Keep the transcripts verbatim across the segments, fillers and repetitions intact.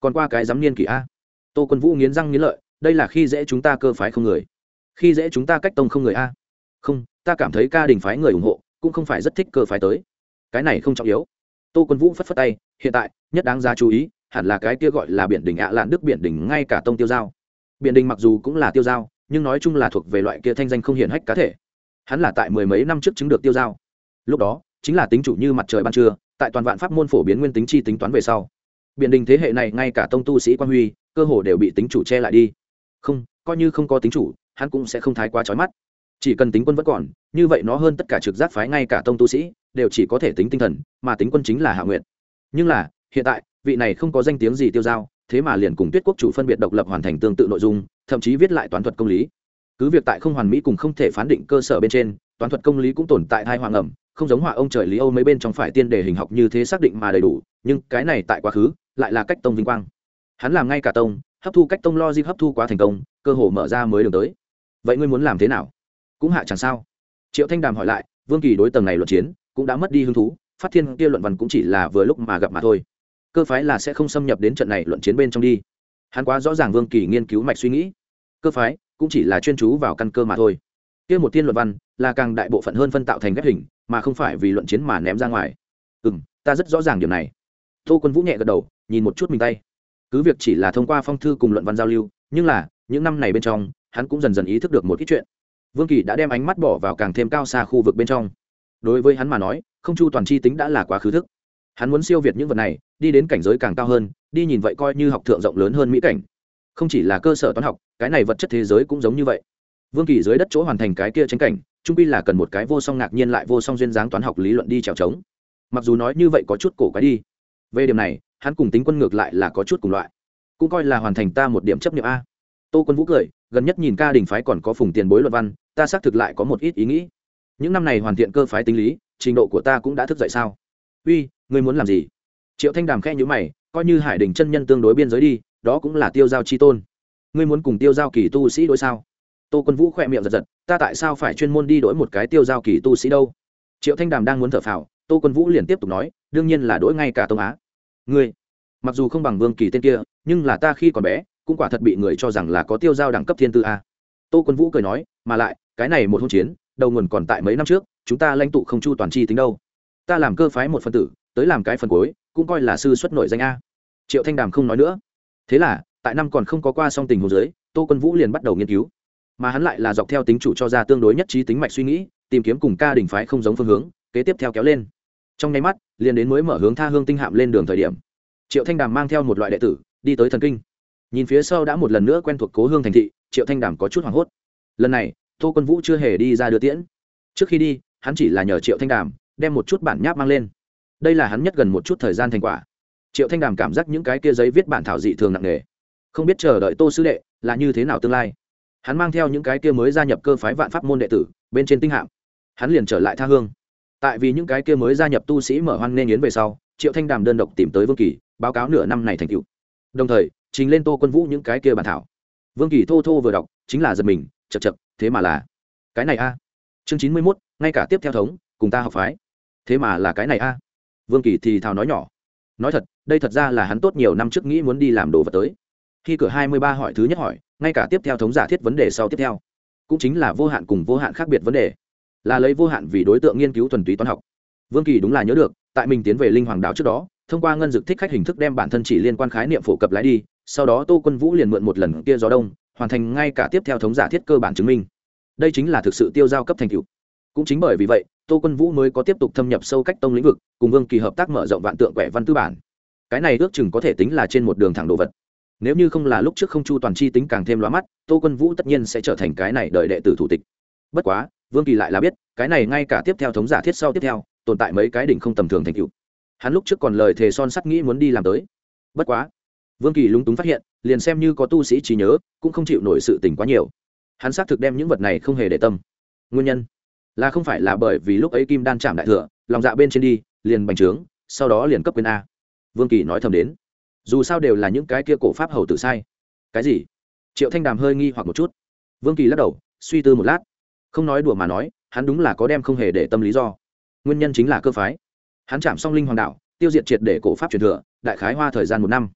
còn qua cái dám niên kỷ a. Tô Quân Vũ nghiến răng nghiến lợi, đây là khi dễ chúng ta cơ phái không người, khi dễ chúng ta cách tông không người a. Không, ta cảm thấy ca đình phái người ủng hộ cũng không phải rất thích cơ phái tới, cái này không trọng yếu. Tô Quân Vũ phất phất tay, hiện tại nhất đáng giá chú ý hẳn là cái kia gọi là biển đỉnh ạ lạn đức biển đỉnh, ngay cả tông tiêu giao. Biển đỉnh mặc dù cũng là tiêu giao, nhưng nói chung là thuộc về loại kia thanh danh không hiển hách cá thể. Hắn là tại mười mấy năm trước chứng được tiêu giao, lúc đó chính là tính chủ như mặt trời ban trưa, tại toàn vạn pháp môn phổ biến nguyên tính chi tính toán về sau, biển đỉnh thế hệ này ngay cả tông tu sĩ quan huy cơ hồ đều bị tính chủ che lại đi. Không, coi như không có tính chủ, hắn cũng sẽ không thái quá chói mắt. Chỉ cần tính quân vẫn còn, như vậy nó hơn tất cả trực giác phái ngay cả tông tu sĩ đều chỉ có thể tính tinh thần, mà tính quân chính là hạ nguyện. Nhưng là hiện tại vị này không có danh tiếng gì tiêu giao, thế mà liền cùng Tuyết Quốc chủ phân biệt độc lập hoàn thành tương tự nội dung, thậm chí viết lại toán thuật công lý. Cứ việc tại không hoàn mỹ cùng không thể phán định cơ sở bên trên, toán thuật công lý cũng tồn tại hai hoàng ẩm, không giống họa ông trời lý Âu mấy bên trong phải tiên đề hình học như thế xác định mà đầy đủ, nhưng cái này tại quá khứ lại là cách tông vinh quang. Hắn làm ngay cả tông, hấp thu cách tông logic hấp thu quá thành công, cơ hồ mở ra mới đường tới. Vậy ngươi muốn làm thế nào? Cũng hạ chẳng sao? Triệu Thanh Đàm hỏi lại. Vương Kỳ đối tầng này luận chiến cũng đã mất đi hứng thú, phát thiên kia luận văn cũng chỉ là vừa lúc mà gặp mà thôi. Cơ phái là sẽ không xâm nhập đến trận này luận chiến bên trong đi. Hắn quá rõ ràng Vương Kỳ nghiên cứu mạch suy nghĩ. Cơ phái cũng chỉ là chuyên chú vào căn cơ mà thôi. Kia một thiên luận văn là càng đại bộ phận hơn phân tạo thành ghép hình, mà không phải vì luận chiến mà ném ra ngoài. Ừm, ta rất rõ ràng điều này. Tô Quân Vũ nhẹ gật đầu, nhìn một chút mình tay. Cứ việc chỉ là thông qua phong thư cùng luận văn giao lưu, nhưng là những năm này bên trong, hắn cũng dần dần ý thức được một ít chuyện. Vương Kỳ đã đem ánh mắt bỏ vào càng thêm cao xa khu vực bên trong. Đối với hắn mà nói, không chu toàn chi tính đã là quá khứ thức. Hắn muốn siêu việt những vật này, đi đến cảnh giới càng cao hơn, đi nhìn vậy coi như học thượng rộng lớn hơn mỹ cảnh. Không chỉ là cơ sở toán học, cái này vật chất thế giới cũng giống như vậy. Vương Kỳ dưới đất chỗ hoàn thành cái kia tranh cảnh, chung quy là cần một cái vô song ngạc nhiên lại vô song duyên dáng toán học lý luận đi trèo trống. Mặc dù nói như vậy có chút cổ quái đi. Về điểm này, hắn cùng tính quân ngược lại là có chút cùng loại. Cũng coi là hoàn thành ta một điểm chấp niệm a. Tô Quân Vũ cười, gần nhất nhìn ca đình phái còn có phùng tiền bối luận văn, ta xác thực lại có một ít ý nghĩ. Những năm này hoàn thiện cơ phái tính lý, trình độ của ta cũng đã thức dậy sao? Uy, ngươi muốn làm gì? Triệu Thanh Đàm khẽ nhíu mày, coi như Hải Đỉnh chân nhân tương đối biên giới đi, đó cũng là tiêu giao chi tôn. Ngươi muốn cùng tiêu giao kỳ tu sĩ đối sao? Tô Quân Vũ khẽ miệng giật giật, ta tại sao phải chuyên môn đi đối một cái tiêu giao kỳ tu sĩ đâu? Triệu Thanh Đàm đang muốn thở phào, Tô Quân Vũ liền tiếp tục nói, đương nhiên là đối ngay cả Tông Á. Ngươi, mặc dù không bằng Vương Kỳ tên kia, nhưng là ta khi còn bé, cũng quả thật bị người cho rằng là có tiêu giao đẳng cấp thiên tư a. Tô Quân Vũ cười nói, mà lại, cái này một hôn chiến, đầu nguồn còn tại mấy năm trước, chúng ta lãnh tụ không chu toàn chi tính đâu. Ta làm cơ phái một phân tử, tới làm cái phần cuối, cũng coi là sư xuất nội danh a. Triệu Thanh Đàm không nói nữa. Thế là, tại năm còn không có qua xong tình huống dưới, Tô Quân Vũ liền bắt đầu nghiên cứu. Mà hắn lại là dọc theo tính chủ cho ra tương đối nhất trí tính mạch suy nghĩ, tìm kiếm cùng ca đỉnh phái không giống phương hướng, kế tiếp theo kéo lên. Trong nháy mắt, liền đến mới mở hướng tha hương tinh hạm lên đường thời điểm. Triệu Thanh Đàm mang theo một loại đệ tử, đi tới thần kinh. Nhìn phía sau đã một lần nữa quen thuộc cố hương thành thị, Triệu Thanh Đàm có chút hoảng hốt. Lần này, Tô Quân Vũ chưa hề đi ra đưa tiễn. Trước khi đi, hắn chỉ là nhờ Triệu Thanh Đàm đem một chút bản nháp mang lên. Đây là hắn nhất gần một chút thời gian thành quả. Triệu Thanh Đàm cảm giác những cái kia giấy viết bản thảo dị thường nặng nề, không biết chờ đợi Tô sư đệ là như thế nào tương lai. Hắn mang theo những cái kia mới gia nhập cơ phái vạn pháp môn đệ tử, bên trên tinh hạm, hắn liền trở lại tha hương. Tại vì những cái kia mới gia nhập tu sĩ mở hoan nên yến về sau, Triệu Thanh Đàm đơn độc tìm tới Vương Kỳ, báo cáo nửa năm này thành tựu. Đồng thời, trình lên Tô Quân Vũ những cái kia bản thảo. Vương Kỳ thô thô vừa đọc, chính là giật mình, chậc chậc, thế mà là cái này a. Chương chín mươi mốt, ngay cả tiếp theo thống, cùng ta học phái. Thế mà là cái này a. Vương Kỳ thì thào nói nhỏ. Nói thật, đây thật ra là hắn tốt nhiều năm trước nghĩ muốn đi làm đồ vật tới. Khi cửa hai mươi ba hỏi thứ nhất hỏi, ngay cả tiếp theo thống giả thiết vấn đề sau tiếp theo, cũng chính là vô hạn cùng vô hạn khác biệt vấn đề, là lấy vô hạn vì đối tượng nghiên cứu thuần túy toán học. Vương Kỳ đúng là nhớ được, tại mình tiến về Linh Hoàng đảo trước đó, thông qua ngân dực thích khách hình thức đem bản thân chỉ liên quan khái niệm phổ cập lái đi, sau đó Tô Quân Vũ liền mượn một lần kia gió đông, hoàn thành ngay cả tiếp theo thống giả thiết cơ bản chứng minh. Đây chính là thực sự tiêu giao cấp thành tựu. Cũng chính bởi vì vậy, Tô Quân Vũ mới có tiếp tục thâm nhập sâu cách tông lĩnh vực, cùng Vương Kỳ hợp tác mở rộng vạn tượng quẻ văn tư bản. Cái này ước chừng có thể tính là trên một đường thẳng đồ vật. Nếu như không là lúc trước không chu toàn chi tính càng thêm lóa mắt, Tô Quân Vũ tất nhiên sẽ trở thành cái này đời đệ tử thủ tịch. Bất quá, Vương Kỳ lại là biết, cái này ngay cả tiếp theo thống giả thiết sau tiếp theo, tồn tại mấy cái đỉnh không tầm thường thành tựu. Hắn lúc trước còn lời thề son sắt nghĩ muốn đi làm tới. Bất quá, Vương Kỳ lúng túng phát hiện, liền xem như có tu sĩ trí nhớ, cũng không chịu nổi sự tình quá nhiều. Hắn xác thực đem những vật này không hề để tâm. Nguyên nhân là không phải là bởi vì lúc ấy Kim Đan chạm đại thừa, lòng dạ bên trên đi, liền bành trướng, sau đó liền cấp quyền a. Vương Kỳ nói thầm đến, dù sao đều là những cái kia cổ pháp hầu tử sai. Cái gì? Triệu Thanh Đàm hơi nghi hoặc một chút. Vương Kỳ lắc đầu, suy tư một lát, không nói đùa mà nói, hắn đúng là có đem không hề để tâm lý do. Nguyên nhân chính là cơ phái. Hắn chạm xong Linh Hoàng đạo, tiêu diệt triệt để cổ pháp truyền thừa, đại khái hoa thời gian một năm.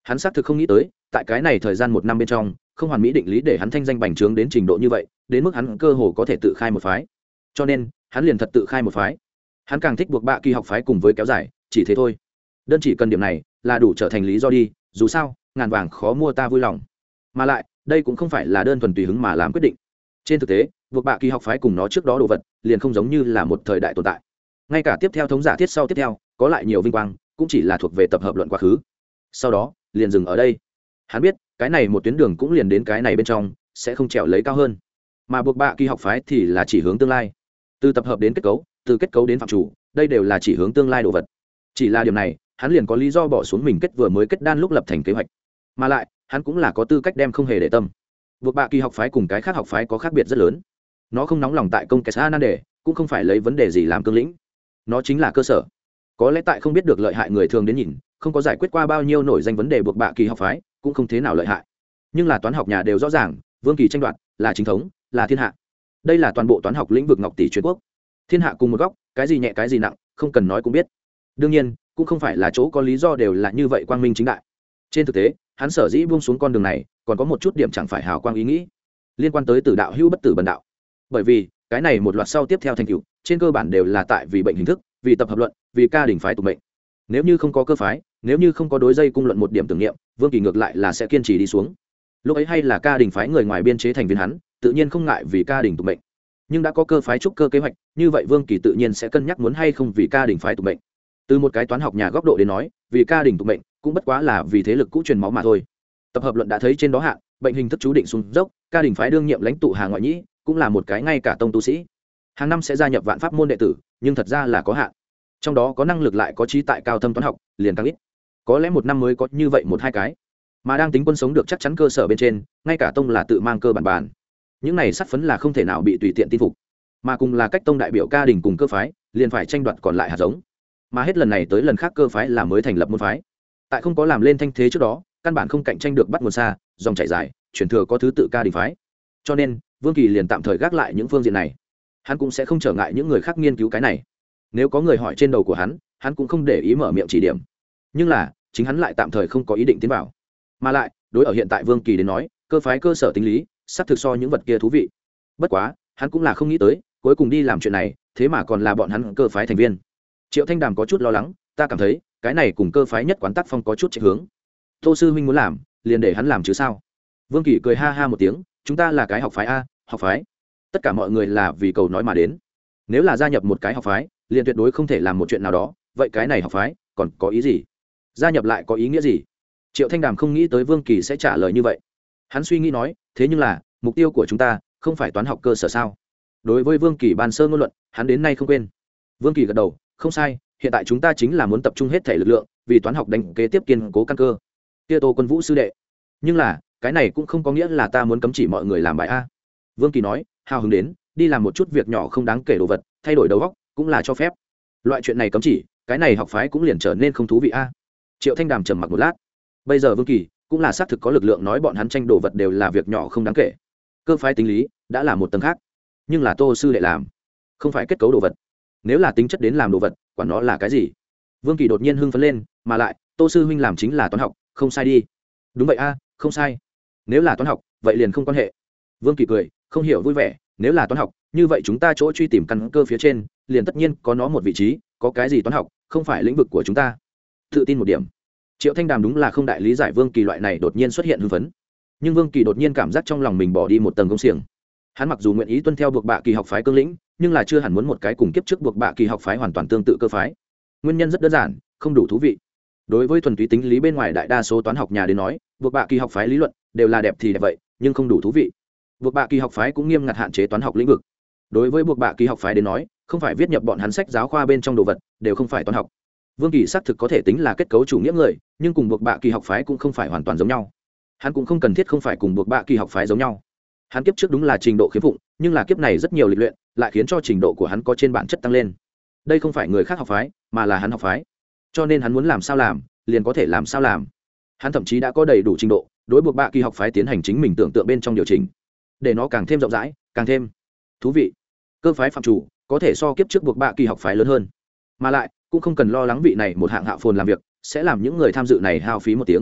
Hắn xác thực không nghĩ tới tại cái này thời gian một năm bên trong không hoàn mỹ định lý để hắn thanh danh bành trướng đến trình độ như vậy, đến mức hắn cơ hồ có thể tự khai một phái. Cho nên hắn liền thật tự khai một phái. Hắn càng thích buộc bạ kỳ học phái cùng với kéo dài, chỉ thế thôi. Đơn chỉ cần điểm này là đủ trở thành lý do đi, dù sao ngàn vàng khó mua ta vui lòng. Mà lại đây cũng không phải là đơn thuần tùy hứng mà làm quyết định. Trên thực tế buộc bạ kỳ học phái cùng nó trước đó đồ vật liền không giống như là một thời đại tồn tại. Ngay cả tiếp theo thống giả thiết sau tiếp theo có lại nhiều vinh quang cũng chỉ là thuộc về tập hợp luận quá khứ, sau đó liền dừng ở đây. Hắn biết cái này một tuyến đường cũng liền đến cái này bên trong, sẽ không trèo lấy cao hơn. Mà buộc bạ kỳ học phái thì là chỉ hướng tương lai, từ tập hợp đến kết cấu, từ kết cấu đến phạm chủ, đây đều là chỉ hướng tương lai đồ vật. Chỉ là điều này hắn liền có lý do bỏ xuống mình kết vừa mới kết đan lúc lập thành kế hoạch, mà lại hắn cũng là có tư cách đem không hề để tâm. Buộc bạ kỳ học phái cùng cái khác học phái có khác biệt rất lớn. Nó không nóng lòng tại công kẹt nan đề, cũng không phải lấy vấn đề gì làm cương lĩnh. Nó chính là cơ sở. Có lẽ tại không biết được lợi hại người thường đến nhìn, không có giải quyết qua bao nhiêu nổi danh vấn đề buộc bạ kỳ học phái cũng không thế nào lợi hại. Nhưng là toán học nhà đều rõ ràng, vương kỳ tranh đoạt là chính thống, là thiên hạ. Đây là toàn bộ toán học lĩnh vực ngọc tỷ truyền quốc. Thiên hạ cùng một góc, cái gì nhẹ cái gì nặng, không cần nói cũng biết. Đương nhiên cũng không phải là chỗ có lý do đều là như vậy quang minh chính đại. Trên thực tế hắn sở dĩ buông xuống con đường này còn có một chút điểm chẳng phải hào quang ý nghĩ liên quan tới tử đạo hữu bất tử bần đạo. Bởi vì cái này một loạt sau tiếp theo thành tựu trên cơ bản đều là tại vì bệnh hình thức, vì tập hợp luận, vì ca đỉnh phái tục mệnh. Nếu như không có cơ phái, nếu như không có đối dây cung luận một điểm tưởng niệm, vương kỳ ngược lại là sẽ kiên trì đi xuống. Lúc ấy hay là ca đỉnh phái người ngoài biên chế thành viên hắn tự nhiên không ngại vì ca đỉnh tục mệnh, nhưng đã có cơ phái trúc cơ kế hoạch, như vậy vương kỳ tự nhiên sẽ cân nhắc muốn hay không vì ca đỉnh phái tục mệnh. Từ một cái toán học nhà góc độ đến nói, vì ca đỉnh tục mệnh cũng bất quá là vì thế lực cũ truyền máu mà thôi. Tập hợp luận đã thấy trên đó hạn, bệnh hình thức chú định xuống dốc, ca đỉnh phái đương nhiệm lãnh tụ Hà Ngoại Nhĩ cũng là một cái ngay cả tông tu sĩ, hàng năm sẽ gia nhập vạn pháp môn đệ tử, nhưng thật ra là có hạn. Trong đó có năng lực lại có trí tại cao thâm toán học liền càng ít, có lẽ một năm mới có như vậy một hai cái, mà đang tính quân sống được chắc chắn cơ sở bên trên, ngay cả tông là tự mang cơ bản bản, những này sắt phấn là không thể nào bị tùy tiện tin phục, mà cùng là cách tông đại biểu ca đỉnh cùng cơ phái liền phải tranh đoạt còn lại hạt giống, mà hết lần này tới lần khác cơ phái là mới thành lập môn phái, tại không có làm lên thanh thế trước đó căn bản không cạnh tranh được bắt nguồn xa, dòng chảy dài, truyền thừa có thứ tự ca đỉnh phái. Cho nên vương kỳ liền tạm thời gác lại những phương diện này, hắn cũng sẽ không trở ngại những người khác nghiên cứu cái này. Nếu có người hỏi trên đầu của hắn, hắn cũng không để ý mở miệng chỉ điểm, nhưng là chính hắn lại tạm thời không có ý định tiến vào. Mà lại đối ở hiện tại vương kỳ đến nói, cơ phái cơ sở tính lý xác thực so những vật kia thú vị. Bất quá hắn cũng là không nghĩ tới cuối cùng đi làm chuyện này thế mà còn là bọn hắn cơ phái thành viên. Triệu Thanh Đàm có chút lo lắng, ta cảm thấy cái này cùng cơ phái nhất quán tác phong có chút chệch hướng. Tô sư huynh muốn làm liền để hắn làm chứ sao. Vương kỳ cười ha ha một tiếng, chúng ta là cái học phái a, học phái tất cả mọi người là vì cầu nói mà đến, nếu là gia nhập một cái học phái liền tuyệt đối không thể làm một chuyện nào đó, vậy cái này học phái còn có ý gì, gia nhập lại có ý nghĩa gì? Triệu Thanh Đàm không nghĩ tới vương kỳ sẽ trả lời như vậy. Hắn suy nghĩ nói, thế nhưng là mục tiêu của chúng ta không phải toán học cơ sở sao? Đối với vương kỳ ban sơ ngôn luận hắn đến nay không quên. Vương kỳ gật đầu, không sai, hiện tại chúng ta chính là muốn tập trung hết thể lực lượng vì toán học đánh kế tiếp kiên cố căn cơ. Kia Tô Quân Vũ sư đệ, nhưng là cái này cũng không có nghĩa là ta muốn cấm chỉ mọi người làm bài a. Vương kỳ nói, hào hứng đến đi làm một chút việc nhỏ không đáng kể đồ vật, thay đổi đầu óc cũng là cho phép. Loại chuyện này cấm chỉ, cái này học phái cũng liền trở nên không thú vị a. Triệu Thanh Đàm trầm mặc một lát. Bây giờ vương kỳ cũng là xác thực có lực lượng nói bọn hắn tranh đồ vật đều là việc nhỏ không đáng kể. Cơ phái tính lý đã là một tầng khác, nhưng là Tô sư đệ làm không phải kết cấu đồ vật, nếu là tính chất đến làm đồ vật quản nó là cái gì. Vương kỳ đột nhiên hưng phấn lên, mà lại Tô sư huynh làm chính là toán học, không sai đi. Đúng vậy a, không sai, nếu là toán học vậy liền không quan hệ. Vương kỳ cười không hiểu vui vẻ, nếu là toán học như vậy chúng ta chỗ truy tìm căn cơ phía trên liền tất nhiên có nó một vị trí, có cái gì toán học không phải lĩnh vực của chúng ta. Tự tin một điểm. Triệu Thanh Đàm đúng là không đại lý giải vương kỳ loại này đột nhiên xuất hiện hưng phấn, nhưng vương kỳ đột nhiên cảm giác trong lòng mình bỏ đi một tầng công xiềng. Hắn mặc dù nguyện ý tuân theo buộc bạ kỳ học phái cương lĩnh, nhưng là chưa hẳn muốn một cái cùng kiếp trước buộc bạ kỳ học phái hoàn toàn tương tự cơ phái. Nguyên nhân rất đơn giản, không đủ thú vị. Đối với thuần túy tính lý bên ngoài đại đa số toán học nhà đến nói, buộc bạ kỳ học phái lý luận đều là đẹp thì đẹp vậy, nhưng không đủ thú vị. Buộc bạ kỳ học phái cũng nghiêm ngặt hạn chế toán học lĩnh vực. Đối với buộc bạ kỳ học phái đến nói, không phải viết nhập bọn hắn sách giáo khoa bên trong đồ vật đều không phải toán học. Vương kỳ xác thực có thể tính là kết cấu chủ nghĩa người, nhưng cùng buộc bạ kỳ học phái cũng không phải hoàn toàn giống nhau. Hắn cũng không cần thiết không phải cùng buộc bạ kỳ học phái giống nhau. Hắn kiếp trước đúng là trình độ khiếm phụng, nhưng là kiếp này rất nhiều lịch luyện lại khiến cho trình độ của hắn có trên bản chất tăng lên. Đây không phải người khác học phái mà là hắn học phái, cho nên hắn muốn làm sao làm liền có thể làm sao làm. Hắn thậm chí đã có đầy đủ trình độ đối buộc bạ kỳ học phái tiến hành chính mình tưởng tượng bên trong điều chỉnh, để nó càng thêm rộng rãi, càng thêm thú vị. Cơ phái phạm chủ có thể so kiếp trước buộc bạ kỳ học phái lớn hơn, mà lại cũng không cần lo lắng vị này một hạng hạ phồn làm việc sẽ làm những người tham dự này hao phí một tiếng.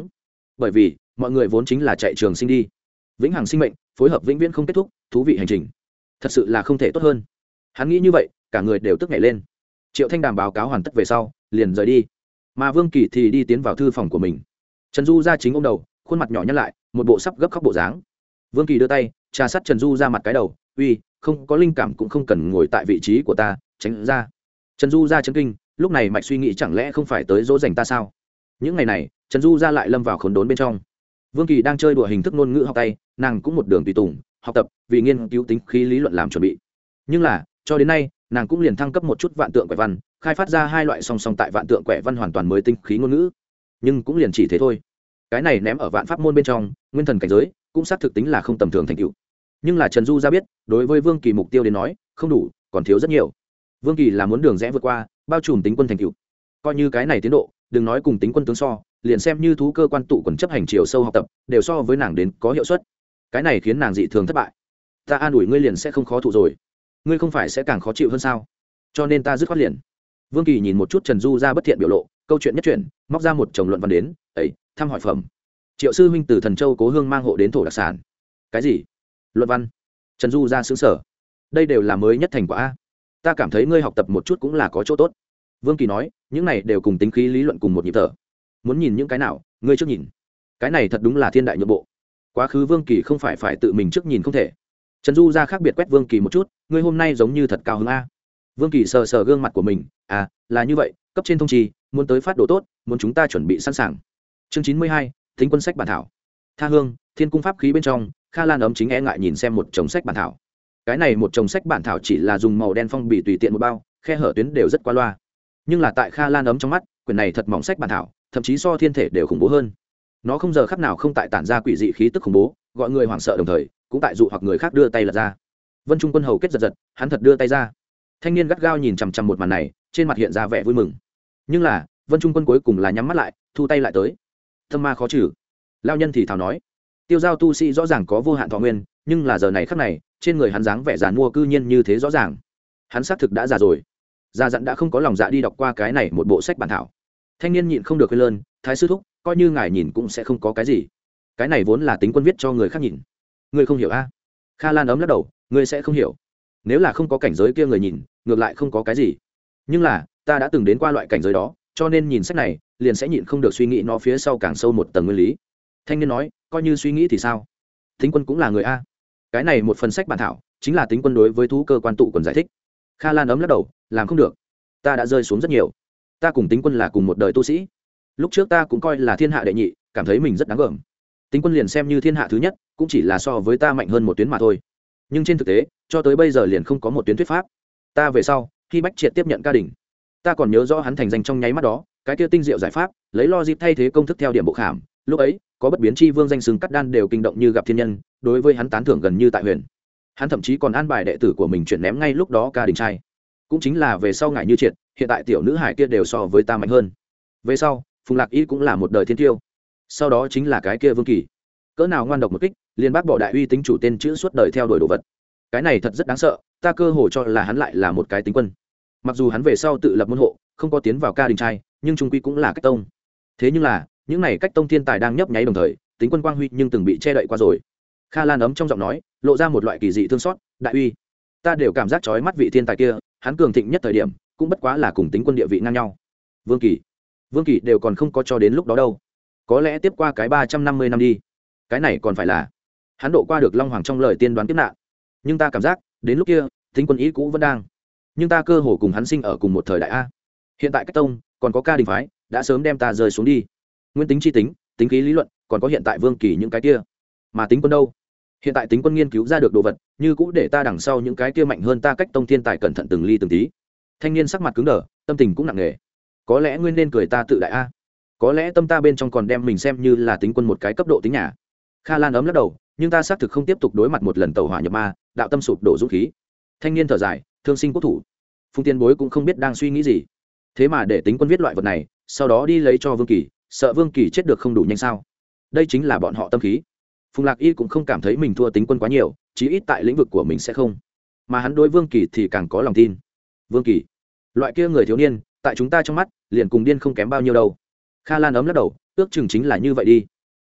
bởi vì mọi người vốn chính là chạy trường sinh đi, vĩnh hằng sinh mệnh phối hợp vĩnh viễn không kết thúc, thú vị hành trình thật sự là không thể tốt hơn. Hắn nghĩ như vậy, cả người đều tức nhảy lên. Triệu Thanh Đàm báo cáo hoàn tất về sau liền rời đi, mà Vương Kỳ thì đi tiến vào thư phòng của mình. Trần Du ra chính ôm đầu, khuôn mặt nhỏ nhăn lại, một bộ sắp gấp khóc bộ dáng. Vương Kỳ đưa tay trà sát Trần Du ra mặt cái đầu, uy, không có linh cảm cũng không cần ngồi tại vị trí của ta, tránh ra. Trần Du ra chấn kinh, lúc này mạch suy nghĩ chẳng lẽ không phải tới dỗ dành ta sao? Những ngày này Trần Du ra lại lâm vào khốn đốn bên trong. Vương Kỳ đang chơi đùa hình thức ngôn ngữ học tay, nàng cũng một đường tùy tùng học tập, vì nghiên cứu tính khí lý luận làm chuẩn bị. Nhưng là cho đến nay nàng cũng liền thăng cấp một chút vạn tượng quẻ văn, khai phát ra hai loại song song tại vạn tượng quẻ văn hoàn toàn mới tinh khí ngôn ngữ, nhưng cũng liền chỉ thế thôi. Cái này ném ở vạn pháp môn bên trong nguyên thần cảnh giới cũng xác thực tính là không tầm thường thành tựu. Nhưng là Trần Du ra biết, đối với Vương Kỳ mục tiêu đến nói không đủ, còn thiếu rất nhiều. Vương Kỳ là muốn đường rẽ vượt qua, bao trùm tính quân thành tựu. Coi như cái này tiến độ đừng nói cùng tính quân tướng so, liền xem như thú cơ quan tụ quần chấp hành chiều sâu học tập đều so với nàng đến có hiệu suất. Cái này khiến nàng dị thường thất bại. Ta an ủi ngươi liền sẽ không khó thụ rồi, ngươi không phải sẽ càng khó chịu hơn sao? Cho nên ta dứt khoát liền. Vương Kỳ nhìn một chút Trần Du ra bất thiện biểu lộ, câu chuyện nhất chuyển, móc ra một chồng luận văn đến, ấy, thăm hỏi phẩm. Triệu sư huynh từ Thần Châu Cố Hương mang hộ đến thổ đặc sản. Cái gì? Luận văn? Trần Du ra xứng sở. Đây đều là mới nhất thành quả a. Ta cảm thấy ngươi học tập một chút cũng là có chỗ tốt. Vương Kỳ nói, những này đều cùng tính khí lý luận cùng một nhịp thở. Muốn nhìn những cái nào, ngươi trước nhìn. Cái này thật đúng là thiên đại nhượng bộ. Quá khứ Vương Kỳ không phải phải tự mình trước nhìn không thể. Trần Du ra khác biệt quét Vương Kỳ một chút, ngươi hôm nay giống như thật cao hứng a. Vương Kỳ sờ sờ gương mặt của mình, à, là như vậy, cấp trên thông trì, muốn tới phát đồ tốt, muốn chúng ta chuẩn bị sẵn sàng. Chương chín mươi hai, tính quân sách bản thảo. Tha hương, thiên cung pháp khí bên trong, Kha Lan ấm chính e ngại nhìn xem một chồng sách bản thảo. Cái này một chồng sách bản thảo chỉ là dùng màu đen phong bì tùy tiện một bao, khe hở tuyến đều rất qua loa. Nhưng là tại Kha Lan ấm trong mắt, quyển này thật mỏng sách bản thảo, thậm chí so thiên thể đều khủng bố hơn. Nó không giờ khắc nào không tại tản ra quỷ dị khí tức khủng bố, gọi người hoảng sợ đồng thời, cũng tại dụ hoặc người khác đưa tay lật ra. Vân Trung Quân hầu kết giật giật, hắn thật đưa tay ra. Thanh niên gắt gao nhìn chằm chằm một màn này, trên mặt hiện ra vẻ vui mừng. Nhưng là Vân Trung Quân cuối cùng là nhắm mắt lại, thu tay lại tới. Tâm ma khó trừ. Lao nhân thì thào nói, tiêu giao tu sĩ rõ ràng có vô hạn thọ nguyên, nhưng là giờ này khắc này trên người hắn dáng vẻ già mua cư nhiên như thế rõ ràng. Hắn xác thực đã già rồi, già dặn đã không có lòng dạ đi đọc qua cái này một bộ sách bản thảo. Thanh niên nhịn không được khuyên lơn, thái sư thúc, coi như ngài nhìn cũng sẽ không có cái gì, cái này vốn là tính quân viết cho người khác nhìn, ngươi không hiểu a? Kha Lan ấm lắc đầu, ngươi sẽ không hiểu. Nếu là không có cảnh giới kia người nhìn, ngược lại không có cái gì, nhưng là ta đã từng đến qua loại cảnh giới đó, cho nên nhìn sách này liền sẽ nhịn không được suy nghĩ nó phía sau càng sâu một tầng nguyên lý. Thanh niên nói, coi như suy nghĩ thì sao, tính quân cũng là người a. Cái này một phần sách bản thảo chính là tính quân đối với thú cơ quan tụ còn giải thích. Kha Lan ấm lắc đầu, làm không được, ta đã rơi xuống rất nhiều, ta cùng tính quân là cùng một đời tu sĩ, lúc trước ta cũng coi là thiên hạ đệ nhị, cảm thấy mình rất đáng gờm. Tính quân liền xem như thiên hạ thứ nhất, cũng chỉ là so với ta mạnh hơn một tuyến mà thôi. Nhưng trên thực tế cho tới bây giờ liền không có một tuyến thuyết pháp. Ta về sau khi bách triệt tiếp nhận ca đình, ta còn nhớ rõ hắn thành danh trong nháy mắt đó, cái kia tinh diệu giải pháp lấy logic thay thế công thức theo điểm bộ khảm, lúc ấy có bất biến chi vương danh xưng cắt đan đều kinh động như gặp thiên nhân, đối với hắn tán thưởng gần như tại huyền. Hắn thậm chí còn an bài đệ tử của mình chuyển ném ngay lúc đó ca đình trai, cũng chính là về sau ngại như triệt, hiện tại tiểu nữ hải kia đều so với ta mạnh hơn. Về sau Phùng Lạc Y cũng là một đời thiên tiêu, sau đó chính là cái kia Vương Kỳ, cỡ nào ngoan độc một kích liền bác bỏ đại uy tính chủ tên chữ suốt đời theo đuổi đồ vật. Cái này thật rất đáng sợ, ta cơ hồ cho là hắn lại là một cái tính quân. Mặc dù hắn về sau tự lập môn hộ, không có tiến vào ca đình trai, nhưng trung quy cũng là cách tông. Thế nhưng là những này cách tông thiên tài đang nhấp nháy đồng thời, tính quân quang huy nhưng từng bị che đậy qua rồi. Kha Lan ấm trong giọng nói lộ ra một loại kỳ dị thương xót, đại uy, ta đều cảm giác chói mắt vị thiên tài kia, hắn cường thịnh nhất thời điểm cũng bất quá là cùng tính quân địa vị ngang nhau. Vương Kỳ, Vương Kỳ đều còn không có cho đến lúc đó đâu, có lẽ tiếp qua cái ba trăm năm mươi năm đi, cái này còn phải là hắn độ qua được Long Hoàng trong lời tiên đoán kiếp nạn. Nhưng ta cảm giác đến lúc kia tính quân ý cũ vẫn đang, nhưng ta cơ hồ cùng hắn sinh ở cùng một thời đại a. Hiện tại cách tông còn có ca đình phái đã sớm đem ta rơi xuống đi, nguyên tính chi tính, tính khí lý luận, còn có hiện tại Vương Kỳ những cái kia, mà tính quân đâu? Hiện tại tính quân nghiên cứu ra được đồ vật như cũ để ta đằng sau những cái kia mạnh hơn ta cách tông thiên tài cẩn thận từng ly từng tí. Thanh niên sắc mặt cứng đờ, tâm tình cũng nặng nề. Có lẽ nguyên nên cười ta tự đại a, có lẽ tâm ta bên trong còn đem mình xem như là tính quân một cái cấp độ tính nhà. Kha Lan ấm lắc đầu, nhưng ta xác thực không tiếp tục đối mặt một lần tẩu hỏa nhập ma, đạo tâm sụp đổ dũng khí. Thanh niên thở dài, thương sinh quốc thủ. Phùng Tiên Bối cũng không biết đang suy nghĩ gì, thế mà để tính quân viết loại vật này, sau đó đi lấy cho Vương Kỳ, sợ Vương Kỳ chết được không đủ nhanh sao? Đây chính là bọn họ tâm khí. Phùng Lạc Y cũng không cảm thấy mình thua tính quân quá nhiều, chí ít tại lĩnh vực của mình sẽ không, mà hắn đối Vương Kỳ thì càng có lòng tin. Vương Kỳ, loại kia người thiếu niên, tại chúng ta trong mắt liền cùng điên không kém bao nhiêu đâu. Kha Lan ấm lắc đầu, ước chừng chính là như vậy đi.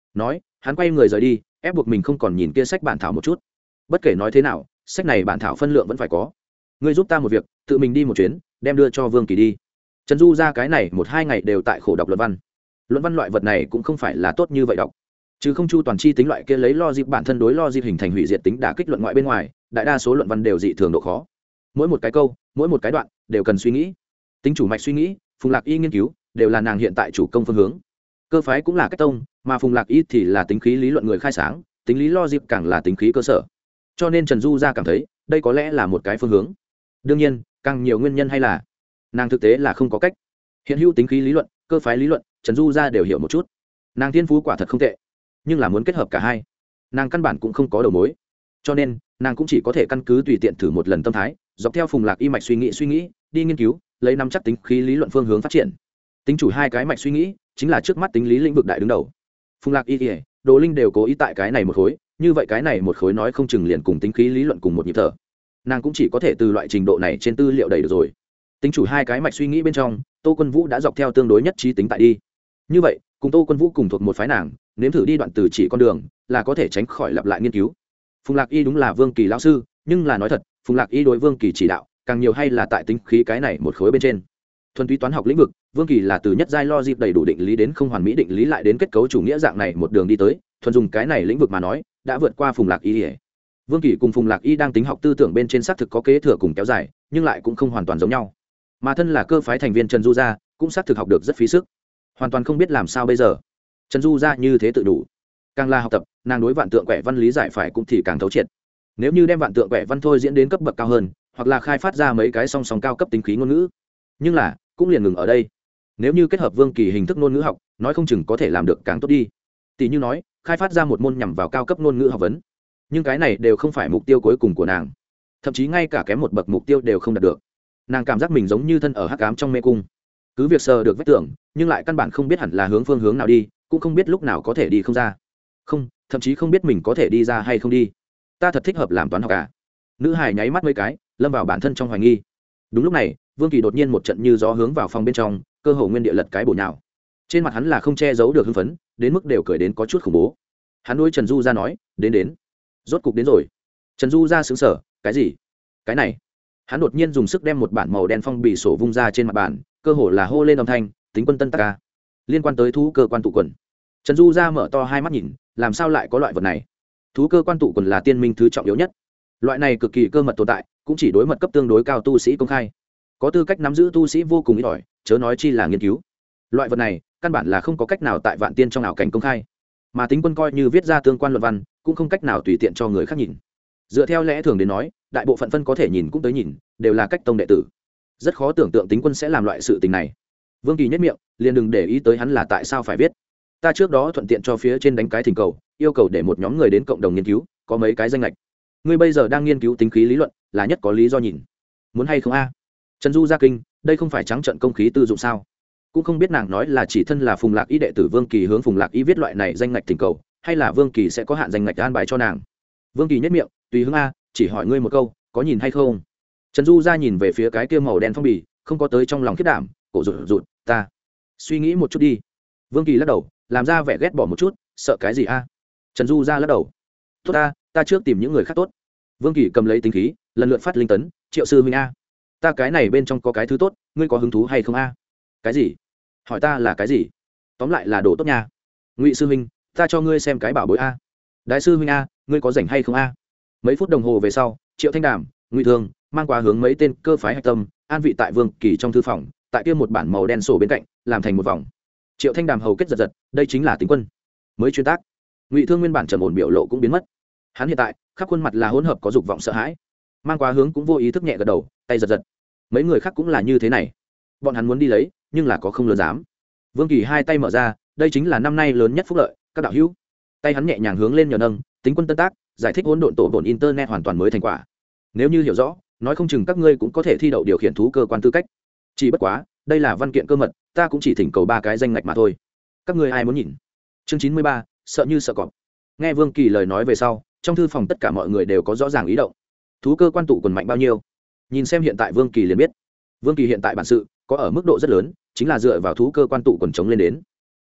nói hắn quay người rời đi, ép buộc mình không còn nhìn kia sách bản thảo một chút. Bất kể nói thế nào, sách này bản thảo phân lượng vẫn phải có. Ngươi giúp ta một việc, tự mình đi một chuyến, đem đưa cho Vương Kỳ đi. Trần Du ra cái này một hai ngày đều tại khổ đọc luận văn. Luận văn loại vật này cũng không phải là tốt như vậy đọc, chứ không chu toàn chi tính loại kia lấy logic bản thân đối logic hình thành hủy diệt tính đả kích luận ngoại bên ngoài, đại đa số luận văn đều dị thường độ khó. Mỗi một cái câu, mỗi một cái đoạn đều cần suy nghĩ. Tính chủ mạch suy nghĩ, Phùng Lạc Y nghiên cứu đều là nàng hiện tại chủ công phương hướng. Cơ phái cũng là cách tông, mà Phùng Lạc Y thì là tính khí lý luận người khai sáng, tính lý logic càng là tính khí cơ sở. Cho nên Trần Du ra cảm thấy, đây có lẽ là một cái phương hướng. Đương nhiên, càng nhiều nguyên nhân hay là nàng thực tế là không có cách. Hiện hữu tính khí lý luận, cơ phái lý luận, Trần Du ra đều hiểu một chút. Nàng thiên phú quả thật không tệ, nhưng là muốn kết hợp cả hai, nàng căn bản cũng không có đầu mối. Cho nên, nàng cũng chỉ có thể căn cứ tùy tiện thử một lần tâm thái, dọc theo Phùng Lạc Y mạch suy nghĩ suy nghĩ, đi nghiên cứu, lấy nắm chắc tính khí lý luận phương hướng phát triển. Tính chủ hai cái mạch suy nghĩ, chính là trước mắt tính lý lĩnh vực đại đứng đầu. Phùng Lạc Y, Đồ Linh đều cố ý tại cái này một khối, như vậy cái này một khối nói không chừng liền cùng tính khí lý luận cùng một nhịp thở. Nàng cũng chỉ có thể từ loại trình độ này trên tư liệu đầy được rồi. Tính chủ hai cái mạch suy nghĩ bên trong, Tô Quân Vũ đã dọc theo tương đối nhất trí tính tại đi. Như vậy, cùng Tô Quân Vũ cùng thuộc một phái nàng, nếm thử đi đoạn từ chỉ con đường, là có thể tránh khỏi lặp lại nghiên cứu. Phùng Lạc Y đúng là Vương Kỳ lão sư, nhưng là nói thật, Phùng Lạc Y đối Vương Kỳ chỉ đạo, càng nhiều hay là tại tính khí cái này một khối bên trên. Thuần túy toán học lĩnh vực, Vương Kỳ là từ nhất giai logic đầy đủ định lý đến không hoàn mỹ định lý lại đến kết cấu chủ nghĩa dạng này một đường đi tới, thuần dùng cái này lĩnh vực mà nói, đã vượt qua Phùng Lạc Y. Vương Kỳ cùng Phùng Lạc Y đang tính học tư tưởng bên trên xác thực có kế thừa cùng kéo dài, nhưng lại cũng không hoàn toàn giống nhau. Mà thân là cơ phái thành viên Trần Du gia, cũng xác thực học được rất phí sức, hoàn toàn không biết làm sao bây giờ. Trần Du gia như thế tự đủ, càng là học tập, nàng đối vạn tượng quẻ văn lý giải phải cũng thì càng thấu triệt. Nếu như đem vạn tượng quẻ văn thôi diễn đến cấp bậc cao hơn, hoặc là khai phát ra mấy cái song song cao cấp tính khí ngôn ngữ, nhưng là cũng liền ngừng ở đây. Nếu như kết hợp Vương Kỳ hình thức ngôn ngữ học, nói không chừng có thể làm được càng tốt đi. Tỷ như nói, khai phát ra một môn nhằm vào cao cấp ngôn ngữ học vấn, nhưng cái này đều không phải mục tiêu cuối cùng của nàng, thậm chí ngay cả kém một bậc mục tiêu đều không đạt được. Nàng cảm giác mình giống như thân ở hắc ám trong mê cung, cứ việc sờ được vết tưởng, nhưng lại căn bản không biết hẳn là hướng phương hướng nào đi, cũng không biết lúc nào có thể đi không ra, không, thậm chí không biết mình có thể đi ra hay không đi. Ta thật thích hợp làm toán học à? Nữ hài nháy mắt mấy cái, lâm vào bản thân trong hoài nghi. Đúng lúc này, Vương Kỳ đột nhiên một trận như gió hướng vào phòng bên trong, cơ hồ nguyên địa lật cái bổ nhào. Trên mặt hắn là không che giấu được hưng phấn, đến mức đều cười đến có chút khủng bố. Hắn đối Trần Du ra nói, đến đến, rốt cục đến rồi. Trần Du ra sững sờ, cái gì? Cái này? Hắn đột nhiên dùng sức đem một bản màu đen phong bì sổ vung ra trên mặt bàn, cơ hồ là hô lên âm thanh, tính quân tân tắc ca, liên quan tới thú cơ quan tụ quần. Trần Du ra mở to hai mắt nhìn, làm sao lại có loại vật này? Thú cơ quan tụ quần là tiên minh thứ trọng yếu nhất, loại này cực kỳ cơ mật tồn tại, cũng chỉ đối mật cấp tương đối cao tu sĩ công khai, có tư cách nắm giữ tu sĩ vô cùng ít ỏi, chớ nói chi là nghiên cứu. Loại vật này căn bản là không có cách nào tại vạn tiên trong ảo cảnh công khai, mà tính quân coi như viết ra tương quan luận văn, cũng không cách nào tùy tiện cho người khác nhìn. Dựa theo lẽ thường đến nói, đại bộ phận phân có thể nhìn cũng tới nhìn, đều là cách tông đệ tử, rất khó tưởng tượng tính quân sẽ làm loại sự tình này. Vương Kỳ nhất miệng, liền đừng để ý tới hắn là tại sao phải viết. Ta trước đó thuận tiện cho phía trên đánh cái thỉnh cầu, yêu cầu để một nhóm người đến cộng đồng nghiên cứu, có mấy cái danh lệch. Ngươi bây giờ đang nghiên cứu tính khí lý luận, là nhất có lý do nhìn. Muốn hay không a? Trần Du gia kinh, đây không phải trắng trận công khí tư dụng sao? Cũng không biết nàng nói là chỉ thân là Phùng Lạc Y đệ tử Vương Kỳ hướng Phùng Lạc Y viết loại này danh ngạch thỉnh cầu, hay là Vương Kỳ sẽ có hạn danh ngạch an bài cho nàng. Vương Kỳ nhất miệng, tùy hướng a, chỉ hỏi ngươi một câu, có nhìn hay không? Trần Du ra nhìn về phía cái kia màu đen phong bì, không có tới trong lòng khiết đảm, cổ rụt rụt, ta suy nghĩ một chút đi. Vương Kỳ lắc đầu, làm ra vẻ ghét bỏ một chút, sợ cái gì a? Trần Du ra lắc đầu, tốt ta, ta trước tìm những người khác tốt. Vương Kỳ cầm lấy tính khí, lần lượt phát linh tấn, Triệu sư huynh a, ta cái này bên trong có cái thứ tốt, ngươi có hứng thú hay không a? Cái gì? Hỏi ta là cái gì? Tóm lại là đồ tốt nha. Ngụy sư huynh, ta cho ngươi xem cái bảo bối a. Đại sư huynh a, ngươi có rảnh hay không a? Mấy phút đồng hồ về sau, Triệu Thanh Đàm, Ngụy Thương mang qua hướng mấy tên cơ phái hạch tâm, an vị tại Vương Kỳ trong thư phòng, tại kia một bản màu đen sổ bên cạnh, làm thành một vòng. Triệu Thanh Đàm hầu kết giật giật, đây chính là tính quân mới chuyên tác. Ngụy Thương nguyên bản trầm ổn biểu lộ cũng biến mất, hắn hiện tại khắp khuôn mặt là hỗn hợp có dục vọng sợ hãi. Mang qua hướng cũng vô ý thức nhẹ gật đầu, tay giật giật. Mấy người khác cũng là như thế này, bọn hắn muốn đi lấy, nhưng là có không lớn dám. Vương Kỳ hai tay mở ra, đây chính là năm nay lớn nhất phúc lợi, các đạo hữu. Tay hắn nhẹ nhàng hướng lên nhờ nâng, tính quân tân tác, giải thích hỗn độn tổ bổn internet hoàn toàn mới thành quả. Nếu như hiểu rõ, nói không chừng các ngươi cũng có thể thi đậu điều khiển thú cơ quan tư cách. Chỉ bất quá, đây là văn kiện cơ mật, ta cũng chỉ thỉnh cầu ba cái danh ngạch mà thôi. Các ngươi ai muốn nhìn? Chương chín mươi ba, sợ như sợ cọp. Nghe Vương Kỳ lời nói về sau, trong thư phòng tất cả mọi người đều có rõ ràng ý động. Thú cơ quan tụ quần mạnh bao nhiêu? Nhìn xem hiện tại Vương Kỳ liền biết. Vương Kỳ hiện tại bản sự có ở mức độ rất lớn, chính là dựa vào thú cơ quan tụ quần chống lên đến.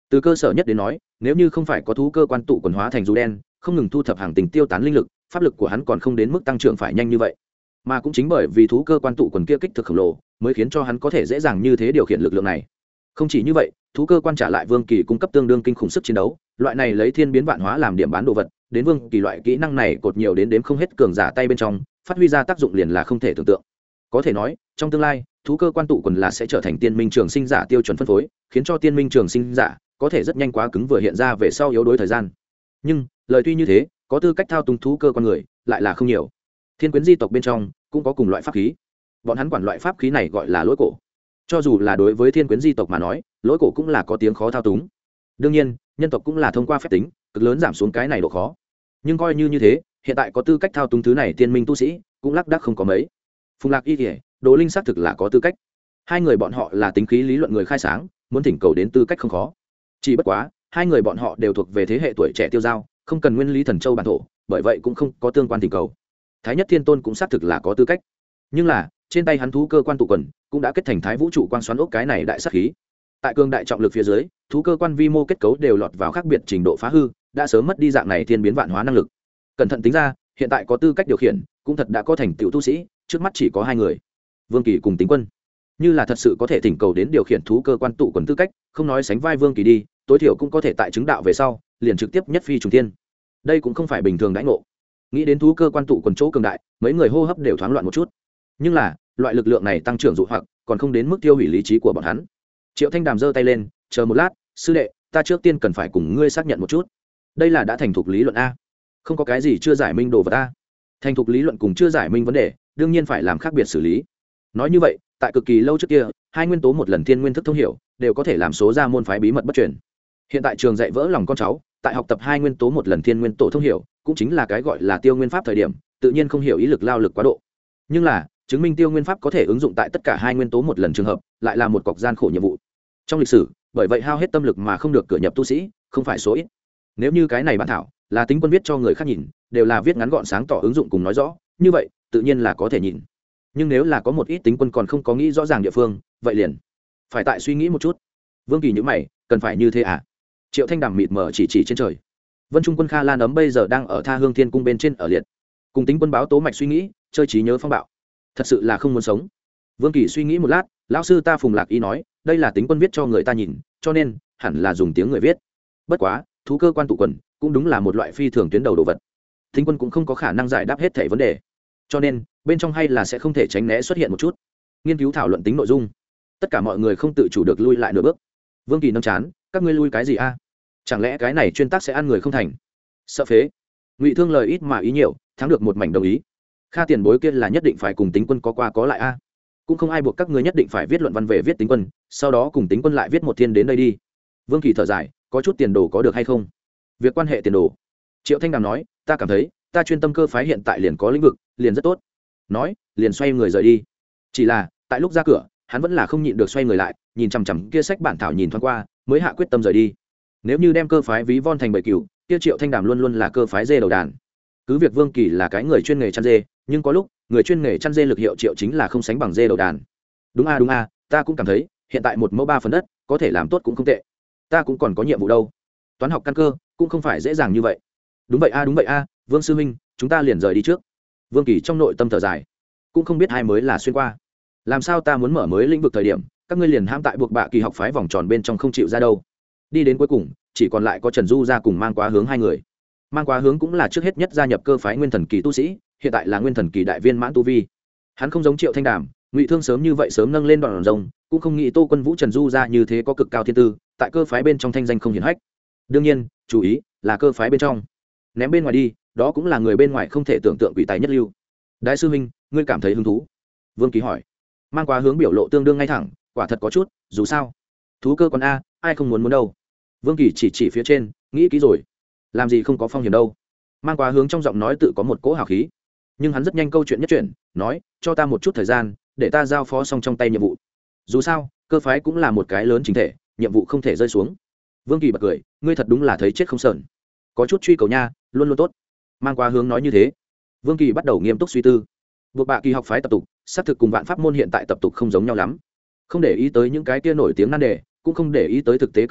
Từ cơ sở nhất đến nói, nếu như không phải có thú cơ quan tụ quần hóa thành dù đen, không ngừng thu thập hàng tình tiêu tán linh lực, pháp lực của hắn còn không đến mức tăng trưởng phải nhanh như vậy. Mà cũng chính bởi vì thú cơ quan tụ quần kia kích thước khổng lồ, mới khiến cho hắn có thể dễ dàng như thế điều khiển lực lượng này. Không chỉ như vậy, thú cơ quan trả lại Vương Kỳ cung cấp tương đương kinh khủng sức chiến đấu, loại này lấy thiên biến vạn hóa làm điểm bán đồ vật, đến Vương Kỳ loại kỹ năng này cột nhiều đến đếm không hết cường giả tay bên trong, phát huy ra tác dụng liền là không thể tưởng tượng. Có thể nói, trong tương lai, thú cơ quan tụ quần là sẽ trở thành tiên minh trường sinh giả tiêu chuẩn phân phối, khiến cho tiên minh trường sinh giả có thể rất nhanh quá cứng vừa hiện ra về sau yếu đuối thời gian. Nhưng lời tuy như thế, có tư cách thao túng thú cơ con người lại là không nhiều. Thiên quyến di tộc bên trong cũng có cùng loại pháp khí, bọn hắn quản loại pháp khí này gọi là lỗi cổ. Cho dù là đối với thiên quyến di tộc mà nói, lỗi cổ cũng là có tiếng khó thao túng. Đương nhiên, nhân tộc cũng là thông qua phép tính cực lớn giảm xuống cái này độ khó. Nhưng coi như như thế, hiện tại có tư cách thao túng thứ này tiên minh tu sĩ cũng lác đác không có mấy. Phùng Lạc Y Kỉa, Đồ Linh xác thực là có tư cách. Hai người bọn họ là tính khí lý luận người khai sáng, muốn thỉnh cầu đến tư cách không khó. Chỉ bất quá, hai người bọn họ đều thuộc về thế hệ tuổi trẻ tiêu dao, không cần nguyên lý thần châu bản thổ, bởi vậy cũng không có tương quan thỉnh cầu. Thái Nhất Thiên Tôn cũng xác thực là có tư cách. Nhưng là, trên tay hắn thú cơ quan tụ quần cũng đã kết thành thái vũ trụ quang xoắn ốc cái này đại sát khí. Tại cường đại trọng lực phía dưới, thú cơ quan vi mô kết cấu đều lọt vào khác biệt trình độ phá hư, đã sớm mất đi dạng này thiên biến vạn hóa năng lực. Cẩn thận tính ra, hiện tại có tư cách điều khiển, cũng thật đã có thành tựu tu sĩ, trước mắt chỉ có hai người. Vương Kỳ cùng Tính Quân. Như là thật sự có thể thỉnh cầu đến điều khiển thú cơ quan tụ quần tư cách, không nói sánh vai Vương Kỳ đi, tối thiểu cũng có thể tại chứng đạo về sau, liền trực tiếp nhất phi trùng thiên. Đây cũng không phải bình thường đãi ngộ. Nghĩ đến thú cơ quan tụ quần chỗ cường đại, mấy người hô hấp đều thoáng loạn một chút. Nhưng là, loại lực lượng này tăng trưởng dụ hoặc, còn không đến mức tiêu hủy lý trí của bọn hắn. Triệu Thanh Đàm giơ tay lên, chờ một lát, sư đệ, ta trước tiên cần phải cùng ngươi xác nhận một chút. Đây là đã thành thục lý luận a, không có cái gì chưa giải minh đồ vật a. Thành thục lý luận cùng chưa giải minh vấn đề, đương nhiên phải làm khác biệt xử lý. Nói như vậy, tại cực kỳ lâu trước kia, hai nguyên tố một lần thiên nguyên thức thông hiểu, đều có thể làm số ra môn phái bí mật bất truyền. Hiện tại trường dạy vỡ lòng con cháu, tại học tập hai nguyên tố một lần thiên nguyên tổ thông hiểu, cũng chính là cái gọi là tiêu nguyên pháp thời điểm, tự nhiên không hiểu ý lực lao lực quá độ. Nhưng là, chứng minh tiêu nguyên pháp có thể ứng dụng tại tất cả hai nguyên tố một lần trường hợp, lại là một cọc gian khổ nhiệm vụ. Trong lịch sử, bởi vậy hao hết tâm lực mà không được cửa nhập tu sĩ, không phải số ít. Nếu như cái này bản thảo là Tính Quân viết cho người khác nhìn, đều là viết ngắn gọn sáng tỏ ứng dụng cùng nói rõ, như vậy, tự nhiên là có thể nhìn. Nhưng nếu là có một ít Tính Quân còn không có nghĩ rõ ràng địa phương, vậy liền phải tại suy nghĩ một chút. Vương Kỳ nhíu mày, cần phải như thế à? Triệu Thanh Đàm mịt mờ chỉ chỉ trên trời. Vân Trung Quân Kha Lan ấm bây giờ đang ở Tha Hương Thiên cung bên trên ở liệt, cùng Tính Quân báo tố mạch suy nghĩ, chơi trí nhớ phong bạo, thật sự là không muốn sống. Vương Kỳ suy nghĩ một lát, lão sư ta Phùng Lạc Y nói, đây là Tính Quân viết cho người ta nhìn, cho nên hẳn là dùng tiếng người viết. Bất quá, thú cơ quan tụ quần cũng đúng là một loại phi thường tuyến đầu đồ vật. Tính Quân cũng không có khả năng giải đáp hết thảy vấn đề, cho nên bên trong hay là sẽ không thể tránh né xuất hiện một chút nghiên cứu thảo luận tính nội dung. Tất cả mọi người không tự chủ được lui lại nửa bước. Vương Kỳ nâng chán, các ngươi lui cái gì a? Chẳng lẽ cái này chuyên tác sẽ ăn người không thành? Sợ phế. Ngụy Thương lời ít mà ý nhiều, thắng được một mảnh đồng ý. Kha tiền bối kia là nhất định phải cùng Tính Quân có qua có lại a. Cũng không ai buộc các ngươi nhất định phải viết luận văn về viết Tính Quân, sau đó cùng Tính Quân lại viết một thiên đến đây đi. Vương Kỳ thở dài, có chút tiền đồ có được hay không? Việc quan hệ tiền đồ. Triệu Thanh Đàm nói, ta cảm thấy ta chuyên tâm cơ phái hiện tại liền có lĩnh vực, liền rất tốt. Nói, liền xoay người rời đi. Chỉ là, tại lúc ra cửa, hắn vẫn là không nhịn được xoay người lại, nhìn chằm chằm kia sách bản thảo nhìn thoáng qua, mới hạ quyết tâm rời đi. Nếu như đem cơ phái ví von thành bầy cừu, kia Triệu Thanh Đàm luôn luôn là cơ phái dê đầu đàn. Cứ việc Vương Kỳ là cái người chuyên nghề chăn dê, nhưng có lúc người chuyên nghề chăn dê lực hiệu Triệu chính là không sánh bằng dê đầu đàn. Đúng a đúng a, ta cũng cảm thấy hiện tại một mẫu ba phần đất có thể làm tốt cũng không tệ. Ta cũng còn có nhiệm vụ đâu. Toán học căn cơ cũng không phải dễ dàng như vậy. Đúng vậy a đúng vậy a, Vương sư huynh, chúng ta liền rời đi trước. Vương Kỳ trong nội tâm thở dài, cũng không biết hai mới là xuyên qua. Làm sao ta muốn mở mới lĩnh vực thời điểm, các ngươi liền ham tại buộc bạ kỳ học phái vòng tròn bên trong không chịu ra đâu. Đi đến cuối cùng, chỉ còn lại có Trần Du ra cùng Mang Quá Hướng hai người. Mang Quá Hướng cũng là trước hết nhất gia nhập cơ phái nguyên thần kỳ tu sĩ, hiện tại là nguyên thần kỳ đại viên mãn tu vi. Hắn không giống Triệu Thanh Đàm, Ngụy Thương sớm như vậy sớm nâng lên đòn rồng, cũng không nghĩ Tô Quân Vũ Trần Du ra như thế có cực cao thiên tư, tại cơ phái bên trong thanh danh không hiển hách. Đương nhiên, chú ý là cơ phái bên trong. Ném bên ngoài đi, đó cũng là người bên ngoài không thể tưởng tượng quỷ tài nhất lưu. Đại sư huynh, ngươi cảm thấy hứng thú? Vương Kỳ hỏi. Mang Quá Hướng biểu lộ tương đương ngay thẳng, quả thật có chút, dù sao thú cơ con a, ai không muốn muốn đâu. Vương Kỳ chỉ chỉ phía trên, nghĩ kỹ rồi, làm gì không có phong hiểm đâu. Mang Quá Hướng trong giọng nói tự có một cỗ hào khí, nhưng hắn rất nhanh câu chuyện nhất chuyển, nói, cho ta một chút thời gian, để ta giao phó xong trong tay nhiệm vụ. Dù sao cơ phái cũng là một cái lớn chính thể, nhiệm vụ không thể rơi xuống. Vương Kỳ bật cười, ngươi thật đúng là thấy chết không sờn, có chút truy cầu nha, luôn luôn tốt. Mang Quá Hướng nói như thế, Vương Kỳ bắt đầu nghiêm túc suy tư. Buộc bạ kỳ học phái tập tục xác thực cùng vạn pháp môn hiện tại tập tục không giống nhau lắm, không để ý tới những cái tia nổi tiếng nan đề, cũng không để ý tới thực tế cơ sở,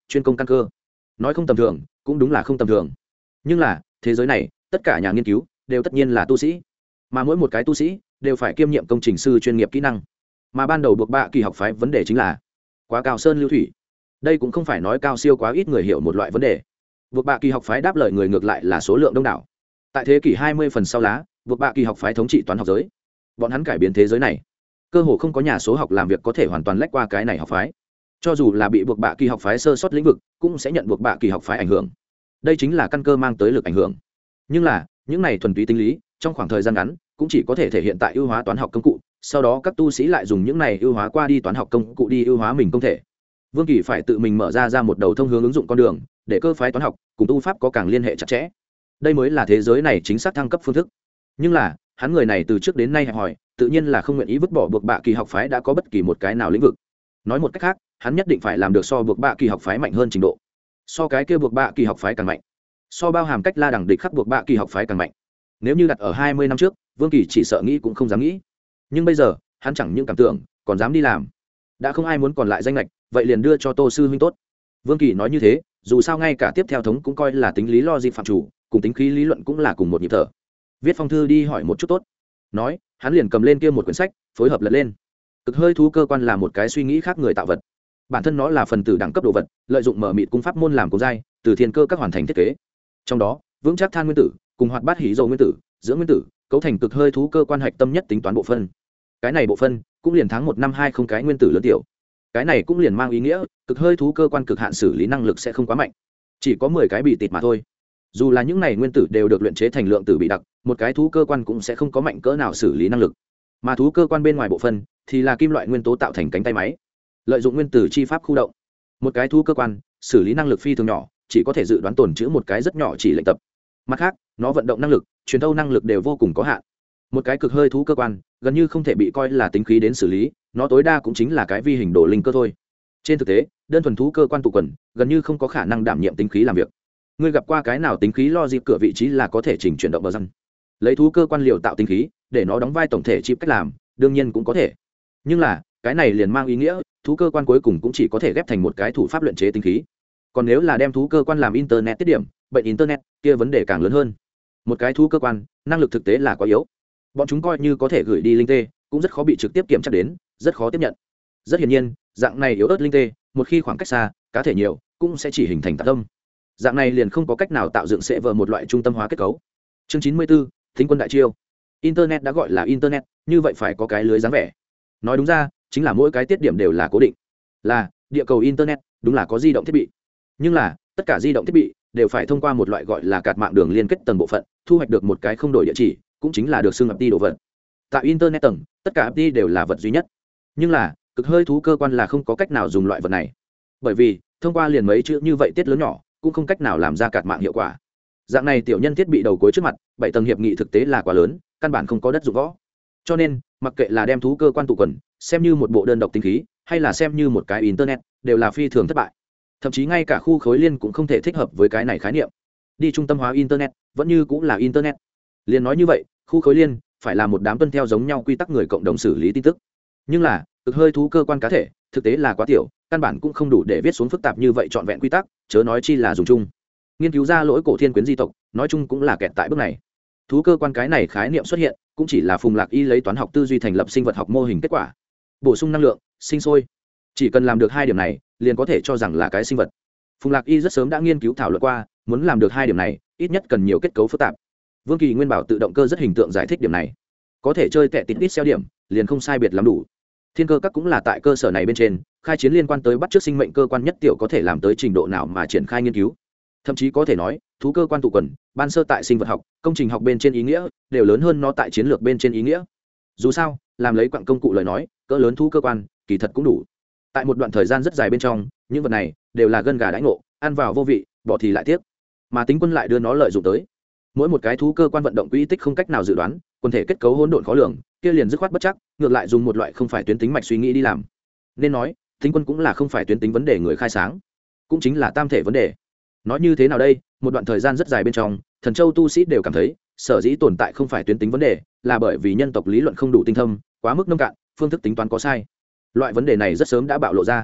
chuyên công căn cơ. Nói không tầm thường cũng đúng là không tầm thường, nhưng là thế giới này tất cả nhà nghiên cứu đều tất nhiên là tu sĩ, mà mỗi một cái tu sĩ đều phải kiêm nhiệm công trình sư chuyên nghiệp kỹ năng. Mà ban đầu buộc bạ kỳ học phái vấn đề chính là quá cao sơn lưu thủy. Đây cũng không phải nói cao siêu quá ít người hiểu một loại vấn đề. Buộc bạ kỳ học phái đáp lời người ngược lại là số lượng đông đảo. Tại thế kỷ hai mươi phần sau lá, buộc bạ kỳ học phái thống trị toán học giới. Bọn hắn cải biến thế giới này, cơ hồ không có nhà số học làm việc có thể hoàn toàn lách qua cái này học phái. Cho dù là bị buộc bạ kỳ học phái sơ sót lĩnh vực, cũng sẽ nhận buộc bạ kỳ học phái ảnh hưởng. Đây chính là căn cơ mang tới lực ảnh hưởng. Nhưng là những này thuần túy tinh lý, trong khoảng thời gian ngắn cũng chỉ có thể thể hiện tại ưu hóa toán học công cụ, sau đó các tu sĩ lại dùng những này ưu hóa qua đi toán học công cụ đi ưu hóa mình công thể. Vương Kỳ phải tự mình mở ra ra một đầu thông hướng ứng dụng con đường, để cơ phái toán học cùng tu pháp có càng liên hệ chặt chẽ. Đây mới là thế giới này chính xác thăng cấp phương thức. Nhưng là hắn người này từ trước đến nay hẹp hòi, tự nhiên là không nguyện ý vứt bỏ buộc bạ kỳ học phái đã có bất kỳ một cái nào lĩnh vực. Nói một cách khác, hắn nhất định phải làm được so buộc bạ kỳ học phái mạnh hơn trình độ, so cái kia buộc bạ kỳ học phái càng mạnh, so bao hàm cách la đẳng địch khắc buộc bạ kỳ học phái càng mạnh. Nếu như đặt ở hai mươi năm trước, Vương Kỳ chỉ sợ nghĩ cũng không dám nghĩ. Nhưng bây giờ hắn chẳng những cảm tưởng, còn dám đi làm. Đã không ai muốn còn lại danh lệch, vậy liền đưa cho Tô sư huynh tốt. Vương Kỳ nói như thế, dù sao ngay cả tiếp theo thống cũng coi là tính lý logic phạm chủ, cùng tính khí lý luận cũng là cùng một nhịp thở. Viết phong thư đi hỏi một chút tốt. Nói, hắn liền cầm lên kia một quyển sách, phối hợp lật lên. Cực hơi thú cơ quan là một cái suy nghĩ khác người tạo vật. Bản thân nó là phần tử đẳng cấp đồ vật, lợi dụng mở mịt cung pháp môn làm cố giai, từ thiên cơ các hoàn thành thiết kế. Trong đó, vững chắc than nguyên tử, cùng hoạt bát hỉ dầu nguyên tử, dưỡng nguyên tử, cấu thành cực hơi thú cơ quan hạch tâm nhất tính toán bộ phân. Cái này bộ phân cũng liền tháng một năm hai không cái nguyên tử lớn tiểu. Cái này cũng liền mang ý nghĩa, cực hơi thú cơ quan cực hạn xử lý năng lực sẽ không quá mạnh, chỉ có mười cái bị tịt mà thôi. Dù là những này nguyên tử đều được luyện chế thành lượng tử bị đặc, một cái thú cơ quan cũng sẽ không có mạnh cỡ nào xử lý năng lực. Mà thú cơ quan bên ngoài bộ phân thì là kim loại nguyên tố tạo thành cánh tay máy, lợi dụng nguyên tử chi pháp khu động. Một cái thú cơ quan xử lý năng lực phi thường nhỏ, chỉ có thể dự đoán tồn trữ một cái rất nhỏ chỉ lệnh tập. Mặt khác, nó vận động năng lực, truyền thâu năng lực đều vô cùng có hạn. Một cái cực hơi thú cơ quan gần như không thể bị coi là tính khí đến xử lý, nó tối đa cũng chính là cái vi hình đồ linh cơ thôi. Trên thực tế, đơn thuần thú cơ quan tụ quần gần như không có khả năng đảm nhiệm tính khí làm việc. Ngươi gặp qua cái nào tính khí lo dịp cửa vị trí là có thể chỉnh chuyển động bờ răng, lấy thú cơ quan liều tạo tính khí để nó đóng vai tổng thể chip cách làm, đương nhiên cũng có thể. Nhưng là cái này liền mang ý nghĩa thú cơ quan cuối cùng cũng chỉ có thể ghép thành một cái thủ pháp luyện chế tính khí. Còn nếu là đem thú cơ quan làm internet tiết điểm, bệnh internet kia vấn đề càng lớn hơn. Một cái thú cơ quan năng lực thực tế là quá yếu, bọn chúng coi như có thể gửi đi linh tê cũng rất khó bị trực tiếp kiểm tra đến, rất khó tiếp nhận. Rất hiển nhiên, dạng này yếu ớt linh tê một khi khoảng cách xa, cá thể nhiều cũng sẽ chỉ hình thành tạc tâm. Dạng này liền không có cách nào tạo dựng sẽ vờ một loại trung tâm hóa kết cấu. Chương chín mươi bốn, thính quân đại chiêu. Internet đã gọi là internet, như vậy phải có cái lưới dáng vẻ. Nói đúng ra chính là mỗi cái tiết điểm đều là cố định, là địa cầu internet, đúng là có di động thiết bị. Nhưng là tất cả di động thiết bị đều phải thông qua một loại gọi là card mạng đường liên kết tầng bộ phận, thu hoạch được một cái không đổi địa chỉ, cũng chính là được xưng ập đi đồ vật. Tại internet tầng, tất cả ập đi đều là vật duy nhất. Nhưng là cực hơi thú cơ quan là không có cách nào dùng loại vật này, bởi vì thông qua liền mấy chữ như vậy tiết lớn nhỏ cũng không cách nào làm ra card mạng hiệu quả. Dạng này tiểu nhân thiết bị đầu cuối trước mặt, bảy tầng hiệp nghị thực tế là quá lớn, căn bản không có đất dụng võ. Cho nên mặc kệ là đem thú cơ quan tụ quần xem như một bộ đơn độc tinh khí, hay là xem như một cái internet, đều là phi thường thất bại. Thậm chí ngay cả khu khối liên cũng không thể thích hợp với cái này khái niệm. Đi trung tâm hóa internet vẫn như cũng là internet. Liên nói như vậy, khu khối liên phải là một đám tuân theo giống nhau quy tắc người cộng đồng xử lý tin tức. Nhưng là cực hơi thú cơ quan cá thể thực tế là quá tiểu, căn bản cũng không đủ để viết xuống phức tạp như vậy trọn vẹn quy tắc, chớ nói chi là dùng chung. Nghiên cứu ra lỗi cổ thiên quyến di tộc, nói chung cũng là kẹt tại bước này. Thú cơ quan cái này khái niệm xuất hiện, cũng chỉ là Phùng Lạc Y lấy toán học tư duy thành lập sinh vật học mô hình kết quả. Bổ sung năng lượng, sinh sôi. Chỉ cần làm được hai điểm này, liền có thể cho rằng là cái sinh vật. Phùng Lạc Y rất sớm đã nghiên cứu thảo luận qua, muốn làm được hai điểm này, ít nhất cần nhiều kết cấu phức tạp. Vương Kỳ nguyên bảo tự động cơ rất hình tượng giải thích điểm này. Có thể chơi tệ tít ít xeo điểm, liền không sai biệt lắm đủ. Thiên cơ các cũng là tại cơ sở này bên trên, khai chiến liên quan tới bắt chước sinh mệnh cơ quan nhất tiểu có thể làm tới trình độ nào mà triển khai nghiên cứu. Thậm chí có thể nói, thú cơ quan tụ quần, ban sơ tại sinh vật học, công trình học bên trên ý nghĩa, đều lớn hơn nó tại chiến lược bên trên ý nghĩa. Dù sao, làm lấy quặng công cụ lời nói, cỡ lớn thú cơ quan, kỳ thật cũng đủ. Tại một đoạn thời gian rất dài bên trong, những vật này đều là gân gà đãi ngộ, ăn vào vô vị, bỏ thì lại tiếc. Mà tính quân lại đưa nó lợi dụng tới. Mỗi một cái thú cơ quan vận động quỹ tích không cách nào dự đoán, quần thể kết cấu hỗn độn khó lường, kia liền dứt khoát bất chắc, ngược lại dùng một loại không phải tuyến tính mạch suy nghĩ đi làm. Nên nói, tính quân cũng là không phải tuyến tính vấn đề người khai sáng, cũng chính là tam thể vấn đề. Nói như thế nào đây, một đoạn thời gian rất dài bên trong, Thần Châu tu sĩ đều cảm thấy, sở dĩ tồn tại không phải tuyến tính vấn đề, là bởi vì nhân tộc lý luận không đủ tinh thâm, quá mức nông cạn, phương thức tính toán có sai. Loại vấn đề này rất sớm đã bạo lộ ra.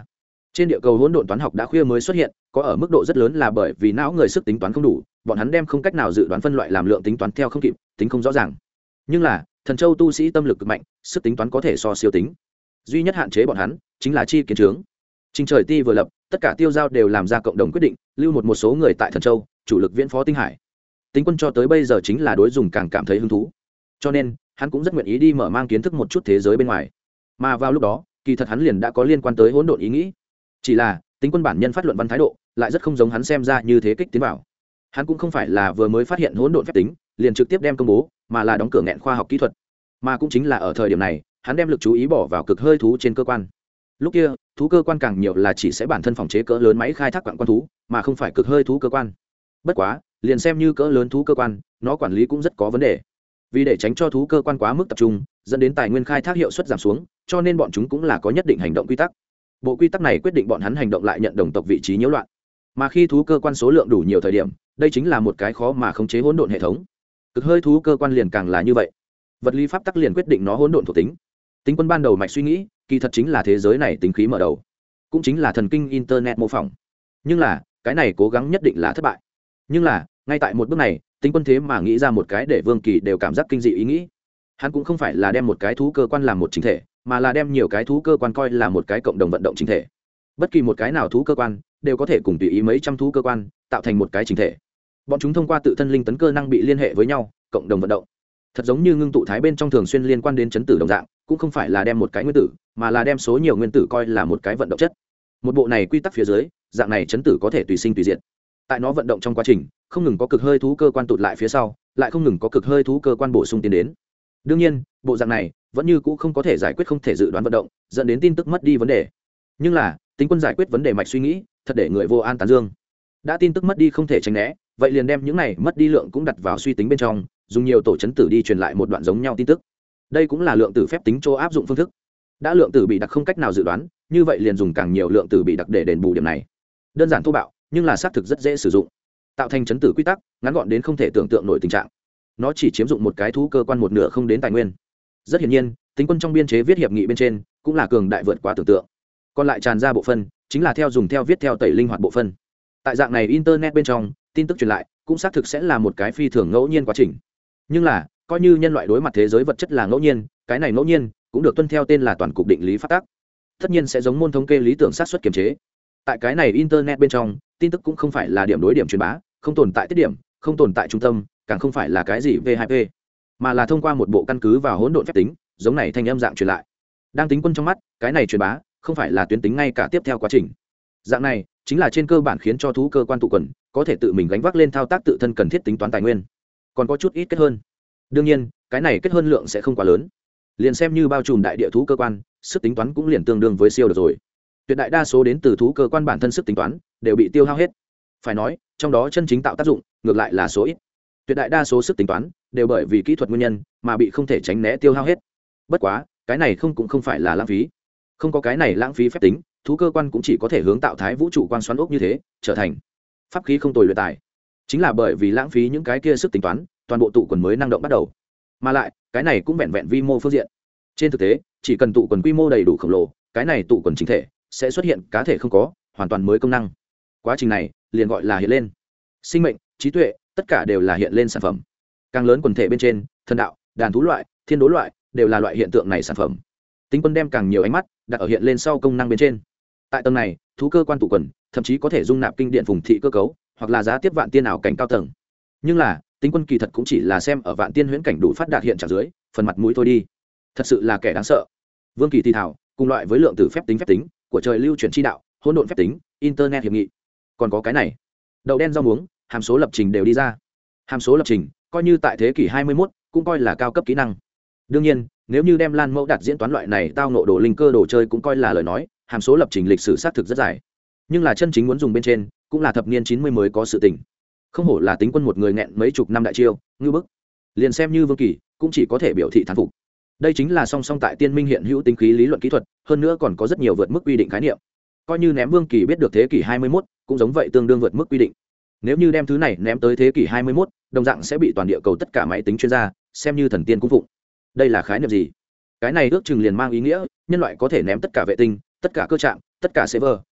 Trên địa cầu hỗn độn toán học đã khuya mới xuất hiện, có ở mức độ rất lớn là bởi vì não người sức tính toán không đủ, bọn hắn đem không cách nào dự đoán phân loại làm lượng tính toán theo không kịp, tính không rõ ràng. Nhưng là thần châu tu sĩ tâm lực cực mạnh, sức tính toán có thể so siêu tính. Duy nhất hạn chế bọn hắn chính là chi kiến trướng. Trình trời ti vừa lập, tất cả tiêu giao đều làm ra cộng đồng quyết định, lưu một một số người tại thần châu, chủ lực viễn phó tinh hải. Tính quân cho tới bây giờ chính là đối dùng càng cảm thấy hứng thú, cho nên hắn cũng rất nguyện ý đi mở mang kiến thức một chút thế giới bên ngoài. Mà vào lúc đó, kỳ thật hắn liền đã có liên quan tới hỗn độn ý nghĩ. Chỉ là tính quân bản nhân phát luận văn thái độ lại rất không giống hắn xem ra như thế kích tiến vào. Hắn cũng không phải là vừa mới phát hiện hỗn độn phép tính liền trực tiếp đem công bố, mà là đóng cửa nghẹn khoa học kỹ thuật. Mà cũng chính là ở thời điểm này, hắn đem lực chú ý bỏ vào cực hơi thú trên cơ quan. Lúc kia thú cơ quan càng nhiều là chỉ sẽ bản thân phòng chế cỡ lớn máy khai thác quặng quan thú, mà không phải cực hơi thú cơ quan. Bất quá liền xem như cỡ lớn thú cơ quan, nó quản lý cũng rất có vấn đề. Vì để tránh cho thú cơ quan quá mức tập trung, dẫn đến tài nguyên khai thác hiệu suất giảm xuống, cho nên bọn chúng cũng là có nhất định hành động quy tắc. Bộ quy tắc này quyết định bọn hắn hành động lại nhận đồng tộc vị trí nhiễu loạn. Mà khi thú cơ quan số lượng đủ nhiều thời điểm, đây chính là một cái khó mà khống chế hỗn độn hệ thống. Cực hơi thú cơ quan liền càng là như vậy. Vật lý pháp tắc liền quyết định nó hỗn độn thuộc tính. Tính quân ban đầu mạch suy nghĩ, kỳ thật chính là thế giới này tính khí mở đầu, cũng chính là thần kinh internet mô phỏng. Nhưng là cái này cố gắng nhất định là thất bại. Nhưng là ngay tại một bước này, tính quân thế mà nghĩ ra một cái để Vương Kỳ đều cảm giác kinh dị ý nghĩ. Hắn cũng không phải là đem một cái thú cơ quan làm một chính thể, mà là đem nhiều cái thú cơ quan coi là một cái cộng đồng vận động chính thể. Bất kỳ một cái nào thú cơ quan đều có thể cùng tùy ý mấy trăm thú cơ quan tạo thành một cái chính thể. Bọn chúng thông qua tự thân linh tấn cơ năng bị liên hệ với nhau, cộng đồng vận động. Thật giống như ngưng tụ thái bên trong thường xuyên liên quan đến chấn tử đồng dạng, cũng không phải là đem một cái nguyên tử, mà là đem số nhiều nguyên tử coi là một cái vận động chất. Một bộ này quy tắc phía dưới, dạng này chấn tử có thể tùy sinh tùy diệt. Tại nó vận động trong quá trình, không ngừng có cực hơi thú cơ quan tụt lại phía sau, lại không ngừng có cực hơi thú cơ quan bổ sung tiến đến. Đương nhiên, bộ dạng này vẫn như cũ không có thể giải quyết không thể dự đoán vận động, dẫn đến tin tức mất đi vấn đề. Nhưng là tính quân giải quyết vấn đề mạch suy nghĩ, thật để người vô an tán dương. Đã tin tức mất đi không thể tránh né, vậy liền đem những này mất đi lượng cũng đặt vào suy tính bên trong, dùng nhiều tổ chấn tử đi truyền lại một đoạn giống nhau tin tức. Đây cũng là lượng tử phép tính chỗ áp dụng phương thức. Đã lượng tử bị đặc không cách nào dự đoán, như vậy liền dùng càng nhiều lượng tử bị đặc để đền bù điểm này. Đơn giản thô bạo, nhưng là xác thực rất dễ sử dụng. Tạo thành chấn tử quy tắc, ngắn gọn đến không thể tưởng tượng nổi tình trạng. Nó chỉ chiếm dụng một cái thú cơ quan một nửa không đến tài nguyên. Rất hiển nhiên, tính quân trong biên chế viết hiệp nghị bên trên cũng là cường đại vượt quá tưởng tượng. Còn lại tràn ra bộ phân, chính là theo dùng theo viết theo tẩy linh hoạt bộ phân. Tại dạng này internet bên trong, tin tức truyền lại cũng xác thực sẽ là một cái phi thường ngẫu nhiên quá trình. Nhưng là coi như nhân loại đối mặt thế giới vật chất là ngẫu nhiên, cái này ngẫu nhiên cũng được tuân theo tên là toàn cục định lý pháp tắc. Tất nhiên sẽ giống môn thống kê lý tưởng xác suất kiềm chế. Tại cái này internet bên trong, tin tức cũng không phải là điểm đối điểm truyền bá, không tồn tại tiết điểm, không tồn tại trung tâm, càng không phải là cái gì v hai p, mà là thông qua một bộ căn cứ vào hỗn độn phép tính, giống này thanh âm dạng truyền lại. Đang tính quân trong mắt, cái này truyền bá không phải là tuyến tính ngay cả tiếp theo quá trình. Dạng này chính là trên cơ bản khiến cho thú cơ quan tụ quần có thể tự mình gánh vác lên thao tác tự thân cần thiết tính toán tài nguyên, còn có chút ít kết hơn. Đương nhiên cái này kết hơn lượng sẽ không quá lớn, liền xem như bao trùm đại địa thú cơ quan, sức tính toán cũng liền tương đương với siêu được rồi. Tuyệt đại đa số đến từ thú cơ quan bản thân sức tính toán đều bị tiêu hao hết. Phải nói trong đó chân chính tạo tác dụng ngược lại là số ít. Tuyệt đại đa số sức tính toán đều bởi vì kỹ thuật nguyên nhân mà bị không thể tránh né tiêu hao hết. Bất quá cái này không cũng không phải là lãng phí. Không có cái này lãng phí phép tính, thú cơ quan cũng chỉ có thể hướng tạo thái vũ trụ quan xoắn ốc như thế, trở thành pháp khí không tồi luyện tài. Chính là bởi vì lãng phí những cái kia sức tính toán, toàn bộ tụ quần mới năng động bắt đầu. Mà lại cái này cũng vẹn vẹn vi mô phương diện. Trên thực tế chỉ cần tụ quần quy mô đầy đủ khổng lồ, cái này tụ quần chính thể sẽ xuất hiện cá thể không có hoàn toàn mới công năng. Quá trình này liền gọi là hiện lên. Sinh mệnh, trí tuệ, tất cả đều là hiện lên sản phẩm. Càng lớn quần thể bên trên, thần đạo, đàn thú loại, thiên đố loại đều là loại hiện tượng này sản phẩm. Tính quân đem càng nhiều ánh mắt đặt ở hiện lên sau công năng bên trên. Tại tầng này, thú cơ quan tụ quần thậm chí có thể dung nạp kinh điện phùng thị cơ cấu, hoặc là giá tiếp vạn tiên ảo cảnh cao tầng. Nhưng là tính quân kỳ thật cũng chỉ là xem ở vạn tiên huyễn cảnh đủ phát đạt hiện trạng dưới phần mặt mũi thôi đi. Thật sự là kẻ đáng sợ. Vương Kỳ thì thảo cùng loại với lượng tử phép tính phép tính của trời lưu chuyển chi đạo, hỗn độn phép tính, internet hiệp nghị. Còn có cái này, đậu đen rau muống, hàm số lập trình đều đi ra. Hàm số lập trình coi như tại thế kỷ hai mươi mốt cũng coi là cao cấp kỹ năng. Đương nhiên nếu như đem lan mẫu đặt diễn toán loại này tao nộ đồ linh cơ đồ chơi cũng coi là lời nói, hàm số lập trình lịch sử xác thực rất dài, nhưng là chân chính muốn dùng bên trên cũng là thập niên chín mươi mới có sự tình. Không hổ là tính quân một người nghẹn mấy chục năm đại chiêu, ngưu bức. Liền xem như Vương Kỳ cũng chỉ có thể biểu thị thán phục. Đây chính là song song tại tiên minh hiện hữu tính khí lý luận kỹ thuật, hơn nữa còn có rất nhiều vượt mức quy định khái niệm. Coi như ném Vương Kỳ biết được thế kỷ hai mươi mốt cũng giống vậy tương đương vượt mức quy định. Nếu như đem thứ này ném tới thế kỷ hai mươi mốt, đồng dạng sẽ bị toàn địa cầu tất cả máy tính chuyên gia xem như thần tiên cung phụng. Đây là khái niệm gì? Cái này ước chừng liền mang ý nghĩa nhân loại có thể ném tất cả vệ tinh, tất cả cơ trạng, tất cả server,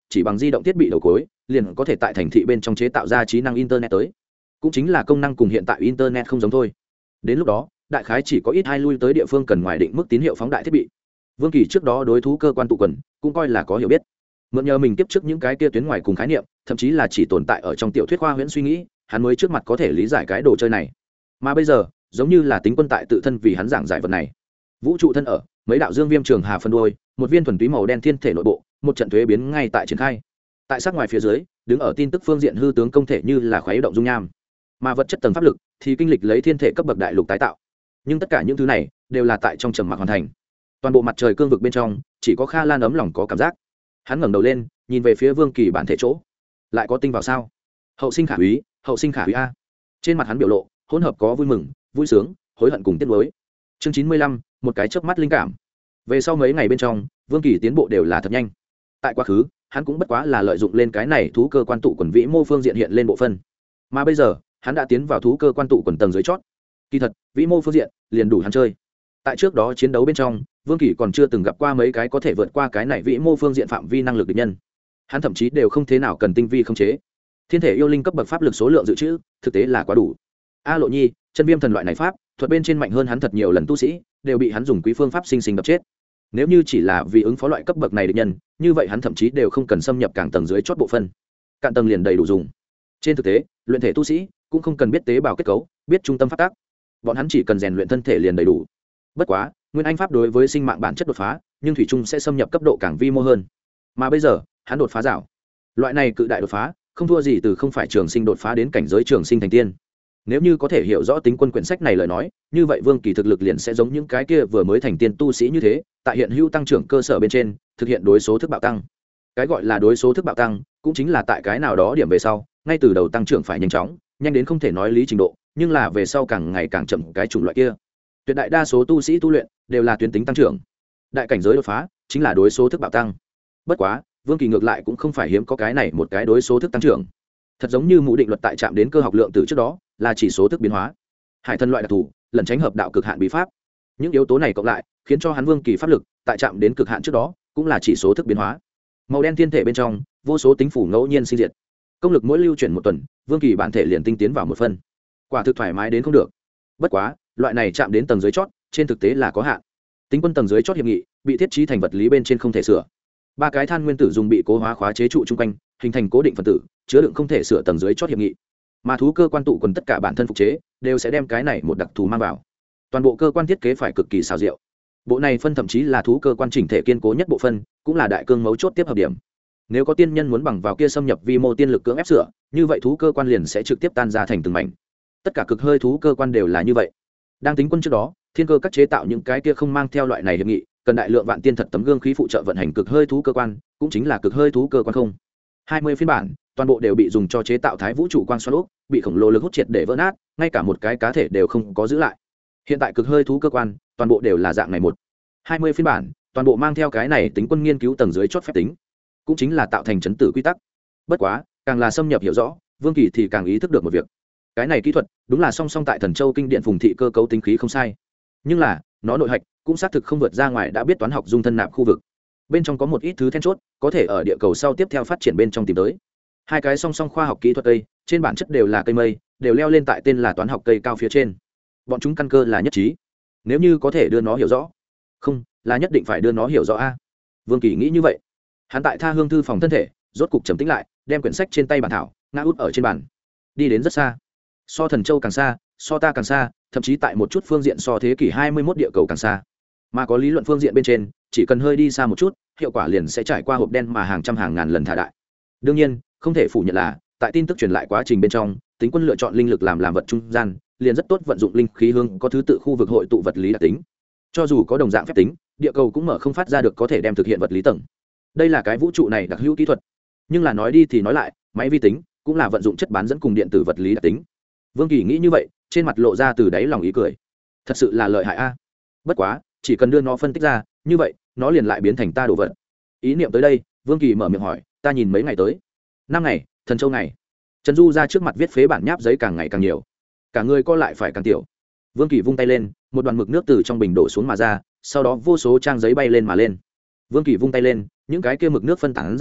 chỉ bằng di động thiết bị đầu cuối liền có thể tại thành thị bên trong chế tạo ra trí năng internet tới, cũng chính là công năng cùng hiện tại internet không giống thôi. Đến lúc đó đại khái chỉ có ít hai lui tới địa phương cần ngoài định mức tín hiệu phóng đại thiết bị. Vương Kỳ trước đó đối thú cơ quan tụ quần cũng coi là có hiểu biết, mượn nhờ mình tiếp trước những cái kia tuyến ngoài cùng khái niệm, thậm chí là chỉ tồn tại ở trong tiểu thuyết khoa huyễn suy nghĩ, hắn mới trước mặt có thể lý giải cái đồ chơi này. Mà bây giờ giống như là tính quân tại tự thân vì hắn giảng giải vật này. Vũ trụ thân ở mấy đạo dương viêm trường hà phân đôi, một viên thuần túy màu đen thiên thể nội bộ, một trận thuế biến ngay tại triển khai. Tại sát ngoài phía dưới, đứng ở tin tức phương diện hư tướng công thể như là khuấy động dung nham, mà vật chất tầng pháp lực thì kinh lịch lấy thiên thể cấp bậc đại lục tái tạo. Nhưng tất cả những thứ này đều là tại trong trầm mặc hoàn thành. Toàn bộ mặt trời cương vực bên trong chỉ có Kha Lan ấm lòng có cảm giác. Hắn ngẩng đầu lên nhìn về phía Vương Kỳ bản thể chỗ, lại có tinh vào sao? Hậu sinh khả úy, hậu sinh khả úy a. Trên mặt hắn biểu lộ hỗn hợp có vui mừng, vui sướng, hối hận cùng tiếc nuối. Chương chín mươi lăm, một cái chớp mắt linh cảm. Về sau mấy ngày bên trong, Vương Kỳ tiến bộ đều là thật nhanh. Tại quá khứ hắn cũng bất quá là lợi dụng lên cái này thú cơ quan tụ quần vĩ mô phương diện hiện lên bộ phân, mà bây giờ hắn đã tiến vào thú cơ quan tụ quần tầng dưới chót. Kỳ thật vĩ mô phương diện liền đủ hắn chơi. Tại trước đó chiến đấu bên trong, Vương Kỳ còn chưa từng gặp qua mấy cái có thể vượt qua cái này vĩ mô phương diện phạm vi năng lực địch nhân. Hắn thậm chí đều không thế nào cần tinh vi khống chế. Thiên thể yêu linh cấp bậc pháp lực số lượng dự trữ thực tế là quá đủ. A Lộ Nhi, chân viêm thần loại này pháp thuật bên trên mạnh hơn hắn thật nhiều lần tu sĩ, đều bị hắn dùng quý phương pháp sinh sinh đập chết. Nếu như chỉ là vì ứng phó loại cấp bậc này địch nhân, như vậy hắn thậm chí đều không cần xâm nhập càng tầng dưới chót bộ phân, cạn tầng liền đầy đủ dùng. Trên thực tế, luyện thể tu sĩ cũng không cần biết tế bào kết cấu, biết trung tâm phát tác, bọn hắn chỉ cần rèn luyện thân thể liền đầy đủ. Bất quá nguyên anh pháp đối với sinh mạng bản chất đột phá, nhưng thủy trung sẽ xâm nhập cấp độ càng vi mô hơn. Mà bây giờ hắn đột phá rào, loại này cự đại đột phá không thua gì từ không phải trường sinh đột phá đến cảnh giới trường sinh thành tiên. Nếu như có thể hiểu rõ tính quân quyển sách này lời nói, như vậy Vương Kỳ thực lực liền sẽ giống những cái kia vừa mới thành tiên tu sĩ như thế, tại hiện hữu tăng trưởng cơ sở bên trên thực hiện đối số thức bạo tăng. Cái gọi là đối số thức bạo tăng cũng chính là tại cái nào đó điểm về sau, ngay từ đầu tăng trưởng phải nhanh chóng, nhanh đến không thể nói lý trình độ, nhưng là về sau càng ngày càng chậm cái chủng loại kia. Tuyệt đại đa số tu sĩ tu luyện đều là tuyến tính tăng trưởng, đại cảnh giới đột phá chính là đối số thức bạo tăng. Bất quá Vương Kỳ ngược lại cũng không phải hiếm có cái này một cái đối số thức tăng trưởng. Thật giống như mũ định luật tại chạm đến cơ học lượng từ trước đó là chỉ số thức biến hóa, hải thân loại đặc thù lẩn tránh hợp đạo cực hạn bí pháp, những yếu tố này cộng lại khiến cho hắn Vương Kỳ pháp lực tại chạm đến cực hạn trước đó cũng là chỉ số thức biến hóa. Màu đen thiên thể bên trong vô số tính phủ ngẫu nhiên sinh diệt, công lực mỗi lưu chuyển một tuần, Vương Kỳ bản thể liền tinh tiến vào một phân, quả thực thoải mái đến không được. Bất quá loại này chạm đến tầng dưới chót trên thực tế là có hạn. Tính quân tầng dưới chót hiệp nghị bị thiết trí thành vật lý bên trên không thể sửa, ba cái than nguyên tử dùng bị cố hóa khóa chế trụ chung quanh, hình thành cố định phần tử chứa đựng không thể sửa tầng dưới chót hiệp nghị. Mà thú cơ quan tụ quần tất cả bản thân phục chế đều sẽ đem cái này một đặc thù mang vào, toàn bộ cơ quan thiết kế phải cực kỳ xảo diệu. Bộ này phân thậm chí là thú cơ quan chỉnh thể kiên cố nhất bộ phân, cũng là đại cương mấu chốt tiếp hợp điểm. Nếu có tiên nhân muốn bằng vào kia xâm nhập vi mô tiên lực cưỡng ép sửa, như vậy thú cơ quan liền sẽ trực tiếp tan ra thành từng mảnh. Tất cả cực hơi thú cơ quan đều là như vậy. Đang tính quân trước đó, thiên cơ các chế tạo những cái kia không mang theo loại này hiệp nghị, cần đại lượng vạn tiên thật tấm gương khí phụ trợ vận hành cực hơi thú cơ quan, cũng chính là cực hơi thú cơ quan không hai mươi phiên bản, toàn bộ đều bị dùng cho chế tạo thái vũ trụ quang xoắn ốc, bị khổng lồ lực hút triệt để vỡ nát, ngay cả một cái cá thể đều không có giữ lại. Hiện tại cực hơi thú cơ quan toàn bộ đều là dạng này một hai mươi phiên bản, toàn bộ mang theo cái này tính quân nghiên cứu tầng dưới chót phép tính, cũng chính là tạo thành chấn tử quy tắc. Bất quá càng là xâm nhập hiểu rõ, Vương Kỳ thì càng ý thức được một việc, cái này kỹ thuật đúng là song song tại Thần Châu kinh điện phùng thị cơ cấu tính khí không sai, nhưng là nó nội hạch cũng xác thực không vượt ra ngoài đã biết toán học dung thân nạp khu vực. Bên trong có một ít thứ then chốt có thể ở địa cầu sau tiếp theo phát triển bên trong tìm tới. Hai cái song song khoa học kỹ thuật cây trên bản chất đều là cây mây, đều leo lên tại tên là toán học cây cao phía trên. Bọn chúng căn cơ là nhất trí, nếu như có thể đưa nó hiểu rõ, không là nhất định phải đưa nó hiểu rõ a. Vương Kỳ nghĩ như vậy. Hắn tại tha hương thư phòng thân thể rốt cục trầm tĩnh lại, đem quyển sách trên tay bản thảo ngã út ở trên bàn, đi đến rất xa, so Thần Châu càng xa, so ta càng xa, thậm chí tại một chút phương diện so thế kỷ hai mươi mốt địa cầu càng xa. Mà có lý luận phương diện bên trên, chỉ cần hơi đi xa một chút, hiệu quả liền sẽ trải qua hộp đen mà hàng trăm hàng ngàn lần thả đại. Đương nhiên không thể phủ nhận là tại tin tức truyền lại quá trình bên trong, tính quân lựa chọn linh lực làm làm vật trung gian, liền rất tốt vận dụng linh khí hương có thứ tự khu vực hội tụ vật lý đặc tính. Cho dù có đồng dạng phép tính, địa cầu cũng mở không phát ra được có thể đem thực hiện vật lý tầng. Đây là cái vũ trụ này đặc hữu kỹ thuật. Nhưng là nói đi thì nói lại, máy vi tính cũng là vận dụng chất bán dẫn cùng điện tử vật lý đặc tính. Vương Kỳ nghĩ như vậy, trên mặt lộ ra từ đáy lòng ý cười. Thật sự là lợi hại a. Bất quá chỉ cần đưa nó phân tích ra, như vậy nó liền lại biến thành ta đồ vật. Ý niệm tới đây, Vương Kỳ mở miệng hỏi, ta nhìn mấy ngày tới? Năm ngày, Thần Châu ngày. Trần Du ra trước mặt viết phế bản nháp giấy càng ngày càng nhiều, cả người co lại phải càng tiểu. Vương Kỳ vung tay lên, một đoàn mực nước từ trong bình đổ xuống mà ra, sau đó vô số trang giấy bay lên mà lên. Vương Kỳ vung tay lên, những cái kia mực nước phân tán ra,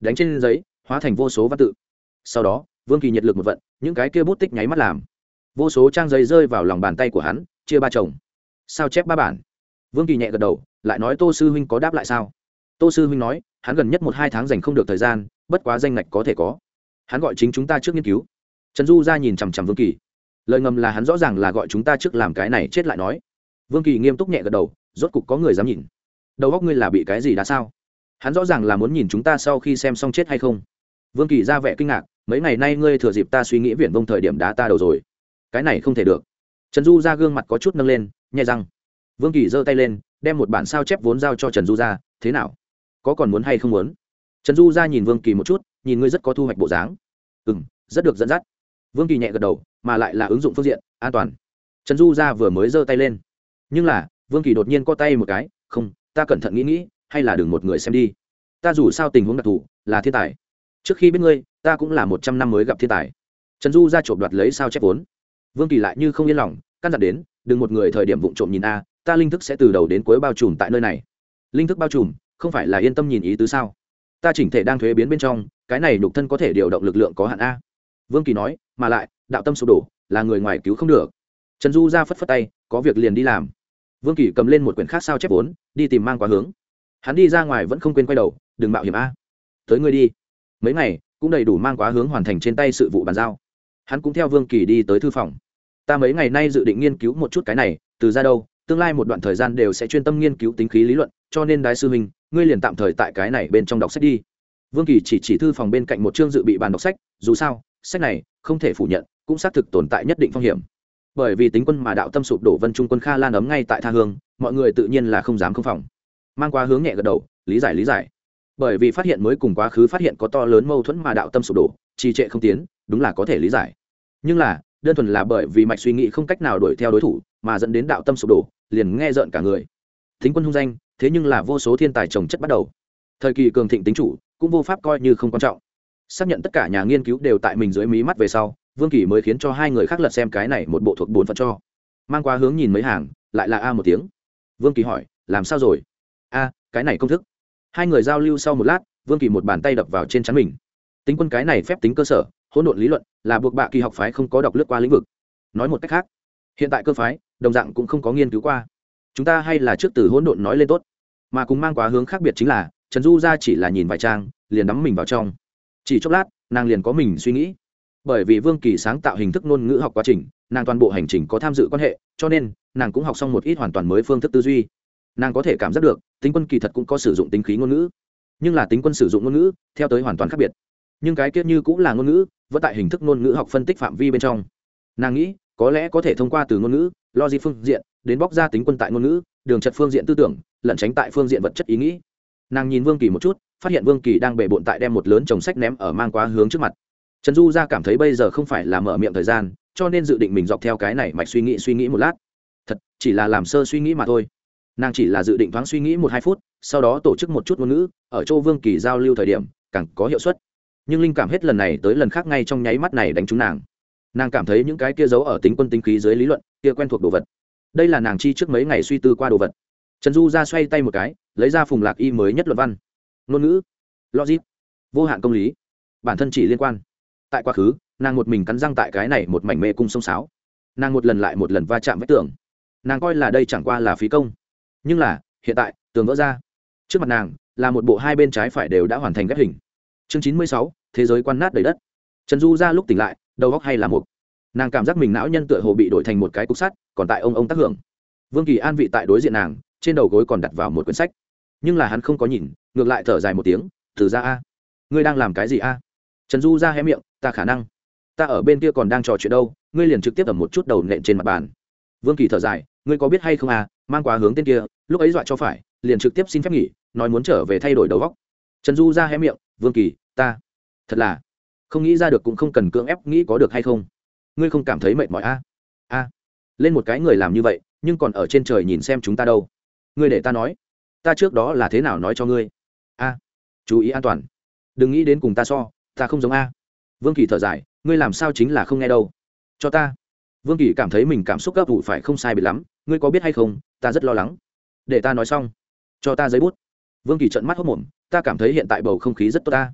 đánh trên giấy hóa thành vô số văn tự. Sau đó Vương Kỳ nhiệt lực một vận, những cái kia bút tích nháy mắt làm vô số trang giấy rơi vào lòng bàn tay của hắn, chia ba chồng sao chép ba bản. Vương Kỳ nhẹ gật đầu, lại nói Tô sư huynh có đáp lại sao? Tô sư huynh nói hắn gần nhất một hai tháng dành không được thời gian, bất quá danh ngạch có thể có, hắn gọi chính chúng ta trước nghiên cứu. Trần Du ra nhìn chằm chằm Vương Kỳ, lời ngầm là hắn rõ ràng là gọi chúng ta trước làm cái này chết lại nói. Vương Kỳ nghiêm túc nhẹ gật đầu, rốt cục có người dám nhìn. Đầu óc ngươi là bị cái gì đã sao? Hắn rõ ràng là muốn nhìn chúng ta sau khi xem xong chết hay không. Vương Kỳ ra vẻ kinh ngạc, mấy ngày nay ngươi thừa dịp ta suy nghĩ viển vông thời điểm đá ta đầu rồi, cái này không thể được. Trần Du ra gương mặt có chút nâng lên, nhẹ răng. Vương Kỳ giơ tay lên, đem một bản sao chép vốn giao cho Trần Du ra, thế nào, có còn muốn hay không muốn? Trần Du ra nhìn Vương Kỳ một chút, nhìn ngươi rất có thu hoạch bộ dáng. Ừ, rất được dẫn dắt. Vương Kỳ nhẹ gật đầu, mà lại là ứng dụng phương diện an toàn. Trần Du ra vừa mới giơ tay lên, nhưng là Vương Kỳ đột nhiên co tay một cái, không, ta cẩn thận nghĩ nghĩ, hay là đừng một người xem đi, ta dù sao tình huống đặc thù là thiên tài, trước khi biết ngươi ta cũng là một trăm năm mới gặp thiên tài. Trần Du ra chộp đoạt lấy sao chép vốn. Vương Kỳ lại như không yên lòng, căn dặn đến đừng một người thời điểm vụng trộm nhìn a, ta linh thức sẽ từ đầu đến cuối bao trùm tại nơi này. Linh thức bao trùm không phải là yên tâm nhìn ý tứ sao? Ta chỉnh thể đang thuế biến bên trong, cái này nhục thân có thể điều động lực lượng có hạn a. Vương Kỳ nói, mà lại đạo tâm sụp đổ là người ngoài cứu không được. Trần Du ra phất phất tay, có việc liền đi làm. Vương Kỳ cầm lên một quyển khác sao chép vốn, đi tìm mang quá hướng. Hắn đi ra ngoài vẫn không quên quay đầu, đừng mạo hiểm a, tới ngươi đi. Mấy ngày cũng đầy đủ mang quá hướng hoàn thành trên tay sự vụ bàn giao. Hắn cũng theo Vương Kỳ đi tới thư phòng. Ta mấy ngày nay dự định nghiên cứu một chút cái này, từ ra đâu tương lai một đoạn thời gian đều sẽ chuyên tâm nghiên cứu tính khí lý luận, cho nên Đái sư huynh, ngươi liền tạm thời tại cái này bên trong đọc sách đi. Vương Kỳ chỉ chỉ thư phòng bên cạnh một chương dự bị bàn đọc sách, dù sao sách này không thể phủ nhận cũng xác thực tồn tại nhất định phong hiểm, bởi vì tính quân mà đạo tâm sụp đổ, Vân Trung quân Kha Lan ấm ngay tại tha hương, mọi người tự nhiên là không dám không phòng. Mang quá hướng nhẹ gật đầu, lý giải lý giải, bởi vì phát hiện mới cùng quá khứ phát hiện có to lớn mâu thuẫn mà đạo tâm sụp đổ, trì trệ không tiến, đúng là có thể lý giải. Nhưng là đơn thuần là bởi vì mạch suy nghĩ không cách nào đuổi theo đối thủ mà dẫn đến đạo tâm sụp đổ, liền nghe rợn cả người. Tính quân hung danh, thế nhưng là vô số thiên tài trồng chất bắt đầu. Thời kỳ cường thịnh tính chủ cũng vô pháp coi như không quan trọng. Xác nhận tất cả nhà nghiên cứu đều tại mình dưới mí mắt về sau, Vương Kỳ mới khiến cho hai người khác lật xem cái này một bộ thuộc bốn phần cho. Mang quá hướng nhìn mấy hàng, lại là a một tiếng. Vương Kỳ hỏi, làm sao rồi? A, cái này công thức. Hai người giao lưu sau một lát, Vương Kỳ một bàn tay đập vào trên trán mình. Tính quân cái này phép tính cơ sở, hỗn độn lý luận, là buộc bạ kỳ học phái không có đọc lướt qua lĩnh vực. Nói một cách khác, hiện tại cơ phái đồng dạng cũng không có nghiên cứu qua. Chúng ta hay là trước từ hỗn độn nói lên tốt. Mà cùng mang quá hướng khác biệt chính là, Trần Du ra chỉ là nhìn vài trang, liền đắm mình vào trong. Chỉ chốc lát, nàng liền có mình suy nghĩ. Bởi vì Vương Kỳ sáng tạo hình thức ngôn ngữ học quá trình, nàng toàn bộ hành trình có tham dự quan hệ, cho nên nàng cũng học xong một ít hoàn toàn mới phương thức tư duy. Nàng có thể cảm giác được tính quân kỳ thật cũng có sử dụng tính khí ngôn ngữ, nhưng là tính quân sử dụng ngôn ngữ theo tới hoàn toàn khác biệt. Nhưng cái kia như cũng là ngôn ngữ, vẫn tại hình thức ngôn ngữ học phân tích phạm vi bên trong. Nàng nghĩ có lẽ có thể thông qua từ ngôn ngữ logic phương diện đến bóc ra tính quân tại ngôn ngữ đường trật phương diện tư tưởng, lẩn tránh tại phương diện vật chất ý nghĩ. Nàng nhìn Vương Kỳ một chút, phát hiện Vương Kỳ đang bể bộn tại đem một lớn chồng sách ném ở mang quá hướng trước mặt. Trần Du ra cảm thấy bây giờ không phải là mở miệng thời gian, cho nên dự định mình dọc theo cái này mạch suy nghĩ suy nghĩ một lát. Thật chỉ là làm sơ suy nghĩ mà thôi. Nàng chỉ là dự định thoáng suy nghĩ một hai phút, sau đó tổ chức một chút ngôn ngữ ở chỗ Vương Kỳ giao lưu thời điểm càng có hiệu suất. Nhưng linh cảm hết lần này tới lần khác ngay trong nháy mắt này đánh trúng nàng. Nàng cảm thấy những cái kia giấu ở tính quân tính khí dưới lý luận kia quen thuộc đồ vật, đây là nàng chi trước mấy ngày suy tư qua đồ vật. Trần Du ra xoay tay một cái, lấy ra Phùng Lạc Y mới nhất luận văn. Ngôn ngữ, logic, vô hạn công lý, bản thân chỉ liên quan. Tại quá khứ, nàng một mình cắn răng tại cái này một mảnh mê cung sông sáo, nàng một lần lại một lần va chạm với tường, nàng coi là đây chẳng qua là phí công. Nhưng là hiện tại tường vỡ ra, trước mặt nàng là một bộ hai bên trái phải đều đã hoàn thành ghép hình. Chương chín mươi sáu, thế giới quan nát đầy đất. Trần Du ra lúc tỉnh lại, đầu óc hay là một, nàng cảm giác mình não nhân tựa hồ bị đổi thành một cái cục sắt, còn tại ông ông tác hưởng. Vương Kỳ an vị tại đối diện nàng, trên đầu gối còn đặt vào một quyển sách, nhưng là hắn không có nhìn, ngược lại thở dài một tiếng, từ ra a, ngươi đang làm cái gì a? Trần Du ra hé miệng, ta khả năng, ta ở bên kia còn đang trò chuyện đâu, ngươi liền trực tiếp ầm một chút đầu nện trên mặt bàn. Vương Kỳ thở dài, ngươi có biết hay không à, mang quá hướng tên kia lúc ấy dọa cho phải, liền trực tiếp xin phép nghỉ, nói muốn trở về thay đổi đầu óc. Trần Du ra hé miệng, Vương Kỳ, ta thật là không nghĩ ra được, cũng không cần cưỡng ép nghĩ có được hay không, ngươi không cảm thấy mệt mỏi a? A, lên một cái người làm như vậy, nhưng còn ở trên trời nhìn xem chúng ta đâu. Ngươi để ta nói, ta trước đó là thế nào nói cho ngươi? A, chú ý an toàn, đừng nghĩ đến cùng ta so, ta không giống a. Vương Kỳ thở dài, ngươi làm sao chính là không nghe đâu. Cho ta. Vương Kỳ cảm thấy mình cảm xúc gấp vụ phải không sai biệt lắm, ngươi có biết hay không, ta rất lo lắng. Để ta nói xong, cho ta giấy bút. Vương Kỳ trợn mắt hốt mồm, ta cảm thấy hiện tại bầu không khí rất tốt ta.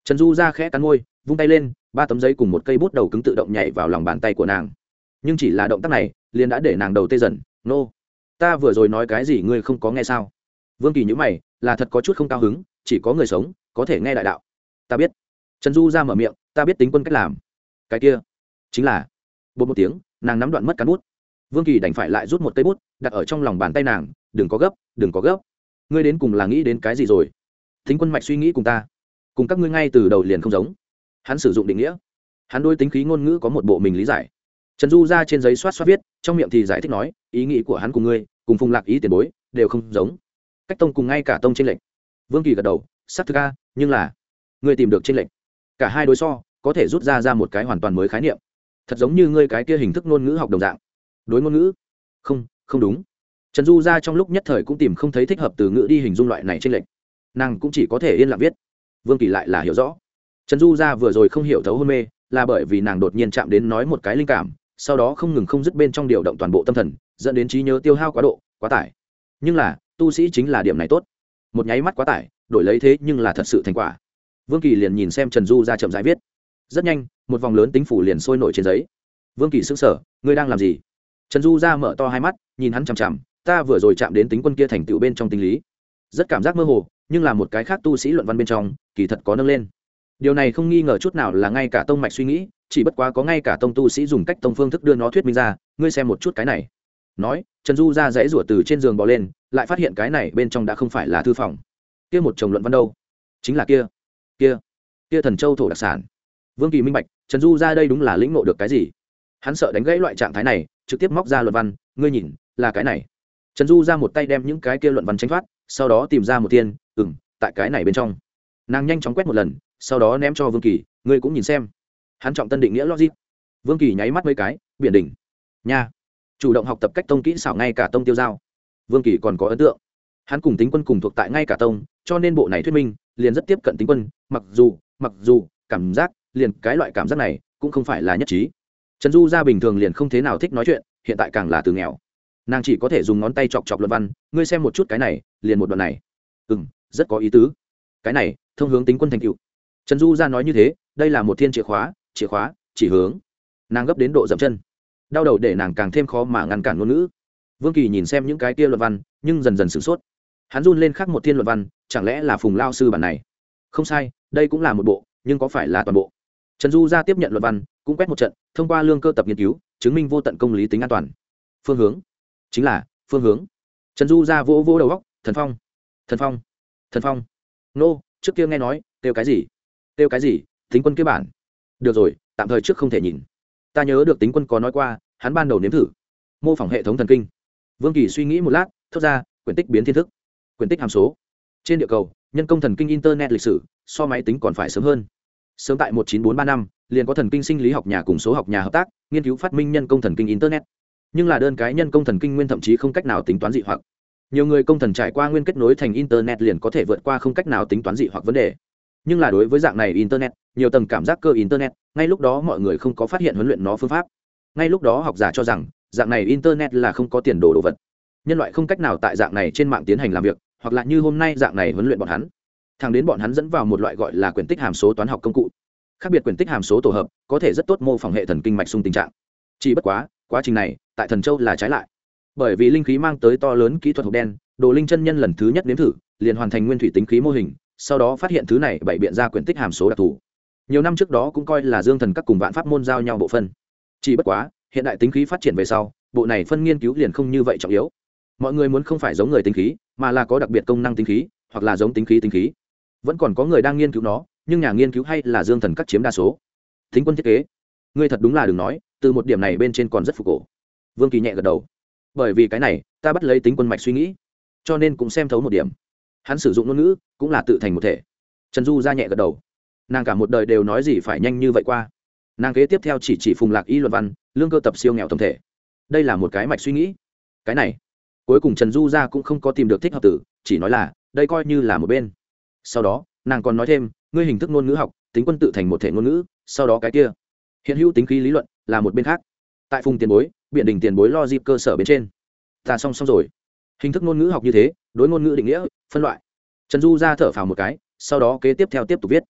Trần Du ra khẽ cắn môi vung tay lên, ba tấm giấy cùng một cây bút đầu cứng tự động nhảy vào lòng bàn tay của nàng. Nhưng chỉ là động tác này liền đã để nàng đầu tê dần. Nô, ta vừa rồi nói cái gì ngươi không có nghe sao? Vương Kỳ nhíu mày, là thật có chút không cao hứng, chỉ có người sống có thể nghe đại đạo. Ta biết. Trần Du ra mở miệng, ta biết tính quân cách làm. Cái kia chính là bột một tiếng, nàng nắm đoạn mất cán bút. Vương Kỳ đành phải lại rút một cây bút đặt ở trong lòng bàn tay nàng. Đừng có gấp, đừng có gấp. Ngươi đến cùng là nghĩ đến cái gì rồi? Tính quân mạch suy nghĩ cùng ta, cùng các ngươi ngay từ đầu liền không giống. Hắn sử dụng định nghĩa, hắn đối tính khí ngôn ngữ có một bộ mình lý giải. Trần Du ra trên giấy xoát xoát viết, trong miệng thì giải thích nói, ý nghĩ của hắn cùng ngươi, cùng Phùng Lạc ý tiền bối đều không giống. Cách tông cùng ngay cả tông trên lệnh. Vương Kỳ gật đầu, xác thực a, nhưng là ngươi tìm được trên lệnh. Cả hai đối so, có thể rút ra ra một cái hoàn toàn mới khái niệm. Thật giống như ngươi cái kia hình thức ngôn ngữ học đồng dạng. Đối ngôn ngữ? Không, không đúng. Trần Du ra trong lúc nhất thời cũng tìm không thấy thích hợp từ ngữ đi hình dung loại này trên lệnh. Nàng cũng chỉ có thể yên lặng viết. Vương Kỳ lại là hiểu rõ. Trần Du ra vừa rồi không hiểu thấu hôn mê, là bởi vì nàng đột nhiên chạm đến nói một cái linh cảm, sau đó không ngừng không dứt bên trong điều động toàn bộ tâm thần, dẫn đến trí nhớ tiêu hao quá độ, quá tải. Nhưng là, tu sĩ chính là điểm này tốt. Một nháy mắt quá tải, đổi lấy thế nhưng là thật sự thành quả. Vương Kỳ liền nhìn xem Trần Du ra chậm rãi viết. Rất nhanh, một vòng lớn tính phủ liền sôi nổi trên giấy. Vương Kỳ sững sờ, ngươi đang làm gì? Trần Du ra mở to hai mắt, nhìn hắn chằm chằm, ta vừa rồi chạm đến tính quân kia thành tựu bên trong tính lý. Rất cảm giác mơ hồ, nhưng là một cái khác tu sĩ luận văn bên trong, kỳ thật có nâng lên. Điều này không nghi ngờ chút nào là ngay cả tông mạch suy nghĩ, chỉ bất quá có ngay cả tông tu sĩ dùng cách tông phương thức đưa nó thuyết minh ra, ngươi xem một chút cái này. Nói, Trần Du ra dãy rủa từ trên giường bò lên, lại phát hiện cái này bên trong đã không phải là thư phòng. Kia một chồng luận văn đâu? Chính là kia, kia, kia thần châu thổ đặc sản. Vương Kỳ minh bạch, Trần Du ra đây đúng là lĩnh ngộ được cái gì. Hắn sợ đánh gãy loại trạng thái này, trực tiếp móc ra luận văn, ngươi nhìn, là cái này. Trần Du ra một tay đem những cái kia luận văn tránh thoát, sau đó tìm ra một tiên, ừm, tại cái này bên trong. Nàng nhanh chóng quét một lần, sau đó ném cho Vương Kỳ, ngươi cũng nhìn xem. Hắn trọng tân định nghĩa logic. Vương Kỳ nháy mắt mấy cái, biển đỉnh nha, chủ động học tập cách tông kỹ xảo ngay cả tông tiêu giao. Vương Kỳ còn có ấn tượng, hắn cùng tính quân cùng thuộc tại ngay cả tông, cho nên bộ này thuyết minh liền rất tiếp cận tính quân, mặc dù mặc dù cảm giác liền cái loại cảm giác này cũng không phải là nhất trí. Trần Du ra bình thường liền không thế nào thích nói chuyện, hiện tại càng là từ nghèo, nàng chỉ có thể dùng ngón tay chọc chọc luận văn, ngươi xem một chút cái này, liền một đoạn này, ừm, rất có ý tứ, cái này thông hướng tính quân thành tựu. Trần Du ra nói như thế, đây là một thiên chìa khóa, chìa khóa chỉ hướng. Nàng gấp đến độ dậm chân, đau đầu để nàng càng thêm khó mà ngăn cản ngôn ngữ. Vương Kỳ nhìn xem những cái kia luận văn, nhưng dần dần sửng sốt. Hắn run lên khắc một thiên luận văn, chẳng lẽ là Phùng lao sư bản này? Không sai, đây cũng là một bộ, nhưng có phải là toàn bộ? Trần Du ra tiếp nhận luận văn, cũng quét một trận, thông qua lương cơ tập nghiên cứu, chứng minh vô tận công lý tính an toàn. Phương hướng, chính là phương hướng. Trần Du ra vỗ vỗ đầu góc, thần phong, thần phong, thần phong. Nô, trước kia nghe nói, kêu cái gì? Kêu cái gì? Tính quân kia bản. Được rồi, tạm thời trước không thể nhìn. Ta nhớ được tính quân có nói qua, hắn ban đầu nếm thử mô phỏng hệ thống thần kinh. Vương Kỳ suy nghĩ một lát, thốt ra, quyển tích biến thiên thức, quyển tích hàm số. Trên địa cầu, nhân công thần kinh internet lịch sử so máy tính còn phải sớm hơn. Sớm tại một nghìn chín trăm bốn mươi ba năm, liền có thần kinh sinh lý học nhà cùng số học nhà hợp tác, nghiên cứu phát minh nhân công thần kinh internet. Nhưng là đơn cái nhân công thần kinh nguyên thậm chí không cách nào tính toán dị hoặc. Nhiều người công thần trải qua nguyên kết nối thành internet liền có thể vượt qua không cách nào tính toán dị hoặc vấn đề. Nhưng là đối với dạng này internet, nhiều tầng cảm giác cơ internet, ngay lúc đó mọi người không có phát hiện huấn luyện nó phương pháp. Ngay lúc đó học giả cho rằng dạng này internet là không có tiền đồ đồ vật, nhân loại không cách nào tại dạng này trên mạng tiến hành làm việc, hoặc là như hôm nay dạng này huấn luyện bọn hắn. Thẳng đến bọn hắn dẫn vào một loại gọi là quyển tích hàm số toán học công cụ. Khác biệt quyển tích hàm số tổ hợp có thể rất tốt mô phỏng hệ thần kinh mạch sung tình trạng. Chỉ bất quá, quá trình này tại Thần Châu là trái lại. Bởi vì linh khí mang tới to lớn kỹ thuật hộp đen, Đồ Linh chân nhân lần thứ nhất nếm thử, liền hoàn thành nguyên thủy tính khí mô hình, sau đó phát hiện thứ này bảy biện ra quyển tích hàm số đặc thù. Nhiều năm trước đó cũng coi là dương thần các cùng vạn pháp môn giao nhau bộ phân. Chỉ bất quá, hiện đại tính khí phát triển về sau, bộ này phân nghiên cứu liền không như vậy trọng yếu. Mọi người muốn không phải giống người tính khí, mà là có đặc biệt công năng tính khí, hoặc là giống tính khí tính khí. Vẫn còn có người đang nghiên cứu nó, nhưng nhà nghiên cứu hay là dương thần các chiếm đa số. Thính quân thiết kế, ngươi thật đúng là đừng nói, từ một điểm này bên trên còn rất phục cổ. Vương Kỳ nhẹ gật đầu. Bởi vì cái này, ta bắt lấy tính quân mạch suy nghĩ, cho nên cũng xem thấu một điểm. Hắn sử dụng ngôn ngữ cũng là tự thành một thể. Trần Du ra nhẹ gật đầu. Nàng cả một đời đều nói gì phải nhanh như vậy qua. Nàng kế tiếp theo chỉ chỉ Phùng Lạc y luận văn, lương cơ tập siêu nghèo tổng thể. Đây là một cái mạch suy nghĩ. Cái này, cuối cùng Trần Du ra cũng không có tìm được thích hợp tử, chỉ nói là đây coi như là một bên. Sau đó, nàng còn nói thêm, ngươi hình thức ngôn ngữ học, tính quân tự thành một thể ngôn ngữ, sau đó cái kia, hiện hữu tính khí lý luận là một bên khác. Tại Phùng tiền bối, biện đình tiền bối logic cơ sở bên trên. Ta xong xong rồi. Hình thức ngôn ngữ học như thế, đối ngôn ngữ định nghĩa, phân loại. Trần Du ra thở phào một cái, sau đó kế tiếp theo tiếp tục viết.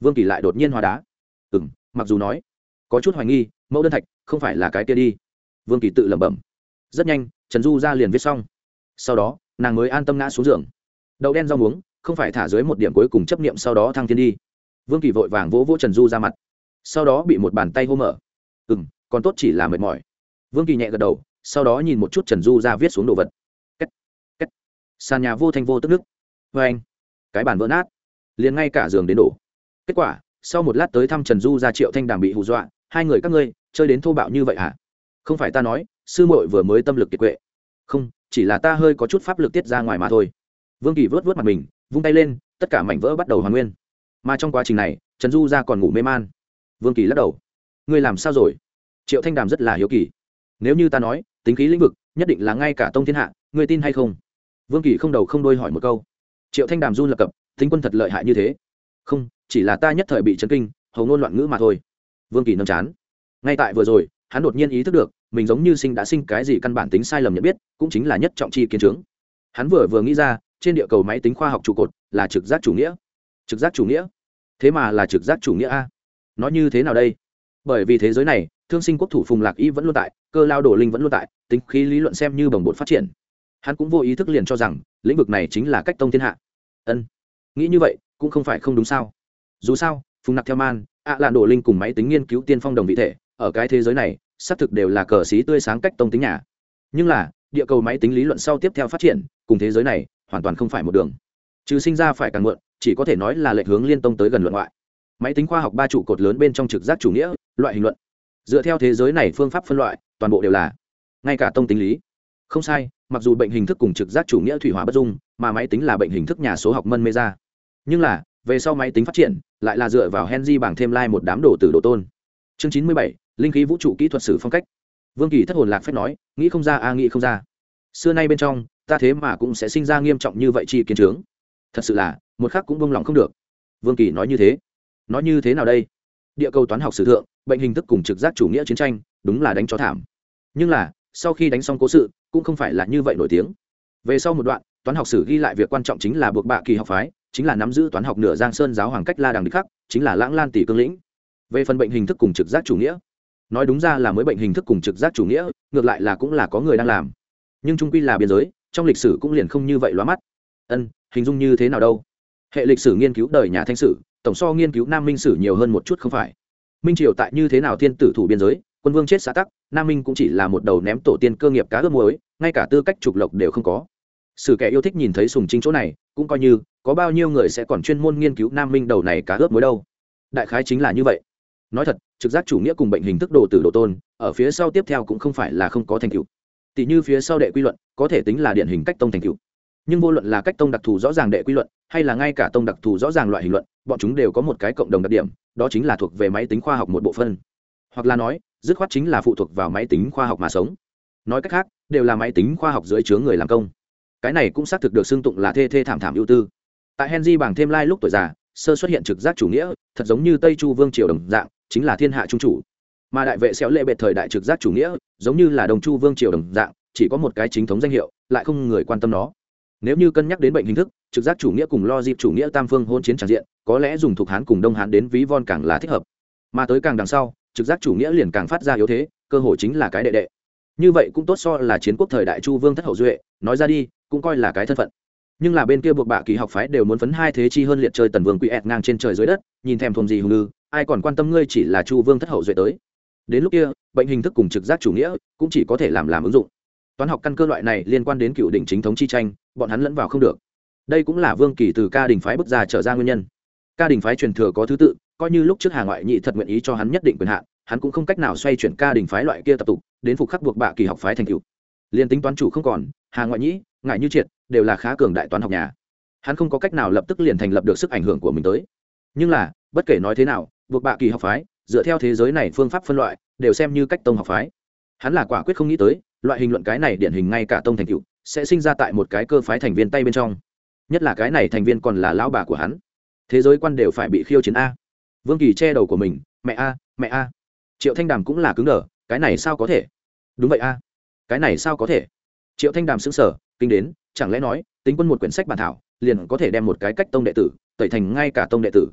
Vương Kỳ lại đột nhiên hóa đá. Ừ, mặc dù nói có chút hoài nghi mẫu đơn thạch không phải là cái kia đi. Vương Kỳ tự lẩm bẩm. Rất nhanh Trần Du ra liền viết xong, sau đó nàng mới an tâm ngã xuống giường. Đậu đen rau muống không phải thả dưới một điểm cuối cùng chấp niệm sau đó thăng thiên đi. Vương Kỳ vội vàng vỗ vỗ Trần Du ra mặt, sau đó bị một bàn tay hô mở. Ừ, còn tốt chỉ là mệt mỏi. Vương Kỳ nhẹ gật đầu, sau đó nhìn một chút Trần Du ra viết xuống đồ vật. Két, két. Sàn nhà vô thanh vô tức nước. Vê anh, cái bàn vỡ nát, liền ngay cả giường đến đổ. Kết quả sau một lát tới thăm Trần Du ra Triệu Thanh Đàm bị hù dọa. Hai người các ngươi chơi đến thô bạo như vậy hả? Không phải ta nói sư muội vừa mới tâm lực kiệt quệ. Không, chỉ là ta hơi có chút pháp lực tiết ra ngoài mà thôi. Vương Kỳ vớt vớt mặt mình, vung tay lên, tất cả mảnh vỡ bắt đầu hoàn nguyên. Mà trong quá trình này Trần Du ra còn ngủ mê man. Vương Kỳ lắc đầu. Ngươi làm sao rồi? Triệu Thanh Đàm rất là hiếu kỳ. Nếu như ta nói tính khí lĩnh vực nhất định là ngay cả tông thiên hạ, ngươi tin hay không? Vương Kỳ không đầu không đuôi hỏi một câu. Triệu Thanh Đàm run lập cập, tính quân thật lợi hại như thế? Không, chỉ là ta nhất thời bị chấn kinh, hầu ngôn loạn ngữ mà thôi. Vương Kỳ nâng chán. Ngay tại vừa rồi hắn đột nhiên ý thức được mình giống như sinh đã sinh cái gì căn bản tính sai lầm nhận biết, cũng chính là nhất trọng chi kiến chứng. Hắn vừa vừa nghĩ ra trên địa cầu máy tính khoa học trụ cột là trực giác chủ nghĩa. Trực giác chủ nghĩa? Thế mà là trực giác chủ nghĩa a? Nói như thế nào đây? Bởi vì thế giới này thương sinh quốc thủ Phùng Lạc Y vẫn luôn tại, cơ lao đổ linh vẫn luôn tại, tính khí lý luận xem như bồng bột phát triển. Hắn cũng vô ý thức liền cho rằng lĩnh vực này chính là cách tông thiên hạ. Ân, nghĩ như vậy cũng không phải không đúng sao? Dù sao Phùng Nặc theo man, ạ lạn đổ linh cùng máy tính nghiên cứu tiên phong đồng vị thể ở cái thế giới này xác thực đều là cờ xí tươi sáng cách tông tính nhà. Nhưng là địa cầu máy tính lý luận sau tiếp theo phát triển cùng thế giới này hoàn toàn không phải một đường, trừ sinh ra phải càng muộn, chỉ có thể nói là lệch hướng liên tông tới gần luận ngoại. Máy tính khoa học ba trụ cột lớn bên trong trực giác chủ nghĩa loại hình luận, dựa theo thế giới này phương pháp phân loại toàn bộ đều là ngay cả tông tính lý. Không sai, mặc dù bệnh hình thức cùng trực giác chủ nghĩa thủy hỏa bất dung, mà máy tính là bệnh hình thức nhà số học mân mê ra, nhưng là về sau máy tính phát triển lại là dựa vào Henry bảng thêm lai một đám đồ tử đồ tôn. Chương chín mươi bảy, linh khí vũ trụ kỹ thuật sử phong cách. Vương Kỳ thất hồn lạc phép nói, nghĩ không ra a nghĩ không ra. Xưa nay bên trong ta thế mà cũng sẽ sinh ra nghiêm trọng như vậy chi kiến trướng. Thật sự là một khắc cũng buông lòng không được. Vương Kỳ nói như thế, nói như thế nào đây? Địa cầu toán học sử thượng bệnh hình thức cùng trực giác chủ nghĩa chiến tranh đúng là đánh cho thảm, nhưng là sau khi đánh xong cố sự cũng không phải là như vậy nổi tiếng. Về sau một đoạn toán học sử ghi lại việc quan trọng chính là buộc bạ kỳ học phái chính là nắm giữ toán học nửa giang sơn giáo hoàng cách la đằng địch khắc chính là lãng lan tỷ cương lĩnh. Về phần bệnh hình thức cùng trực giác chủ nghĩa, nói đúng ra là mới bệnh hình thức cùng trực giác chủ nghĩa ngược lại là cũng là có người đang làm, nhưng trung quy là biên giới, trong lịch sử cũng liền không như vậy lóa mắt. Ân, hình dung như thế nào đâu? Hệ lịch sử nghiên cứu đời nhà thanh sử tổng so nghiên cứu nam minh sử nhiều hơn một chút không phải? Minh triều tại như thế nào thiên tử thủ biên giới, quân vương chết xã tắc, nam minh cũng chỉ là một đầu ném tổ tiên cơ nghiệp cá ướp muối, ngay cả tư cách trục lộc đều không có. Sử kẻ yêu thích nhìn thấy sùng chính chỗ này cũng coi như có bao nhiêu người sẽ còn chuyên môn nghiên cứu nam minh đầu này cá ướp muối đâu. Đại khái chính là như vậy. Nói thật, trực giác chủ nghĩa cùng bệnh hình thức đồ tử đồ tôn ở phía sau tiếp theo cũng không phải là không có thành tựu. Tỷ như phía sau đệ quy luận có thể tính là điển hình cách tông thành tựu, nhưng vô luận là cách tông đặc thù rõ ràng đệ quy luận hay là ngay cả tông đặc thù rõ ràng loại hình luận, bọn chúng đều có một cái cộng đồng đặc điểm, đó chính là thuộc về máy tính khoa học một bộ phận, hoặc là nói dứt khoát chính là phụ thuộc vào máy tính khoa học mà sống. Nói cách khác, đều là máy tính khoa học dưới trướng người làm công. Cái này cũng xác thực được xưng tụng là thê thê thảm thảm ưu tư. Tại Henry bảng thêm lai lúc tuổi già sơ xuất hiện trực giác chủ nghĩa, thật giống như Tây Chu vương triều đồng dạng, chính là thiên hạ trung chủ. Mà đại vệ xéo lệ bệt thời đại trực giác chủ nghĩa, giống như là Đồng Chu vương triều đồng dạng, chỉ có một cái chính thống danh hiệu, lại không người quan tâm nó. Nếu như cân nhắc đến bệnh hình thức, trực giác chủ nghĩa cùng lo dịp chủ nghĩa tam phương hôn chiến tràn diện, có lẽ dùng thuộc Hán cùng Đông Hán đến ví von càng là thích hợp. Mà tới càng đằng sau, trực giác chủ nghĩa liền càng phát ra yếu thế, cơ hội chính là cái đệ đệ. Như vậy cũng tốt so là chiến quốc thời đại Chu vương thất hậu duệ, nói ra đi, cũng coi là cái thân phận. Nhưng là bên kia buộc bạ kỳ học phái đều muốn phấn hai thế chi hơn liệt chơi tần vương quỷ ẹt ngang trên trời dưới đất, nhìn thèm thuồng gì hùng ngư, ai còn quan tâm ngươi chỉ là Chu vương thất hậu duệ tới. Đến lúc kia bệnh hình thức cùng trực giác chủ nghĩa cũng chỉ có thể làm làm ứng dụng. Toán học căn cơ loại này liên quan đến cựu đỉnh chính thống chi tranh, bọn hắn lẫn vào không được. Đây cũng là Vương Kỳ từ Ca Đình phái bước ra trở ra nguyên nhân. Ca Đình phái truyền thừa có thứ tự, coi như lúc trước Hà Ngoại Nhị thật nguyện ý cho hắn nhất định quyền hạn, hắn cũng không cách nào xoay chuyển Ca Đình phái loại kia tập tục đến phục khắc buộc bạ kỳ học phái thành cựu. Liên tính toán chủ không còn, Hà Ngoại Nhĩ, Ngại Như Triệt đều là khá cường đại toán học nhà. Hắn không có cách nào lập tức liền thành lập được sức ảnh hưởng của mình tới. Nhưng là, bất kể nói thế nào, buộc bạ kỳ học phái dựa theo thế giới này phương pháp phân loại đều xem như cách tông học phái. Hắn là quả quyết không nghĩ tới loại hình luận cái này điển hình ngay cả tông thành cựu sẽ sinh ra tại một cái cơ phái thành viên tay bên trong, nhất là cái này thành viên còn là lão bà của hắn. Thế giới quan đều phải bị khiêu chiến a. Vương Kỳ che đầu của mình, mẹ a, mẹ a. Triệu Thanh Đàm cũng là cứng đờ, cái này sao có thể? Đúng vậy a, cái này sao có thể? Triệu Thanh Đàm sững sờ, kinh đến, chẳng lẽ nói tính quân một quyển sách bản thảo liền có thể đem một cái cách tông đệ tử tẩy thành ngay cả tông đệ tử?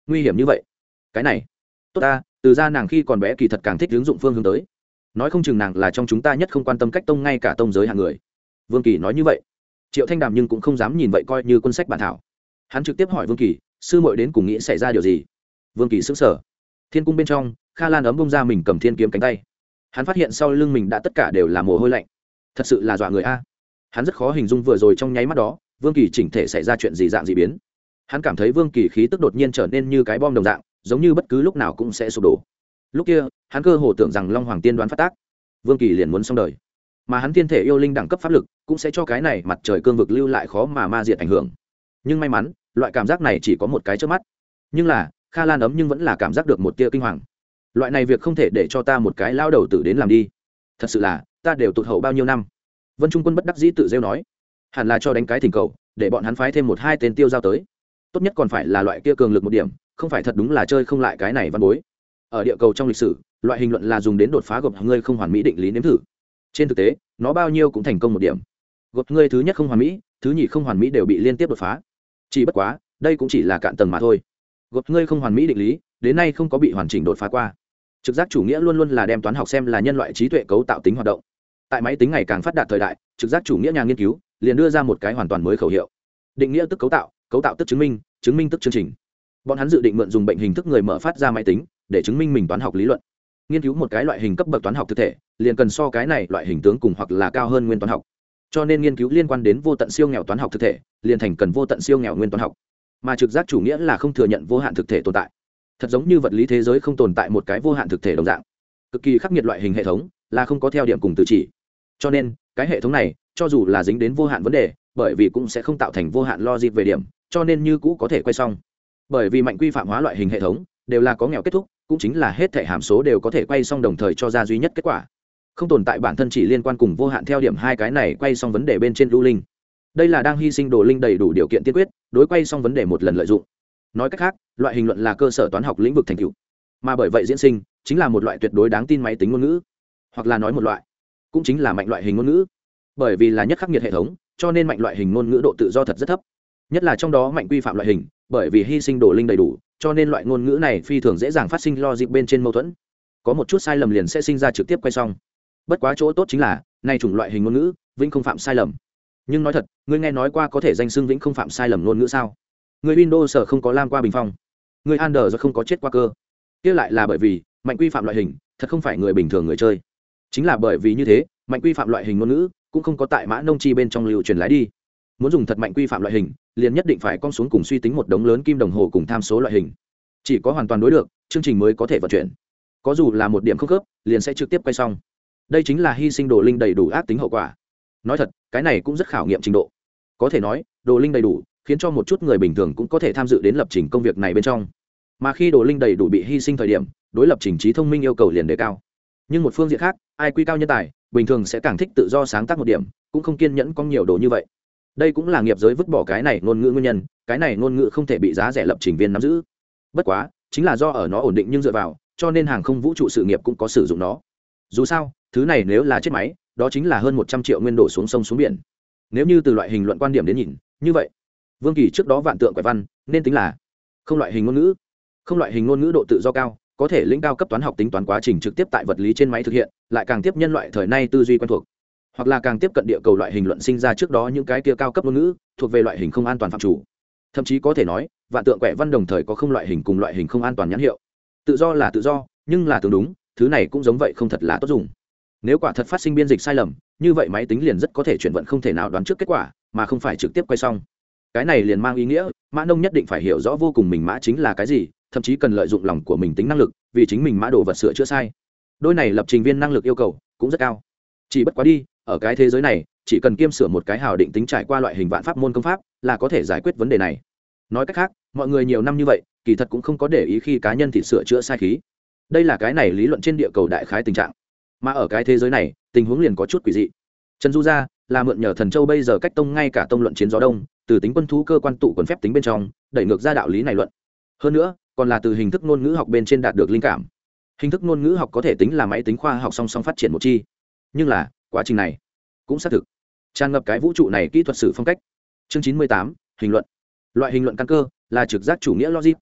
nguy hiểm như vậy. Cái này tốt ta, từ ra nàng khi còn bé kỳ thật càng thích ứng dụng phương hướng tới, nói không chừng nàng là trong chúng ta nhất không quan tâm cách tông, ngay cả tông giới hạng người. Vương Kỳ nói như vậy. Triệu Thanh Đàm nhưng cũng không dám nhìn vậy coi như quân sách bản thảo, hắn trực tiếp hỏi Vương Kỳ, sư muội đến cùng nghĩ xảy ra điều gì. Vương Kỳ sững sờ. Thiên cung bên trong, Kha Lan ấm bông ra mình cầm thiên kiếm cánh tay, hắn phát hiện sau lưng mình đã tất cả đều là mồ hôi lạnh, thật sự là dọa người a. Hắn rất khó hình dung vừa rồi trong nháy mắt đó Vương Kỳ chỉnh thể xảy ra chuyện gì dạng gì biến. Hắn cảm thấy Vương Kỳ khí tức đột nhiên trở nên như cái bom đồng dạng, giống như bất cứ lúc nào cũng sẽ sụp đổ. Lúc kia hắn cơ hồ tưởng rằng Long Hoàng tiên đoán phát tác, Vương Kỳ liền muốn xong đời, mà hắn thiên thể yêu linh đẳng cấp pháp lực cũng sẽ cho cái này mặt trời cương vực lưu lại khó mà ma diệt ảnh hưởng. Nhưng may mắn loại cảm giác này chỉ có một cái trước mắt, nhưng là Kha Lan ấm nhưng vẫn là cảm giác được một tia kinh hoàng. Loại này việc không thể để cho ta một cái lao đầu tử đến làm đi, thật sự là ta đều tụt hậu bao nhiêu năm. Vân Trung Quân bất đắc dĩ tự rêu nói, hẳn là cho đánh cái thỉnh cầu để bọn hắn phái thêm một hai tên tiêu giao tới, tốt nhất còn phải là loại kia cường lực một điểm, không phải thật đúng là chơi không lại cái này văn bối. Ở địa cầu trong lịch sử, loại hình luận là dùng đến đột phá gộp ngươi không hoàn mỹ định lý nếm thử, trên thực tế nó bao nhiêu cũng thành công một điểm. Gộp ngươi thứ nhất không hoàn mỹ, thứ nhì không hoàn mỹ đều bị liên tiếp đột phá, chỉ bất quá đây cũng chỉ là cạn tầng mà thôi. Gộp ngươi không hoàn mỹ định lý đến nay không có bị hoàn chỉnh đột phá qua. Trực giác chủ nghĩa luôn luôn là đem toán học xem là nhân loại trí tuệ cấu tạo tính hoạt động. Tại máy tính ngày càng phát đạt thời đại, trực giác chủ nghĩa nhà nghiên cứu liền đưa ra một cái hoàn toàn mới khẩu hiệu: định nghĩa tức cấu tạo, cấu tạo tức chứng minh, chứng minh tức chương trình. Bọn hắn dự định mượn dùng bệnh hình thức người mở phát ra máy tính để chứng minh mình toán học lý luận. Nghiên cứu một cái loại hình cấp bậc toán học thực thể liền cần so cái này loại hình tướng cùng hoặc là cao hơn nguyên toán học, cho nên nghiên cứu liên quan đến vô tận siêu nghèo toán học thực thể liền thành cần vô tận siêu nghèo nguyên toán học. Mà trực giác chủ nghĩa là không thừa nhận vô hạn thực thể tồn tại, thật giống như vật lý thế giới không tồn tại một cái vô hạn thực thể đồng dạng. Cực kỳ khắc nghiệt loại hình hệ thống là không có theo điểm cùng từ chỉ, cho nên cái hệ thống này cho dù là dính đến vô hạn vấn đề, bởi vì cũng sẽ không tạo thành vô hạn logic về điểm, cho nên như cũ có thể quay xong. Bởi vì mạnh quy phạm hóa loại hình hệ thống đều là có nghèo kết thúc, cũng chính là hết thảy hàm số đều có thể quay xong đồng thời cho ra duy nhất kết quả, không tồn tại bản thân chỉ liên quan cùng vô hạn theo điểm hai cái này quay xong vấn đề bên trên lưu linh. Đây là đang hy sinh đồ linh đầy đủ điều kiện tiên quyết đối quay xong vấn đề một lần lợi dụng. Nói cách khác, loại hình luận là cơ sở toán học lĩnh vực thành tựu, mà bởi vậy diễn sinh chính là một loại tuyệt đối đáng tin máy tính ngôn ngữ, hoặc là nói một loại cũng chính là mạnh loại hình ngôn ngữ. Bởi vì là nhất khắc nghiệt hệ thống, cho nên mạnh loại hình ngôn ngữ độ tự do thật rất thấp, nhất là trong đó mạnh quy phạm loại hình, bởi vì hy sinh đồ linh đầy đủ, cho nên loại ngôn ngữ này phi thường dễ dàng phát sinh logic bên trên mâu thuẫn, có một chút sai lầm liền sẽ sinh ra trực tiếp quay xong. Bất quá chỗ tốt chính là này chủng loại hình ngôn ngữ vĩnh không phạm sai lầm. Nhưng nói thật, ngươi nghe nói qua có thể danh xưng vĩnh không phạm sai lầm ngôn ngữ sao? Người Windows sở không có lam qua bình phong, người Android không có chết qua cơ. Kia lại là bởi vì mạnh quy phạm loại hình thật không phải người bình thường người chơi. Chính là bởi vì như thế, mạnh quy phạm loại hình ngôn ngữ cũng không có tại mã nông chi bên trong lưu truyền lái đi. Muốn dùng thật mạnh quy phạm loại hình, liền nhất định phải con xuống cùng suy tính một đống lớn kim đồng hồ cùng tham số loại hình. Chỉ có hoàn toàn đối được, chương trình mới có thể vận chuyển. Có dù là một điểm không khớp, liền sẽ trực tiếp quay xong. Đây chính là hy sinh đồ linh đầy đủ ác tính hậu quả. Nói thật, cái này cũng rất khảo nghiệm trình độ. Có thể nói, đồ linh đầy đủ khiến cho một chút người bình thường cũng có thể tham dự đến lập trình công việc này bên trong. Mà khi đồ linh đầy đủ bị hy sinh thời điểm, đối lập trình trí thông minh yêu cầu liền đề cao. Nhưng một phương diện khác, ai quy cao nhân tài, bình thường sẽ càng thích tự do sáng tác một điểm, cũng không kiên nhẫn có nhiều đồ như vậy. Đây cũng là nghiệp giới vứt bỏ cái này ngôn ngữ nguyên nhân, cái này ngôn ngữ không thể bị giá rẻ lập trình viên nắm giữ. Bất quá, chính là do ở nó ổn định nhưng dựa vào, cho nên hàng không vũ trụ sự nghiệp cũng có sử dụng nó. Dù sao, thứ này nếu là chết máy, đó chính là hơn một trăm triệu nguyên đổ xuống sông xuống biển. Nếu như từ loại hình luận quan điểm đến nhìn, như vậy, Vương Kỳ trước đó vạn tượng quẻ văn nên tính là không loại hình ngôn ngữ. Không loại hình ngôn ngữ độ tự do cao, có thể lĩnh cao cấp toán học tính toán quá trình trực tiếp tại vật lý trên máy thực hiện, lại càng tiếp nhân loại thời nay tư duy quen thuộc, hoặc là càng tiếp cận địa cầu loại hình luận sinh ra trước đó những cái kia cao cấp ngôn ngữ thuộc về loại hình không an toàn phạm chủ. Thậm chí có thể nói, vạn tượng quẻ văn đồng thời có không loại hình cùng loại hình không an toàn nhãn hiệu. Tự do là tự do, nhưng là tương đúng, thứ này cũng giống vậy không thật là tốt dùng. Nếu quả thật phát sinh biên dịch sai lầm, như vậy máy tính liền rất có thể chuyển vận không thể nào đoán trước kết quả, mà không phải trực tiếp quay xong. Cái này liền mang ý nghĩa, mã nông nhất định phải hiểu rõ vô cùng mình mã chính là cái gì, thậm chí cần lợi dụng lòng của mình tính năng lực, vì chính mình mã đồ vật sửa chữa sai. Đôi này lập trình viên năng lực yêu cầu cũng rất cao. Chỉ bất quá đi, ở cái thế giới này, chỉ cần kiêm sửa một cái hào định tính trải qua loại hình vạn pháp môn công pháp, là có thể giải quyết vấn đề này. Nói cách khác, mọi người nhiều năm như vậy, kỳ thật cũng không có để ý khi cá nhân thì sửa chữa sai khí. Đây là cái này lý luận trên địa cầu đại khái tình trạng. Mà ở cái thế giới này, tình huống liền có chút quỷ dị. Trần Du gia là mượn nhờ Thần Châu bây giờ cách tông ngay cả tông luận chiến gió đông, từ tính quân thú cơ quan tụ quần phép tính bên trong, đẩy ngược ra đạo lý này luận. Hơn nữa, còn là từ hình thức ngôn ngữ học bên trên đạt được linh cảm. Hình thức ngôn ngữ học có thể tính là máy tính khoa học song song phát triển một chi. Nhưng là, quá trình này cũng xác thực tràn ngập cái vũ trụ này kỹ thuật sử phong cách. Chương chín mươi tám, hình luận. Loại hình luận căn cơ là trực giác chủ nghĩa logic.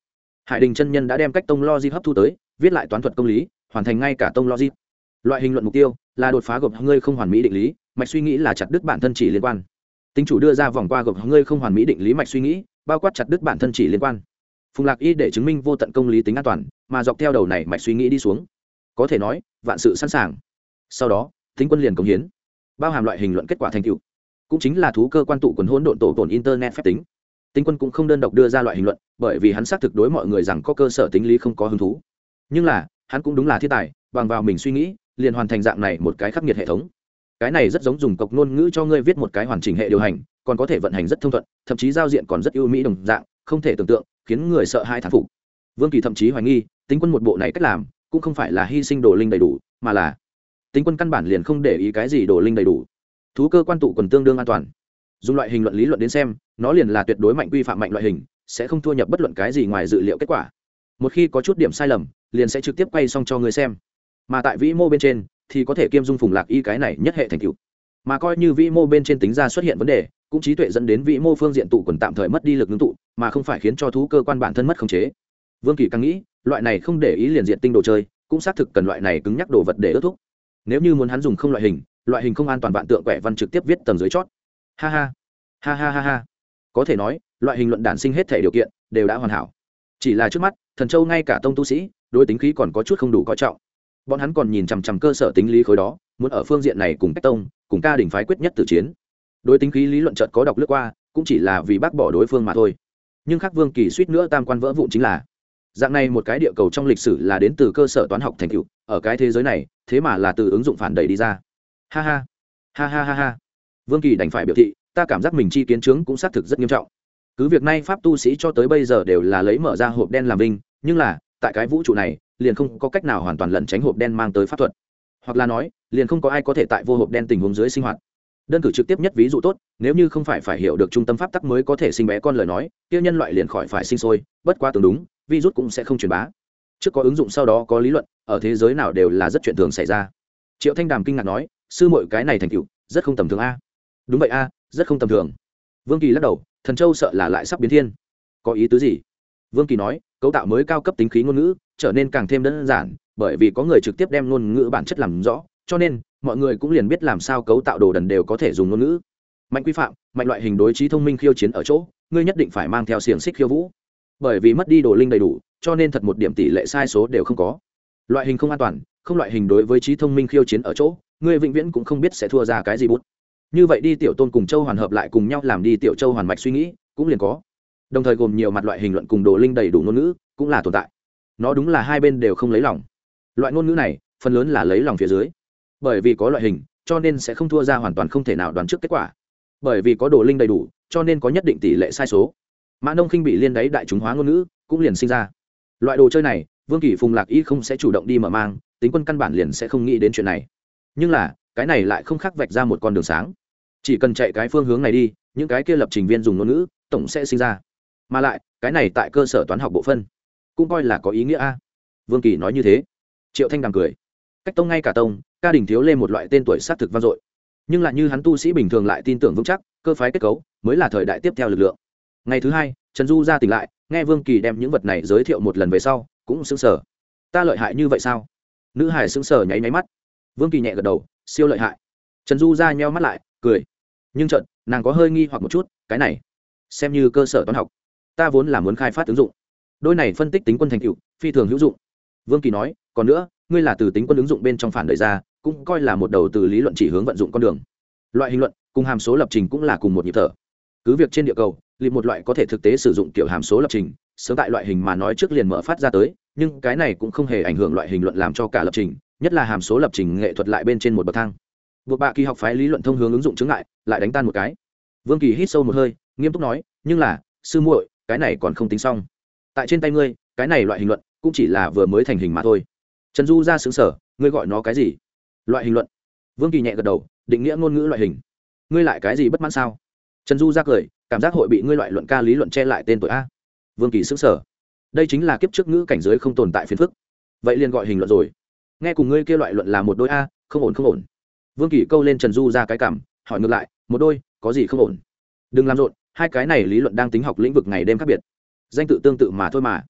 Hải Đình chân nhân đã đem cách tông logic hấp thu tới, viết lại toán thuật công lý, hoàn thành ngay cả tông logic. Loại hình luận mục tiêu là đột phá gộp ngươi không hoàn mỹ định lý, mạch suy nghĩ là chặt đứt bản thân chỉ liên quan. Tính chủ đưa ra vòng qua gộp ngươi không hoàn mỹ định lý mạch suy nghĩ, bao quát chặt đứt bản thân chỉ liên quan. Phùng Lạc Y để chứng minh vô tận công lý tính an toàn, mà dọc theo đầu này mạch suy nghĩ đi xuống, có thể nói vạn sự sẵn sàng. Sau đó, Tính Quân liền cống hiến, bao hàm loại hình luận kết quả thành tựu, cũng chính là thú cơ quan tụ quần hỗn độn tổ tồn internet phép tính. Tính Quân cũng không đơn độc đưa ra loại hình luận, bởi vì hắn xác thực đối mọi người rằng có cơ sở tính lý không có hứng thú. Nhưng là, hắn cũng đúng là thiên tài, bằng vào mình suy nghĩ, liền hoàn thành dạng này một cái khắc nghiệt hệ thống. Cái này rất giống dùng cộc ngôn ngữ cho ngươi viết một cái hoàn chỉnh hệ điều hành, còn có thể vận hành rất thông thuận, thậm chí giao diện còn rất ưu mỹ đồng dạng, không thể tưởng tượng, khiến người sợ hai thán phục. Vương Kỳ thậm chí hoài nghi, Tính Quân một bộ này cách làm, cũng không phải là hy sinh đồ linh đầy đủ, mà là Tính Quân căn bản liền không để ý cái gì đồ linh đầy đủ. Thú cơ quan tụ quần tương đương an toàn. Dùng loại hình luận lý luận đến xem, nó liền là tuyệt đối mạnh quy phạm mạnh loại hình, sẽ không thua nhập bất luận cái gì ngoài dự liệu kết quả. Một khi có chút điểm sai lầm, liền sẽ trực tiếp quay xong cho người xem. Mà tại vĩ mô bên trên thì có thể kiêm dung Phùng Lạc Y cái này nhất hệ thành tựu. Mà coi như vĩ mô bên trên tính ra xuất hiện vấn đề, cũng trí tuệ dẫn đến vĩ mô phương diện tụ quần tạm thời mất đi lực ngưng tụ, mà không phải khiến cho thú cơ quan bản thân mất khống chế. Vương Kỳ càng nghĩ, loại này không để ý liền diện tinh đồ chơi, cũng xác thực cần loại này cứng nhắc đồ vật để ước thúc. Nếu như muốn hắn dùng không loại hình, loại hình không an toàn vạn tượng quẻ văn trực tiếp viết tầng dưới chót. Ha ha, ha ha ha ha. Có thể nói, loại hình luận đản sinh hết thể điều kiện đều đã hoàn hảo. Chỉ là trước mắt, Thần Châu ngay cả tông tu sĩ, đối tính khí còn có chút không đủ coi trọng. Bọn hắn còn nhìn chằm chằm cơ sở tính lý khối đó, muốn ở phương diện này cùng cách tông, cùng ca đỉnh phái quyết nhất tử chiến. Đối tính khí lý luận chợt có đọc lướt qua, cũng chỉ là vì bác bỏ đối phương mà thôi. Nhưng khác Vương Kỳ suýt nữa tam quan vỡ vụn chính là, dạng này một cái địa cầu trong lịch sử là đến từ cơ sở toán học thành tựu, ở cái thế giới này, thế mà là từ ứng dụng phản đẩy đi ra. Ha ha, ha ha ha ha. Vương Kỳ đành phải biểu thị, ta cảm giác mình chi kiến chứng cũng xác thực rất nghiêm trọng. Cứ việc này pháp tu sĩ cho tới bây giờ đều là lấy mở ra hộp đen làm vinh, nhưng là tại cái vũ trụ này liền không có cách nào hoàn toàn lẩn tránh hộp đen mang tới pháp thuật, hoặc là nói liền không có ai có thể tại vô hộp đen tình huống dưới sinh hoạt. Đơn cử trực tiếp nhất ví dụ tốt, nếu như không phải phải hiểu được trung tâm pháp tắc mới có thể sinh bé con lời nói, kia nhân loại liền khỏi phải sinh sôi, bất quá tưởng đúng, virus cũng sẽ không truyền bá. Trước có ứng dụng sau đó có lý luận, ở thế giới nào đều là rất chuyện thường xảy ra. Triệu Thanh Đàm kinh ngạc nói, sư muội cái này thành tựu rất không tầm thường a. Đúng vậy a, rất không tầm thường. Vương Kỳ lắc đầu, Thần Châu sợ là lại sắp biến thiên. Có ý tứ gì? Vương Kỳ nói, cấu tạo mới cao cấp tính khí ngôn ngữ trở nên càng thêm đơn giản, bởi vì có người trực tiếp đem ngôn ngữ bản chất làm rõ, cho nên mọi người cũng liền biết làm sao cấu tạo đồ đần đều có thể dùng ngôn ngữ. Mạnh quy phạm, mạnh loại hình đối trí thông minh khiêu chiến ở chỗ, ngươi nhất định phải mang theo xiềng xích khiêu vũ. Bởi vì mất đi đồ linh đầy đủ, cho nên thật một điểm tỷ lệ sai số đều không có. Loại hình không an toàn, không loại hình đối với trí thông minh khiêu chiến ở chỗ, ngươi vĩnh viễn cũng không biết sẽ thua ra cái gì bút. Như vậy đi tiểu tôn cùng châu hoàn hợp lại cùng nhau làm đi tiểu châu hoàn mạch suy nghĩ, cũng liền có. Đồng thời gồm nhiều mặt loại hình luận cùng đồ linh đầy đủ ngôn ngữ, cũng là tồn tại. Nó đúng là hai bên đều không lấy lòng. Loại ngôn ngữ này, phần lớn là lấy lòng phía dưới. Bởi vì có loại hình, cho nên sẽ không thua ra hoàn toàn không thể nào đoán trước kết quả. Bởi vì có đồ linh đầy đủ, cho nên có nhất định tỷ lệ sai số. Mã Nông khinh bị liên đáy đại chúng hóa ngôn ngữ, cũng liền sinh ra. Loại đồ chơi này, Vương Kỳ Phùng Lạc Y không sẽ chủ động đi mở mang, Tính Quân căn bản liền sẽ không nghĩ đến chuyện này. Nhưng là, cái này lại không khác vạch ra một con đường sáng. Chỉ cần chạy cái phương hướng này đi, những cái kia lập trình viên dùng ngôn ngữ, tổng sẽ sinh ra. Mà lại, cái này tại cơ sở toán học bộ phân, cũng coi là có ý nghĩa a. Vương Kỳ nói như thế. Triệu Thanh Đàm cười. Cách tông ngay cả tông, ca đình thiếu lên một loại tên tuổi sát thực vang dội. Nhưng lại như hắn tu sĩ bình thường lại tin tưởng vững chắc, cơ phái kết cấu mới là thời đại tiếp theo lực lượng. Ngày thứ hai, Trần Du ra tỉnh lại, nghe Vương Kỳ đem những vật này giới thiệu một lần về sau, cũng sững sờ. Ta lợi hại như vậy sao? Nữ hải sững sờ nháy nháy mắt. Vương Kỳ nhẹ gật đầu, siêu lợi hại. Trần Du ra nheo mắt lại, cười. Nhưng chợt, nàng có hơi nghi hoặc một chút, cái này xem như cơ sở toán học, ta vốn là muốn khai phát ứng dụng. Đôi này phân tích tính quân thành tựu, phi thường hữu dụng. Vương Kỳ nói, còn nữa, ngươi là từ tính quân ứng dụng bên trong phản đẩy ra, cũng coi là một đầu từ lý luận chỉ hướng vận dụng con đường. Loại hình luận cùng hàm số lập trình cũng là cùng một nhịp thở. Cứ việc trên địa cầu, lập một loại có thể thực tế sử dụng kiểu hàm số lập trình, sớm tại loại hình mà nói trước liền mở phát ra tới, nhưng cái này cũng không hề ảnh hưởng loại hình luận làm cho cả lập trình, nhất là hàm số lập trình nghệ thuật lại bên trên một bậc thang. Buộc bạ kỳ học phái lý luận thông hướng ứng dụng chứng ngại, lại đánh tan một cái. Vương Kỳ hít sâu một hơi, nghiêm túc nói, nhưng là, sư muội, cái này còn không tính xong. Tại trên tay ngươi, cái này loại hình luận cũng chỉ là vừa mới thành hình mà thôi. Trần Du ra xứng sở, ngươi gọi nó cái gì? Loại hình luận. Vương Kỳ nhẹ gật đầu, định nghĩa ngôn ngữ loại hình. Ngươi lại cái gì bất mãn sao? Trần Du ra cười, cảm giác hội bị ngươi loại luận ca lý luận che lại tên tuổi a. Vương Kỳ xứng sở. Đây chính là kiếp trước ngữ cảnh giới không tồn tại phiền phức. Vậy liền gọi hình luận rồi. Nghe cùng ngươi kia loại luận là một đôi a, không ổn không ổn. Vương Kỳ câu lên Trần Du ra cái cảm, hỏi ngược lại, một đôi, có gì không ổn? Đừng làm rộn, hai cái này lý luận đang tính học lĩnh vực ngày đêm khác biệt, danh tự tương tự mà thôi mà.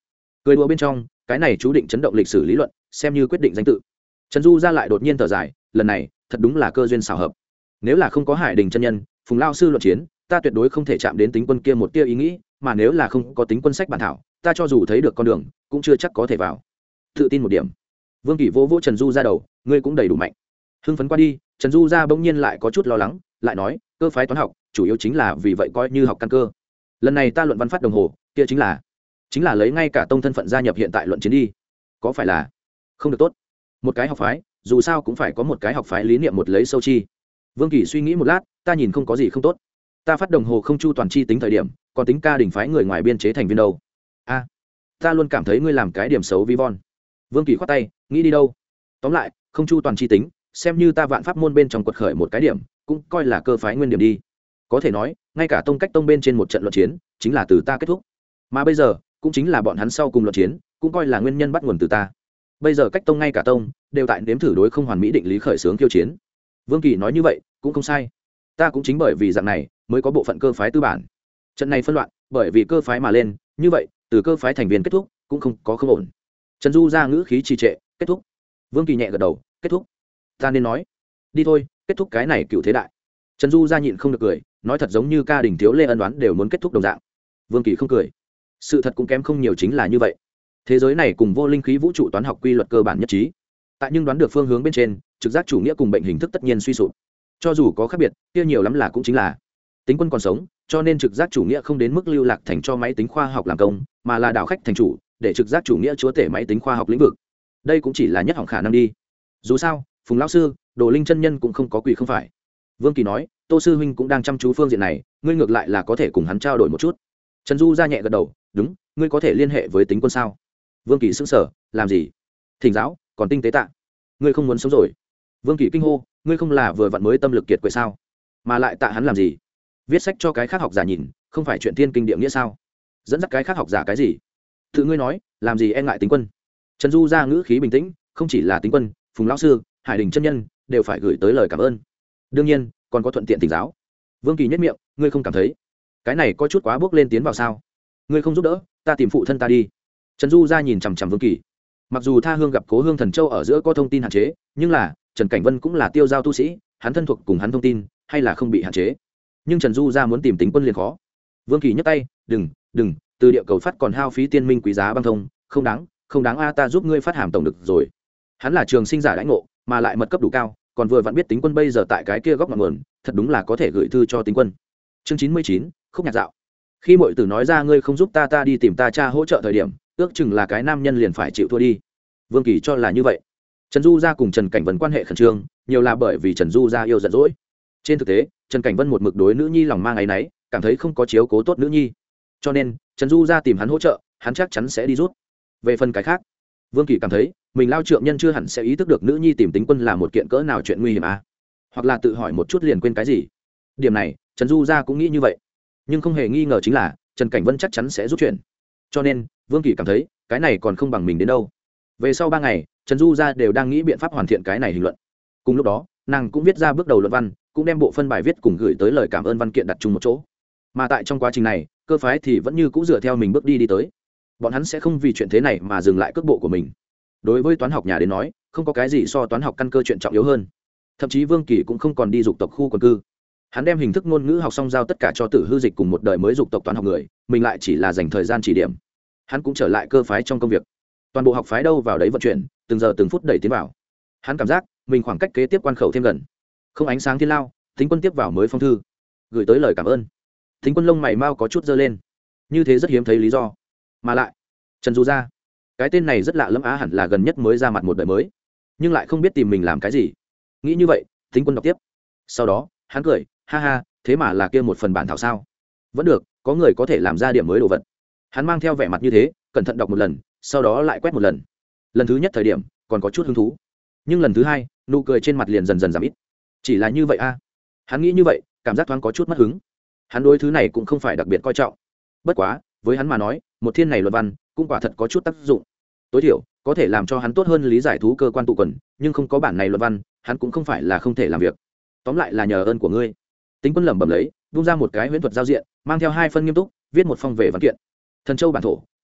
cười đùa bên trong cái này chú định chấn động lịch sử lý luận xem như quyết định danh tự. Trần Du ra lại đột nhiên thở dài, lần này thật đúng là cơ duyên xảo hợp. Nếu là không có Hải Đình chân nhân, Phùng lao sư luận chiến, ta tuyệt đối không thể chạm đến tính quân kia một tia ý nghĩ, mà nếu là không có tính quân sách bản thảo, ta cho dù thấy được con đường, cũng chưa chắc có thể vào. Tự tin một điểm. Vương Kỳ vỗ vỗ Trần Du ra đầu, ngươi cũng đầy đủ mạnh. Hưng phấn qua đi, Trần Du ra bỗng nhiên lại có chút lo lắng, lại nói, cơ phái toán học, chủ yếu chính là vì vậy coi như học căn cơ. Lần này ta luận văn phát đồng hồ, kia chính là chính là lấy ngay cả tông thân phận gia nhập hiện tại luận chiến đi. Có phải là không được tốt? Một cái học phái, dù sao cũng phải có một cái học phái lý niệm một lấy sâu chi. Vương Kỳ suy nghĩ một lát, ta nhìn không có gì không tốt. Ta phát đồng hồ không chu toàn chi tính thời điểm, còn tính ca đỉnh phái người ngoài biên chế thành viên đâu. A, ta luôn cảm thấy ngươi làm cái điểm xấu vi von. Vương Kỳ khoát tay, nghĩ đi đâu? Tóm lại, không chu toàn chi tính, xem như ta vạn pháp môn bên trong quật khởi một cái điểm, cũng coi là cơ phái nguyên điểm đi. Có thể nói, ngay cả tông cách tông bên trên một trận luận chiến, chính là từ ta kết thúc. Mà bây giờ, cũng chính là bọn hắn sau cùng luận chiến, cũng coi là nguyên nhân bắt nguồn từ ta. Bây giờ cách tông ngay cả tông đều tại nếm thử đối không hoàn mỹ định lý khởi xướng khiêu chiến. Vương Kỳ nói như vậy cũng không sai, ta cũng chính bởi vì dạng này mới có bộ phận cơ phái tư bản. Trận này phân loạn bởi vì cơ phái mà lên, như vậy từ cơ phái thành viên kết thúc cũng không có không ổn. Trần Du ra ngữ khí trì trệ, kết thúc. Vương Kỳ nhẹ gật đầu, kết thúc. Ta nên nói đi thôi, kết thúc cái này cựu thế đại. Trần Du ra nhịn không được cười, nói thật giống như ca đình thiếu lê ân đoán đều muốn kết thúc đồng dạng. Vương Kỳ không cười, sự thật cũng kém không nhiều chính là như vậy. Thế giới này cùng vô linh khí vũ trụ toán học quy luật cơ bản nhất trí, tại nhưng đoán được phương hướng bên trên, trực giác chủ nghĩa cùng bệnh hình thức tất nhiên suy sụp. Cho dù có khác biệt, kia nhiều lắm là cũng chính là tính quân còn sống, cho nên trực giác chủ nghĩa không đến mức lưu lạc thành cho máy tính khoa học làm công, mà là đảo khách thành chủ, để trực giác chủ nghĩa chúa tể máy tính khoa học lĩnh vực. Đây cũng chỉ là nhất hỏng khả năng đi. Dù sao, Phùng lão sư, Đồ Linh chân nhân cũng không có quỷ không phải. Vương Kỳ nói, Tô sư huynh cũng đang chăm chú phương diện này, ngươi ngược lại là có thể cùng hắn trao đổi một chút. Trần Du ra nhẹ gật đầu, đúng, ngươi có thể liên hệ với tính quân sao? Vương Kỳ sững sờ, làm gì? Thỉnh giáo, còn tinh tế tạ. Ngươi không muốn sống rồi? Vương Kỳ kinh hô, ngươi không là vừa vặn mới tâm lực kiệt quệ sao? Mà lại tạ hắn làm gì? Viết sách cho cái khác học giả nhìn, không phải chuyện thiên kinh địa nghĩa sao? Dẫn dắt cái khác học giả cái gì? Tự ngươi nói, làm gì e ngại tính quân? Trần Du ra ngữ khí bình tĩnh, không chỉ là tính quân, Phùng lão sư, Hải Đình chân nhân đều phải gửi tới lời cảm ơn. Đương nhiên, còn có thuận tiện thỉnh giáo. Vương Kỳ nhất miệng, ngươi không cảm thấy cái này có chút quá bước lên tiến vào sao? Ngươi không giúp đỡ, ta tìm phụ thân ta đi. Trần Du ra nhìn chằm chằm Vương Kỳ. Mặc dù tha hương gặp cố hương thần châu ở giữa có thông tin hạn chế, nhưng là Trần Cảnh Vân cũng là tiêu giao tu sĩ, hắn thân thuộc cùng hắn thông tin hay là không bị hạn chế. Nhưng Trần Du ra muốn tìm tính quân liền khó. Vương Kỳ nhấc tay, đừng đừng, từ địa cầu phát còn hao phí tiên minh quý giá băng thông, không đáng không đáng a, ta giúp ngươi phát hàm tổng được rồi. Hắn là trường sinh giả đãi ngộ, mà lại mật cấp đủ cao, còn vừa vặn biết tính quân bây giờ tại cái kia góc ngọn nguồn, thật đúng là có thể gửi thư cho tính quân. Chương chín mươi chín, khúc nhạc dạo. Khi mọi tử nói ra ngươi không giúp ta ta đi tìm ta cha hỗ trợ thời điểm, ước chừng là cái nam nhân liền phải chịu thua đi. Vương Kỳ cho là như vậy. Trần Du gia cùng Trần Cảnh Vân quan hệ khẩn trương, nhiều là bởi vì Trần Du gia yêu giận dỗi. Trên thực tế, Trần Cảnh Vân một mực đối nữ nhi lòng mang áy náy, cảm thấy không có chiếu cố tốt nữ nhi, cho nên Trần Du gia tìm hắn hỗ trợ, hắn chắc chắn sẽ đi rút. Về phần cái khác, Vương Kỳ cảm thấy mình lao trượng nhân chưa hẳn sẽ ý thức được nữ nhi tìm tính quân là một kiện cỡ nào chuyện nguy hiểm à, hoặc là tự hỏi một chút liền quên cái gì. Điểm này Trần Du gia cũng nghĩ như vậy, nhưng không hề nghi ngờ chính là Trần Cảnh Vân chắc chắn sẽ rút chuyện, cho nên Vương Kỳ cảm thấy cái này còn không bằng mình đến đâu. Về sau ba ngày, Trần Du gia đều đang nghĩ biện pháp hoàn thiện cái này hình luận. Cùng lúc đó, nàng cũng viết ra bước đầu luận văn, cũng đem bộ phân bài viết cùng gửi tới lời cảm ơn văn kiện đặt chung một chỗ. Mà tại trong quá trình này, cơ phái thì vẫn như cũ dựa theo mình bước đi đi tới. Bọn hắn sẽ không vì chuyện thế này mà dừng lại cước bộ của mình. Đối với toán học nhà đến nói, không có cái gì so toán học căn cơ chuyện trọng yếu hơn. Thậm chí Vương Kỳ cũng không còn đi dục tộc khu quần cư. Hắn đem hình thức ngôn ngữ học xong giao tất cả cho Tử Hư Dịch cùng một đời mới dục tộc toán học người, mình lại chỉ là dành thời gian chỉ điểm. Hắn cũng trở lại cơ phái trong công việc. Toàn bộ học phái đâu vào đấy vận chuyển, từng giờ từng phút đẩy tiến vào. Hắn cảm giác mình khoảng cách kế tiếp quan khẩu thêm gần. Không ánh sáng thiên lao, Thính Quân tiếp vào mới phong thư, gửi tới lời cảm ơn. Thính Quân lông mày mau có chút dơ lên, như thế rất hiếm thấy lý do. Mà lại Trần Du gia, cái tên này rất lạ lẫm á, hẳn là gần nhất mới ra mặt một đời mới, nhưng lại không biết tìm mình làm cái gì. Nghĩ như vậy, Thính Quân đọc tiếp. Sau đó hắn cười, ha ha, thế mà là kia một phần bản thảo sao? Vẫn được, có người có thể làm ra điểm mới đồ vật. Hắn mang theo vẻ mặt như thế, cẩn thận đọc một lần, sau đó lại quét một lần. Lần thứ nhất thời điểm còn có chút hứng thú, nhưng lần thứ hai nụ cười trên mặt liền dần dần giảm ít. Chỉ là như vậy a à? Hắn nghĩ như vậy, cảm giác thoáng có chút mất hứng. Hắn đối thứ này cũng không phải đặc biệt coi trọng. Bất quá với hắn mà nói, một thiên này luận văn cũng quả thật có chút tác dụng. Tối thiểu có thể làm cho hắn tốt hơn lý giải thú cơ quan tụ quần, nhưng không có bản này luận văn, hắn cũng không phải là không thể làm việc. Tóm lại là nhờ ơn của ngươi. Tính Quân lẩm bẩm lấy, vung ra một cái huyễn thuật giao diện, mang theo hai phân nghiêm túc, viết một phong về văn kiện. Thần châu bản thổ,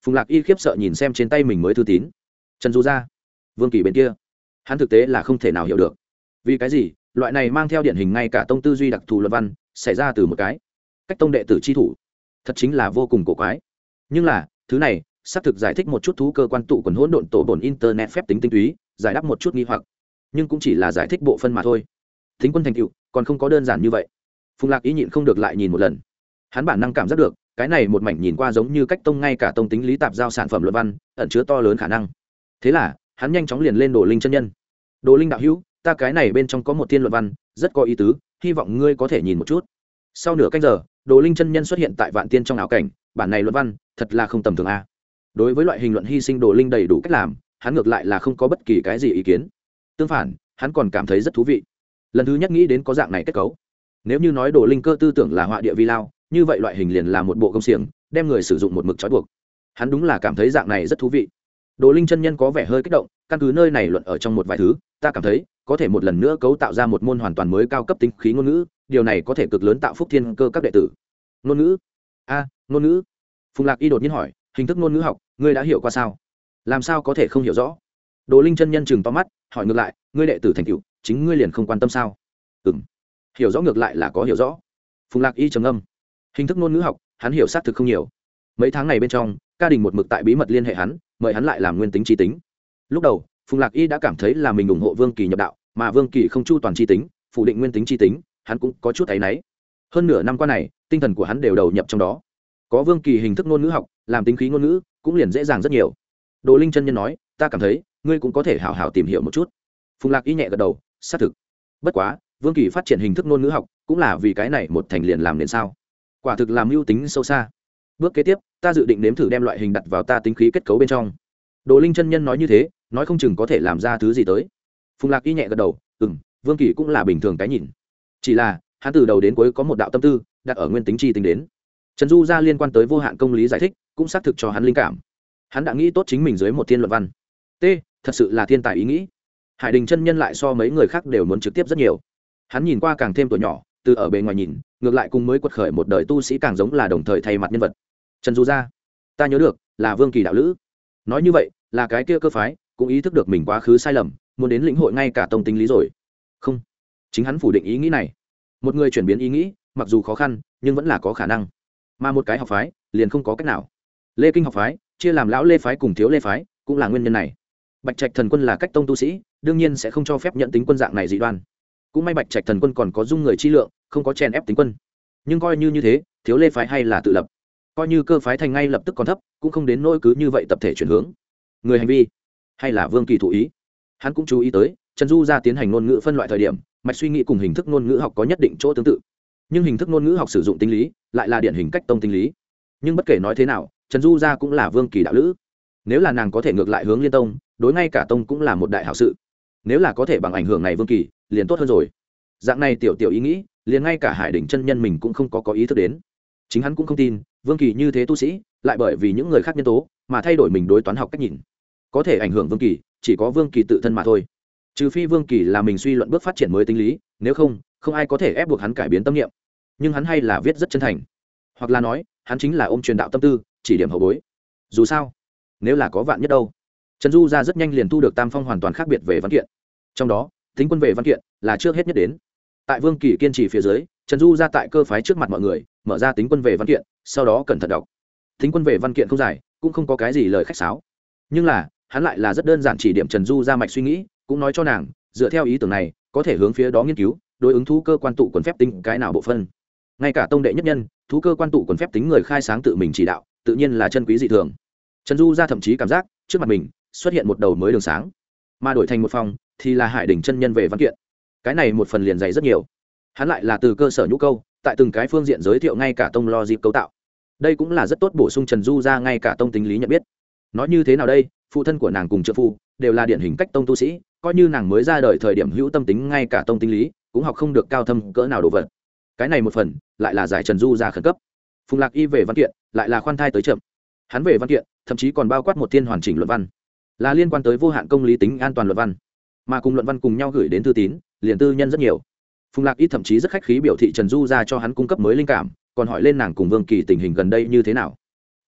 Phùng Lạc Y khiếp sợ nhìn xem trên tay mình mới thư tín. Trần Du gia, Vương Kỳ bên kia, hắn thực tế là không thể nào hiểu được vì cái gì loại này mang theo điển hình ngay cả tông tư duy đặc thù luận văn xảy ra từ một cái cách tông đệ tử chi thủ, thật chính là vô cùng cổ quái. Nhưng là thứ này xác thực giải thích một chút thú cơ quan tụ quần hỗn độn tổ bổn internet phép tính tinh túy, giải đáp một chút nghi hoặc, nhưng cũng chỉ là giải thích bộ phân mà thôi. Thính quân thành tựu còn không có đơn giản như vậy. Phùng Lạc Y nhịn không được lại nhìn một lần. Hắn bản năng cảm giác được cái này một mảnh nhìn qua giống như cách tông ngay cả tông tính lý tạp giao sản phẩm luận văn ẩn chứa to lớn khả năng. Thế là hắn nhanh chóng liền lên Đồ Linh chân nhân. Đồ Linh đạo hữu, ta cái này bên trong có một thiên luận văn rất có ý tứ, hy vọng ngươi có thể nhìn một chút. Sau nửa canh giờ, Đồ Linh chân nhân xuất hiện tại Vạn Tiên trong ảo cảnh. Bản này luận văn thật là không tầm thường a. Đối với loại hình luận hy sinh Đồ Linh đầy đủ cách làm, hắn ngược lại là không có bất kỳ cái gì ý kiến. Tương phản, hắn còn cảm thấy rất thú vị. Lần thứ nhất nghĩ đến có dạng này kết cấu. Nếu như nói Đồ Linh cơ tư tưởng là họa địa vi lao, như vậy loại hình liền là một bộ công xiềng, đem người sử dụng một mực trói buộc. Hắn đúng là cảm thấy dạng này rất thú vị. Đồ Linh chân nhân có vẻ hơi kích động, căn cứ nơi này luận ở trong một vài thứ, ta cảm thấy có thể một lần nữa cấu tạo ra một môn hoàn toàn mới cao cấp tính khí ngôn ngữ, điều này có thể cực lớn tạo phúc thiên cơ các đệ tử. Ngôn ngữ? A, ngôn ngữ. Phùng Lạc Y đột nhiên hỏi, hình thức ngôn ngữ học, ngươi đã hiểu qua sao? Làm sao có thể không hiểu rõ? Đồ Linh chân nhân chừng to mắt, hỏi ngược lại, ngươi đệ tử thành tựu, chính ngươi liền không quan tâm sao? Ừm. Hiểu rõ ngược lại là có hiểu rõ. Phùng Lạc Y trầm ngâm. Hình thức ngôn ngữ học, hắn hiểu xác thực không nhiều. Mấy tháng này bên trong, Ca Đình một mực tại bí mật liên hệ hắn, mời hắn lại làm nguyên tính chi tính. Lúc đầu, Phùng Lạc Y đã cảm thấy là mình ủng hộ Vương Kỳ nhập đạo, mà Vương Kỳ không chu toàn chi tính, phủ định nguyên tính chi tính, hắn cũng có chút áy náy. Hơn nửa năm qua này, tinh thần của hắn đều đầu nhập trong đó. Có Vương Kỳ hình thức ngôn ngữ học, làm tính khí ngôn ngữ, cũng liền dễ dàng rất nhiều. Đồ Linh chân nhân nói, ta cảm thấy, ngươi cũng có thể hảo hảo tìm hiểu một chút. Phùng Lạc Y nhẹ gật đầu, xác thực. Bất quá, Vương Kỳ phát triển hình thức ngôn ngữ học, cũng là vì cái này một thành liền làm nên sao? Quả thực làm mưu tính sâu xa. Bước kế tiếp, ta dự định nếm thử đem loại hình đặt vào ta tính khí kết cấu bên trong. Đồ Linh chân nhân nói như thế, nói không chừng có thể làm ra thứ gì tới. Phùng Lạc Y nhẹ gật đầu, ừm, Vương Kỳ cũng là bình thường cái nhìn. Chỉ là, hắn từ đầu đến cuối có một đạo tâm tư, đặt ở nguyên tính chi tính đến. Trần Du gia liên quan tới vô hạn công lý giải thích, cũng xác thực cho hắn linh cảm. Hắn đã nghĩ tốt chính mình dưới một thiên luận văn. T, thật sự là thiên tài ý nghĩ. Hải Đình chân nhân lại so mấy người khác đều muốn trực tiếp rất nhiều. Hắn nhìn qua càng thêm tuổi nhỏ, từ ở bề ngoài nhìn, ngược lại cùng mới quật khởi một đời tu sĩ càng giống là đồng thời thay mặt nhân vật. Trần Du gia, ta nhớ được, là Vương Kỳ đạo lữ. Nói như vậy, là cái kia cơ phái cũng ý thức được mình quá khứ sai lầm, muốn đến lĩnh hội ngay cả tông tính lý rồi. Không, chính hắn phủ định ý nghĩ này. Một người chuyển biến ý nghĩ, mặc dù khó khăn, nhưng vẫn là có khả năng. Mà một cái học phái, liền không có cách nào. Lê Kinh học phái chia làm lão Lê phái cùng thiếu Lê phái, cũng là nguyên nhân này. Bạch Trạch thần quân là cách tông tu sĩ, đương nhiên sẽ không cho phép nhận tính quân dạng này dị đoan. Cũng may Bạch Trạch thần quân còn có dung người chi lượng, không có chèn ép tính quân. Nhưng coi như như thế, thiếu Lê phái hay là tự lập. Coi như cơ phái thành ngay lập tức còn thấp, cũng không đến nỗi cứ như vậy tập thể chuyển hướng. Người hành vi, hay là Vương Kỳ thụ ý. Hắn cũng chú ý tới, Trần Du gia tiến hành ngôn ngữ phân loại thời điểm, mạch suy nghĩ cùng hình thức ngôn ngữ học có nhất định chỗ tương tự. Nhưng hình thức ngôn ngữ học sử dụng tính lý, lại là điển hình cách tông tính lý. Nhưng bất kể nói thế nào, Trần Du gia cũng là Vương Kỳ đạo lữ. Nếu là nàng có thể ngược lại hướng Liên tông, đối ngay cả tông cũng là một đại hảo sự. Nếu là có thể bằng ảnh hưởng này Vương Kỳ, liền tốt hơn rồi. Dạng này tiểu tiểu ý nghĩ, liền ngay cả Hải Đỉnh chân nhân mình cũng không có có ý thức đến. Chính hắn cũng không tin, Vương Kỳ như thế tu sĩ, lại bởi vì những người khác nhân tố mà thay đổi mình đối toán học cách nhìn. Có thể ảnh hưởng Vương Kỳ, chỉ có Vương Kỳ tự thân mà thôi. Trừ phi Vương Kỳ là mình suy luận bước phát triển mới tính lý, nếu không, không ai có thể ép buộc hắn cải biến tâm niệm. Nhưng hắn hay là viết rất chân thành, hoặc là nói, hắn chính là ôm truyền đạo tâm tư, chỉ điểm hậu bối. Dù sao, nếu là có vạn nhất đâu. Trần Du gia rất nhanh liền thu được tam phong hoàn toàn khác biệt về văn kiện. Trong đó, tính quân về văn kiện là trước hết nhất đến. Tại Vương Kỳ kiên trì phía dưới, Trần Du gia tại cơ phái trước mặt mọi người, mở ra tính quân về văn kiện, sau đó cẩn thận đọc. Tính quân về văn kiện không dài, cũng không có cái gì lời khách sáo. Nhưng là, hắn lại là rất đơn giản chỉ điểm Trần Du gia mạch suy nghĩ, cũng nói cho nàng, dựa theo ý tưởng này, có thể hướng phía đó nghiên cứu, đối ứng thú cơ quan tụ quần phép tính cái nào bộ phân. Ngay cả tông đệ nhất nhân, thú cơ quan tụ quần phép tính người khai sáng tự mình chỉ đạo, tự nhiên là chân quý dị thường. Trần Du gia thậm chí cảm giác, trước mặt mình xuất hiện một đầu mới đường sáng, mà đổi thành một phòng thì là Hải Đỉnh chân nhân về văn kiện. Cái này một phần liền dày rất nhiều. Hắn lại là từ cơ sở nhũ câu, tại từng cái phương diện giới thiệu ngay cả tông logic cấu tạo. Đây cũng là rất tốt bổ sung Trần Du gia ngay cả tông tính lý nhận biết. Nói như thế nào đây, phụ thân của nàng cùng trợ phu đều là điển hình cách tông tu sĩ, coi như nàng mới ra đời thời điểm hữu tâm tính ngay cả tông tính lý, cũng học không được cao thâm cỡ nào đồ vật. Cái này một phần lại là giải Trần Du gia khẩn cấp. Phùng Lạc Y về văn kiện lại là khoan thai tới chậm. Hắn về văn kiện thậm chí còn bao quát một thiên hoàn chỉnh luận văn, là liên quan tới vô hạn công lý tính an toàn luận văn, mà cùng luận văn cùng nhau gửi đến thư tín, liền tư nhân rất nhiều. Phùng Lạc Y thậm chí rất khách khí biểu thị Trần Du gia cho hắn cung cấp mới linh cảm, còn hỏi lên nàng cùng Vương Kỳ tình hình gần đây như thế nào.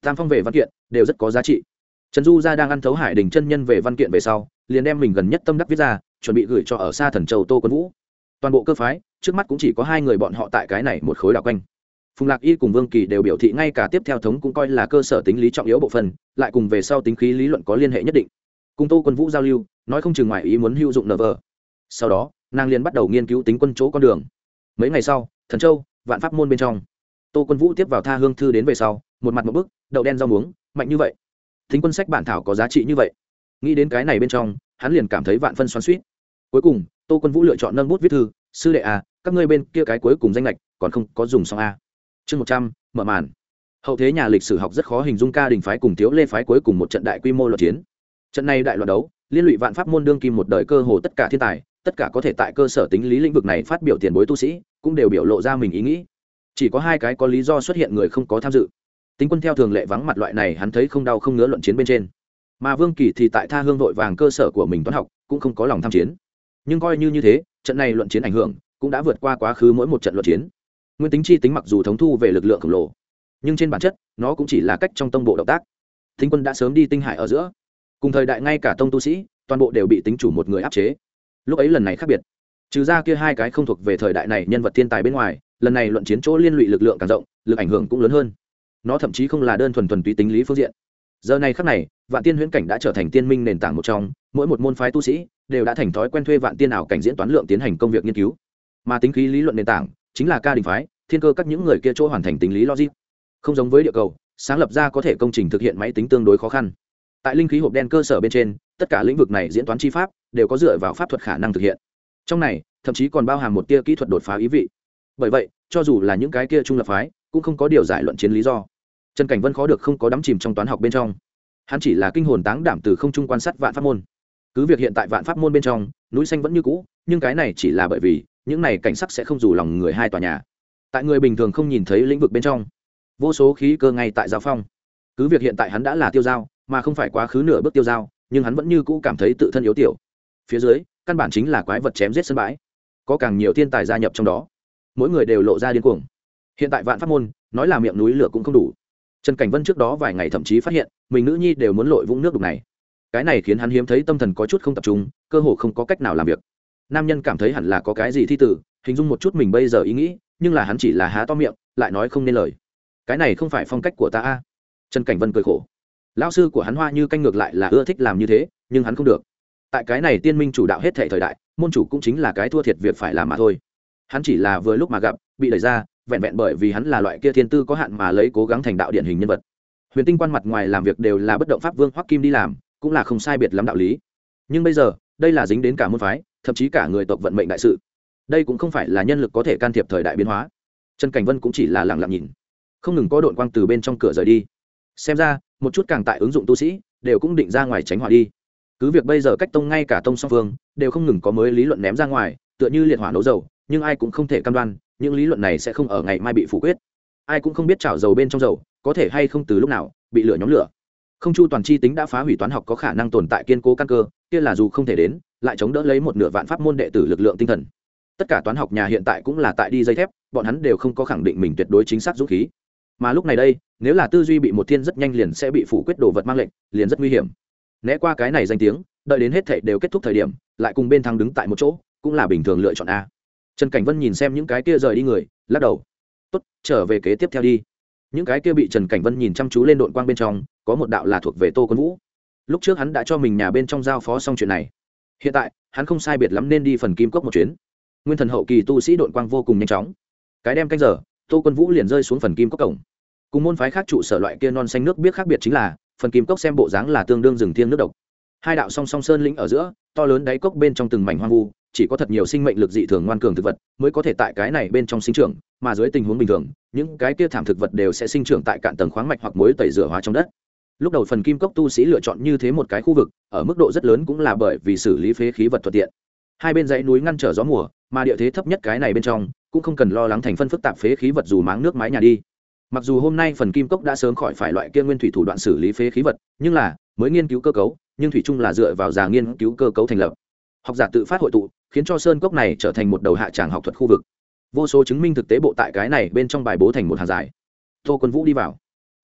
tam phong về văn kiện đều rất có giá trị. Trần Du gia đang ăn thấu Hải Đình chân nhân về văn kiện về sau, liền đem mình gần nhất tâm đắc viết ra, chuẩn bị gửi cho ở xa Thần Châu Tô Quân Vũ. Toàn bộ cơ phái trước mắt cũng chỉ có hai người bọn họ tại cái này một khối đảo quanh. Phùng Lạc Y cùng Vương Kỳ đều biểu thị ngay cả tiếp theo thống cũng coi là cơ sở tính lý trọng yếu bộ phận, lại cùng về sau tính khí lý luận có liên hệ nhất định. Cùng Tô Quân Vũ giao lưu, nói không chừng ngoài ý muốn hữu dụng nở vờ. Sau đó, nàng liền bắt đầu nghiên cứu tính quân chỗ con đường. Mấy ngày sau, Thần Châu, Vạn Pháp môn bên trong, Tô Quân Vũ tiếp vào Tha Hương thư đến về sau, một mặt một bức, đậu đen rau muống, mạnh như vậy. Tính quân sách bản thảo có giá trị như vậy. Nghĩ đến cái này bên trong, hắn liền cảm thấy vạn phân xoắn xuýt. Cuối cùng, Tô Quân Vũ lựa chọn nâng bút viết thư, sư đệ à, các ngươi bên kia cái cuối cùng danh lệch còn không có dùng xong a. Chương một trăm, mở màn. Hậu thế nhà lịch sử học rất khó hình dung Ca Đình phái cùng Tiếu Lê phái cuối cùng một trận đại quy mô loạn chiến. Trận này đại loạn đấu, liên lụy Vạn Pháp môn đương kim một đời cơ hồ tất cả thiên tài, tất cả có thể tại cơ sở tính lý lĩnh vực này phát biểu tiền bối tu sĩ, cũng đều biểu lộ ra mình ý nghĩ. Chỉ có hai cái có lý do xuất hiện người không có tham dự. Tính quân theo thường lệ vắng mặt loại này, hắn thấy không đau không ngứa luận chiến bên trên. Mà Vương Kỳ thì tại Tha Hương vội vàng cơ sở của mình toán học, cũng không có lòng tham chiến. Nhưng coi như như thế, trận này luận chiến ảnh hưởng cũng đã vượt qua quá khứ mỗi một trận luận chiến. Nguyên tính chi tính mặc dù thống thu về lực lượng khổng lồ, nhưng trên bản chất nó cũng chỉ là cách trong tông bộ động tác. Tính quân đã sớm đi tinh hải ở giữa, cùng thời đại ngay cả tông tu sĩ toàn bộ đều bị tính chủ một người áp chế. Lúc ấy lần này khác biệt, trừ ra kia hai cái không thuộc về thời đại này nhân vật thiên tài bên ngoài, lần này luận chiến chỗ liên lụy lực lượng càng rộng, lực ảnh hưởng cũng lớn hơn. Nó thậm chí không là đơn thuần thuần túy tính lý phương diện. Giờ này khắc này, Vạn Tiên huyễn cảnh đã trở thành tiên minh nền tảng một trong, mỗi một môn phái tu sĩ đều đã thành thói quen thuê Vạn Tiên ảo cảnh diễn toán lượng tiến hành công việc nghiên cứu. Mà tính khí lý luận nền tảng chính là Ca Đình phái, thiên cơ các những người kia chỗ hoàn thành tính lý logic. Không giống với địa cầu, sáng lập ra có thể công trình thực hiện máy tính tương đối khó khăn. Tại linh khí hộp đen cơ sở bên trên, tất cả lĩnh vực này diễn toán chi pháp đều có dựa vào pháp thuật khả năng thực hiện. Trong này, thậm chí còn bao hàm một tia kỹ thuật đột phá ý vị. Bởi vậy, cho dù là những cái kia trung lập phái, cũng không có điều giải luận chiến lý do. Trần Cảnh Vân khó được không có đắm chìm trong toán học bên trong, hắn chỉ là kinh hồn táng đảm từ không trung quan sát Vạn Pháp môn. Cứ việc hiện tại Vạn Pháp môn bên trong núi xanh vẫn như cũ, nhưng cái này chỉ là bởi vì những này cảnh sắc sẽ không dù lòng người hai tòa nhà. Tại người bình thường không nhìn thấy lĩnh vực bên trong, vô số khí cơ ngay tại giao phong. Cứ việc hiện tại hắn đã là tiêu giao, mà không phải quá khứ nửa bước tiêu giao, nhưng hắn vẫn như cũ cảm thấy tự thân yếu tiểu. Phía dưới, căn bản chính là quái vật chém giết sân bãi, có càng nhiều thiên tài gia nhập trong đó, mỗi người đều lộ ra điên cuồng. Hiện tại Vạn Pháp môn, nói là miệng núi lửa cũng không đủ. Trần Cảnh Vân trước đó vài ngày thậm chí phát hiện, mình nữ nhi đều muốn lội vũng nước đục này. Cái này khiến hắn hiếm thấy tâm thần có chút không tập trung, cơ hồ không có cách nào làm việc. Nam nhân cảm thấy hẳn là có cái gì thi tử, hình dung một chút mình bây giờ ý nghĩ, nhưng là hắn chỉ là há to miệng, lại nói không nên lời. Cái này không phải phong cách của ta a. Trần Cảnh Vân cười khổ. Lão sư của hắn Hoa Như Canh ngược lại là ưa thích làm như thế, nhưng hắn không được. Tại cái này tiên minh chủ đạo hết thảy thời đại, môn chủ cũng chính là cái thua thiệt việc phải làm mà thôi. Hắn chỉ là vừa lúc mà gặp, bị đẩy ra, vẹn vẹn bởi vì hắn là loại kia thiên tư có hạn mà lấy cố gắng thành đạo điển hình nhân vật. Huyền Tinh quan mặt ngoài làm việc đều là bất động pháp vương Hoắc Kim đi làm, cũng là không sai biệt lắm đạo lý. Nhưng bây giờ, đây là dính đến cả môn phái, thậm chí cả người tộc vận mệnh đại sự. Đây cũng không phải là nhân lực có thể can thiệp thời đại biến hóa. Trần Cảnh Vân cũng chỉ là lặng lặng nhìn, không ngừng có độn quang từ bên trong cửa rời đi. Xem ra, một chút càng tại ứng dụng tu sĩ, đều cũng định ra ngoài tránh hỏa đi. Cứ việc bây giờ cách tông ngay cả tông song phương đều không ngừng có mới lý luận ném ra ngoài, tựa như liệt hỏa nấu dầu, nhưng ai cũng không thể cam đoan những lý luận này sẽ không ở ngày mai bị phủ quyết. Ai cũng không biết chảo dầu bên trong dầu có thể hay không từ lúc nào bị lửa nhóm lửa. Không chu toàn chi tính đã phá hủy toán học có khả năng tồn tại kiên cố căn cơ, kia là dù không thể đến, lại chống đỡ lấy một nửa vạn pháp môn đệ tử lực lượng tinh thần. Tất cả toán học nhà hiện tại cũng là tại đi dây thép, bọn hắn đều không có khẳng định mình tuyệt đối chính xác dũng khí. Mà lúc này đây, nếu là tư duy bị một thiên rất nhanh liền sẽ bị phủ quyết đồ vật mang lệnh, liền rất nguy hiểm. Né qua cái này danh tiếng, đợi đến hết thảy đều kết thúc thời điểm, lại cùng bên thắng đứng tại một chỗ, cũng là bình thường lựa chọn a. Trần Cảnh Vân nhìn xem những cái kia rời đi người, lắc đầu. Tốt, trở về kế tiếp theo đi. Những cái kia bị Trần Cảnh Vân nhìn chăm chú lên độn quang bên trong, có một đạo là thuộc về Tô Quân Vũ. Lúc trước hắn đã cho mình nhà bên trong giao phó xong chuyện này. Hiện tại, hắn không sai biệt lắm nên đi phần kim cốc một chuyến. Nguyên thần hậu kỳ tu sĩ độn quang vô cùng nhanh chóng. Cái đem canh giờ, Tô Quân Vũ liền rơi xuống phần kim cốc cổng. Cùng môn phái khác trụ sở loại kia non xanh nước biết khác biệt chính là, phần kim cốc xem bộ dáng là tương đương rừng thiêng nước độc. Hai đạo song song sơn lĩnh ở giữa, to lớn đáy cốc bên trong từng mảnh hoang vu, chỉ có thật nhiều sinh mệnh lực dị thường ngoan cường thực vật mới có thể tại cái này bên trong sinh trưởng, mà dưới tình huống bình thường, những cái kia thảm thực vật đều sẽ sinh trưởng tại cạn tầng khoáng mạch hoặc muối tẩy rửa hóa trong đất. Lúc đầu phần kim cốc tu sĩ lựa chọn như thế một cái khu vực, ở mức độ rất lớn cũng là bởi vì xử lý phế khí vật thuận tiện. Hai bên dãy núi ngăn trở gió mùa, mà địa thế thấp nhất cái này bên trong, cũng không cần lo lắng thành phân phức tạp phế khí vật dù máng nước mái nhà đi. Mặc dù hôm nay phần kim cốc đã sớm khỏi phải loại kia nguyên thủy thủ đoạn xử lý phế khí vật, nhưng là mới nghiên cứu cơ cấu, nhưng thủy chung là dựa vào già nghiên cứu cơ cấu thành lập. Học giả tự phát hội tụ, khiến cho sơn cốc này trở thành một đầu hạ tràng học thuật khu vực. Vô số chứng minh thực tế bộ tại cái này bên trong bài bố thành một hàng dài. Tô Quân Vũ đi vào,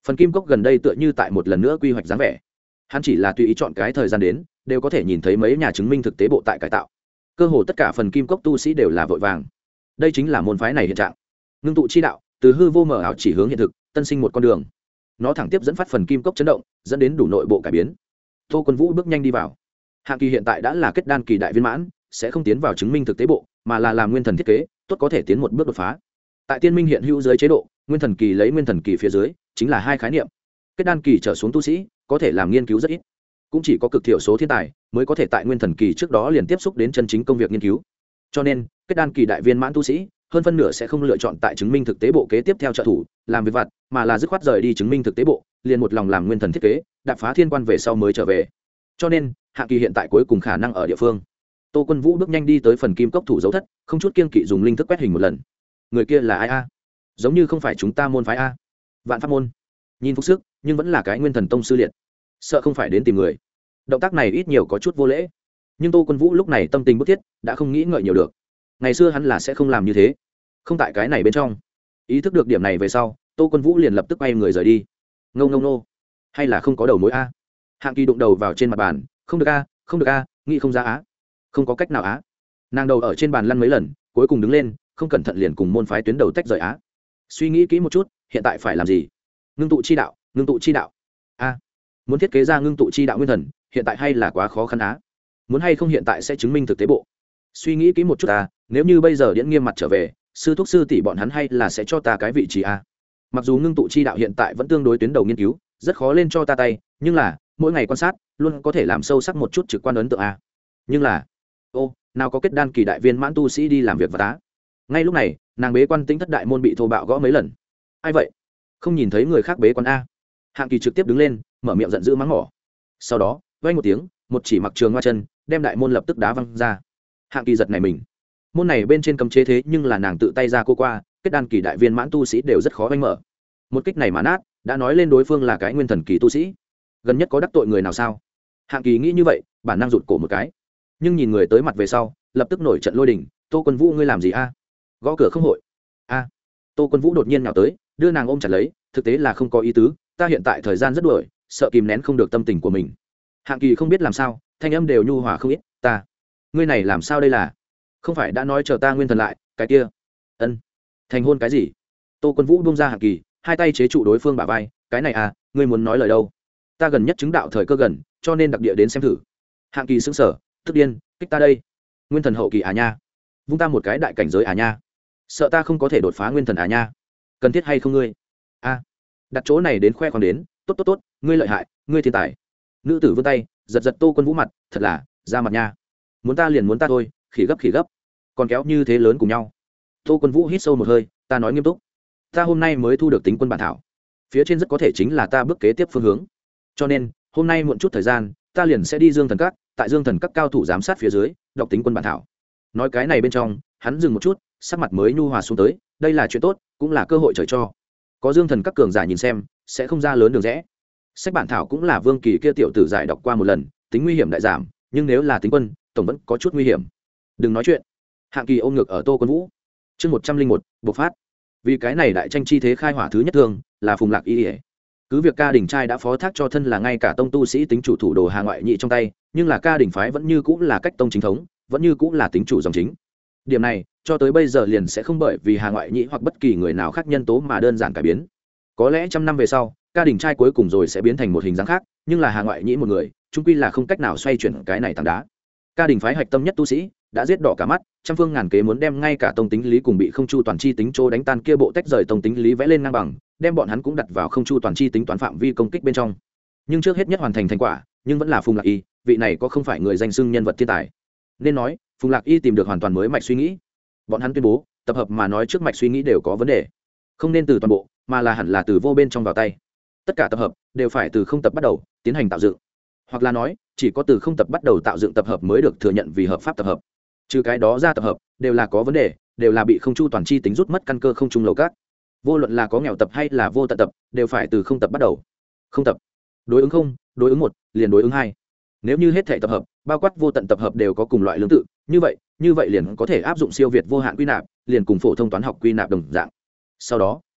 Phần kim cốc gần đây tựa như tại một lần nữa quy hoạch dáng vẻ, hắn chỉ là tùy ý chọn cái thời gian đến đều có thể nhìn thấy mấy nhà chứng minh thực tế bộ tại cải tạo. Cơ hồ tất cả phần kim cốc tu sĩ đều là vội vàng. Đây chính là môn phái này hiện trạng. Ngưng tụ chi đạo từ hư vô mở ảo chỉ hướng hiện thực, tân sinh một con đường. Nó thẳng tiếp dẫn phát phần kim cốc chấn động, dẫn đến đủ nội bộ cải biến. Tô Quân Vũ bước nhanh đi vào. Hạng Kỳ hiện tại đã là kết đan kỳ đại viên mãn, sẽ không tiến vào chứng minh thực tế bộ, mà là làm nguyên thần thiết kế, tốt có thể tiến một bước đột phá. Tại tiên minh hiện hữu dưới chế độ, nguyên thần kỳ lấy nguyên thần kỳ phía dưới, chính là hai khái niệm. Kết đan kỳ trở xuống tu sĩ, có thể làm nghiên cứu rất ít, cũng chỉ có cực thiểu số thiên tài mới có thể tại nguyên thần kỳ trước đó liền tiếp xúc đến chân chính công việc nghiên cứu. Cho nên, kết đan kỳ đại viên mãn tu sĩ, hơn phân nửa sẽ không lựa chọn tại chứng minh thực tế bộ kế tiếp theo trợ thủ, làm việc vặt, mà là dứt khoát rời đi chứng minh thực tế bộ, liền một lòng làm nguyên thần thiết kế, đạp phá thiên quan về sau mới trở về. Cho nên, Hạng Kỳ hiện tại cuối cùng khả năng ở địa phương. Tô Quân Vũ bước nhanh đi tới phần kim cốc thủ dấu thất, không chút kiêng kỵ dùng linh thức quét hình một lần. Người kia là ai a? Giống như không phải chúng ta môn phái a. Vạn Pháp môn. Nhìn phúc sức, nhưng vẫn là cái nguyên thần tông sư liệt. Sợ không phải đến tìm người. Động tác này ít nhiều có chút vô lễ. Nhưng Tô Quân Vũ lúc này tâm tình bức thiết, đã không nghĩ ngợi nhiều được. Ngày xưa hắn là sẽ không làm như thế. Không tại cái này bên trong. Ý thức được điểm này về sau, Tô Quân Vũ liền lập tức quay người rời đi. Ngô ngô nô. Hay là không có đầu mối a? Hạng Kỳ đụng đầu vào trên mặt bàn, không được a, không được a, nghĩ không ra á. Không có cách nào á. Nàng đầu ở trên bàn lăn mấy lần, cuối cùng đứng lên, không cẩn thận liền cùng môn phái tuyến đầu tách rời á. Suy nghĩ kỹ một chút, hiện tại phải làm gì? Ngưng tụ chi đạo, ngưng tụ chi đạo. A, muốn thiết kế ra ngưng tụ chi đạo nguyên thần, hiện tại hay là quá khó khăn á. Muốn hay không hiện tại sẽ chứng minh thực tế bộ. Suy nghĩ kỹ một chút ta, nếu như bây giờ Điễn Nghiêm mặt trở về, sư thúc sư tỷ bọn hắn hay là sẽ cho ta cái vị trí a. Mặc dù ngưng tụ chi đạo hiện tại vẫn tương đối tuyến đầu nghiên cứu, rất khó lên cho ta tay, nhưng là mỗi ngày quan sát, luôn có thể làm sâu sắc một chút trực quan ấn tượng a. Nhưng là, ô, nào có kết đan kỳ đại viên mãn tu sĩ đi làm việc và tá. Ngay lúc này, nàng bế quan tính thất đại môn bị thô bạo gõ mấy lần. Ai vậy? Không nhìn thấy người khác bế quan a. Hạng Kỳ trực tiếp đứng lên, mở miệng giận dữ mắng mỏ. Sau đó, vang một tiếng, một chỉ mặc trường hoa chân, đem đại môn lập tức đá văng ra. Hạng Kỳ giật này mình. Môn này bên trên cấm chế thế nhưng là nàng tự tay ra cô qua, kết đan kỳ đại viên mãn tu sĩ đều rất khó vanh mở. Một kích này mà nát, đã nói lên đối phương là cái nguyên thần kỳ tu sĩ. Gần nhất có đắc tội người nào sao? Hạng Kỳ nghĩ như vậy, bản năng rụt cổ một cái. Nhưng nhìn người tới mặt về sau, lập tức nổi trận lôi đình. Tô Quân Vũ ngươi làm gì a? Gõ cửa không hội. A. Tô Quân Vũ đột nhiên nhào tới, đưa nàng ôm chặt lấy, thực tế là không có ý tứ, ta hiện tại thời gian rất đuổi, sợ kìm nén không được tâm tình của mình. Hạng Kỳ không biết làm sao, thanh âm đều nhu hòa không ít, ta, ngươi này làm sao đây là? Không phải đã nói chờ ta nguyên thần lại, cái kia, ân, thành hôn cái gì? Tô Quân Vũ buông ra Hạng Kỳ, hai tay chế trụ đối phương bả vai, cái này à, ngươi muốn nói lời đâu? Ta gần nhất chứng đạo thời cơ gần, cho nên đặc địa đến xem thử. Hạng Kỳ sững sờ, tức điên, kích ta đây, nguyên thần hậu kỳ à nha, vung ta một cái đại cảnh giới à nha, sợ ta không có thể đột phá nguyên thần à nha, cần thiết hay không ngươi? A, đặt chỗ này đến khoe khoang đến, tốt tốt tốt, ngươi lợi hại, ngươi thiên tài. Nữ tử vươn tay, giật giật Tô Quân Vũ mặt, thật là, ra mặt nha, muốn ta liền muốn ta thôi, khỉ gấp khỉ gấp, còn kéo như thế lớn cùng nhau. Tô Quân Vũ hít sâu một hơi, ta nói nghiêm túc, ta hôm nay mới thu được tính quân bản thảo, phía trên rất có thể chính là ta bước kế tiếp phương hướng, cho nên hôm nay muộn chút thời gian, ta liền sẽ đi Dương Thần Các, tại Dương Thần Các cao thủ giám sát phía dưới, đọc tính quân bản thảo. Nói cái này bên trong, hắn dừng một chút, sắc mặt mới nhu hòa xuống tới, đây là chuyện tốt, cũng là cơ hội trời cho. Có Dương Thần Các cường giả nhìn xem, sẽ không ra lớn đường rẽ. Sách bản thảo cũng là Vương Kỳ kia tiểu tử giải đọc qua một lần, tính nguy hiểm đại giảm, nhưng nếu là tính quân, tổng vẫn có chút nguy hiểm. Đừng nói chuyện. Hạng Kỳ ôm ngực ở Tô Quân Vũ. Chương một trăm linh một, bộc phát. Vì cái này đại tranh chi thế khai hỏa thứ nhất thương, là Phùng Lạc Y. Cứ việc Ca Đình trai đã phó thác cho thân là ngay cả tông tu sĩ tính chủ thủ đồ Hà ngoại nhị trong tay, nhưng là Ca Đình phái vẫn như cũng là cách tông chính thống, vẫn như cũng là tính chủ dòng chính. Điểm này, cho tới bây giờ liền sẽ không bởi vì Hà ngoại nhị hoặc bất kỳ người nào khác nhân tố mà đơn giản cải biến. Có lẽ trăm năm về sau, Ca Đình trai cuối cùng rồi sẽ biến thành một hình dáng khác, nhưng là Hà ngoại nhị một người, chung quy là không cách nào xoay chuyển cái này tảng đá. Ca Đình phái hạch tâm nhất tu sĩ, đã giết đỏ cả mắt, trăm phương ngàn kế muốn đem ngay cả tông tính lý cùng bị không chu toàn chi tính trô đánh tan kia bộ tách rời tông tính lý vẽ lên ngang bằng, đem bọn hắn cũng đặt vào không chu toàn chi tính toán phạm vi công kích bên trong. Nhưng trước hết nhất hoàn thành thành quả, nhưng vẫn là Phùng Lạc Y, vị này có không phải người danh xưng nhân vật thiên tài. Nên nói, Phùng Lạc Y tìm được hoàn toàn mới mạch suy nghĩ. Bọn hắn tuyên bố, tập hợp mà nói trước mạch suy nghĩ đều có vấn đề, không nên từ toàn bộ, mà là hẳn là từ vô bên trong vào tay. Tất cả tập hợp đều phải từ không tập bắt đầu tiến hành tạo dựng, hoặc là nói, chỉ có từ không tập bắt đầu tạo dựng tập hợp mới được thừa nhận vì hợp pháp tập hợp. Trừ cái đó ra tập hợp đều là có vấn đề, đều là bị không chu toàn chi tính rút mất căn cơ không trung lầu cát. Vô luận là có nghèo tập hay là vô tận tập, đều phải từ không tập bắt đầu. Không tập, đối ứng không, đối ứng một, liền đối ứng hai. Nếu như hết thể tập hợp, bao quát vô tận tập hợp đều có cùng loại lương tự, như vậy, như vậy liền có thể áp dụng siêu việt vô hạn quy nạp, liền cùng phổ thông toán học quy nạp đồng dạng. Sau đó,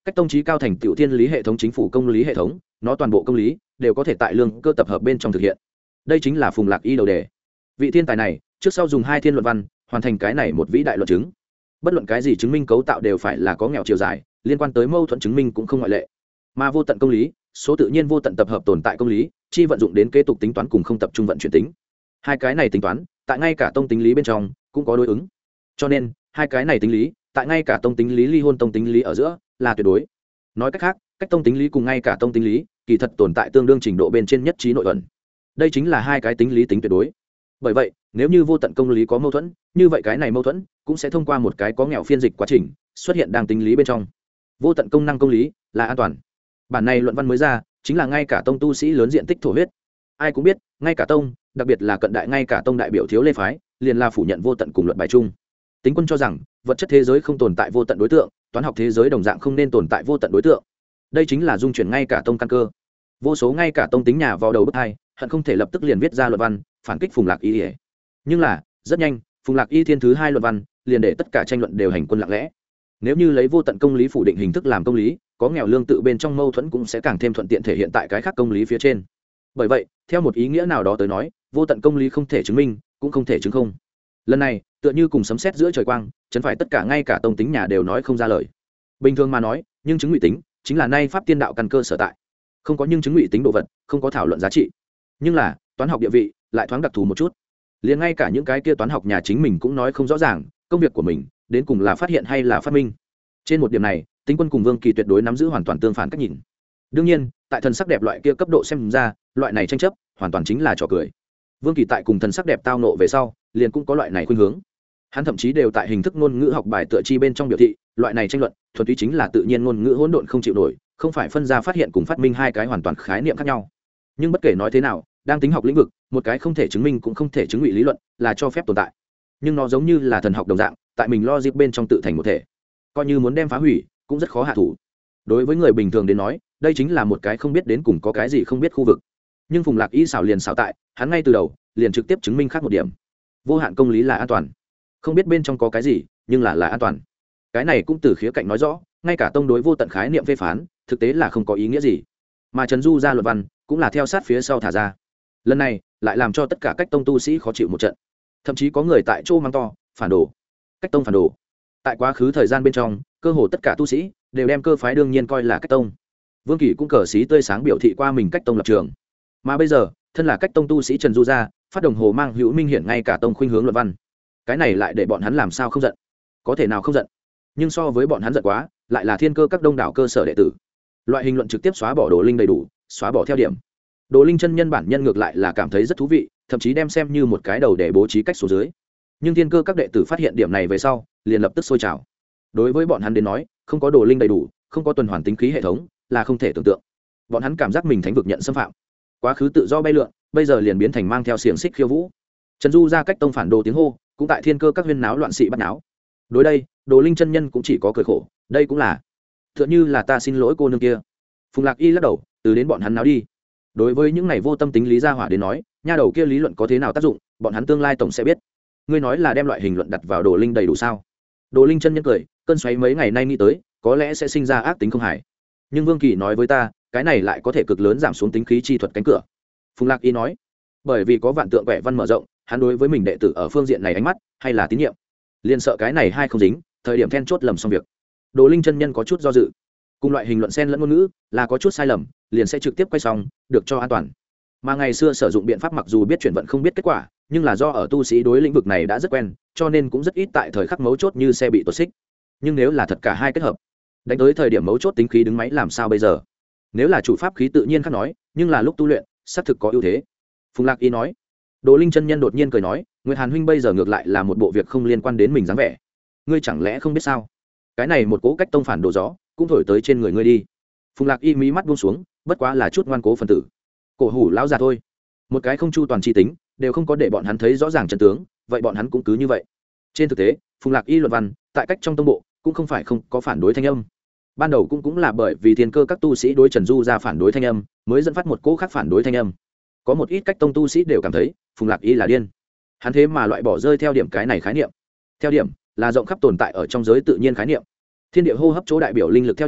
cách tông trí cao thành tiểu thiên lý hệ thống chính phủ công lý hệ thống, nó toàn bộ công lý đều có thể tại lương cơ tập hợp bên trong thực hiện. Đây chính là Phùng Lạc Y đầu đề. Vị thiên tài này trước sau dùng hai thiên luận văn hoàn thành cái này một vĩ đại luận chứng. Bất luận cái gì chứng minh cấu tạo đều phải là có nghèo chiều dài, liên quan tới mâu thuẫn chứng minh cũng không ngoại lệ. Mà vô tận công lý, số tự nhiên vô tận tập hợp tồn tại công lý, chi vận dụng đến kế tục tính toán cùng không tập trung vận chuyển tính. Hai cái này tính toán, tại ngay cả tông tính lý bên trong cũng có đối ứng. Cho nên, hai cái này tính lý, tại ngay cả tông tính lý ly hôn tông tính lý ở giữa là tuyệt đối. Nói cách khác, cách tông tính lý cùng ngay cả tông tính lý, kỳ thật tồn tại tương đương trình độ bên trên nhất trí nội ẩn. Đây chính là hai cái tính lý tính tuyệt đối. Bởi vậy, nếu như vô tận công lý có mâu thuẫn, như vậy cái này mâu thuẫn cũng sẽ thông qua một cái có nghèo phiên dịch quá trình xuất hiện đang tính lý bên trong. Vô tận công năng công lý là an toàn. Bản này luận văn mới ra, chính là ngay cả tông tu sĩ lớn diện tích thổ huyết. Ai cũng biết, ngay cả tông, đặc biệt là cận đại ngay cả tông đại biểu thiếu lê phái, liền là phủ nhận vô tận cùng luận bài chung. Tính quân cho rằng, vật chất thế giới không tồn tại vô tận đối tượng, toán học thế giới đồng dạng không nên tồn tại vô tận đối tượng. Đây chính là dung chuyển ngay cả tông căn cơ. Vô số ngay cả tông tính nhà vào đầu bức hai, hận không thể lập tức liền viết ra luận văn phản kích Phùng Lạc Y. Nhưng là, rất nhanh, Phùng Lạc Y thiên thứ hai luận văn liền để tất cả tranh luận đều hành quân lặng lẽ. Nếu như lấy vô tận công lý phủ định hình thức làm công lý, có nghèo lương tự bên trong mâu thuẫn cũng sẽ càng thêm thuận tiện thể hiện tại cái khác công lý phía trên. Bởi vậy, theo một ý nghĩa nào đó tới nói, vô tận công lý không thể chứng minh, cũng không thể chứng không. Lần này, tựa như cùng sấm sét giữa trời quang, chấn phải tất cả ngay cả tông tính nhà đều nói không ra lời. Bình thường mà nói, nhưng chứng ngụy tính chính là nay pháp tiên đạo căn cơ sở tại. Không có nhưng chứng ngụy tính đồ vật, không có thảo luận giá trị. Nhưng là, toán học địa vị lại thoáng đặc thù một chút. Liền ngay cả những cái kia toán học nhà chính mình cũng nói không rõ ràng, công việc của mình đến cùng là phát hiện hay là phát minh. Trên một điểm này, Tính Quân cùng Vương Kỳ tuyệt đối nắm giữ hoàn toàn tương phản cách nhìn. Đương nhiên, tại thần sắc đẹp loại kia cấp độ xem ra, loại này tranh chấp hoàn toàn chính là trò cười. Vương Kỳ tại cùng thần sắc đẹp tao nộ về sau, liền cũng có loại này khuynh hướng. Hắn thậm chí đều tại hình thức ngôn ngữ học bài tựa chi bên trong biểu thị, loại này tranh luận, thuần túy chính là tự nhiên ngôn ngữ hỗn độn không chịu nổi, không phải phân ra phát hiện cùng phát minh hai cái hoàn toàn khái niệm khác nhau. Nhưng bất kể nói thế nào, đang tính học lĩnh vực, một cái không thể chứng minh cũng không thể chứng ngụy lý luận, là cho phép tồn tại. Nhưng nó giống như là thần học đồng dạng, tại mình logic bên trong tự thành một thể. Coi như muốn đem phá hủy, cũng rất khó hạ thủ. Đối với người bình thường đến nói, đây chính là một cái không biết đến cùng có cái gì không biết khu vực. Nhưng Phùng Lạc Y xảo liền xảo tại, hắn ngay từ đầu liền trực tiếp chứng minh khác một điểm. Vô hạn công lý là an toàn. Không biết bên trong có cái gì, nhưng là là an toàn. Cái này cũng từ khía cạnh nói rõ, ngay cả tông đối vô tận khái niệm phê phán, thực tế là không có ý nghĩa gì. Mà Trần Du ra luận văn, cũng là theo sát phía sau thả ra. Lần này, lại làm cho tất cả cách tông tu sĩ khó chịu một trận. Thậm chí có người tại chỗ mang to, phản đồ. Cách tông phản đồ. Tại quá khứ thời gian bên trong, cơ hồ tất cả tu sĩ đều đem cơ phái đương nhiên coi là cách tông. Vương Kỳ cũng cờ xí tươi sáng biểu thị qua mình cách tông lập trường. Mà bây giờ, thân là cách tông tu sĩ Trần Du ra, phát đồng hồ mang hữu minh hiển ngay cả tông khuynh hướng luận văn. Cái này lại để bọn hắn làm sao không giận? Có thể nào không giận? Nhưng so với bọn hắn giận quá, lại là thiên cơ các đông đảo cơ sở đệ tử. Loại hình luận trực tiếp xóa bỏ đồ linh đầy đủ, xóa bỏ theo điểm. Đồ linh chân nhân bản nhân ngược lại là cảm thấy rất thú vị, thậm chí đem xem như một cái đầu để bố trí cách số dưới. Nhưng thiên cơ các đệ tử phát hiện điểm này về sau, liền lập tức sôi trào. Đối với bọn hắn đến nói, không có đồ linh đầy đủ, không có tuần hoàn tính khí hệ thống, là không thể tưởng tượng. Bọn hắn cảm giác mình thánh vực nhận xâm phạm. Quá khứ tự do bay lượn, bây giờ liền biến thành mang theo xiềng xích khiêu vũ. Trần Du ra cách tông phản đồ tiếng hô, cũng tại thiên cơ các huyên náo loạn sĩ bắt náo. Đối đây, đồ linh chân nhân cũng chỉ có cười khổ, đây cũng là tựa như là ta xin lỗi cô nương kia. Phùng Lạc Y lắc đầu, từ đến bọn hắn náo đi. Đối với những này vô tâm tính lý gia hỏa đến nói, nha đầu kia lý luận có thế nào tác dụng, bọn hắn tương lai tổng sẽ biết. Ngươi nói là đem loại hình luận đặt vào đồ linh đầy đủ sao? Đồ linh chân nhân cười, cơn xoáy mấy ngày nay nghĩ tới, có lẽ sẽ sinh ra ác tính không hài. Nhưng Vương Kỳ nói với ta, cái này lại có thể cực lớn giảm xuống tính khí chi thuật cánh cửa. Phùng Lạc Y nói, bởi vì có vạn tượng quẻ văn mở rộng, hắn đối với mình đệ tử ở phương diện này ánh mắt hay là tín nhiệm, liền sợ cái này hai không dính, thời điểm then chốt lầm xong việc. Đồ linh chân nhân có chút do dự, cùng loại hình luận xen lẫn ngôn ngữ là có chút sai lầm, liền sẽ trực tiếp quay xong, được cho an toàn. Mà ngày xưa sử dụng biện pháp mặc dù biết chuyển vận không biết kết quả, nhưng là do ở tu sĩ đối lĩnh vực này đã rất quen, cho nên cũng rất ít tại thời khắc mấu chốt như xe bị tuột xích. Nhưng nếu là thật cả hai kết hợp, đánh tới thời điểm mấu chốt tính khí đứng máy làm sao bây giờ? Nếu là chủ pháp khí tự nhiên khác nói, nhưng là lúc tu luyện, xác thực có ưu thế. Phùng Lạc Y nói. Đồ linh chân nhân đột nhiên cười nói, Nguyệt Hàn huynh bây giờ ngược lại là một bộ việc không liên quan đến mình dáng vẻ. Ngươi chẳng lẽ không biết sao? Cái này một cố cách tông phản đồ gió, cũng thổi tới trên người ngươi đi. Phùng Lạc Y mí mắt buông xuống, bất quá là chút ngoan cố phần tử. Cổ hủ lão già thôi. Một cái không chu toàn chi tính, đều không có để bọn hắn thấy rõ ràng chân tướng, vậy bọn hắn cũng cứ như vậy. Trên thực tế, Phùng Lạc Y luận văn, tại cách trong tông bộ, cũng không phải không có phản đối thanh âm. Ban đầu cũng cũng là bởi vì thiên cơ các tu sĩ đối Trần Du ra phản đối thanh âm, mới dẫn phát một cố khác phản đối thanh âm. Có một ít cách tông tu sĩ đều cảm thấy Phùng Lạc Y là điên. Hắn thế mà loại bỏ rơi theo điểm cái này khái niệm. Theo điểm là rộng khắp tồn tại ở trong giới tự nhiên khái niệm. Thiên địa hô hấp chỗ đại biểu linh lực theo điểm,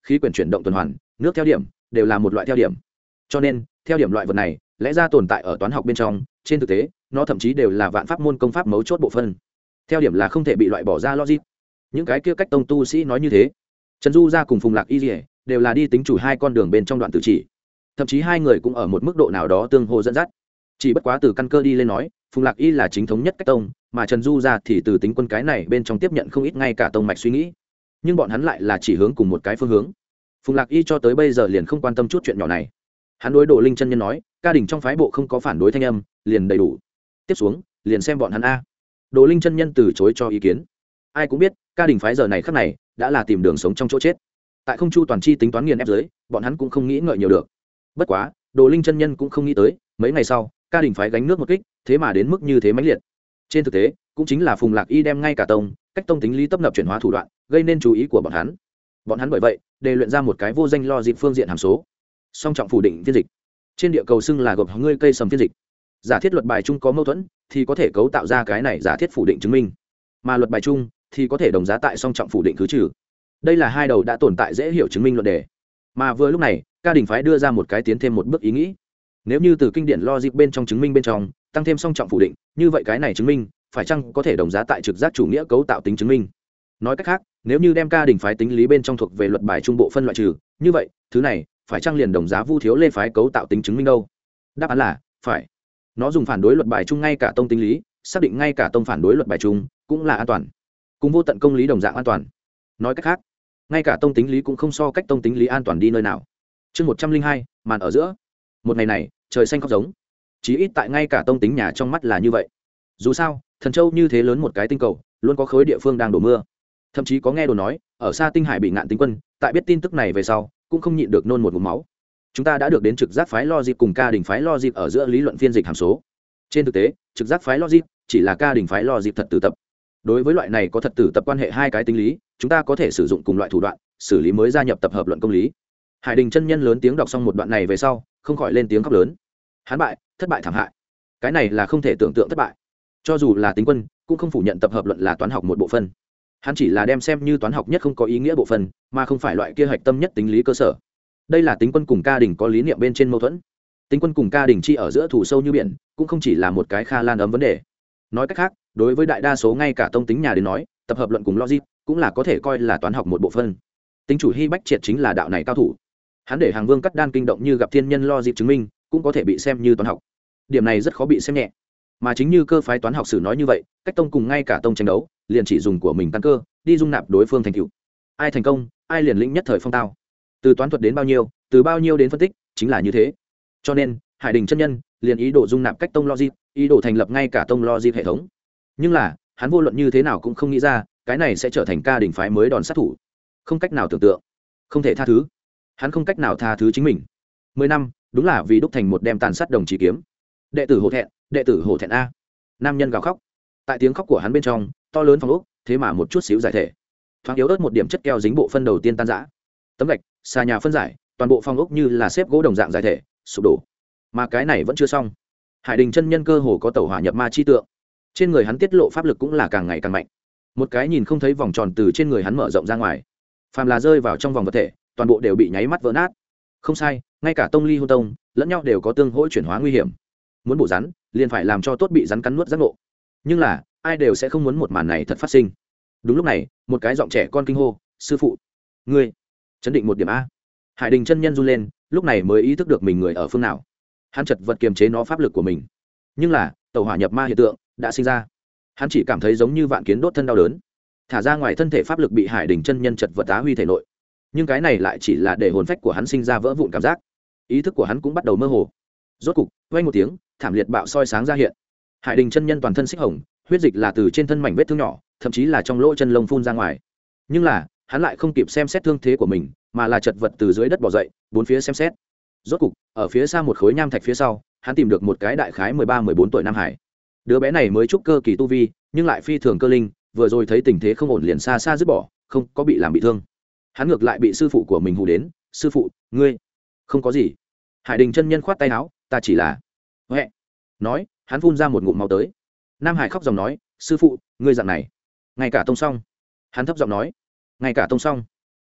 khí quyển chuyển động tuần hoàn, nước theo điểm đều là một loại theo điểm. Cho nên theo điểm loại vật này lẽ ra tồn tại ở toán học bên trong, trên thực tế nó thậm chí đều là vạn pháp môn công pháp mấu chốt bộ phân. Theo điểm là không thể bị loại bỏ ra logic. Những cái kia cách tông tu sĩ nói như thế. Trần Du gia cùng Phùng Lạc Y Lìa đều là đi tính chủ hai con đường bên trong đoạn tự chỉ, thậm chí hai người cũng ở một mức độ nào đó tương hỗ dẫn dắt. Chỉ bất quá từ căn cơ đi lên nói, Phùng Lạc Y là chính thống nhất cách tông, mà Trần Du gia thì từ tính quân cái này bên trong tiếp nhận không ít ngay cả tông mạch suy nghĩ, nhưng bọn hắn lại là chỉ hướng cùng một cái phương hướng. Phùng Lạc Y cho tới bây giờ liền không quan tâm chút chuyện nhỏ này. Hắn đối Đồ Linh chân nhân nói, ca đình trong phái bộ không có phản đối thanh âm, liền đầy đủ. Tiếp xuống, liền xem bọn hắn a. Đồ Linh chân nhân từ chối cho ý kiến. Ai cũng biết, ca đình phái giờ này khắc này đã là tìm đường sống trong chỗ chết. Tại không chu toàn chi tính toán nghiền ép dưới, bọn hắn cũng không nghĩ ngợi nhiều được. Bất quá, Đồ Linh chân nhân cũng không nghĩ tới, mấy ngày sau, ca đình phái gánh nước một kích, thế mà đến mức như thế mãnh liệt. Trên thực tế, cũng chính là Phùng Lạc Y đem ngay cả tông, cách tông tính lý tấp nập chuyển hóa thủ đoạn, gây nên chú ý của bọn hắn. Bọn hắn bởi vậy, đề luyện ra một cái vô danh lo dịp phương diện hàm số. Song trọng phủ định phiên dịch. Trên địa cầu xưng là gộp ngươi cây sầm phiên dịch. Giả thiết luật bài chung có mâu thuẫn, thì có thể cấu tạo ra cái này giả thiết phủ định chứng minh. Mà luật bài chung thì có thể đồng giá tại song trọng phủ định khứ trừ. Đây là hai đầu đã tồn tại dễ hiểu chứng minh luận đề. Mà vừa lúc này, ca đình phái đưa ra một cái tiến thêm một bước ý nghĩ. Nếu như từ kinh điển logic bên trong chứng minh bên trong tăng thêm song trọng phủ định, như vậy cái này chứng minh phải chăng có thể đồng giá tại trực giác chủ nghĩa cấu tạo tính chứng minh. Nói cách khác, nếu như đem ca đình phái tính lý bên trong thuộc về luật bài trung bộ phân loại trừ, như vậy thứ này phải chăng liền đồng giá Vu Thiếu Lê phái cấu tạo tính chứng minh đâu? Đáp án là phải. Nó dùng phản đối luật bài chung ngay cả tông tính lý, xác định ngay cả tông phản đối luật bài chung cũng là an toàn, cùng vô tận công lý đồng dạng an toàn. Nói cách khác, ngay cả tông tính lý cũng không so cách tông tính lý an toàn đi nơi nào. Chương một trăm linh hai, màn ở giữa. Một ngày này, trời xanh khóc giống. Chí ít tại ngay cả tông tính nhà trong mắt là như vậy. Dù sao, Thần Châu như thế lớn một cái tinh cầu, luôn có khối địa phương đang đổ mưa. Thậm chí có nghe đồn nói, ở xa tinh hải bị ngạn tính quân, tại biết tin tức này về sau, cũng không nhịn được nôn một ngụm máu. Chúng ta đã được đến trực giác phái logic cùng ca đình phái logic ở giữa lý luận phiên dịch hàm số. Trên thực tế, trực giác phái logic chỉ là ca đình phái logic thật tử tập. Đối với loại này có thật tử tập quan hệ hai cái tính lý, chúng ta có thể sử dụng cùng loại thủ đoạn, xử lý mới gia nhập tập hợp luận công lý. Hải Đình chân nhân lớn tiếng đọc xong một đoạn này về sau, không khỏi lên tiếng khóc lớn. Hắn bại, thất bại thảm hại. Cái này là không thể tưởng tượng thất bại. Cho dù là tính quân, cũng không phủ nhận tập hợp luận là toán học một bộ phân. Hắn chỉ là đem xem như toán học nhất không có ý nghĩa bộ phân, mà không phải loại kia hạch tâm nhất tính lý cơ sở. Đây là tính quân cùng ca đình có lý niệm bên trên mâu thuẫn. Tính quân cùng ca đình chi ở giữa thù sâu như biển, cũng không chỉ là một cái kha lan ấm vấn đề. Nói cách khác, đối với đại đa số ngay cả tông tính nhà đến nói, tập hợp luận cùng logic cũng là có thể coi là toán học một bộ phân. Tính chủ Hy Bách Triệt chính là đạo này cao thủ. Hắn để Hàng Vương cắt đan kinh động như gặp thiên nhân logic chứng minh, cũng có thể bị xem như toán học. Điểm này rất khó bị xem nhẹ. Mà chính như cơ phái toán học sử nói như vậy, cách tông cùng ngay cả tông tranh đấu, liền chỉ dùng của mình căn cơ, đi dung nạp đối phương thành tựu. Ai thành công, ai liền lĩnh nhất thời phong tao. Từ toán thuật đến bao nhiêu, từ bao nhiêu đến phân tích, chính là như thế. Cho nên, Hải Đình chân nhân liền ý đồ dung nạp cách tông logic, ý đồ thành lập ngay cả tông logic hệ thống. Nhưng là, hắn vô luận như thế nào cũng không nghĩ ra, cái này sẽ trở thành ca đình phái mới đòn sát thủ. Không cách nào tưởng tượng, không thể tha thứ. Hắn không cách nào tha thứ chính mình. Mười năm, đúng là vì đúc thành một đem tàn sát đồng chí kiếm. Đệ tử hổ thẹn, đệ tử hổ thẹn a. Nam nhân gào khóc. Tại tiếng khóc của hắn bên trong, to lớn phòng ốc, thế mà một chút xíu giải thể. Thoáng yếu ớt một điểm chất keo dính bộ phân đầu tiên tan rã. Tấm gạch, xà nhà phân giải, toàn bộ phòng ốc như là xếp gỗ đồng dạng giải thể, sụp đổ. Mà cái này vẫn chưa xong. Hải Đình chân nhân cơ hồ có tẩu hỏa nhập ma chi tượng. Trên người hắn tiết lộ pháp lực cũng là càng ngày càng mạnh. Một cái nhìn không thấy vòng tròn từ trên người hắn mở rộng ra ngoài. Phàm là rơi vào trong vòng vật thể, toàn bộ đều bị nháy mắt vỡ nát. Không sai, ngay cả tông ly hôn tông, lẫn nhau đều có tương hỗ chuyển hóa nguy hiểm. Muốn bổ rắn, liền phải làm cho tốt bị rắn cắn nuốt giác ngộ. Nhưng là, ai đều sẽ không muốn một màn này thật phát sinh. Đúng lúc này, một cái giọng trẻ con kinh hô, sư phụ, ngươi chấn định một điểm a. Hải Đình chân nhân run lên, lúc này mới ý thức được mình người ở phương nào. Hắn chật vật kiềm chế nó pháp lực của mình. Nhưng là, tẩu hỏa nhập ma hiện tượng đã sinh ra. Hắn chỉ cảm thấy giống như vạn kiến đốt thân đau đớn. Thả ra ngoài thân thể pháp lực bị Hải Đình chân nhân chật vật á huy thể nội. Nhưng cái này lại chỉ là để hồn phách của hắn sinh ra vỡ vụn cảm giác. Ý thức của hắn cũng bắt đầu mơ hồ. Rốt cục, vang một tiếng, thảm liệt bạo soi sáng ra hiện. Hải Đình chân nhân toàn thân xích hồng, huyết dịch là từ trên thân mảnh vết thương nhỏ, thậm chí là trong lỗ chân lông phun ra ngoài. Nhưng là, hắn lại không kịp xem xét thương thế của mình, mà là chật vật từ dưới đất bò dậy, bốn phía xem xét. Rốt cục, ở phía xa một khối nham thạch phía sau, hắn tìm được một cái đại khái mười ba mười bốn tuổi nam hải. Đứa bé này mới trúc cơ kỳ tu vi, nhưng lại phi thường cơ linh, vừa rồi thấy tình thế không ổn liền xa xa dứt bỏ, không có bị làm bị thương. Hắn ngược lại bị sư phụ của mình hù đến, "Sư phụ, ngươi không có gì." Hải Đình chân nhân khoát tay áo, "Ta chỉ là..." Huệ. Nói, hắn phun ra một ngụm máu tới. Nam Hải khóc dòng nói, "Sư phụ, ngươi dạng này, ngay cả tông xong." Hắn thấp giọng nói, "Ngay cả tông xong."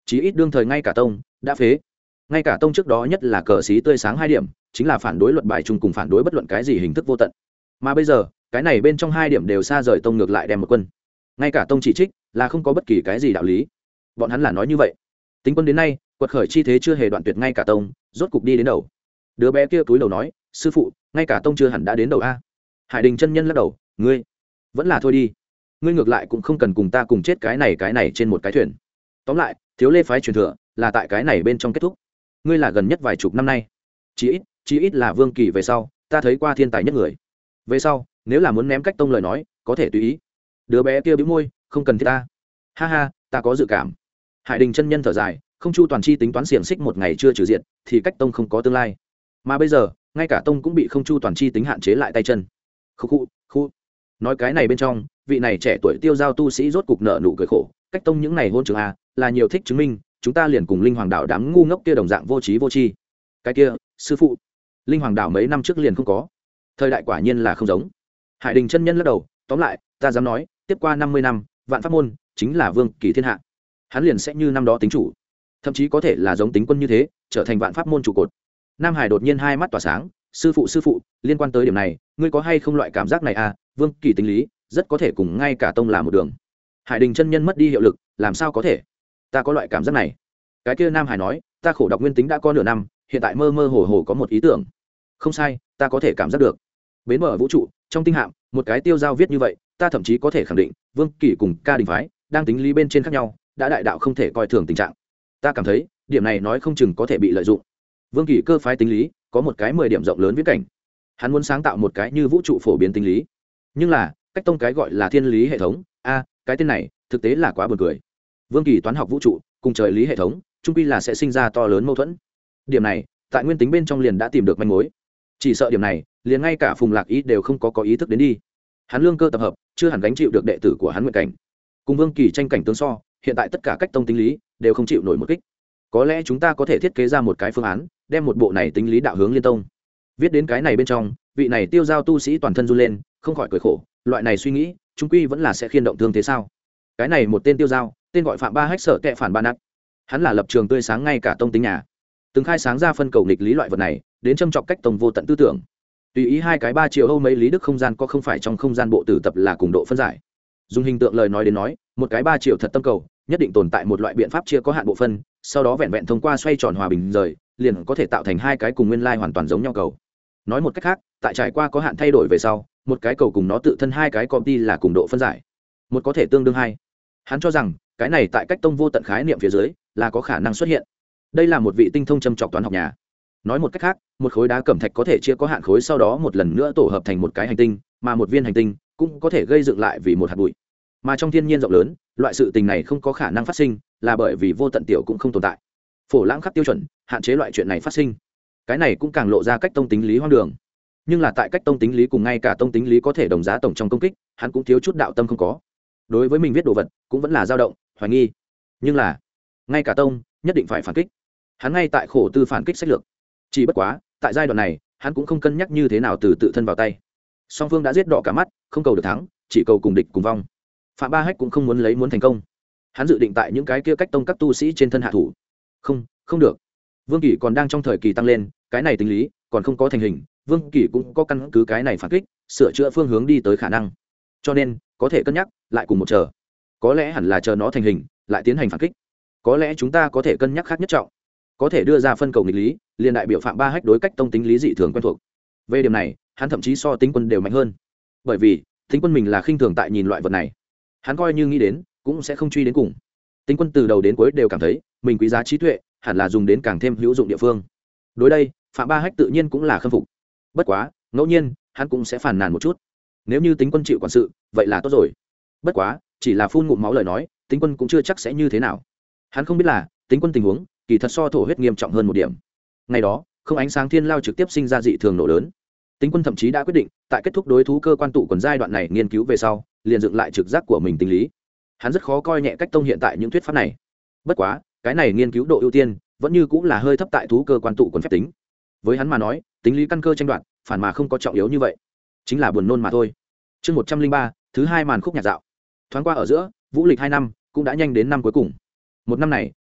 chí ít đương thời ngay cả tông đã phế. Ngay cả tông trước đó nhất là cờ xí tươi sáng hai điểm chính là phản đối luật bài chung cùng phản đối bất luận cái gì hình thức vô tận, mà bây giờ cái này bên trong hai điểm đều xa rời tông ngược lại đem một quân. Ngay cả tông chỉ trích là không có bất kỳ cái gì đạo lý, bọn hắn là nói như vậy. Tính quân đến nay quật khởi chi thế chưa hề đoạn tuyệt, ngay cả tông rốt cục đi đến đầu. Đứa bé kia túi đầu nói, sư phụ, ngay cả tông chưa hẳn đã đến đầu a. Hải Đình chân nhân lắc đầu, ngươi vẫn là thôi đi, ngươi ngược lại cũng không cần cùng ta cùng chết cái này cái này trên một cái thuyền. Tóm lại thiếu lê phái truyền thừa là tại cái này bên trong kết thúc. Ngươi là gần nhất vài chục năm nay, chí ít chí ít là vương kỳ về sau ta thấy qua thiên tài nhất người. Về sau nếu là muốn ném cách tông lời nói có thể tùy ý. Đứa bé kia bĩu môi, không cần thiết ta. Ha ha, ta có dự cảm. Hải Đình chân nhân thở dài, không chu toàn chi tính toán xiềng xích một ngày chưa trừ diệt thì cách tông không có tương lai, mà bây giờ ngay cả tông cũng bị không chu toàn chi tính hạn chế lại tay chân. Khu khu khu. Nói cái này bên trong vị này trẻ tuổi tiêu giao tu sĩ rốt cục nợ nụ cười khổ, cách tông những ngày hôn trường a là nhiều thích chứng minh chúng ta liền cùng linh hoàng đạo đám ngu ngốc kia đồng dạng vô trí vô tri. Cái kia sư phụ, linh hoàng đạo mấy năm trước liền không có, thời đại quả nhiên là không giống. Hải Đình chân nhân lắc đầu, tóm lại ta dám nói tiếp qua năm mươi năm vạn pháp môn chính là vương kỳ thiên hạ, hắn liền sẽ như năm đó tính chủ, thậm chí có thể là giống tính quân như thế trở thành vạn pháp môn trụ cột. Nam Hải đột nhiên hai mắt tỏa sáng, sư phụ sư phụ, liên quan tới điểm này ngươi có hay không loại cảm giác này à? Vương kỳ tính lý rất có thể cùng ngay cả tông là một đường. Hải Đình chân nhân mất đi hiệu lực, làm sao có thể? Ta có loại cảm giác này. Cái kia Nam Hải nói, ta khổ đọc nguyên tính đã có nửa năm, hiện tại mơ mơ hồ hồ có một ý tưởng. Không sai, ta có thể cảm giác được. Bến bờ vũ trụ trong tinh hạm một cái tiêu giao viết như vậy, ta thậm chí có thể khẳng định vương kỳ cùng ca đình phái đang tính lý bên trên khác nhau, đã đại đạo không thể coi thường tình trạng. Ta cảm thấy điểm này nói không chừng có thể bị lợi dụng. Vương kỳ cơ phái tính lý có một cái mười điểm rộng lớn viễn cảnh, hắn muốn sáng tạo một cái như vũ trụ phổ biến tính lý, nhưng là cách tông cái gọi là thiên lý hệ thống a cái tên này thực tế là quá buồn cười. Vương kỳ toán học vũ trụ cùng trời lý hệ thống trung quy là sẽ sinh ra to lớn mâu thuẫn. Điểm này tại nguyên tính bên trong liền đã tìm được manh mối, chỉ sợ điểm này liền ngay cả Phùng Lạc Ý đều không có có ý thức đến đi. Hắn lương cơ tập hợp chưa hẳn gánh chịu được đệ tử của hắn nguyện cảnh, cùng Vương kỳ tranh cảnh tương so, hiện tại tất cả cách tông tính lý đều không chịu nổi một kích. Có lẽ chúng ta có thể thiết kế ra một cái phương án, đem một bộ này tính lý đạo hướng liên tông. Viết đến cái này bên trong, vị này tiêu giao tu sĩ toàn thân run lên, không khỏi cười khổ, loại này suy nghĩ chúng quy vẫn là sẽ khiên động thương thế sao? Cái này một tên tiêu giao, tên gọi Phạm Ba Hách Sở Kệ Phản Ba Nát, hắn là lập trường tươi sáng ngay cả tông tính nhà, từng khai sáng ra phân cầu nghịch lý loại vật này, đến châm chọc cách tông vô tận tư tưởng. Tùy ý hai cái ba triệu Âu mấy lý đức không gian có không phải trong không gian bộ tử tập là cùng độ phân giải. Dùng hình tượng lời nói đến nói, một cái ba triệu thật tâm cầu, nhất định tồn tại một loại biện pháp chia có hạn bộ phân, sau đó vẹn vẹn thông qua xoay tròn hòa bình rời, liền có thể tạo thành hai cái cùng nguyên lai hoàn toàn giống nhau cầu. Nói một cách khác, tại trải qua có hạn thay đổi về sau, một cái cầu cùng nó tự thân hai cái copy là cùng độ phân giải, một có thể tương đương hai. Hắn cho rằng cái này tại cách tông vô tận khái niệm phía dưới là có khả năng xuất hiện. Đây là một vị tinh thông châm trọc toán học nhà. Nói một cách khác, một khối đá cẩm thạch có thể chia có hạn khối sau đó một lần nữa tổ hợp thành một cái hành tinh, mà một viên hành tinh cũng có thể gây dựng lại vì một hạt bụi. Mà trong thiên nhiên rộng lớn, loại sự tình này không có khả năng phát sinh, là bởi vì vô tận tiểu cũng không tồn tại. Phổ Lãng khắc tiêu chuẩn hạn chế loại chuyện này phát sinh. Cái này cũng càng lộ ra cách tông tính lý hoang đường. Nhưng là tại cách tông tính lý cùng ngay cả tông tính lý có thể đồng giá tổng trong công kích, hắn cũng thiếu chút đạo tâm không có. Đối với mình viết đồ vật cũng vẫn là dao động, hoài nghi. Nhưng là ngay cả tông nhất định phải phản kích. Hắn ngay tại khổ tư phản kích sách lược. Chỉ bất quá, tại giai đoạn này, hắn cũng không cân nhắc như thế nào từ tự thân vào tay. Song phương đã giết đỏ cả mắt, không cầu được thắng, chỉ cầu cùng địch cùng vong. Phạm Ba Hách cũng không muốn lấy muốn thành công. Hắn dự định tại những cái kia cách tông các tu sĩ trên thân hạ thủ. Không, không được. Vương Kỳ còn đang trong thời kỳ tăng lên, cái này tính lý còn không có thành hình, Vương Kỳ cũng có căn cứ cái này phản kích, sửa chữa phương hướng đi tới khả năng. Cho nên, có thể cân nhắc lại cùng một chờ. Có lẽ hẳn là chờ nó thành hình, lại tiến hành phản kích. Có lẽ chúng ta có thể cân nhắc khác nhất trọng, có thể đưa ra phân cầu nghịch lý, liên đại biểu Phạm Ba Hách đối cách tông tính lý dị thường quen thuộc. Về điểm này, hắn thậm chí so tính quân đều mạnh hơn. Bởi vì, tính quân mình là khinh thường tại nhìn loại vật này. Hắn coi như nghĩ đến, cũng sẽ không truy đến cùng. Tính quân từ đầu đến cuối đều cảm thấy, mình quý giá trí tuệ, hẳn là dùng đến càng thêm hữu dụng địa phương. Đối đây, Phạm Ba Hách tự nhiên cũng là khâm phục. Bất quá, ngẫu nhiên, hắn cũng sẽ phàn nàn một chút. Nếu như tính quân chịu quản sự, vậy là tốt rồi. Bất quá, chỉ là phun ngụm máu lời nói, tính quân cũng chưa chắc sẽ như thế nào. Hắn không biết là, tính quân tình huống, kỳ thật so thổ huyết nghiêm trọng hơn một điểm. Ngày đó, không ánh sáng thiên lao trực tiếp sinh ra dị thường nổ lớn. Tính quân thậm chí đã quyết định, tại kết thúc đối thú cơ quan tụ quần giai đoạn này nghiên cứu về sau, liền dựng lại trực giác của mình tính lý. Hắn rất khó coi nhẹ cách tông hiện tại những thuyết pháp này. Bất quá, cái này nghiên cứu độ ưu tiên vẫn như cũng là hơi thấp tại thú cơ quan tụ quần phép tính. Với hắn mà nói, tính lý căn cơ tranh đoạt, phản mà không có trọng yếu như vậy, chính là buồn nôn mà thôi. Chương một trăm linh ba, thứ hai màn khúc nhạc dạo. Thoáng qua ở giữa, vũ lịch hai năm cũng đã nhanh đến năm cuối cùng. Một năm này,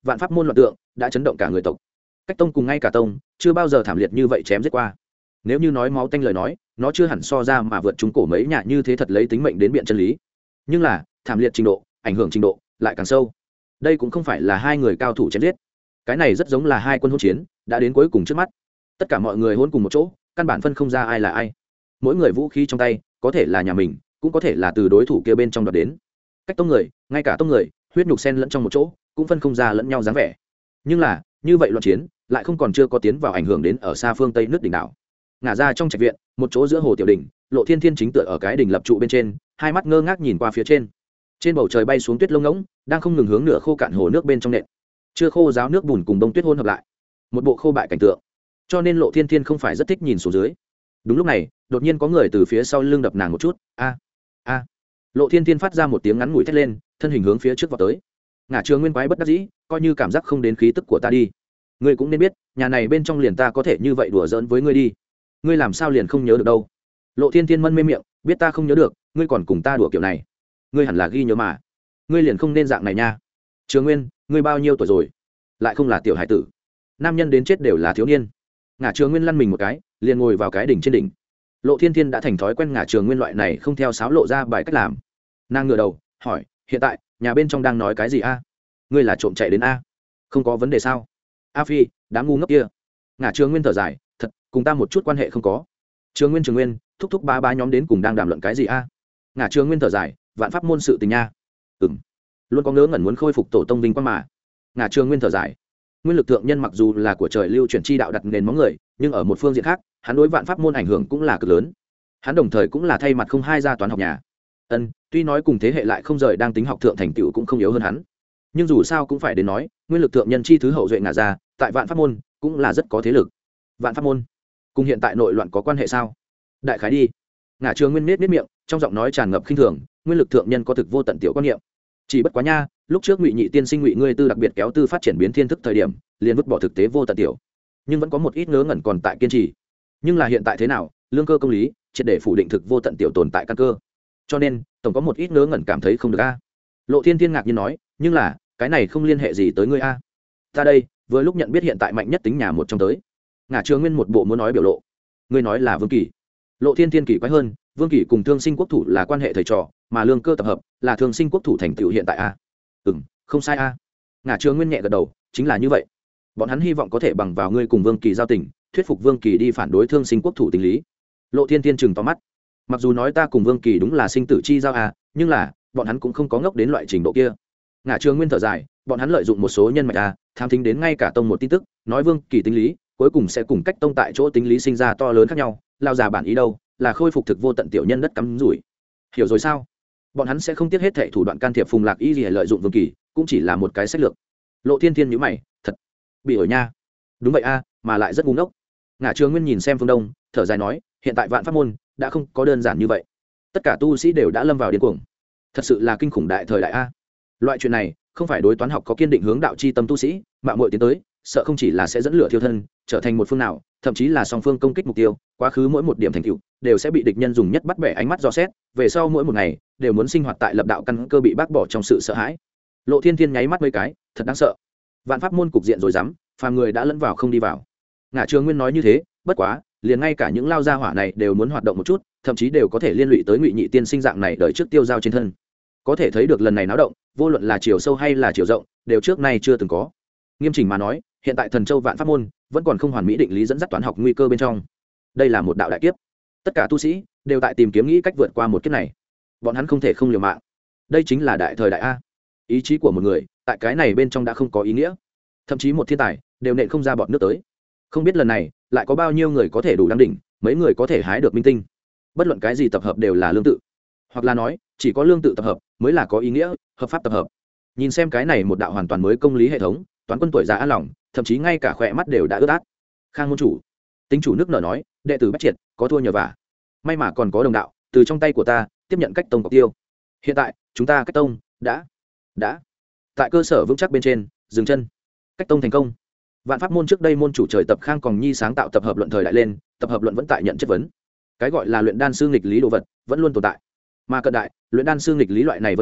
vạn pháp môn loạn tượng đã chấn động cả người tộc. Cách tông cùng ngay cả tông chưa bao giờ thảm liệt như vậy chém giết qua. Nếu như nói máu tanh lời nói, nó chưa hẳn so ra mà vượt chúng cổ mấy nhà như thế, thật lấy tính mệnh đến biện chân lý. Nhưng là thảm liệt trình độ, ảnh hưởng trình độ lại càng sâu. Đây cũng không phải là hai người cao thủ chém giết, cái này rất giống là hai quân hỗn chiến đã đến cuối cùng trước mắt. Tất cả mọi người hỗn cùng một chỗ, căn bản phân không ra ai là ai. Mỗi người vũ khí trong tay có thể là nhà mình, cũng có thể là từ đối thủ kia bên trong đoạt đến. Cách tông người, ngay cả tông người, huyết nhục xen lẫn trong một chỗ, cũng phân không ra lẫn nhau dáng vẻ. Nhưng là như vậy loạn chiến lại không còn chưa có tiến vào ảnh hưởng đến ở xa phương tây nước đỉnh đảo. Ngả ra trong trạch viện, một chỗ giữa hồ tiểu đỉnh, Lộ Thiên Thiên chính tựa ở cái đỉnh lập trụ bên trên, hai mắt ngơ ngác nhìn qua phía trên. Trên bầu trời bay xuống tuyết lông ngỗng, đang không ngừng hướng nửa khô cạn hồ nước bên trong nện. Chưa khô ráo nước bùn cùng bông tuyết hỗn hợp lại, một bộ khô bại cảnh tượng. Cho nên Lộ Thiên Thiên không phải rất thích nhìn xuống dưới. Đúng lúc này, đột nhiên có người từ phía sau lưng đập nàng một chút. A, a. Lộ Thiên Thiên phát ra một tiếng ngắn ngủi thét lên, thân hình hướng phía trước vọt tới. Ngả Trường Nguyên quái bất đắc dĩ, coi như cảm giác không đến khí tức của ta đi. Ngươi cũng nên biết, nhà này bên trong liền ta có thể như vậy đùa giỡn với ngươi đi. Ngươi làm sao liền không nhớ được đâu? Lộ Thiên Thiên mân mê miệng, biết ta không nhớ được, ngươi còn cùng ta đùa kiểu này. Ngươi hẳn là ghi nhớ mà. Ngươi liền không nên dạng này nha. Trường Nguyên, ngươi bao nhiêu tuổi rồi? Lại không là tiểu hải tử. Nam nhân đến chết đều là thiếu niên. Ngả Trường Nguyên lăn mình một cái, liền ngồi vào cái đỉnh trên đỉnh. Lộ Thiên Thiên đã thành thói quen Ngả Trường Nguyên loại này không theo sáo lộ ra bài cách làm. Nàng ngửa đầu, hỏi, hiện tại nhà bên trong đang nói cái gì a? Ngươi là trộm chạy đến a? Không có vấn đề sao? A Phi, đám ngu ngốc kia. Ngả Trường Nguyên thở dài, thật, cùng ta một chút quan hệ không có. Trường Nguyên Trường Nguyên, thúc thúc ba ba nhóm đến cùng đang đàm luận cái gì a? Ngả Trường Nguyên thở dài, vạn pháp môn sự tình nha. Ừm. Luôn có ngớ ngẩn muốn khôi phục tổ tông vinh quang mà. Ngả Trường Nguyên thở dài. Nguyên lực thượng nhân mặc dù là của trời lưu chuyển chi đạo đặt nền móng người, nhưng ở một phương diện khác, hắn đối vạn pháp môn ảnh hưởng cũng là cực lớn. Hắn đồng thời cũng là thay mặt không hai gia toán học nhà. Ân, tuy nói cùng thế hệ lại không rời đang tính học thượng thành tựu cũng không yếu hơn hắn, nhưng dù sao cũng phải đến nói, nguyên lực thượng nhân chi thứ hậu duệ ngả ra, tại vạn pháp môn cũng là rất có thế lực. Vạn pháp môn cùng hiện tại nội loạn có quan hệ sao? Đại khái đi. Ngả Trường Nguyên nết nết miệng, trong giọng nói tràn ngập khinh thường, nguyên lực thượng nhân có thực vô tận tiểu quan niệm. Chỉ bất quá nha, lúc trước Ngụy Nhị tiên sinh Ngụy ngươi tư đặc biệt kéo tư phát triển biến thiên thức thời điểm, liền vứt bỏ thực tế vô tận tiểu, nhưng vẫn có một ít ngớ ngẩn còn tại kiên trì. Nhưng là hiện tại thế nào, lương cơ công lý, triệt để phủ định thực vô tận tiểu tồn tại căn cơ. Cho nên, tổng có một ít ngớ ngẩn cảm thấy không được a. Lộ Thiên Thiên ngạc nhiên nói, nhưng là, cái này không liên hệ gì tới ngươi a. Ta đây, vừa lúc nhận biết hiện tại mạnh nhất tính nhà một trong tới. Ngả Trường Nguyên một bộ muốn nói biểu lộ. Ngươi nói là Vương Kỳ. Lộ Thiên Thiên kỳ quái hơn, Vương Kỳ cùng Thương Sinh Quốc thủ là quan hệ thầy trò, mà lương cơ tập hợp là Thương Sinh Quốc thủ thành tựu hiện tại a. Ừm, không sai a. Ngả Trường Nguyên nhẹ gật đầu, chính là như vậy. Bọn hắn hy vọng có thể bằng vào ngươi cùng Vương Kỳ giao tình, thuyết phục Vương Kỳ đi phản đối Thương Sinh Quốc thủ tình lý. Lộ Thiên Thiên chừng to mắt. Mặc dù nói ta cùng Vương Kỳ đúng là sinh tử chi giao a, nhưng là bọn hắn cũng không có ngốc đến loại trình độ kia. Ngả Trường Nguyên thở dài, bọn hắn lợi dụng một số nhân mạch a, tham thính đến ngay cả tông một tin tức, nói Vương Kỳ tính lý, cuối cùng sẽ cùng cách tông tại chỗ tính lý sinh ra to lớn khác nhau. Lao già bản ý đâu, là khôi phục thực vô tận tiểu nhân đất cắm rủi. Hiểu rồi sao? Bọn hắn sẽ không tiếc hết thảy thủ đoạn can thiệp Phùng Lạc Y để lợi dụng Vương Kỳ, cũng chỉ là một cái sách lược. Lộ Thiên Thiên nhíu mày, thật bị ổi nha. Đúng vậy a, mà lại rất ngu ngốc. Ngả Trường Nguyên nhìn xem phương đông, thở dài nói, hiện tại vạn pháp môn đã không có đơn giản như vậy, tất cả tu sĩ đều đã lâm vào điên cuồng, thật sự là kinh khủng đại thời đại a. Loại chuyện này không phải đối toán học có kiên định hướng đạo chi tâm tu sĩ mạo muội tiến tới, sợ không chỉ là sẽ dẫn lửa thiêu thân, trở thành một phương nào, thậm chí là song phương công kích mục tiêu, quá khứ mỗi một điểm thành tựu đều sẽ bị địch nhân dùng nhất bắt bẻ ánh mắt dò xét, về sau mỗi một ngày đều muốn sinh hoạt tại lập đạo căn cơ bị bác bỏ trong sự sợ hãi. Lộ Thiên Thiên nháy mắt mấy cái, thật đáng sợ. Vạn pháp môn cục diện rồi dám, phàm người đã lẫn vào không đi vào. Ngả Trường Nguyên nói như thế, bất quá, liền ngay cả những lao gia hỏa này đều muốn hoạt động một chút, thậm chí đều có thể liên lụy tới Ngụy Nhị tiên sinh dạng này đời trước tiêu giao trên thân. Có thể thấy được lần này náo động, vô luận là chiều sâu hay là chiều rộng, đều trước nay chưa từng có. Nghiêm chỉnh mà nói, hiện tại Thần Châu Vạn Pháp môn vẫn còn không hoàn mỹ định lý dẫn dắt toán học nguy cơ bên trong. Đây là một đạo đại kiếp. Tất cả tu sĩ đều tại tìm kiếm nghĩ cách vượt qua một kiếp này. Bọn hắn không thể không liều mạng. Đây chính là đại thời đại a. Ý chí của một người, tại cái này bên trong đã không có ý nghĩa. Thậm chí một thiên tài đều nện không ra bọt nước tới. Không biết lần này lại có bao nhiêu người có thể đủ đăng đỉnh, mấy người có thể hái được minh tinh. Bất luận cái gì tập hợp đều là lương tự, hoặc là nói chỉ có lương tự tập hợp mới là có ý nghĩa, hợp pháp tập hợp. Nhìn xem cái này một đạo hoàn toàn mới công lý hệ thống, toán quân tuổi già an lòng, thậm chí ngay cả khỏe mắt đều đã ướt át. Khang môn chủ, tính chủ nước nở nói, đệ tử bách triệt có thua nhờ vả, may mà còn có đồng đạo từ trong tay của ta tiếp nhận cách tông cọc tiêu. Hiện tại chúng ta cách tông đã đã tại cơ sở vững chắc bên trên dừng chân. Cách tông thành công. Vạn pháp môn trước đây môn chủ trời tập Khang Còn Nhi sáng tạo tập hợp luận thời đại lên, tập hợp luận vẫn tại nhận chất vấn. Cái gọi là luyện đan sư nghịch lý đồ vật vẫn luôn tồn tại, mà cận đại luyện đan sư nghịch lý loại này vấn đề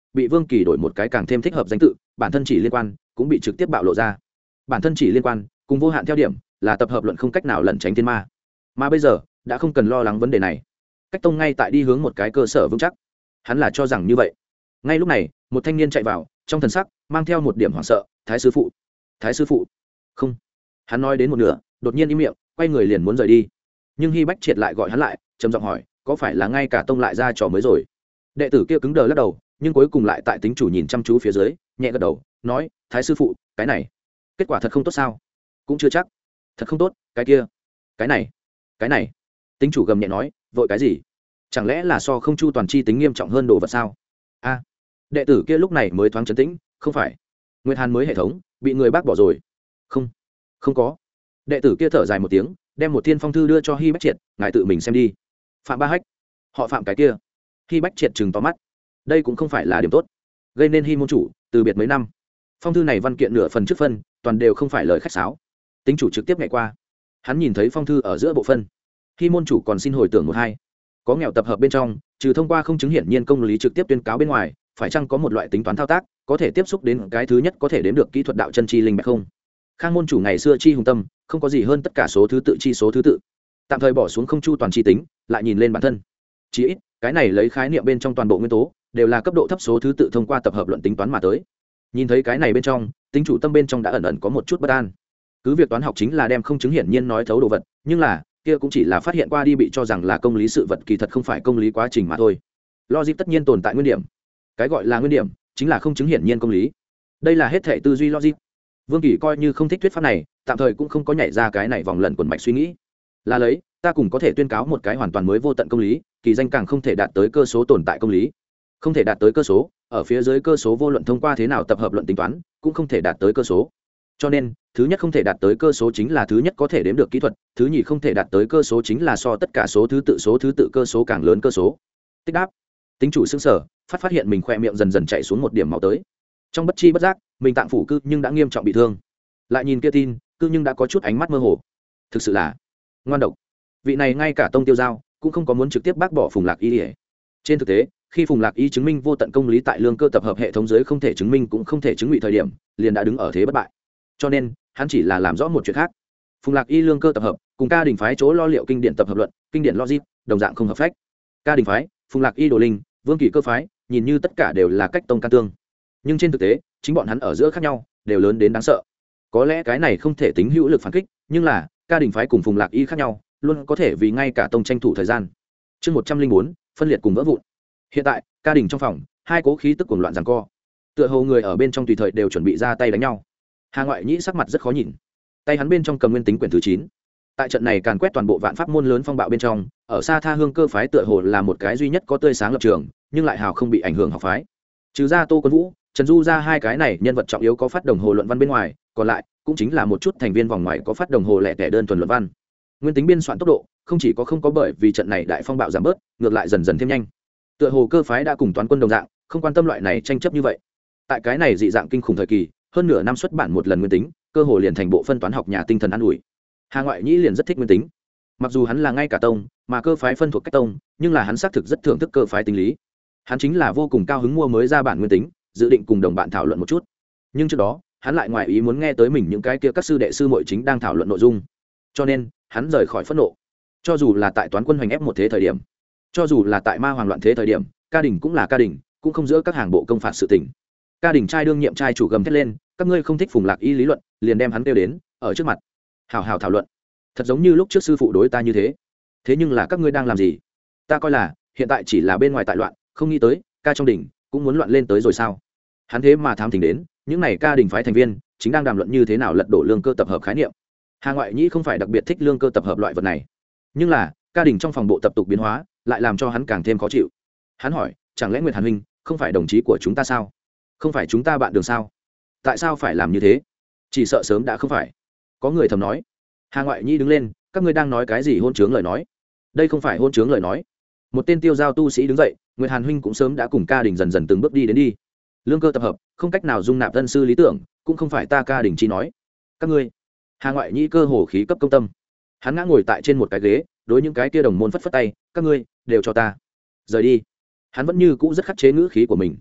bị Vương Kỳ đổi một cái càng thêm thích hợp danh tự, bản thân chỉ liên quan cũng bị trực tiếp bạo lộ ra. Bản thân chỉ liên quan cùng vô hạn theo điểm là tập hợp luận không cách nào lẩn tránh thiên ma, mà bây giờ đã không cần lo lắng vấn đề này. Cách Tông ngay tại đi hướng một cái cơ sở vững chắc, hắn là cho rằng như vậy. Ngay lúc này, một thanh niên chạy vào, trong thần sắc mang theo một điểm hoảng sợ. Thái sư phụ, thái sư phụ. Không, hắn nói đến một nửa, đột nhiên im miệng, quay người liền muốn rời đi. Nhưng Hi Bách Triệt lại gọi hắn lại, trầm giọng hỏi, có phải là ngay cả Tông lại ra trò mới rồi? Đệ tử kia cứng đờ lắc đầu, nhưng cuối cùng lại tại tính chủ nhìn chăm chú phía dưới, nhẹ gật đầu, nói, thái sư phụ, cái này kết quả thật không tốt sao? Cũng chưa chắc. Thật không tốt, cái kia, cái này, cái này. Tính chủ gầm nhẹ nói, vội cái gì? Chẳng lẽ là so không chu toàn chi tính nghiêm trọng hơn đồ vật sao? A. Đệ tử kia lúc này mới thoáng trấn tĩnh, không phải. Nguyệt Hàn mới hệ thống bị người bác bỏ rồi. Không, không có. Đệ tử kia thở dài một tiếng, đem một thiên phong thư đưa cho Hi Bách Triệt, ngài tự mình xem đi. Phạm Ba Hách, họ Phạm cái kia. Hi Bách Triệt trừng to mắt, đây cũng không phải là điểm tốt, gây nên Hi môn chủ từ biệt mấy năm. Phong thư này văn kiện nửa phần trước phân, toàn đều không phải lời khách sáo. Tính chủ trực tiếp ngày qua, hắn nhìn thấy phong thư ở giữa bộ phân. Hi môn chủ còn xin hồi tưởng một hai, có nghèo tập hợp bên trong, trừ thông qua không chứng hiển nhiên công lý trực tiếp tuyên cáo bên ngoài, phải chăng có một loại tính toán thao tác có thể tiếp xúc đến cái thứ nhất có thể đếm được kỹ thuật đạo chân chi linh bạch không? Khang môn chủ ngày xưa chi hùng tâm, không có gì hơn tất cả số thứ tự chi số thứ tự, tạm thời bỏ xuống không chu toàn chi tính, lại nhìn lên bản thân. Chỉ ít cái này lấy khái niệm bên trong toàn bộ nguyên tố đều là cấp độ thấp số thứ tự thông qua tập hợp luận tính toán mà tới. Nhìn thấy cái này bên trong, tính chủ tâm bên trong đã ẩn ẩn có một chút bất an. Cứ việc toán học chính là đem không chứng hiển nhiên nói thấu đồ vật, nhưng là kia cũng chỉ là phát hiện qua đi bị cho rằng là công lý sự vật, kỳ thật không phải công lý quá trình mà thôi. Logic tất nhiên tồn tại nguyên điểm, cái gọi là nguyên điểm chính là không chứng hiển nhiên công lý. Đây là hết thể tư duy logic. Vương Kỳ coi như không thích thuyết pháp này, tạm thời cũng không có nhảy ra cái này vòng lẩn quẩn mạch suy nghĩ. Là lấy, ta cũng có thể tuyên cáo một cái hoàn toàn mới vô tận công lý, kỳ danh càng không thể đạt tới cơ số tồn tại công lý. Không thể đạt tới cơ số, ở phía dưới cơ số vô luận thông qua thế nào tập hợp luận tính toán, cũng không thể đạt tới cơ số. Cho nên, thứ nhất không thể đạt tới cơ số chính là thứ nhất có thể đếm được kỹ thuật, thứ nhì không thể đạt tới cơ số chính là so tất cả số thứ tự số thứ tự cơ số càng lớn cơ số. Tích đáp. Tính chủ sững sờ, phát phát hiện mình khỏe miệng dần dần chảy xuống một điểm máu tới. Trong bất chi bất giác, mình tạng phủ cư nhưng đã nghiêm trọng bị thương. Lại nhìn kia tin, cư nhưng đã có chút ánh mắt mơ hồ. Thực sự là ngoan độc. Vị này ngay cả Tông Tiêu Giao cũng không có muốn trực tiếp bác bỏ Phùng Lạc Y. Trên thực tế, khi Phùng Lạc Y chứng minh vô tận công lý tại lương cơ tập hợp hệ thống dưới không thể chứng minh cũng không thể chứng ngụy thời điểm, liền đã đứng ở thế bất bại. Cho nên, hắn chỉ là làm rõ một chuyện khác. Phùng Lạc Y lương cơ tập hợp cùng Ca Đình phái chỗ lo liệu kinh điển tập hợp luận, kinh điển logic, đồng dạng không hợp phách. Ca Đình phái, Phùng Lạc Y đồ linh, Vương Kỳ cơ phái, nhìn như tất cả đều là cách tông can tương. Nhưng trên thực tế, chính bọn hắn ở giữa khác nhau, đều lớn đến đáng sợ. Có lẽ cái này không thể tính hữu lực phản kích, nhưng là Ca Đình phái cùng Phùng Lạc Y khác nhau, luôn có thể vì ngay cả tông tranh thủ thời gian. Chương một trăm linh bốn, phân liệt cùng vỡ vụn. Hiện tại, Ca Đình trong phòng, hai cố khí tức cuồng loạn giằng co. Tựa hồ người ở bên trong tùy thời đều chuẩn bị ra tay đánh nhau. Hà Ngoại Nhĩ sắc mặt rất khó nhìn. Tay hắn bên trong cầm nguyên tính quyển thứ chín. Tại trận này càn quét toàn bộ vạn pháp môn lớn phong bạo bên trong, ở xa Tha Hương cơ phái tựa hồ là một cái duy nhất có tươi sáng lập trường, nhưng lại hào không bị ảnh hưởng học phái. Trừ ra Tô Quân Vũ, Trần Du ra hai cái này nhân vật trọng yếu có phát đồng hồ luận văn bên ngoài, còn lại cũng chính là một chút thành viên vòng ngoài có phát đồng hồ lẻ tẻ đơn thuần luận văn. Nguyên tính biên soạn tốc độ không chỉ có không có bởi vì trận này đại phong bạo giảm bớt, ngược lại dần dần thêm nhanh. Tựa hồ cơ phái đã cùng toán quân đồng dạng, không quan tâm loại này tranh chấp như vậy. Tại cái này dị dạng kinh khủng thời kỳ, hơn nửa năm xuất bản một lần nguyên tính, cơ hồ liền thành bộ phân toán học nhà tinh thần an ủi. Hà Ngoại Nhĩ liền rất thích nguyên tính. Mặc dù hắn là ngay cả tông, mà cơ phái phân thuộc cách tông, nhưng là hắn xác thực rất thưởng thức cơ phái tính lý. Hắn chính là vô cùng cao hứng mua mới ra bản nguyên tính, dự định cùng đồng bạn thảo luận một chút. Nhưng trước đó, hắn lại ngoài ý muốn nghe tới mình những cái kia các sư đệ sư muội chính đang thảo luận nội dung. Cho nên, hắn rời khỏi phẫn nộ. Cho dù là tại toán quân hoành ép một thế thời điểm, cho dù là tại ma hoàng loạn thế thời điểm, Ca Đình cũng là Ca Đình, cũng không giữa các hàng bộ công phạt sự tình. Ca Đình trai đương nhiệm trai chủ gầm thét lên, các ngươi không thích Phùng Lạc Y lý luận, liền đem hắn kêu đến, ở trước mặt hào hào thảo luận. Thật giống như lúc trước sư phụ đối ta như thế. Thế nhưng là các ngươi đang làm gì? Ta coi là hiện tại chỉ là bên ngoài tại loạn, không nghĩ tới ca trong đỉnh cũng muốn loạn lên tới rồi sao? Hắn thế mà thám thính đến, những này Ca Đình phái thành viên chính đang đàm luận như thế nào lật đổ lương cơ tập hợp khái niệm. Hà Ngoại Nhĩ không phải đặc biệt thích lương cơ tập hợp loại vật này, nhưng là Ca Đình trong phòng bộ tập tục biến hóa lại làm cho hắn càng thêm khó chịu. Hắn hỏi, chẳng lẽ Nguyệt Hàn huynh không phải đồng chí của chúng ta sao? Không phải chúng ta bạn đường sao? Tại sao phải làm như thế? Chỉ sợ sớm đã không phải. Có người thầm nói. Hà Ngoại Nhi đứng lên, các ngươi đang nói cái gì hôn chướng lời nói? Đây không phải hôn chướng lời nói. Một tên tiêu giao tu sĩ đứng dậy, Nguyệt Hàn huynh cũng sớm đã cùng Ca Đình dần dần từng bước đi đến đi. Lương cơ tập hợp, không cách nào dung nạp thân sư lý tưởng, cũng không phải ta Ca Đình chi nói. Các ngươi. Hà Ngoại Nhi cơ hồ khí cấp công tâm. Hắn ngã ngồi tại trên một cái ghế, đối những cái kia đồng môn phất phất tay, các ngươi đều cho ta rời đi. Hắn vẫn như cũ rất khắc chế ngữ khí của mình.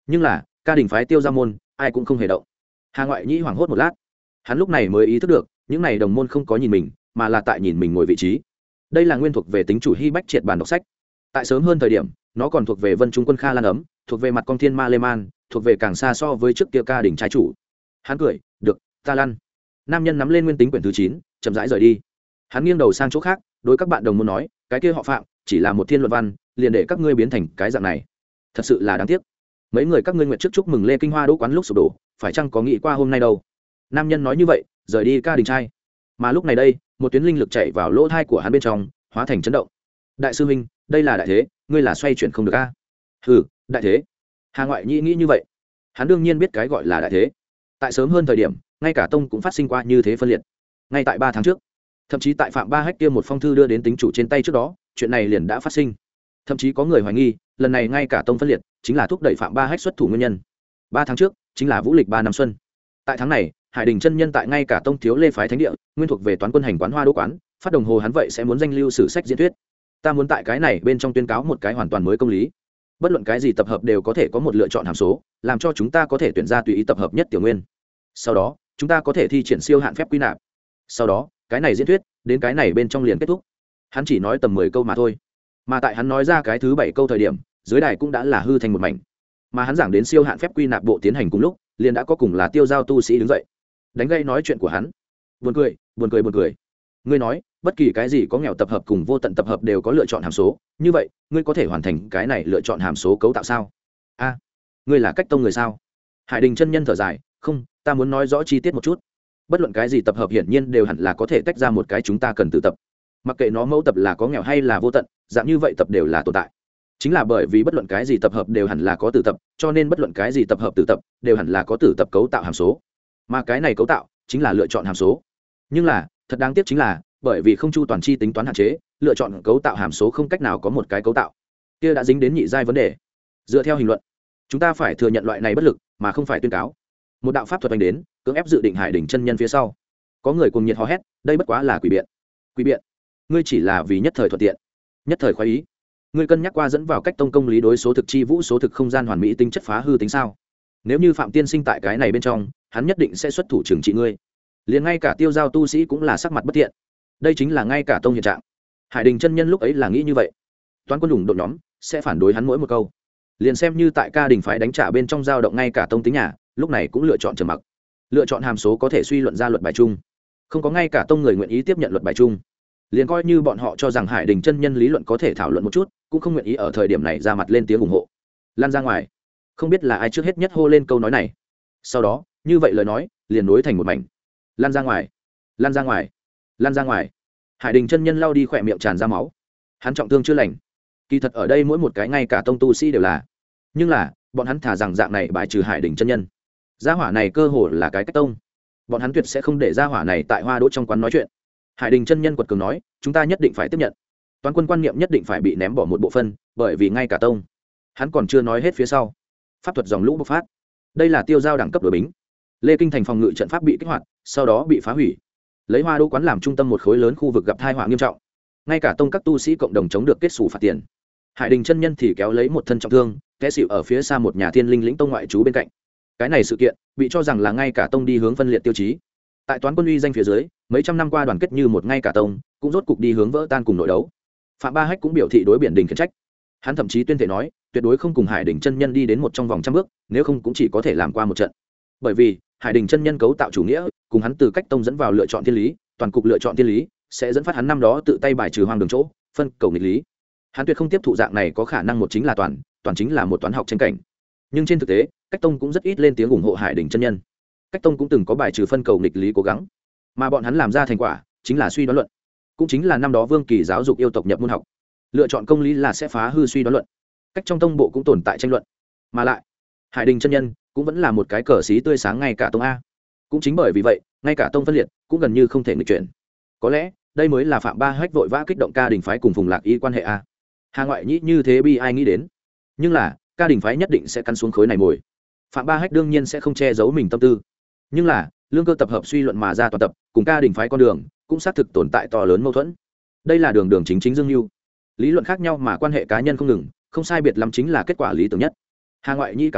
nhưng là ca đình phái tiêu ra môn ai cũng không hề động. Hà Ngoại Nhĩ hoảng hốt một lát, hắn lúc này mới ý thức được những này đồng môn không có nhìn mình mà là tại nhìn mình ngồi vị trí. Đây là nguyên thuộc về tính chủ Hy Bách triệt bản đọc sách. Tại sớm hơn thời điểm nó còn thuộc về Vân Trung Quân Kha Lan ấm, thuộc về mặt con thiên ma lê man, thuộc về càng xa so với trước kia ca đình trai chủ. Hắn cười, được, ta lăn. Nam nhân nắm lên nguyên tính quyển thứ chín, chậm rãi rời đi. Hắn nghiêng đầu sang chỗ khác, đối các bạn đồng môn nói, cái kia họ Phạm chỉ là một thiên luận văn, liền để các ngươi biến thành cái dạng này, thật sự là đáng tiếc. Mấy người các ngươi nguyện trước chúc mừng Lê Kinh Hoa đỗ quán lúc sụp đổ, phải chăng có nghĩ qua hôm nay đâu. Nam nhân nói như vậy, rời đi ca đình trai. Mà lúc này đây, một tuyến linh lực chạy vào lỗ thai của hắn bên trong, hóa thành chấn động. Đại sư huynh, đây là đại thế, ngươi là xoay chuyển không được a? Ừ, đại thế. Hà Ngoại Nhĩ nghĩ như vậy. Hắn đương nhiên biết cái gọi là đại thế. Tại sớm hơn thời điểm, ngay cả tông cũng phát sinh qua như thế phân liệt. Ngay tại ba tháng trước, thậm chí tại Phạm Ba Hách kia một phong thư đưa đến tính chủ trên tay trước đó, chuyện này liền đã phát sinh. Thậm chí có người hoài nghi, lần này ngay cả tông phân liệt chính là thúc đẩy Phạm Ba Hách xuất thủ nguyên nhân. Ba tháng trước, chính là vũ lịch ba năm xuân. Tại tháng này, Hải Đình chân nhân tại ngay cả tông thiếu lê phái thánh địa, nguyên thuộc về toán quân hành quán Hoa Đỗ quán, phát đồng hồ hắn vậy sẽ muốn danh lưu sử sách diễn thuyết. Ta muốn tại cái này bên trong tuyên cáo một cái hoàn toàn mới công lý. Bất luận cái gì tập hợp đều có thể có một lựa chọn hàm số, làm cho chúng ta có thể tuyển ra tùy ý tập hợp nhất tiểu nguyên. Sau đó, chúng ta có thể thi triển siêu hạn phép quy nạp. Sau đó, cái này diễn thuyết, đến cái này bên trong liền kết thúc. Hắn chỉ nói tầm mười câu mà thôi. Mà tại hắn nói ra cái thứ bảy câu thời điểm, dưới đài cũng đã là hư thành một mảnh. Mà hắn giảng đến siêu hạn phép quy nạp bộ tiến hành cùng lúc, liền đã có cùng là tiêu giao tu sĩ đứng dậy, đánh gây nói chuyện của hắn. Buồn cười, buồn cười buồn cười. Ngươi nói, bất kỳ cái gì có nghèo tập hợp cùng vô tận tập hợp đều có lựa chọn hàm số, như vậy, ngươi có thể hoàn thành cái này lựa chọn hàm số cấu tạo sao? A, à, ngươi là cách tông người sao? Hải Đình chân nhân thở dài, không, ta muốn nói rõ chi tiết một chút. Bất luận cái gì tập hợp hiển nhiên đều hẳn là có thể tách ra một cái chúng ta cần tự tập. Mặc kệ nó mẫu tập là có nghèo hay là vô tận, dạng như vậy tập đều là tồn tại. Chính là bởi vì bất luận cái gì tập hợp đều hẳn là có tử tập, cho nên bất luận cái gì tập hợp tử tập đều hẳn là có tử tập cấu tạo hàm số. Mà cái này cấu tạo chính là lựa chọn hàm số. Nhưng là, thật đáng tiếc chính là, bởi vì không chu toàn chi tính toán hạn chế, lựa chọn cấu tạo hàm số không cách nào có một cái cấu tạo. Kia đã dính đến nhị giai vấn đề. Dựa theo hình luận, chúng ta phải thừa nhận loại này bất lực, mà không phải tuyên cáo. Một đạo pháp thuật đánh đến, cưỡng ép dự định Hải Đỉnh chân nhân phía sau. Có người cùng nhiệt hò hét, đây bất quá là quỷ biện. Quỷ biện? Ngươi chỉ là vì nhất thời thuận tiện, nhất thời khoái ý. Ngươi cân nhắc qua dẫn vào cách tông công lý đối số thực chi vũ số thực không gian hoàn mỹ tính chất phá hư tính sao? Nếu như Phạm tiên sinh tại cái này bên trong, hắn nhất định sẽ xuất thủ trừng trị ngươi. Liền ngay cả tiêu giao tu sĩ cũng là sắc mặt bất thiện. Đây chính là ngay cả tông hiện trạng. Hải Đình chân nhân lúc ấy là nghĩ như vậy. Toán quân đủng đội nhóm sẽ phản đối hắn mỗi một câu. Liền xem như tại ca đình phái đánh trả bên trong dao động ngay cả tông tính nhà, lúc này cũng lựa chọn trầm mặc. Lựa chọn hàm số có thể suy luận ra luật bài chung. Không có ngay cả tông người nguyện ý tiếp nhận luật bài chung. Liền coi như bọn họ cho rằng Hải Đình chân nhân lý luận có thể thảo luận một chút, cũng không nguyện ý ở thời điểm này ra mặt lên tiếng ủng hộ. Lan ra ngoài. Không biết là ai trước hết nhất hô lên câu nói này. Sau đó, như vậy lời nói liền nối thành một mảnh. Lan ra ngoài, lan ra ngoài, lan ra ngoài. Hải Đình chân nhân lau đi khỏe miệng tràn ra máu. Hắn trọng thương chưa lành. Kỳ thật ở đây mỗi một cái ngay cả tông tu sĩ đều là. Nhưng là, bọn hắn thả rằng dạng này bài trừ Hải Đình chân nhân. Gia hỏa này cơ hồ là cái cách tông. Bọn hắn tuyệt sẽ không để gia hỏa này tại Hoa Đỗ trong quán nói chuyện. Hải Đình chân nhân quật cường nói, chúng ta nhất định phải tiếp nhận. Toán quân quan niệm nhất định phải bị ném bỏ một bộ phân, bởi vì ngay cả tông. Hắn còn chưa nói hết phía sau. Pháp thuật dòng lũ bộc phát. Đây là tiêu giao đẳng cấp đội bính. Lê Kinh thành phòng ngự trận pháp bị kích hoạt, sau đó bị phá hủy. Lấy Hoa Đỗ quán làm trung tâm một khối lớn khu vực gặp tai họa nghiêm trọng. Ngay cả tông các tu sĩ cộng đồng chống được kết xù phạt tiền. Hải Đình chân nhân thì kéo lấy một thân trọng thương, té xỉu ở phía xa một nhà thiên linh lĩnh tông ngoại trú bên cạnh. Cái này sự kiện bị cho rằng là ngay cả tông đi hướng phân liệt tiêu chí. Tại toán quân uy danh phía dưới, mấy trăm năm qua đoàn kết như một ngay cả tông, cũng rốt cục đi hướng vỡ tan cùng nội đấu. Phạm Ba Hách cũng biểu thị đối biển đình khiển trách. Hắn thậm chí tuyên thể nói, tuyệt đối không cùng Hải Đình chân nhân đi đến một trong vòng trăm bước, nếu không cũng chỉ có thể làm qua một trận. Bởi vì, Hải Đình chân nhân cấu tạo chủ nghĩa, cùng hắn từ cách tông dẫn vào lựa chọn thiên lý, toàn cục lựa chọn thiên lý, sẽ dẫn phát hắn năm đó tự tay bài trừ hoang đường chỗ, phân cầu nghịch lý. Hắn tuyệt không tiếp thụ dạng này có khả năng một chính là toàn, toàn chính là một toán học tranh cảnh. Nhưng trên thực tế, cách tông cũng rất ít lên tiếng ủng hộ Hải Đình chân nhân. Cách tông cũng từng có bài trừ phân cầu nghịch lý cố gắng, mà bọn hắn làm ra thành quả chính là suy đoán luận, cũng chính là năm đó Vương Kỳ giáo dục yêu tộc nhập môn học, lựa chọn công lý là sẽ phá hư suy đoán luận. Cách trong tông bộ cũng tồn tại tranh luận, mà lại Hải Đình chân nhân cũng vẫn là một cái cờ xí tươi sáng ngay cả tông a. Cũng chính bởi vì vậy, ngay cả tông phân liệt cũng gần như không thể nghịch chuyển. Có lẽ đây mới là Phạm Ba Hách vội vã kích động ca đình phái cùng Phùng Lạc Y quan hệ a. Hà Ngoại Nhĩ như thế bi ai nghĩ đến, nhưng là ca đình phái nhất định sẽ căn xuống khối này mồi. Phạm Ba Hách đương nhiên sẽ không che giấu mình tâm tư, nhưng là lương cơ tập hợp suy luận mà ra toàn tập cùng ca đình phái con đường cũng xác thực tồn tại to lớn mâu thuẫn. Đây là đường đường chính chính dương mưu, lý luận khác nhau mà quan hệ cá nhân không ngừng, không sai biệt lắm chính là kết quả lý tưởng nhất. Hà Ngoại Nhi cảm thấy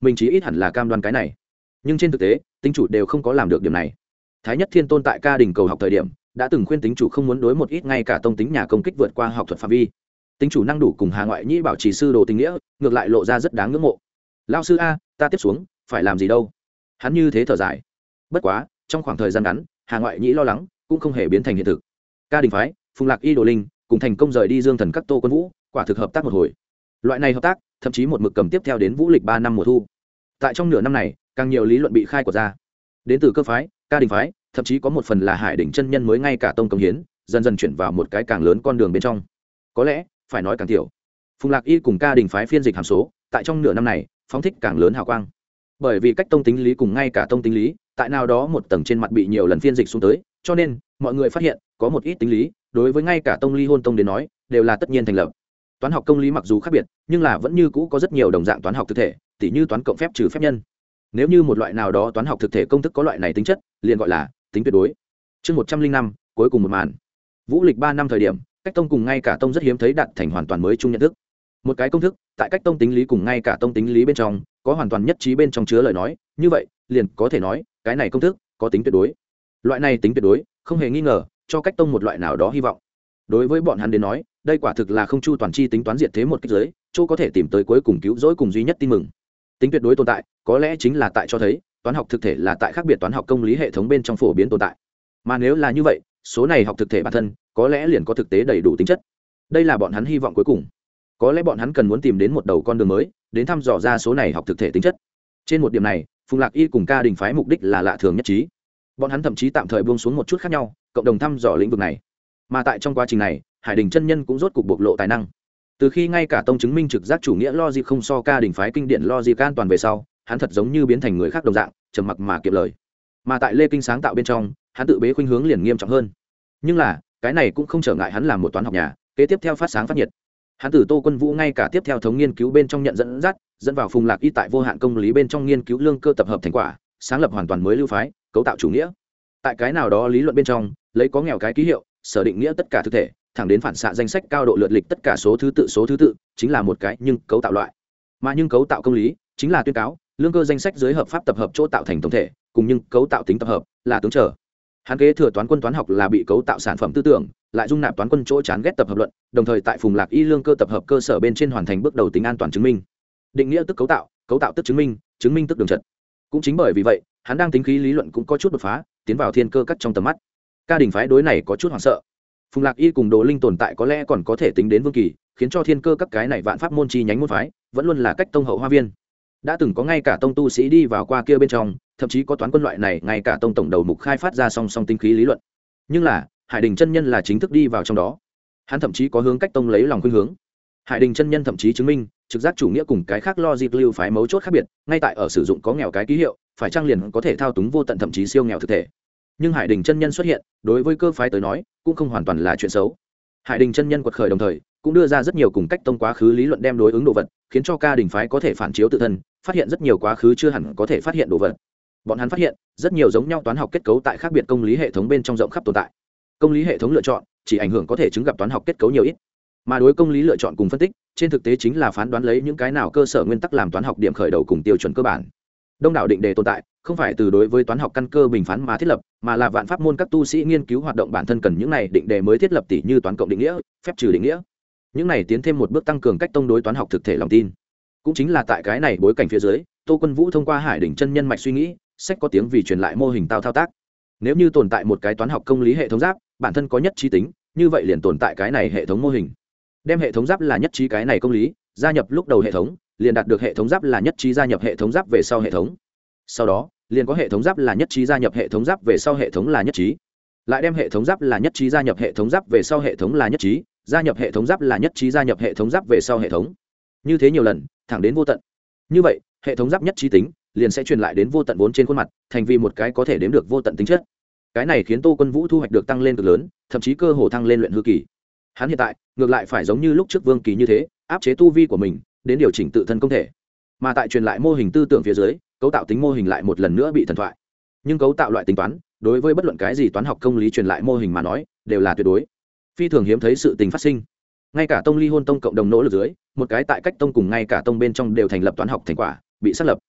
mình chỉ ít hẳn là cam đoan cái này. Nhưng trên thực tế tính chủ đều không có làm được điểm này. Thái Nhất Thiên Tôn tại Ca Đình cầu học thời điểm đã từng khuyên tính chủ không muốn đối một ít ngay cả tông tính nhà công kích vượt qua học thuật phạm vi. Tính chủ năng đủ cùng Hà Ngoại Nhĩ bảo trì sư đồ tình nghĩa, ngược lại lộ ra rất đáng ngưỡng mộ. Lão sư a, ta tiếp xuống phải làm gì đâu? Hắn như thế thở dài. Bất quá trong khoảng thời gian ngắn, Hà Ngoại Nhĩ lo lắng cũng không hề biến thành hiện thực. Ca Đình phái, Phùng Lạc Y Đồ Linh cùng thành công rời đi Dương Thần các Tô Quân Vũ, quả thực hợp tác một hồi. Loại này hợp tác, thậm chí một mực cầm tiếp theo đến vũ lịch ba năm mùa thu. Tại trong nửa năm này, càng nhiều lý luận bị khai quật ra. Đến từ cơ phái, Ca Đình phái, thậm chí có một phần là Hải Đỉnh chân nhân mới ngay cả tông công hiến, dần dần chuyển vào một cái càng lớn con đường bên trong. Có lẽ, phải nói càng tiểu. Phùng Lạc Y cùng Ca Đình phái phiên dịch hàm số, tại trong nửa năm này, phóng thích càng lớn hào quang. Bởi vì cách tông tính lý cùng ngay cả tông tính lý, tại nào đó một tầng trên mặt bị nhiều lần phiên dịch xuống tới, cho nên mọi người phát hiện có một ít tính lý, đối với ngay cả tông ly hôn tông đến nói, đều là tất nhiên thành lập. Toán học công lý mặc dù khác biệt, nhưng là vẫn như cũ có rất nhiều đồng dạng toán học thực thể, tỉ như toán cộng phép trừ phép nhân. Nếu như một loại nào đó toán học thực thể công thức có loại này tính chất, liền gọi là tính tuyệt đối. Chương một trăm linh năm, cuối cùng một màn. Vũ lịch ba năm thời điểm, cách tông cùng ngay cả tông rất hiếm thấy đạt thành hoàn toàn mới chung nhận thức. Một cái công thức, tại cách tông tính lý cùng ngay cả tông tính lý bên trong, có hoàn toàn nhất trí bên trong chứa lời nói, như vậy, liền có thể nói, cái này công thức có tính tuyệt đối. Loại này tính tuyệt đối, không hề nghi ngờ, cho cách tông một loại nào đó hy vọng. Đối với bọn hắn đến nói, đây quả thực là không chu toàn chi tính toán diệt thế một kích giới, chỗ có thể tìm tới cuối cùng cứu rỗi cùng duy nhất tin mừng. Tính tuyệt đối tồn tại, có lẽ chính là tại cho thấy, toán học thực thể là tại khác biệt toán học công lý hệ thống bên trong phổ biến tồn tại. Mà nếu là như vậy, số này học thực thể bản thân, có lẽ liền có thực tế đầy đủ tính chất. Đây là bọn hắn hy vọng cuối cùng. Có lẽ bọn hắn cần muốn tìm đến một đầu con đường mới, đến thăm dò ra số này học thực thể tính chất. Trên một điểm này, Phùng Lạc Y cùng Ca Đình phái mục đích là lạ thường nhất trí. Bọn hắn thậm chí tạm thời buông xuống một chút khác nhau, cộng đồng thăm dò lĩnh vực này. Mà tại trong quá trình này, Hải Đình chân nhân cũng rốt cục bộc lộ tài năng. Từ khi ngay cả tông chứng minh trực giác chủ nghĩa logic không so Ca Đình phái kinh điển logic an toàn về sau, hắn thật giống như biến thành người khác đồng dạng, trầm mặc mà kiệm lời. Mà tại Lê Kinh sáng tạo bên trong, hắn tự bế khuynh hướng liền nghiêm trọng hơn. Nhưng là, cái này cũng không trở ngại hắn làm một toán học nhà, kế tiếp theo phát sáng phát nhiệt. Hắn từ Tô Quân Vũ ngay cả tiếp theo thống nghiên cứu bên trong nhận dẫn dắt, dẫn vào Phùng Lạc Y tại vô hạn công lý bên trong nghiên cứu lương cơ tập hợp thành quả, sáng lập hoàn toàn mới lưu phái, cấu tạo chủ nghĩa. Tại cái nào đó lý luận bên trong, lấy có nghèo cái ký hiệu, sở định nghĩa tất cả thực thể, thẳng đến phản xạ danh sách cao độ lượt lịch tất cả số thứ tự số thứ tự, chính là một cái nhưng cấu tạo loại. Mà nhưng cấu tạo công lý, chính là tuyên cáo, lương cơ danh sách dưới hợp pháp tập hợp chỗ tạo thành tổng thể, cùng nhưng cấu tạo tính tập hợp, là tướng trở. Hắn kế thừa toán quân toán học là bị cấu tạo sản phẩm tư tưởng, lại dung nạp toán quân chỗ chán ghét tập hợp luận, đồng thời tại Phùng Lạc Y lương cơ tập hợp cơ sở bên trên hoàn thành bước đầu tính an toàn chứng minh. Định nghĩa tức cấu tạo, cấu tạo tức chứng minh, chứng minh tức đường trật. Cũng chính bởi vì vậy, hắn đang tính khí lý luận cũng có chút đột phá, tiến vào thiên cơ cắt trong tầm mắt. Ca Đình phái đối này có chút hoảng sợ. Phùng Lạc Y cùng Đồ Linh tồn tại có lẽ còn có thể tính đến vương kỳ, khiến cho thiên cơ các cái này vạn pháp môn chi nhánh môn phái, vẫn luôn là cách tông hậu hoa viên. Đã từng có ngay cả tông tu sĩ đi vào qua kia bên trong, thậm chí có toán quân loại này ngay cả tông tổng đầu mục khai phát ra song song tinh khí lý luận. Nhưng là, Hải Đình chân nhân là chính thức đi vào trong đó. Hắn thậm chí có hướng cách tông lấy lòng khuynh hướng. Hải Đình chân nhân thậm chí chứng minh, trực giác chủ nghĩa cùng cái khác logic lưu phái mấu chốt khác biệt, ngay tại ở sử dụng có nghèo cái ký hiệu, phải trang liền có thể thao túng vô tận thậm chí siêu nghèo thực thể. Nhưng Hải Đình chân nhân xuất hiện, đối với cơ phái tới nói, cũng không hoàn toàn là chuyện xấu. Hải Đình chân nhân quật khởi đồng thời, cũng đưa ra rất nhiều cùng cách tông quá khứ lý luận đem đối ứng đồ vật, khiến cho Ca Đình phái có thể phản chiếu tự thân, phát hiện rất nhiều quá khứ chưa hẳn có thể phát hiện đồ vật. Bọn hắn phát hiện, rất nhiều giống nhau toán học kết cấu tại khác biệt công lý hệ thống bên trong rộng khắp tồn tại. Công lý hệ thống lựa chọn chỉ ảnh hưởng có thể chứng gặp toán học kết cấu nhiều ít, mà đối công lý lựa chọn cùng phân tích, trên thực tế chính là phán đoán lấy những cái nào cơ sở nguyên tắc làm toán học điểm khởi đầu cùng tiêu chuẩn cơ bản. Đông đảo định đề tồn tại, không phải từ đối với toán học căn cơ bình phán mà thiết lập, mà là vạn pháp môn các tu sĩ nghiên cứu hoạt động bản thân cần những này định đề mới thiết lập, tỉ như toán cộng định nghĩa, phép trừ định nghĩa. Những này tiến thêm một bước tăng cường cách tông đối toán học thực thể lòng tin. Cũng chính là tại cái này bối cảnh phía dưới, Tô Quân Vũ thông qua Hải Đỉnh chân nhân mạch suy nghĩ, sách có tiếng vì truyền lại mô hình tao thao tác. Nếu như tồn tại một cái toán học công lý hệ thống giáp, bản thân có nhất trí tính, như vậy liền tồn tại cái này hệ thống mô hình. Đem hệ thống giáp là nhất trí cái này công lý, gia nhập lúc đầu hệ thống, liền đạt được hệ thống giáp là nhất trí gia nhập hệ thống giáp về sau hệ thống. Sau đó, liền có hệ thống giáp là nhất trí gia nhập hệ thống giáp về sau hệ thống là nhất trí. Lại đem hệ thống giáp là nhất trí gia nhập hệ thống giáp về sau hệ thống là nhất trí, gia nhập hệ thống giáp là nhất trí gia nhập hệ thống giáp về sau hệ thống. Như thế nhiều lần, thẳng đến vô tận. Như vậy, hệ thống giáp nhất trí tính liền sẽ truyền lại đến vô tận vốn trên khuôn mặt, thành vì một cái có thể đếm được vô tận tính chất. Cái này khiến Tô Quân Vũ thu hoạch được tăng lên cực lớn, thậm chí cơ hồ thăng lên luyện hư kỳ. Hắn hiện tại, ngược lại phải giống như lúc trước Vương Kỳ như thế, áp chế tu vi của mình, đến điều chỉnh tự thân công thể. Mà tại truyền lại mô hình tư tưởng phía dưới, cấu tạo tính mô hình lại một lần nữa bị thần thoại. Nhưng cấu tạo loại tính toán, đối với bất luận cái gì toán học công lý truyền lại mô hình mà nói, đều là tuyệt đối. Phi thường hiếm thấy sự tình phát sinh. Ngay cả tông ly hôn tông cộng đồng nỗ lực dưới, một cái tại cách tông cùng ngay cả tông bên trong đều thành lập toán học thành quả, bị xác lập.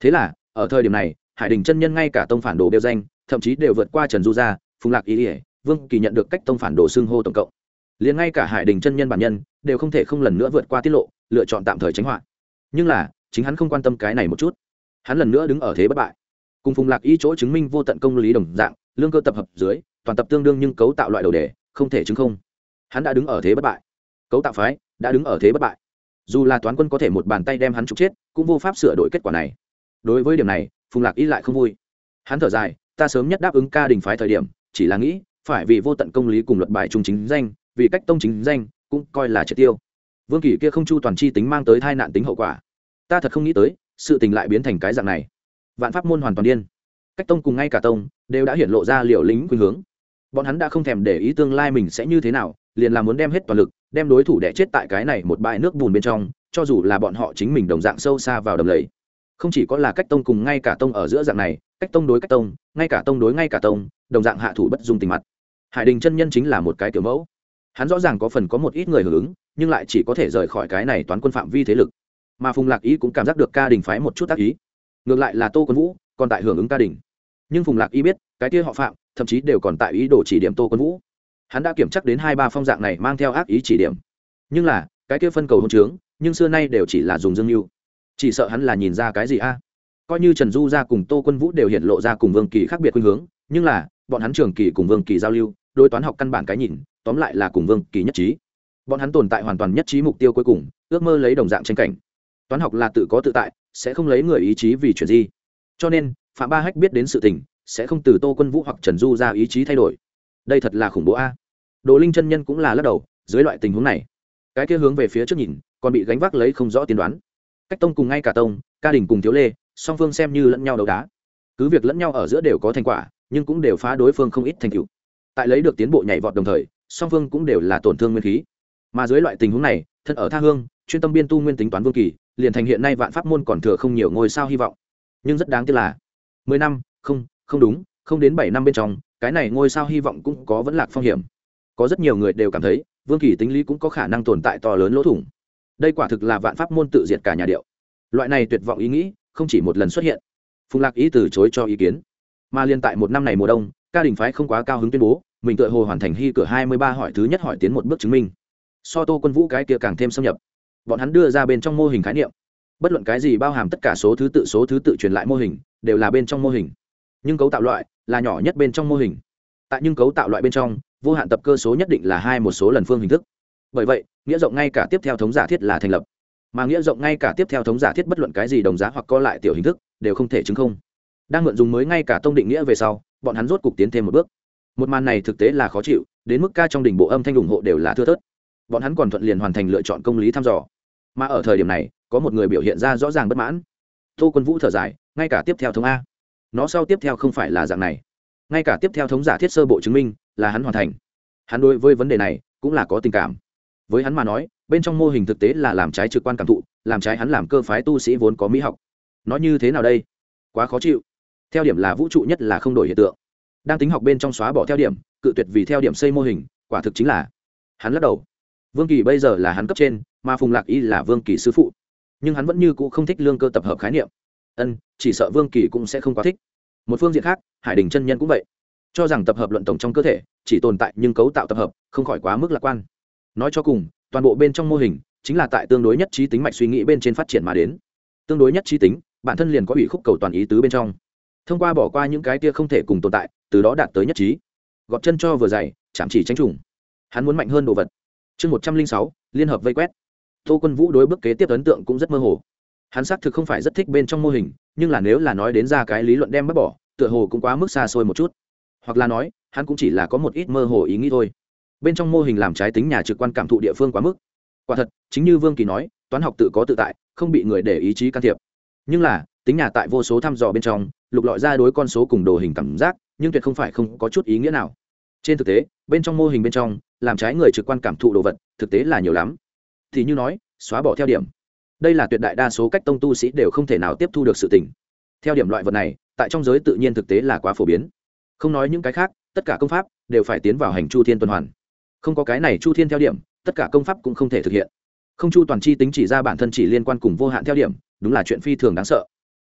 Thế là ở thời điểm này Hải Đình chân nhân ngay cả tông phản đồ đều danh, thậm chí đều vượt qua Trần Du Gia, Phùng Lạc Y ỉa Vương Kỳ nhận được cách tông phản đồ xưng hô tổng cộng. Liền ngay cả Hải Đình chân nhân bản nhân đều không thể không lần nữa vượt qua tiết lộ, lựa chọn tạm thời tránh họa. Nhưng là chính hắn không quan tâm cái này một chút, hắn lần nữa đứng ở thế bất bại, cùng Phùng Lạc Y chỗ chứng minh vô tận công lý đồng dạng, lương cơ tập hợp dưới toàn tập tương đương nhưng cấu tạo loại đầu đề không thể chứng không. Hắn đã đứng ở thế bất bại, cấu tạo phái đã đứng ở thế bất bại, dù là toán quân có thể một bàn tay đem hắn trục chết cũng vô pháp sửa đổi kết quả này. Đối với điểm này Phùng Lạc Y lại không vui, hắn thở dài, ta sớm nhất đáp ứng ca đình phái thời điểm chỉ là nghĩ phải vì vô tận công lý cùng luật bài trung chính danh, vì cách tông chính danh cũng coi là triệt tiêu. Vương Kỳ kia không chu toàn chi tính mang tới tai nạn tính hậu quả, ta thật không nghĩ tới sự tình lại biến thành cái dạng này. Vạn pháp môn hoàn toàn điên, cách tông cùng ngay cả tông đều đã hiển lộ ra liều lĩnh khuynh hướng. Bọn hắn đã không thèm để ý tương lai mình sẽ như thế nào, liền là muốn đem hết toàn lực đem đối thủ đẻ chết tại cái này một bãi nước bùn bên trong, cho dù là bọn họ chính mình đồng dạng sâu xa vào đầm lầy. Không chỉ có là cách tông cùng ngay cả tông ở giữa dạng này, cách tông đối cách tông, ngay cả tông đối ngay cả tông, đồng dạng hạ thủ bất dung tình mặt. Hải Đình chân nhân chính là một cái kiểu mẫu, hắn rõ ràng có phần có một ít người hưởng ứng, nhưng lại chỉ có thể rời khỏi cái này toán quân phạm vi thế lực. Mà Phùng Lạc Y cũng cảm giác được ca đình phái một chút tác ý, ngược lại là Tô Quân Vũ còn tại hưởng ứng ca đình. Nhưng Phùng Lạc Y biết cái kia họ phạm thậm chí đều còn tại ý đồ chỉ điểm Tô Quân Vũ, hắn đã kiểm chắc đến hai ba phong dạng này mang theo ác ý chỉ điểm. Nhưng là cái kia phân cầu hôn trướng, nhưng xưa nay đều chỉ là dùng dương mưu, chỉ sợ hắn là nhìn ra cái gì a. Coi như Trần Du Gia cùng Tô Quân Vũ đều hiện lộ ra cùng Vương Kỳ khác biệt khuynh hướng, nhưng là bọn hắn trường kỳ cùng Vương Kỳ giao lưu, đối toán học căn bản cái nhìn tóm lại là cùng Vương Kỳ nhất trí. Bọn hắn tồn tại hoàn toàn nhất trí mục tiêu cuối cùng, ước mơ lấy đồng dạng tranh cảnh. Toán học là tự có tự tại, sẽ không lấy người ý chí vì chuyện gì. Cho nên Phạm Ba Hách biết đến sự tình sẽ không từ Tô Quân Vũ hoặc Trần Du Gia ý chí thay đổi. Đây thật là khủng bố a. Đồ Linh chân nhân cũng là lắc đầu, dưới loại tình huống này cái kia hướng về phía trước nhìn còn bị gánh vác lấy không rõ tiên đoán. Cách tông cùng ngay cả tông, ca đình cùng thiếu lê, song phương xem như lẫn nhau đấu đá, cứ việc lẫn nhau ở giữa đều có thành quả, nhưng cũng đều phá đối phương không ít thành tựu. Tại lấy được tiến bộ nhảy vọt đồng thời, song phương cũng đều là tổn thương nguyên khí. Mà dưới loại tình huống này, thân ở tha hương, chuyên tâm biên tu nguyên tính toán Vương Kỳ, liền thành hiện nay vạn pháp môn còn thừa không nhiều ngôi sao hy vọng. Nhưng rất đáng tiếc là mười năm, không, không đúng, không đến bảy năm bên trong, cái này ngôi sao hy vọng cũng có vẫn lạc phong hiểm. Có rất nhiều người đều cảm thấy, Vương Kỳ tính lý cũng có khả năng tồn tại to lớn lỗ thủng. Đây quả thực là vạn pháp môn tự diệt cả nhà điệu. Loại này tuyệt vọng ý nghĩ không chỉ một lần xuất hiện. Phùng Lạc Y từ chối cho ý kiến, mà liên tại một năm này mùa đông, ca đình phái không quá cao hứng tuyên bố mình tựa hồ hoàn thành hy cửa hai mươi ba hỏi thứ nhất hỏi tiến một bước chứng minh. So Tô Quân Vũ cái kia càng thêm xâm nhập. Bọn hắn đưa ra bên trong mô hình khái niệm, bất luận cái gì bao hàm tất cả số thứ tự số thứ tự truyền lại mô hình đều là bên trong mô hình, nhưng cấu tạo loại là nhỏ nhất bên trong mô hình. Tại nhưng cấu tạo loại bên trong, vô hạn tập cơ số nhất định là hai một số lần phương hình thức. Bởi vậy nghĩa rộng ngay cả tiếp theo thống giả thiết là thành lập, mà nghĩa rộng ngay cả tiếp theo thống giả thiết bất luận cái gì đồng giá hoặc co lại tiểu hình thức đều không thể chứng không. Đang mượn dùng mới ngay cả tông định nghĩa về sau, bọn hắn rốt cục tiến thêm một bước. Một màn này thực tế là khó chịu, đến mức ca trong đỉnh bộ âm thanh ủng hộ đều là thưa thớt. Bọn hắn còn thuận liền hoàn thành lựa chọn công lý thăm dò, mà ở thời điểm này có một người biểu hiện ra rõ ràng bất mãn. Tô Quân Vũ thở dài, ngay cả tiếp theo thống a, nó sau tiếp theo không phải là dạng này, ngay cả tiếp theo thống giả thiết sơ bộ chứng minh là hắn hoàn thành. Hắn đối với vấn đề này cũng là có tình cảm. Với hắn mà nói, bên trong mô hình thực tế là làm trái trực quan cảm thụ, làm trái hắn làm cơ phái tu sĩ vốn có mỹ học. Nó như thế nào đây? Quá khó chịu. Theo điểm là vũ trụ nhất là không đổi hiện tượng. Đang tính học bên trong xóa bỏ theo điểm, cự tuyệt vì theo điểm xây mô hình, quả thực chính là. Hắn lắc đầu. Vương Kỳ bây giờ là hắn cấp trên, mà Phùng Lạc Y là Vương Kỳ sư phụ, nhưng hắn vẫn như cũ không thích lương cơ tập hợp khái niệm. Ân, chỉ sợ Vương Kỳ cũng sẽ không quá thích. Một phương diện khác, Hải Đình chân nhân cũng vậy, cho rằng tập hợp luận tổng trong cơ thể chỉ tồn tại nhưng cấu tạo tập hợp không khỏi quá mức lạc quan. Nói cho cùng, toàn bộ bên trong mô hình chính là tại tương đối nhất trí tính mạch suy nghĩ bên trên phát triển mà đến. Tương đối nhất trí tính bản thân liền có ủy khúc cầu toàn ý tứ bên trong, thông qua bỏ qua những cái kia không thể cùng tồn tại, từ đó đạt tới nhất trí. Gọt chân cho vừa dày, chạm chỉ tránh trùng. Hắn muốn mạnh hơn đồ vật. Chương một trăm linh sáu, liên hợp vây quét. Tô Quân Vũ đối bước kế tiếp ấn tượng cũng rất mơ hồ. Hắn xác thực không phải rất thích bên trong mô hình, nhưng là nếu là nói đến ra cái lý luận đem bác bỏ, tựa hồ cũng quá mức xa xôi một chút. Hoặc là nói, hắn cũng chỉ là có một ít mơ hồ ý nghĩ thôi. Bên trong mô hình làm trái tính nhà trực quan cảm thụ địa phương quá mức. Quả thật, chính như Vương Kỳ nói, toán học tự có tự tại, không bị người để ý chí can thiệp. Nhưng là, tính nhà tại vô số thăm dò bên trong, lục lọi ra đối con số cùng đồ hình cảm giác, nhưng tuyệt không phải không có chút ý nghĩa nào. Trên thực tế, bên trong mô hình bên trong, làm trái người trực quan cảm thụ đồ vật, thực tế là nhiều lắm. Thì như nói, xóa bỏ theo điểm. Đây là tuyệt đại đa số cách tông tu sĩ đều không thể nào tiếp thu được sự tình. Theo điểm loại vật này, tại trong giới tự nhiên thực tế là quá phổ biến. Không nói những cái khác, tất cả công pháp đều phải tiến vào hành chu thiên tuần hoàn. Không có cái này chu thiên theo điểm, tất cả công pháp cũng không thể thực hiện. Không chu toàn chi tính chỉ ra bản thân chỉ liên quan cùng vô hạn theo điểm, đúng là chuyện phi thường đáng sợ.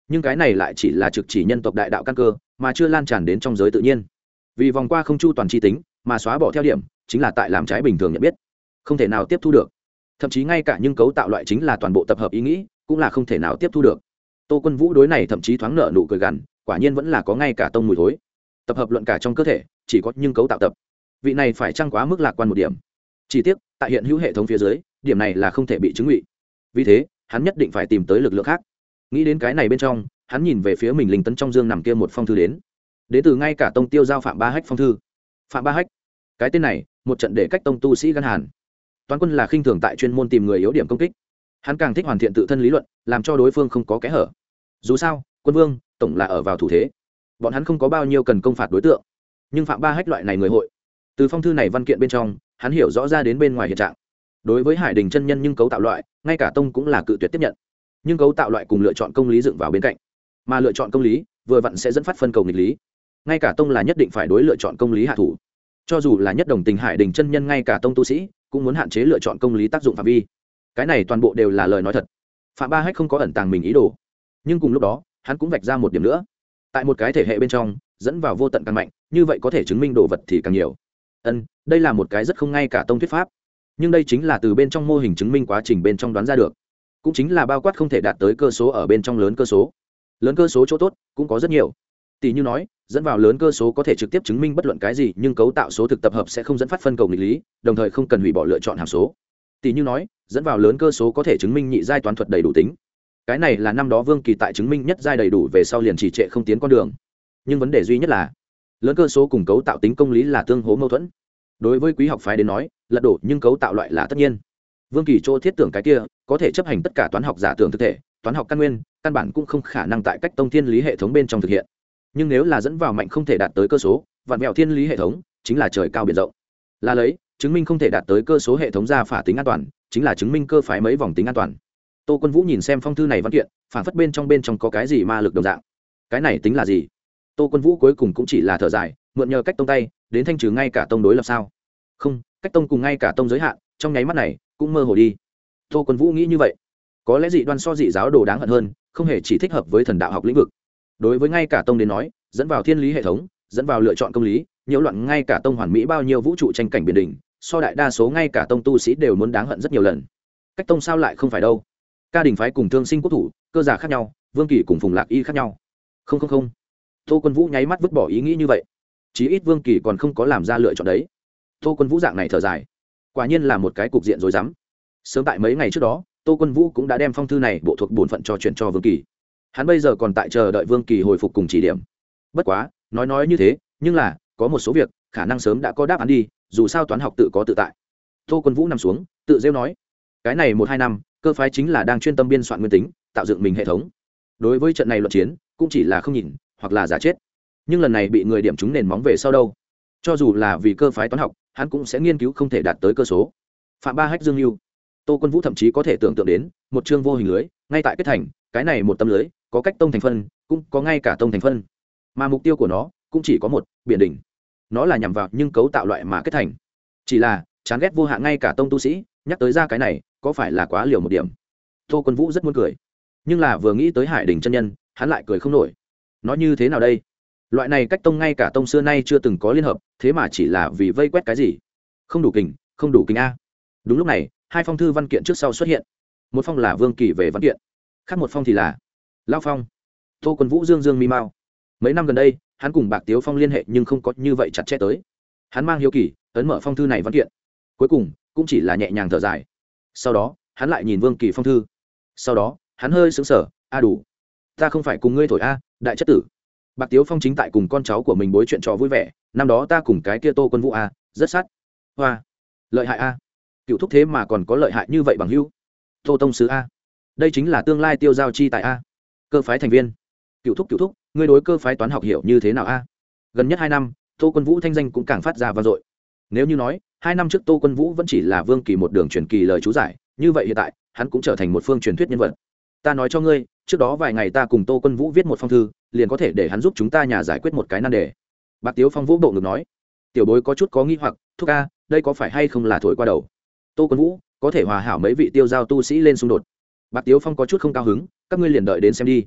nhưng cái này lại chỉ là trực chỉ nhân tộc đại đạo căn cơ mà chưa lan tràn đến trong giới tự nhiên. Vì vòng qua không chu toàn chi tính mà xóa bỏ theo điểm chính là tại làm trái bình thường nhận biết, không thể nào tiếp thu được. Thậm chí ngay cả những cấu tạo loại chính là toàn bộ tập hợp ý nghĩ cũng là không thể nào tiếp thu được. Tô Quân Vũ đối này thậm chí thoáng nợ nụ cười gằn, quả nhiên vẫn là có ngay cả tông mùi thối. Tập hợp luận cả trong cơ thể chỉ có nhưng cấu tạo tập, vị này phải chăng quá mức lạc quan một điểm. Chỉ tiếc tại hiện hữu hệ thống phía dưới, điểm này là không thể bị chứng ngụy. Vì thế hắn nhất định phải tìm tới lực lượng khác. Nghĩ đến cái này bên trong, hắn nhìn về phía mình linh tấn trong dương nằm kia một phong thư đến đến từ ngay cả tông tiêu giao Phạm Ba Hách phong thư. Phạm Ba Hách, cái tên này một trận để cách tông tu sĩ gan hàn. Toán quân là khinh thường tại chuyên môn tìm người yếu điểm công kích, hắn càng thích hoàn thiện tự thân lý luận, làm cho đối phương không có kẽ hở. Dù sao quân vương tổng là ở vào thủ thế, bọn hắn không có bao nhiêu cần công phạt đối tượng. Nhưng Phạm Ba Hách loại này người hội, từ phong thư này văn kiện bên trong hắn hiểu rõ ra đến bên ngoài hiện trạng. Đối với Hải Đình chân nhân nhưng cấu tạo loại, ngay cả tông cũng là cự tuyệt tiếp nhận. Nhưng cấu tạo loại cùng lựa chọn công lý dựng vào bên cạnh, mà lựa chọn công lý vừa vặn sẽ dẫn phát phân cầu nghịch lý. Ngay cả tông là nhất định phải đối lựa chọn công lý hạ thủ. Cho dù là nhất đồng tình Hải Đình chân nhân, ngay cả tông tu sĩ cũng muốn hạn chế lựa chọn công lý tác dụng phạm vi. Cái này toàn bộ đều là lời nói thật. Phạm Ba Hách không có ẩn tàng mình ý đồ, nhưng cùng lúc đó hắn cũng vạch ra một điểm nữa. Tại một cái thể hệ bên trong dẫn vào vô tận càng mạnh, như vậy có thể chứng minh đồ vật thì càng nhiều. Ân, đây là một cái rất không ngay cả tông thuyết pháp, nhưng đây chính là từ bên trong mô hình chứng minh quá trình bên trong đoán ra được, cũng chính là bao quát không thể đạt tới cơ số ở bên trong lớn cơ số. Lớn cơ số chỗ tốt cũng có rất nhiều, tỷ như nói dẫn vào lớn cơ số có thể trực tiếp chứng minh bất luận cái gì, nhưng cấu tạo số thực tập hợp sẽ không dẫn phát phân cầu nghịch lý, đồng thời không cần hủy bỏ lựa chọn hàm số. Tỷ như nói dẫn vào lớn cơ số có thể chứng minh nhị giai toán thuật đầy đủ tính, cái này là năm đó Vương Kỳ tại chứng minh nhất giai đầy đủ về sau liền trì trệ không tiến con đường. Nhưng vấn đề duy nhất là lớn cơ số cùng cấu tạo tính công lý là tương hỗ mâu thuẫn. Đối với quý học phái đến nói, lật đổ nhưng cấu tạo loại là tất nhiên. Vương Kỳ chỗ thiết tưởng cái kia có thể chấp hành tất cả toán học giả tưởng thực thể, toán học căn nguyên căn bản cũng không khả năng tại cách tông thiên lý hệ thống bên trong thực hiện. Nhưng nếu là dẫn vào mạnh không thể đạt tới cơ số, vạn mẹo thiên lý hệ thống chính là trời cao biển rộng. Là lấy chứng minh không thể đạt tới cơ số hệ thống ra phả tính an toàn, chính là chứng minh cơ phái mấy vòng tính an toàn. Tô Quân Vũ nhìn xem phong thư này văn kiện, phản phất bên trong bên trong có cái gì ma lực đồng dạng. Cái này tính là gì? Tô Quân Vũ cuối cùng cũng chỉ là thở dài, mượn nhờ cách tông tay đến thanh trừ ngay cả tông đối lập sao? Không, cách tông cùng ngay cả tông giới hạn, trong nháy mắt này cũng mơ hồ đi. Tô Quân Vũ nghĩ như vậy, có lẽ dị đoan so dị giáo đồ đáng hận hơn, không hề chỉ thích hợp với thần đạo học lĩnh vực. Đối với ngay cả tông đến nói, dẫn vào thiên lý hệ thống, dẫn vào lựa chọn công lý, nhiễu loạn ngay cả tông hoàn mỹ bao nhiêu vũ trụ tranh cảnh biển đỉnh, so đại đa số ngay cả tông tu sĩ đều muốn đáng hận rất nhiều lần. Cách tông sao lại không phải đâu? Ca Đình phái cùng Thương Sinh quốc thủ, cơ giả khác nhau, Vương Kỳ cùng Phùng Lạc Y khác nhau. Không không không. Tô Quân Vũ nháy mắt vứt bỏ ý nghĩ như vậy. Chí ít Vương Kỳ còn không có làm ra lựa chọn đấy. Tô Quân Vũ dạng này thở dài, quả nhiên là một cái cục diện rối rắm. Sớm tại mấy ngày trước đó, Tô Quân Vũ cũng đã đem phong thư này bộ thuộc bổn phận cho chuyển cho Vương Kỳ. Hắn bây giờ còn tại chờ đợi Vương Kỳ hồi phục cùng chỉ điểm. Bất quá, nói nói như thế, nhưng là có một số việc khả năng sớm đã có đáp án đi, dù sao toán học tự có tự tại. Tô Quân Vũ nằm xuống, tự rêu nói, cái này một hai năm, cơ phái chính là đang chuyên tâm biên soạn nguyên tính, tạo dựng mình hệ thống. Đối với trận này luận chiến, cũng chỉ là không nhìn, hoặc là giả chết. Nhưng lần này bị người điểm trúng nền móng về sau đâu? Cho dù là vì cơ phái toán học, hắn cũng sẽ nghiên cứu không thể đạt tới cơ số. Phạm Ba Hách dương lưu, Tô Quân Vũ thậm chí có thể tưởng tượng đến một chương vô hình lưới, ngay tại kết thành, cái này một tấm lưới, có cách tông thành phân, cũng có ngay cả tông thành phân. Mà mục tiêu của nó cũng chỉ có một, biển đỉnh. Nó là nhằm vào nhưng cấu tạo loại mà kết thành. Chỉ là chán ghét vô hạn ngay cả tông tu sĩ, nhắc tới ra cái này, có phải là quá liều một điểm? Tô Quân Vũ rất muốn cười, nhưng là vừa nghĩ tới Hải Đình chân nhân, hắn lại cười không nổi. Nói như thế nào đây? Loại này cách tông ngay cả tông xưa nay chưa từng có liên hợp, thế mà chỉ là vì vây quét cái gì? Không đủ kình, không đủ kình a. Đúng lúc này, hai phong thư văn kiện trước sau xuất hiện. Một phong là Vương Kỳ về văn kiện, khác một phong thì là Lão Phong. Tô Quân Vũ dương dương mi mau. Mấy năm gần đây, hắn cùng Bạc Tiếu Phong liên hệ nhưng không có như vậy chặt chẽ tới. Hắn mang hiếu kỳ, ấn mở phong thư này văn kiện. Cuối cùng, cũng chỉ là nhẹ nhàng thở dài. Sau đó, hắn lại nhìn Vương Kỳ phong thư. Sau đó, hắn hơi sững sờ, a đủ, ta không phải cùng ngươi thổi a, đại chất tử. Bạc Tiếu Phong chính tại cùng con cháu của mình bối chuyện trò vui vẻ, năm đó ta cùng cái kia Tô Quân Vũ a, rất sát. Hoa, lợi hại a. Cựu thúc thế mà còn có lợi hại như vậy bằng hữu. Tô tông sứ a, đây chính là tương lai tiêu giao chi tại a. Cơ phái thành viên. Cựu thúc cựu thúc, ngươi đối cơ phái toán học hiểu như thế nào a? Gần nhất hai năm, Tô Quân Vũ thanh danh cũng càng phát ra vang dội. Nếu như nói, hai năm trước Tô Quân Vũ vẫn chỉ là Vương Kỳ một đường truyền kỳ lời chú giải, như vậy hiện tại, hắn cũng trở thành một phương truyền thuyết nhân vật. Ta nói cho ngươi, trước đó vài ngày ta cùng Tô Quân Vũ viết một phong thư, liền có thể để hắn giúp chúng ta nhà giải quyết một cái nan đề. Bạc Tiếu Phong vũ bộ ngực nói, tiểu bối có chút có nghi hoặc, thúc a, đây có phải hay không là thổi qua đầu? Tô Quân Vũ có thể hòa hảo mấy vị tiêu giao tu sĩ lên xung đột. Bạc Tiếu Phong có chút không cao hứng, các ngươi liền đợi đến xem đi.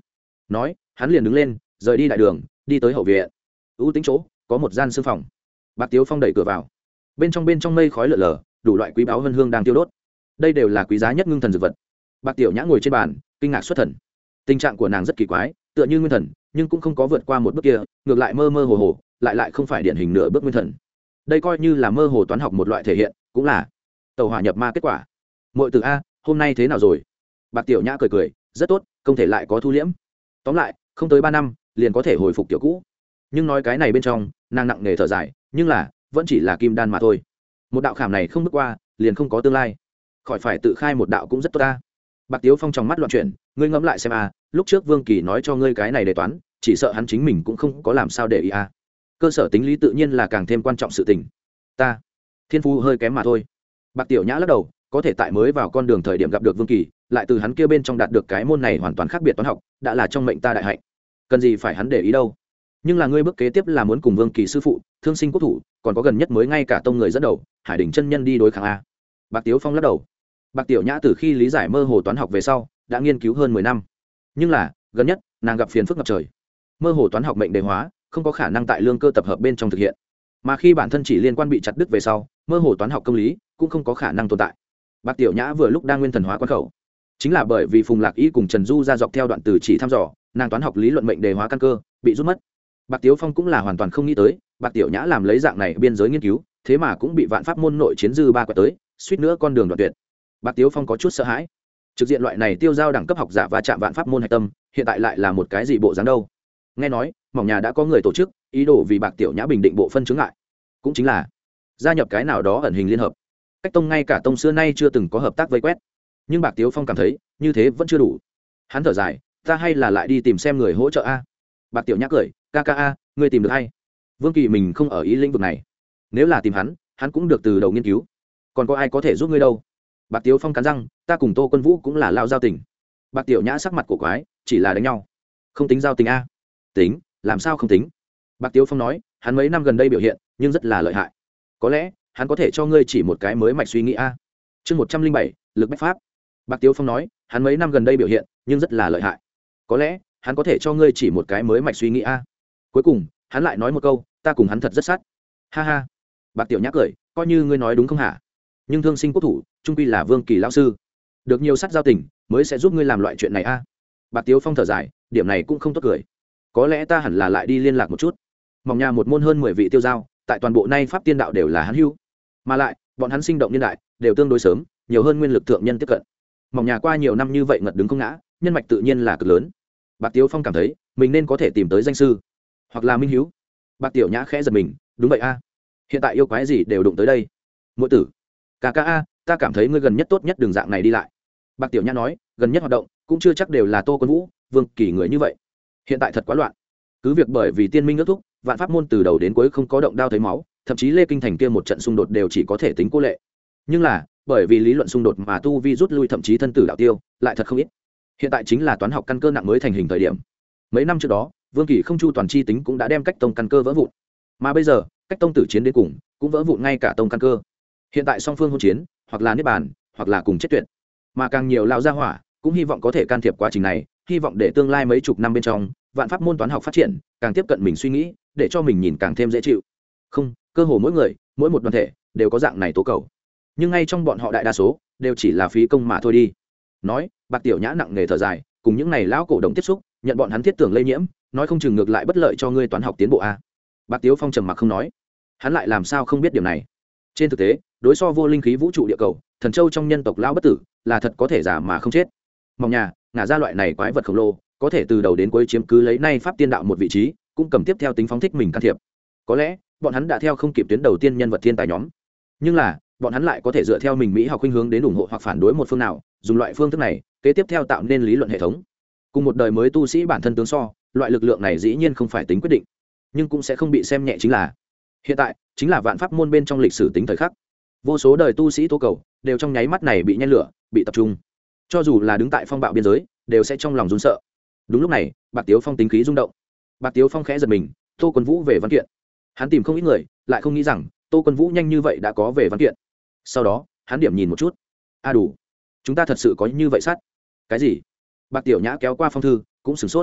nói hắn liền đứng lên rời đi đại đường đi tới hậu viện. ưu tính chỗ có một gian sương phòng. Bạc Tiếu Phong đẩy cửa vào. Bên trong bên trong mây khói lở lở, đủ loại quý báu vân hương đang tiêu đốt. Đây đều là quý giá nhất ngưng thần dược vật. Bạc Tiểu Nhã ngồi trên bàn kinh ngạc xuất thần. Tình trạng của nàng rất kỳ quái, tựa như nguyên thần nhưng cũng không có vượt qua một bước kia, ngược lại mơ mơ hồ hồ, lại lại không phải điển hình nửa bước nguyên thần. Đây coi như là mơ hồ toán học một loại thể hiện, cũng là tẩu hỏa nhập ma kết quả. Muội tử a, hôm nay thế nào rồi? Bạc Tiểu Nhã cười cười, rất tốt, không thể lại có thu liễm. Tóm lại, không tới ba năm liền có thể hồi phục tiểu cũ. Nhưng nói cái này bên trong, nàng nặng nề thở dài, nhưng là vẫn chỉ là kim đan mà thôi. Một đạo khảm này không bước qua, liền không có tương lai. Khỏi phải tự khai một đạo cũng rất tốt ta. Bạc Tiếu Phong trong mắt loạn chuyển, ngươi ngẫm lại xem a, lúc trước Vương Kỳ nói cho ngươi cái này đề toán, chỉ sợ hắn chính mình cũng không có làm sao để ý a. Cơ sở tính lý tự nhiên là càng thêm quan trọng sự tình. Ta, thiên phú hơi kém mà thôi. Bạc Tiểu Nhã lắc đầu, có thể tại mới vào con đường thời điểm gặp được Vương Kỳ, lại từ hắn kia bên trong đạt được cái môn này hoàn toàn khác biệt toán học, đã là trong mệnh ta đại hạnh. Cần gì phải hắn để ý đâu. Nhưng là ngươi bước kế tiếp là muốn cùng Vương Kỳ sư phụ, Thương Sinh quốc thủ, còn có gần nhất mới ngay cả tông người dẫn đầu, Hải Đỉnh chân nhân đi đối kháng a. Bạc Tiếu Phong lắc đầu. Bạc Tiểu Nhã từ khi lý giải mơ hồ toán học về sau, đã nghiên cứu hơn mười năm. Nhưng là, gần nhất, nàng gặp phiền phức ngập trời. Mơ hồ toán học mệnh đề hóa, không có khả năng tại lương cơ tập hợp bên trong thực hiện. Mà khi bản thân chỉ liên quan bị chặt đứt về sau, mơ hồ toán học công lý cũng không có khả năng tồn tại. Bạc Tiểu Nhã vừa lúc đang nguyên thần hóa quan khẩu, chính là bởi vì Phùng Lạc Y cùng Trần Du ra dọc theo đoạn từ chỉ thăm dò, nàng toán học lý luận mệnh đề hóa căn cơ bị rút mất. Bạc Tiếu Phong cũng là hoàn toàn không nghĩ tới, Bạc Tiểu Nhã làm lấy dạng này biên giới nghiên cứu, thế mà cũng bị vạn pháp môn nội chiến dư ba quẹt tới, suýt nữa con đường đoạn tuyệt. Bạc Tiếu Phong có chút sợ hãi, trực diện loại này tiêu giao đẳng cấp học giả và chạm vạn pháp môn hạch tâm, hiện tại lại là một cái gì bộ dáng đâu? Nghe nói, mỏng nhà đã có người tổ chức, ý đồ vì Bạc Tiểu Nhã bình định bộ phân chứng ngại, cũng chính là gia nhập cái nào đó ẩn hình liên hợp. Cách tông ngay cả tông xưa nay chưa từng có hợp tác vây quét, nhưng Bạc Tiếu Phong cảm thấy như thế vẫn chưa đủ. Hắn thở dài, ta hay là lại đi tìm xem người hỗ trợ a. Bạc Tiểu Nhã cười, ca ca a, ngươi tìm được hay? Vương Kỳ mình không ở ý lĩnh vực này, nếu là tìm hắn, hắn cũng được từ đầu nghiên cứu. Còn có ai có thể giúp ngươi đâu? Bạc Tiếu Phong cắn răng, ta cùng Tô Quân Vũ cũng là lao giao tình. Bạc Tiểu Nhã sắc mặt cổ quái, chỉ là đánh nhau, không tính giao tình a. Tính, làm sao không tính? Bạc Tiếu Phong nói, hắn mấy năm gần đây biểu hiện, nhưng rất là lợi hại. Có lẽ hắn có thể cho ngươi chỉ một cái mới mạch suy nghĩ a. Chương một trăm linh bảy, lực bách pháp. Bạc Tiếu Phong nói, hắn mấy năm gần đây biểu hiện, nhưng rất là lợi hại. Có lẽ hắn có thể cho ngươi chỉ một cái mới mạch suy nghĩ a. Cuối cùng, hắn lại nói một câu, ta cùng hắn thật rất sát. Ha ha. Bạc Tiểu Nhã cười, coi như ngươi nói đúng không hả? Nhưng Thương Sinh quốc thủ, trung quy là Vương Kỳ lão sư, được nhiều sát giao tình, mới sẽ giúp ngươi làm loại chuyện này a. Bạc Tiếu Phong thở dài, điểm này cũng không tốt cười. Có lẽ ta hẳn là lại đi liên lạc một chút. Mỏng nhà một môn hơn mười vị tiêu giao, tại toàn bộ nay pháp tiên đạo đều là hắn hưu, mà lại bọn hắn sinh động niên đại đều tương đối sớm, nhiều hơn nguyên lực thượng nhân tiếp cận. Mỏng nhà qua nhiều năm như vậy ngật đứng không ngã, nhân mạch tự nhiên là cực lớn. Bạc Tiếu Phong cảm thấy mình nên có thể tìm tới danh sư hoặc là minh hiếu. Bạc Tiểu Nhã khẽ giật mình, đúng vậy a, hiện tại yêu quái gì đều đụng tới đây. Muội tử, ca ca a, ta cảm thấy ngươi gần nhất tốt nhất đường dạng này đi lại. Bạc Tiểu Nhã nói, gần nhất hoạt động cũng chưa chắc đều là Tô Quân Vũ, Vương Kỳ người như vậy. Hiện tại thật quá loạn, cứ việc bởi vì tiên minh ước thúc, vạn pháp môn từ đầu đến cuối không có động đao thấy máu, thậm chí Lê Kinh Thành kia một trận xung đột đều chỉ có thể tính cô lệ. Nhưng là bởi vì lý luận xung đột mà tu vi rút lui, thậm chí thân tử đạo tiêu, lại thật không ít. Hiện tại chính là toán học căn cơ nặng mới thành hình thời điểm. Mấy năm trước đó, Vương Kỳ không chu toàn chi tính cũng đã đem cách tông căn cơ vỡ vụn, mà bây giờ cách tông tử chiến đến cùng cũng vỡ vụn ngay cả tông căn cơ. Hiện tại song phương hôn chiến, hoặc là niết bàn, hoặc là cùng chết tuyệt, mà càng nhiều lão gia hỏa cũng hy vọng có thể can thiệp quá trình này, hy vọng để tương lai mấy chục năm bên trong vạn pháp môn toán học phát triển càng tiếp cận mình suy nghĩ, để cho mình nhìn càng thêm dễ chịu. Không, cơ hồ mỗi người, mỗi một đoàn thể đều có dạng này tố cầu, nhưng ngay trong bọn họ đại đa số đều chỉ là phí công mà thôi đi. Nói, Bạc Tiểu Nhã nặng nề thở dài, cùng những này lão cổ đồng tiếp xúc, nhận bọn hắn thiết tưởng lây nhiễm, nói không chừng ngược lại bất lợi cho ngươi toán học tiến bộ a. Bạc Tiếu Phong trầm mặc không nói, hắn lại làm sao không biết điểm này. Trên thực tế, đối so vô linh khí vũ trụ địa cầu, thần châu trong nhân tộc lão bất tử là thật có thể giả mà không chết. Mong nhà ngả ra loại này quái vật khổng lồ, có thể từ đầu đến cuối chiếm cứ lấy nay pháp tiên đạo một vị trí, cũng cầm tiếp theo tính phóng thích mình can thiệp. Có lẽ bọn hắn đã theo không kịp tuyến đầu tiên nhân vật thiên tài nhóm, nhưng là bọn hắn lại có thể dựa theo mình mỹ học khuynh hướng đến ủng hộ hoặc phản đối một phương nào, dùng loại phương thức này kế tiếp theo tạo nên lý luận hệ thống. Cùng một đời mới tu sĩ bản thân tướng so, loại lực lượng này dĩ nhiên không phải tính quyết định, nhưng cũng sẽ không bị xem nhẹ. Chính là hiện tại chính là vạn pháp môn bên trong lịch sử tính thời khắc, vô số đời tu sĩ tố cầu đều trong nháy mắt này bị nhen lửa, bị tập trung, cho dù là đứng tại phong bạo biên giới đều sẽ trong lòng run sợ. Đúng lúc này, Bạc Tiếu Phong tính khí rung động. Bạc Tiếu Phong khẽ giật mình, Tô Quân Vũ về văn kiện. Hắn tìm không ít người, lại không nghĩ rằng Tô Quân Vũ nhanh như vậy đã có về văn kiện. Sau đó hắn điểm nhìn một chút, a à đủ, chúng ta thật sự có như vậy sát? Cái gì? Bạc Tiểu Nhã kéo qua phong thư cũng sửng sốt.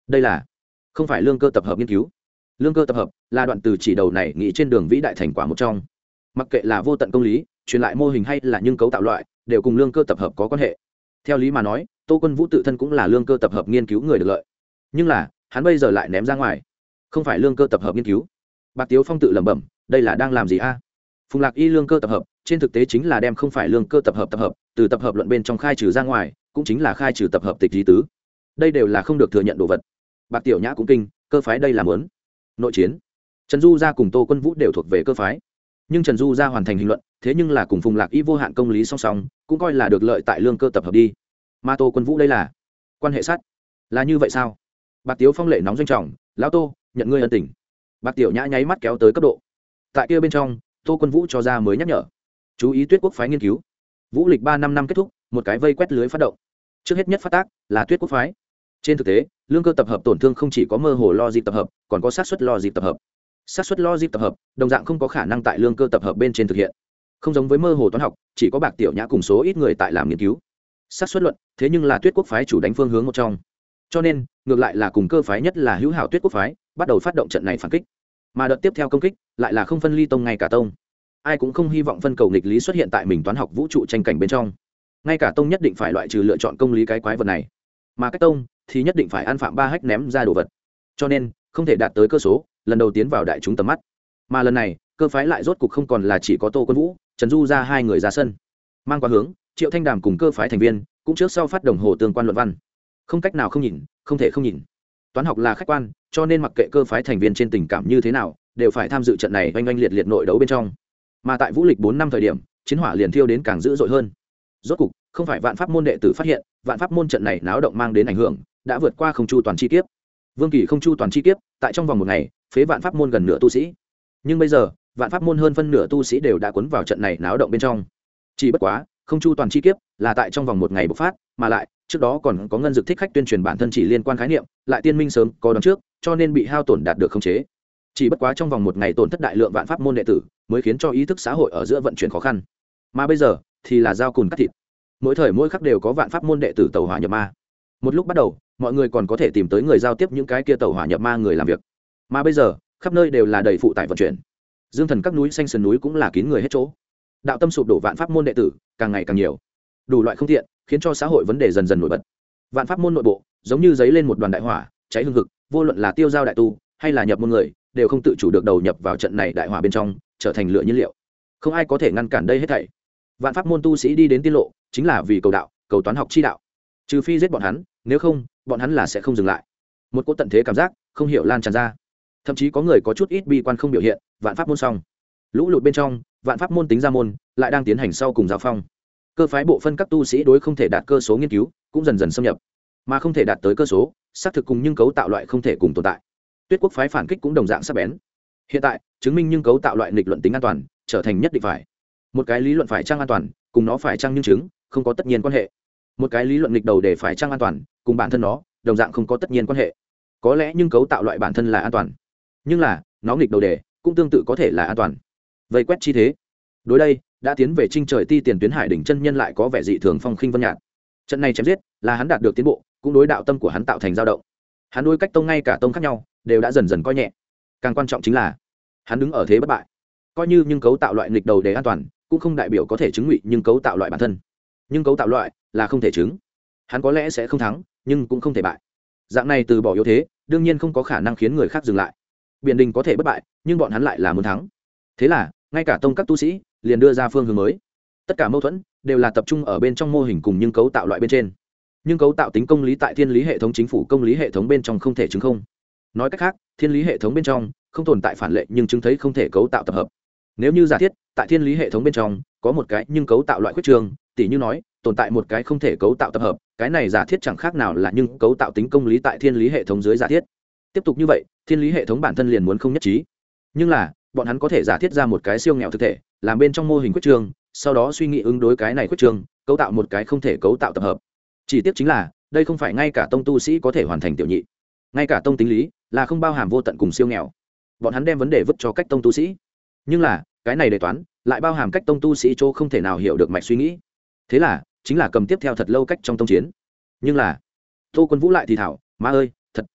đây là không phải lương cơ tập hợp nghiên cứu. Lương cơ tập hợp là đoạn từ chỉ đầu này nghĩ trên đường vĩ đại thành quả một trong. Mặc kệ là vô tận công lý, truyền lại mô hình hay là nhưng cấu tạo loại, đều cùng lương cơ tập hợp có quan hệ. Theo lý mà nói, Tô Quân Vũ tự thân cũng là lương cơ tập hợp nghiên cứu người được lợi, nhưng là hắn bây giờ lại ném ra ngoài, không phải lương cơ tập hợp nghiên cứu. Bạc Tiếu Phong tự lẩm bẩm, đây là đang làm gì a? Phùng Lạc Y lương cơ tập hợp, trên thực tế chính là đem không phải lương cơ tập hợp tập hợp, từ tập hợp luận bên trong khai trừ ra ngoài, cũng chính là khai trừ tập hợp tịch lý tứ. Đây đều là không được thừa nhận đồ vật. Bạc Tiểu Nhã cũng kinh, cơ phái đây là muốn nội chiến. Trần Du gia cùng Tô Quân Vũ đều thuộc về cơ phái, nhưng Trần Du gia hoàn thành hình luận, thế nhưng là cùng Phùng Lạc Y vô hạn công lý song song, cũng coi là được lợi tại lương cơ tập hợp đi. Mà Tô Quân Vũ đây là quan hệ sát, là như vậy sao? Bạc Tiếu Phong lệ nóng doanh trọng, lão Tô, nhận ngươi ân tình. Bạc Tiểu Nhã nháy mắt kéo tới cấp độ. Tại kia bên trong, Tô Quân Vũ cho ra mới nhắc nhở, chú ý Tuyết Quốc phái nghiên cứu. Vũ lịch ba năm năm kết thúc, một cái vây quét lưới phát động. Trước hết nhất phát tác là Tuyết Quốc phái. Trên thực tế, lương cơ tập hợp tổn thương không chỉ có mơ hồ logic tập hợp, còn có xác suất logic tập hợp. Xác suất logic tập hợp, đồng dạng không có khả năng tại lương cơ tập hợp bên trên thực hiện. Không giống với mơ hồ toán học, chỉ có Bạc Tiểu Nhã cùng số ít người tại làm nghiên cứu. Xác suất luận, thế nhưng là Tuyết Quốc phái chủ đánh phương hướng một trong. Cho nên, ngược lại là cùng cơ phái nhất là hữu hảo Tuyết Quốc phái, bắt đầu phát động trận này phản kích. Mà đợt tiếp theo công kích, lại là không phân ly tông ngay cả tông. Ai cũng không hy vọng phân cầu nghịch lý xuất hiện tại mình toán học vũ trụ tranh cảnh bên trong. Ngay cả tông nhất định phải loại trừ lựa chọn công lý cái quái vật này. Mà cách tông thì nhất định phải ăn phạm ba hách ném ra đồ vật. Cho nên, không thể đạt tới cơ số, lần đầu tiến vào đại chúng tầm mắt. Mà lần này, cơ phái lại rốt cục không còn là chỉ có Tô Quân Vũ, Trần Du ra hai người ra sân. Mang qua hướng, Triệu Thanh Đàm cùng cơ phái thành viên, cũng trước sau phát đồng hồ tương quan luận văn. Không cách nào không nhìn, không thể không nhìn. Toán học là khách quan, cho nên mặc kệ cơ phái thành viên trên tình cảm như thế nào, đều phải tham dự trận này oanh oanh liệt liệt nội đấu bên trong. Mà tại vũ lịch bốn năm thời điểm, chiến hỏa liền thiêu đến càng dữ dội hơn. Rốt cục, không phải vạn pháp môn đệ tử phát hiện, vạn pháp môn trận này náo động mang đến ảnh hưởng, đã vượt qua không chu toàn chi kiếp. Vương Kỳ không chu toàn chi kiếp, tại trong vòng một ngày, phế vạn pháp môn gần nửa tu sĩ. Nhưng bây giờ, vạn pháp môn hơn phân nửa tu sĩ đều đã cuốn vào trận này náo động bên trong. Chỉ bất quá, không chu toàn chi kiếp là tại trong vòng một ngày bộc phát, mà lại trước đó còn có ngân dực thích khách tuyên truyền bản thân chỉ liên quan khái niệm, lại tiên minh sớm có đón trước, cho nên bị hao tổn đạt được khống chế. Chỉ bất quá trong vòng một ngày tổn thất đại lượng vạn pháp môn đệ tử, mới khiến cho ý thức xã hội ở giữa vận chuyển khó khăn. Mà bây giờ thì là dao cùn cắt thịt, mỗi thời mỗi khắc đều có vạn pháp môn đệ tử tẩu hỏa nhập ma. Một lúc bắt đầu, mọi người còn có thể tìm tới người giao tiếp những cái kia tẩu hỏa nhập ma người làm việc, mà bây giờ khắp nơi đều là đầy phụ tải vận chuyển. Dương thần các núi xanh sườn núi cũng là kín người hết chỗ. Đạo tâm sụp đổ vạn pháp môn đệ tử càng ngày càng nhiều, đủ loại không tiện khiến cho xã hội vấn đề dần dần nổi bật. Vạn pháp môn nội bộ giống như giấy lên một đoàn đại hỏa, cháy hừng hực, vô luận là tiêu giao đại tu hay là nhập môn người, đều không tự chủ được đầu nhập vào trận này đại hỏa bên trong, trở thành lửa nhiên liệu. Không ai có thể ngăn cản đây hết thảy. Vạn pháp môn tu sĩ đi đến tiên lộ, chính là vì cầu đạo, cầu toán học chi đạo. Trừ phi giết bọn hắn, nếu không, bọn hắn là sẽ không dừng lại. Một cỗ tận thế cảm giác không hiểu lan tràn ra. Thậm chí có người có chút ít bi quan không biểu hiện, vạn pháp môn xong. Lũ lụt bên trong, vạn pháp môn tính ra môn, lại đang tiến hành sau cùng giao phong. Cơ phái bộ phân các tu sĩ đối không thể đạt cơ số nghiên cứu, cũng dần dần xâm nhập. Mà không thể đạt tới cơ số, xác thực cùng nhưng cấu tạo loại không thể cùng tồn tại. Tuyết Quốc phái phản kích cũng đồng dạng sắc bén. Hiện tại, chứng minh nhưng cấu tạo loại nghịch luận tính an toàn, trở thành nhất định phải. Một cái lý luận phải chăng an toàn, cùng nó phải chăng nhưng chứng, không có tất nhiên quan hệ. Một cái lý luận nghịch đầu để phải chăng an toàn, cùng bản thân nó, đồng dạng không có tất nhiên quan hệ. Có lẽ nhưng cấu tạo loại bản thân là an toàn, nhưng là, nó nghịch đầu đề, cũng tương tự có thể là an toàn. Vây quét chi thế. Đối đây, đã tiến về trinh trời ti tiền tuyến hải đỉnh chân nhân lại có vẻ dị thường phong khinh vân nhạt. Trận này chém giết, là hắn đạt được tiến bộ, cũng đối đạo tâm của hắn tạo thành dao động. Hắn đối cách tông ngay cả tông khác nhau, đều đã dần dần coi nhẹ. Càng quan trọng chính là, hắn đứng ở thế bất bại. Coi như nhưng cấu tạo loại nghịch đầu đề an toàn, cũng không đại biểu có thể chứng ngụy nhưng cấu tạo loại bản thân. Nhưng cấu tạo loại là không thể chứng. Hắn có lẽ sẽ không thắng, nhưng cũng không thể bại. Dạng này từ bỏ yếu thế, đương nhiên không có khả năng khiến người khác dừng lại. Biện Đình có thể bất bại, nhưng bọn hắn lại là muốn thắng. Thế là, ngay cả tông các tu sĩ liền đưa ra phương hướng mới. Tất cả mâu thuẫn đều là tập trung ở bên trong mô hình cùng nhưng cấu tạo loại bên trên. Nhưng cấu tạo tính công lý tại thiên lý hệ thống chính phủ công lý hệ thống bên trong không thể chứng không. Nói cách khác, thiên lý hệ thống bên trong không tồn tại phản lệ nhưng chứng thấy không thể cấu tạo tập hợp. Nếu như giả thiết tại thiên lý hệ thống bên trong có một cái nhưng cấu tạo loại khuyết trường, tỉ như nói tồn tại một cái không thể cấu tạo tập hợp, cái này giả thiết chẳng khác nào là nhưng cấu tạo tính công lý tại thiên lý hệ thống dưới giả thiết. Tiếp tục như vậy, thiên lý hệ thống bản thân liền muốn không nhất trí. Nhưng là bọn hắn có thể giả thiết ra một cái siêu nghèo thực thể, làm bên trong mô hình khuyết trường, sau đó suy nghĩ ứng đối cái này khuyết trường, cấu tạo một cái không thể cấu tạo tập hợp. Chỉ tiếc chính là, đây không phải ngay cả tông tu sĩ có thể hoàn thành tiểu nhị. Ngay cả tông tính lý là không bao hàm vô tận cùng siêu nghèo. Bọn hắn đem vấn đề vứt cho cách tông tu sĩ. Nhưng là, cái này đề toán lại bao hàm cách tông tu sĩ chỗ không thể nào hiểu được mạch suy nghĩ. Thế là, chính là cầm tiếp theo thật lâu cách trong tông chiến. Nhưng là, Tô Quân Vũ lại thì thảo, má ơi, thật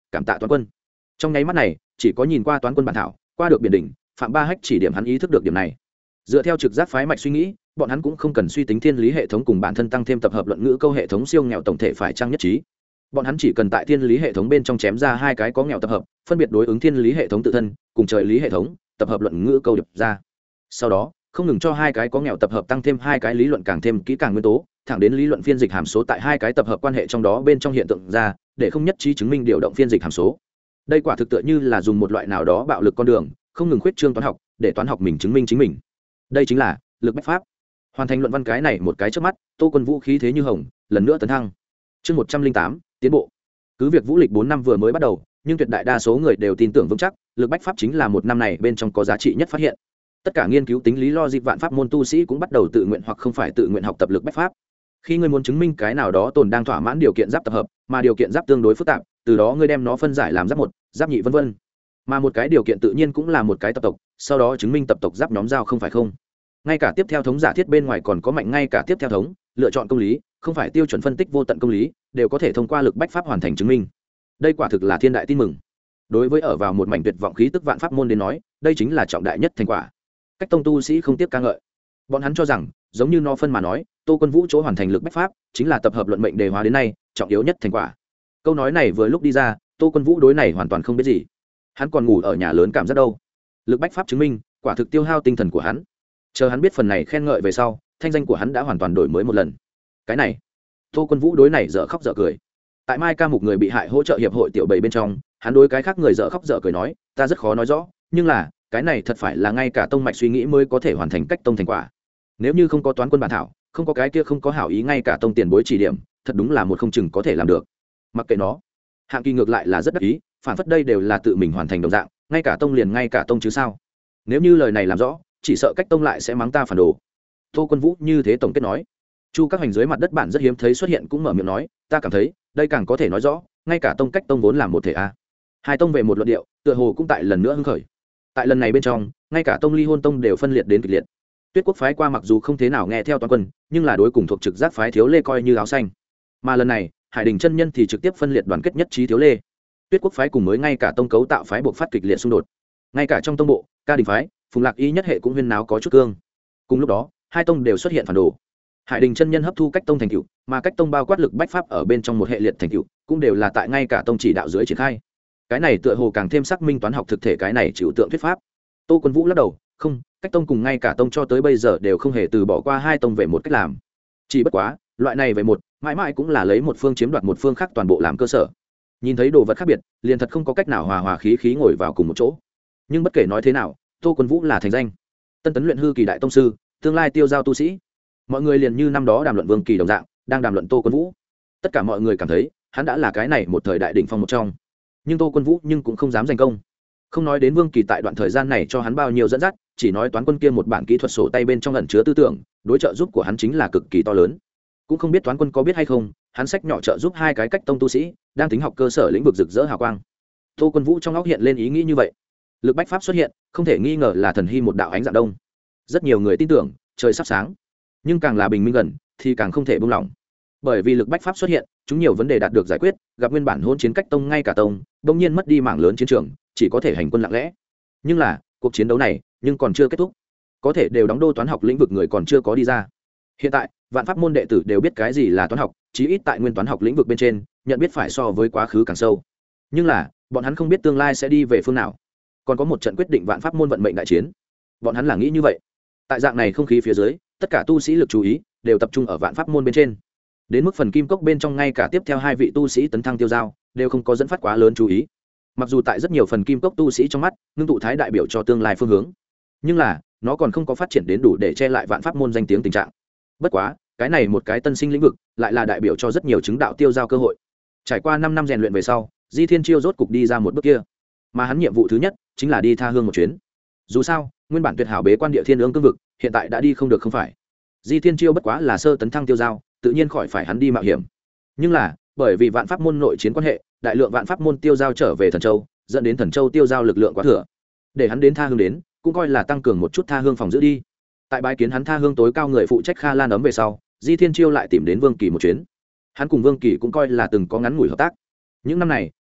cảm tạ toán quân. Trong nháy mắt này chỉ có nhìn qua toán quân bản thảo qua được biển đỉnh, phạm ba hách chỉ điểm hắn ý thức được điểm này. Dựa theo trực giác phái mạch suy nghĩ, bọn hắn cũng không cần suy tính thiên lý hệ thống cùng bản thân tăng thêm tập hợp luận ngữ câu hệ thống siêu nghèo tổng thể phải chăng nhất trí. Bọn hắn chỉ cần tại thiên lý hệ thống bên trong chém ra hai cái có nghèo tập hợp, phân biệt đối ứng thiên lý hệ thống tự thân cùng trời lý hệ thống tập hợp luận ngữ câu điệp ra. Sau đó không ngừng cho hai cái có nghèo tập hợp tăng thêm hai cái lý luận càng thêm kỹ càng nguyên tố, thẳng đến lý luận phiên dịch hàm số tại hai cái tập hợp quan hệ trong đó bên trong hiện tượng ra, để không nhất trí chứng minh điều động phiên dịch hàm số. Đây quả thực tựa như là dùng một loại nào đó bạo lực con đường, không ngừng khuyết trương toán học, để toán học mình chứng minh chính mình. Đây chính là lực bách pháp. Hoàn thành luận văn cái này một cái trước mắt, Tô Quân Vũ khí thế như hồng, lần nữa tấn thăng. Chương một trăm linh tám, tiến bộ. Cứ việc vũ lịch bốn năm vừa mới bắt đầu, nhưng tuyệt đại đa số người đều tin tưởng vững chắc, lực bách pháp chính là một năm này bên trong có giá trị nhất phát hiện. Tất cả nghiên cứu tính lý logic vạn pháp môn tu sĩ cũng bắt đầu tự nguyện hoặc không phải tự nguyện học tập lực bách pháp. Khi ngươi muốn chứng minh cái nào đó tồn đang thỏa mãn điều kiện giáp tập hợp, mà điều kiện giáp tương đối phức tạp, từ đó ngươi đem nó phân giải làm giáp một, giáp nhị vân vân. Mà một cái điều kiện tự nhiên cũng là một cái tập tộc, sau đó chứng minh tập tộc giáp nhóm giao không phải không. Ngay cả tiếp theo thống giả thiết bên ngoài còn có mạnh ngay cả tiếp theo thống, lựa chọn công lý, không phải tiêu chuẩn phân tích vô tận công lý, đều có thể thông qua lực bách pháp hoàn thành chứng minh. Đây quả thực là thiên đại tin mừng. Đối với ở vào một mảnh tuyệt vọng khí tức vạn pháp môn đến nói, đây chính là trọng đại nhất thành quả. Cách tông tu sĩ không tiếp ca ngợi. Bọn hắn cho rằng, giống như no phân mà nói, Tô Quân Vũ chỗ hoàn thành lực bách pháp, chính là tập hợp luận mệnh đề hóa đến nay trọng yếu nhất thành quả. Câu nói này vừa lúc đi ra, Tô Quân Vũ đối này hoàn toàn không biết gì. Hắn còn ngủ ở nhà lớn cảm giác đâu. Lực bách pháp chứng minh, quả thực tiêu hao tinh thần của hắn. Chờ hắn biết phần này khen ngợi về sau, thanh danh của hắn đã hoàn toàn đổi mới một lần. Cái này, Tô Quân Vũ đối này dở khóc dở cười. Tại Mai Ca Mục người bị hại hỗ trợ hiệp hội tiểu bảy bên trong, hắn đối cái khác người dở khóc dở cười nói, ta rất khó nói rõ, nhưng là, cái này thật phải là ngay cả tông mạch suy nghĩ mới có thể hoàn thành cách tông thành quả. Nếu như không có toán quân bản thảo, không có cái kia không có hảo ý ngay cả tông tiền bối chỉ điểm, thật đúng là một không chừng có thể làm được. Mặc kệ nó, hạng kỳ ngược lại là rất đắc ý, phản phất đây đều là tự mình hoàn thành đồng dạng, ngay cả tông liền ngay cả tông chứ sao. Nếu như lời này làm rõ, chỉ sợ cách tông lại sẽ mắng ta phản đồ. Tô Quân Vũ như thế tổng kết nói. Chu các hành dưới mặt đất bản rất hiếm thấy xuất hiện cũng mở miệng nói, ta cảm thấy đây càng có thể nói rõ, ngay cả tông cách tông vốn làm một thể a. Hai tông về một luận điệu, tựa hồ cũng tại lần nữa hưng khởi. Tại lần này bên trong, ngay cả tông ly hôn tông đều phân liệt đến kịch liệt. Tuyết Quốc phái qua mặc dù không thế nào nghe theo toàn quân, nhưng là đối cùng thuộc trực giác phái Thiếu Lê coi như áo xanh. Mà lần này, Hải Đình chân nhân thì trực tiếp phân liệt đoàn kết nhất trí Thiếu Lê. Tuyết Quốc phái cùng mới ngay cả tông cấu tạo phái buộc phát kịch liệt xung đột. Ngay cả trong tông bộ, Ca Đình phái, Phùng Lạc Y nhất hệ cũng huyên náo có chút cương. Cùng lúc đó, hai tông đều xuất hiện phản đồ. Hải Đình chân nhân hấp thu cách tông thành tựu, mà cách tông bao quát lực bách pháp ở bên trong một hệ liệt thành tựu, cũng đều là tại ngay cả tông chỉ đạo dưới triển khai. Cái này tựa hồ càng thêm xác minh toán học thực thể cái này chịu tượng thuyết pháp. Tô Quân Vũ lắc đầu, không, cách tông cùng ngay cả tông cho tới bây giờ đều không hề từ bỏ qua hai tông về một cách làm. Chỉ bất quá, loại này về một, mãi mãi cũng là lấy một phương chiếm đoạt một phương khác toàn bộ làm cơ sở. Nhìn thấy đồ vật khác biệt, liền thật không có cách nào hòa hòa khí khí ngồi vào cùng một chỗ. Nhưng bất kể nói thế nào, Tô Quân Vũ là thành danh, tân tấn luyện hư kỳ đại tông sư, tương lai tiêu giao tu sĩ. Mọi người liền như năm đó đàm luận Vương Kỳ đồng dạng, đang đàm luận Tô Quân Vũ. Tất cả mọi người cảm thấy, hắn đã là cái này một thời đại đỉnh phong một trong. Nhưng Tô Quân Vũ nhưng cũng không dám giành công. Không nói đến Vương Kỳ tại đoạn thời gian này cho hắn bao nhiêu dẫn dắt, chỉ nói toán quân kia một bản kỹ thuật sổ tay bên trong ẩn chứa tư tưởng, đối trợ giúp của hắn chính là cực kỳ to lớn. Cũng không biết toán quân có biết hay không, hắn sách nhỏ trợ giúp hai cái cách tông tu sĩ, đang tính học cơ sở lĩnh vực rực rỡ hào quang. Tô Quân Vũ trong óc hiện lên ý nghĩ như vậy. Lực bách pháp xuất hiện, không thể nghi ngờ là thần hy một đạo ánh dạng đông. Rất nhiều người tin tưởng, trời sắp sáng. Nhưng càng là bình minh gần, thì càng không thể buông lỏng. Bởi vì lực bách pháp xuất hiện, chúng nhiều vấn đề đạt được giải quyết, gặp nguyên bản hỗn chiến cách tông ngay cả tông, bỗng nhiên mất đi mảng lớn chiến trường, chỉ có thể hành quân lặng lẽ. Nhưng là, cuộc chiến đấu này, nhưng còn chưa kết thúc. Có thể đều đóng đô toán học lĩnh vực người còn chưa có đi ra. Hiện tại, vạn pháp môn đệ tử đều biết cái gì là toán học, chí ít tại nguyên toán học lĩnh vực bên trên, nhận biết phải so với quá khứ càng sâu. Nhưng là, bọn hắn không biết tương lai sẽ đi về phương nào. Còn có một trận quyết định vạn pháp môn vận mệnh đại chiến. Bọn hắn là nghĩ như vậy. Tại dạng này không khí phía dưới, tất cả tu sĩ lực chú ý đều tập trung ở vạn pháp môn bên trên. Đến mức phần kim cốc bên trong ngay cả tiếp theo hai vị tu sĩ tấn thăng tiêu giao, đều không có dẫn phát quá lớn chú ý. Mặc dù tại rất nhiều phần kim cốc tu sĩ trong mắt, ngưng tụ thái đại biểu cho tương lai phương hướng, nhưng là nó còn không có phát triển đến đủ để che lại vạn pháp môn danh tiếng tình trạng. Bất quá, cái này một cái tân sinh lĩnh vực, lại là đại biểu cho rất nhiều chứng đạo tiêu giao cơ hội. Trải qua năm năm rèn luyện về sau, Di Thiên Chiêu rốt cục đi ra một bước kia. Mà hắn nhiệm vụ thứ nhất chính là đi tha hương một chuyến. Dù sao, nguyên bản tuyệt hảo bế quan địa thiên ương cương vực, hiện tại đã đi không được không phải. Di Thiên Chiêu bất quá là sơ tấn thăng tiêu giao, tự nhiên khỏi phải hắn đi mạo hiểm. Nhưng là, bởi vì vạn pháp môn nội chiến quan hệ, đại lượng vạn pháp môn tiêu giao trở về Thần Châu, dẫn đến Thần Châu tiêu giao lực lượng quá thừa. Để hắn đến tha hương đến, cũng coi là tăng cường một chút tha hương phòng giữ đi. Tại bái kiến hắn tha hương tối cao người phụ trách Kha Lan ấm về sau, Di Thiên Chiêu lại tìm đến Vương Kỳ một chuyến. Hắn cùng Vương Kỳ cũng coi là từng có ngắn ngủi hợp tác. Những năm này,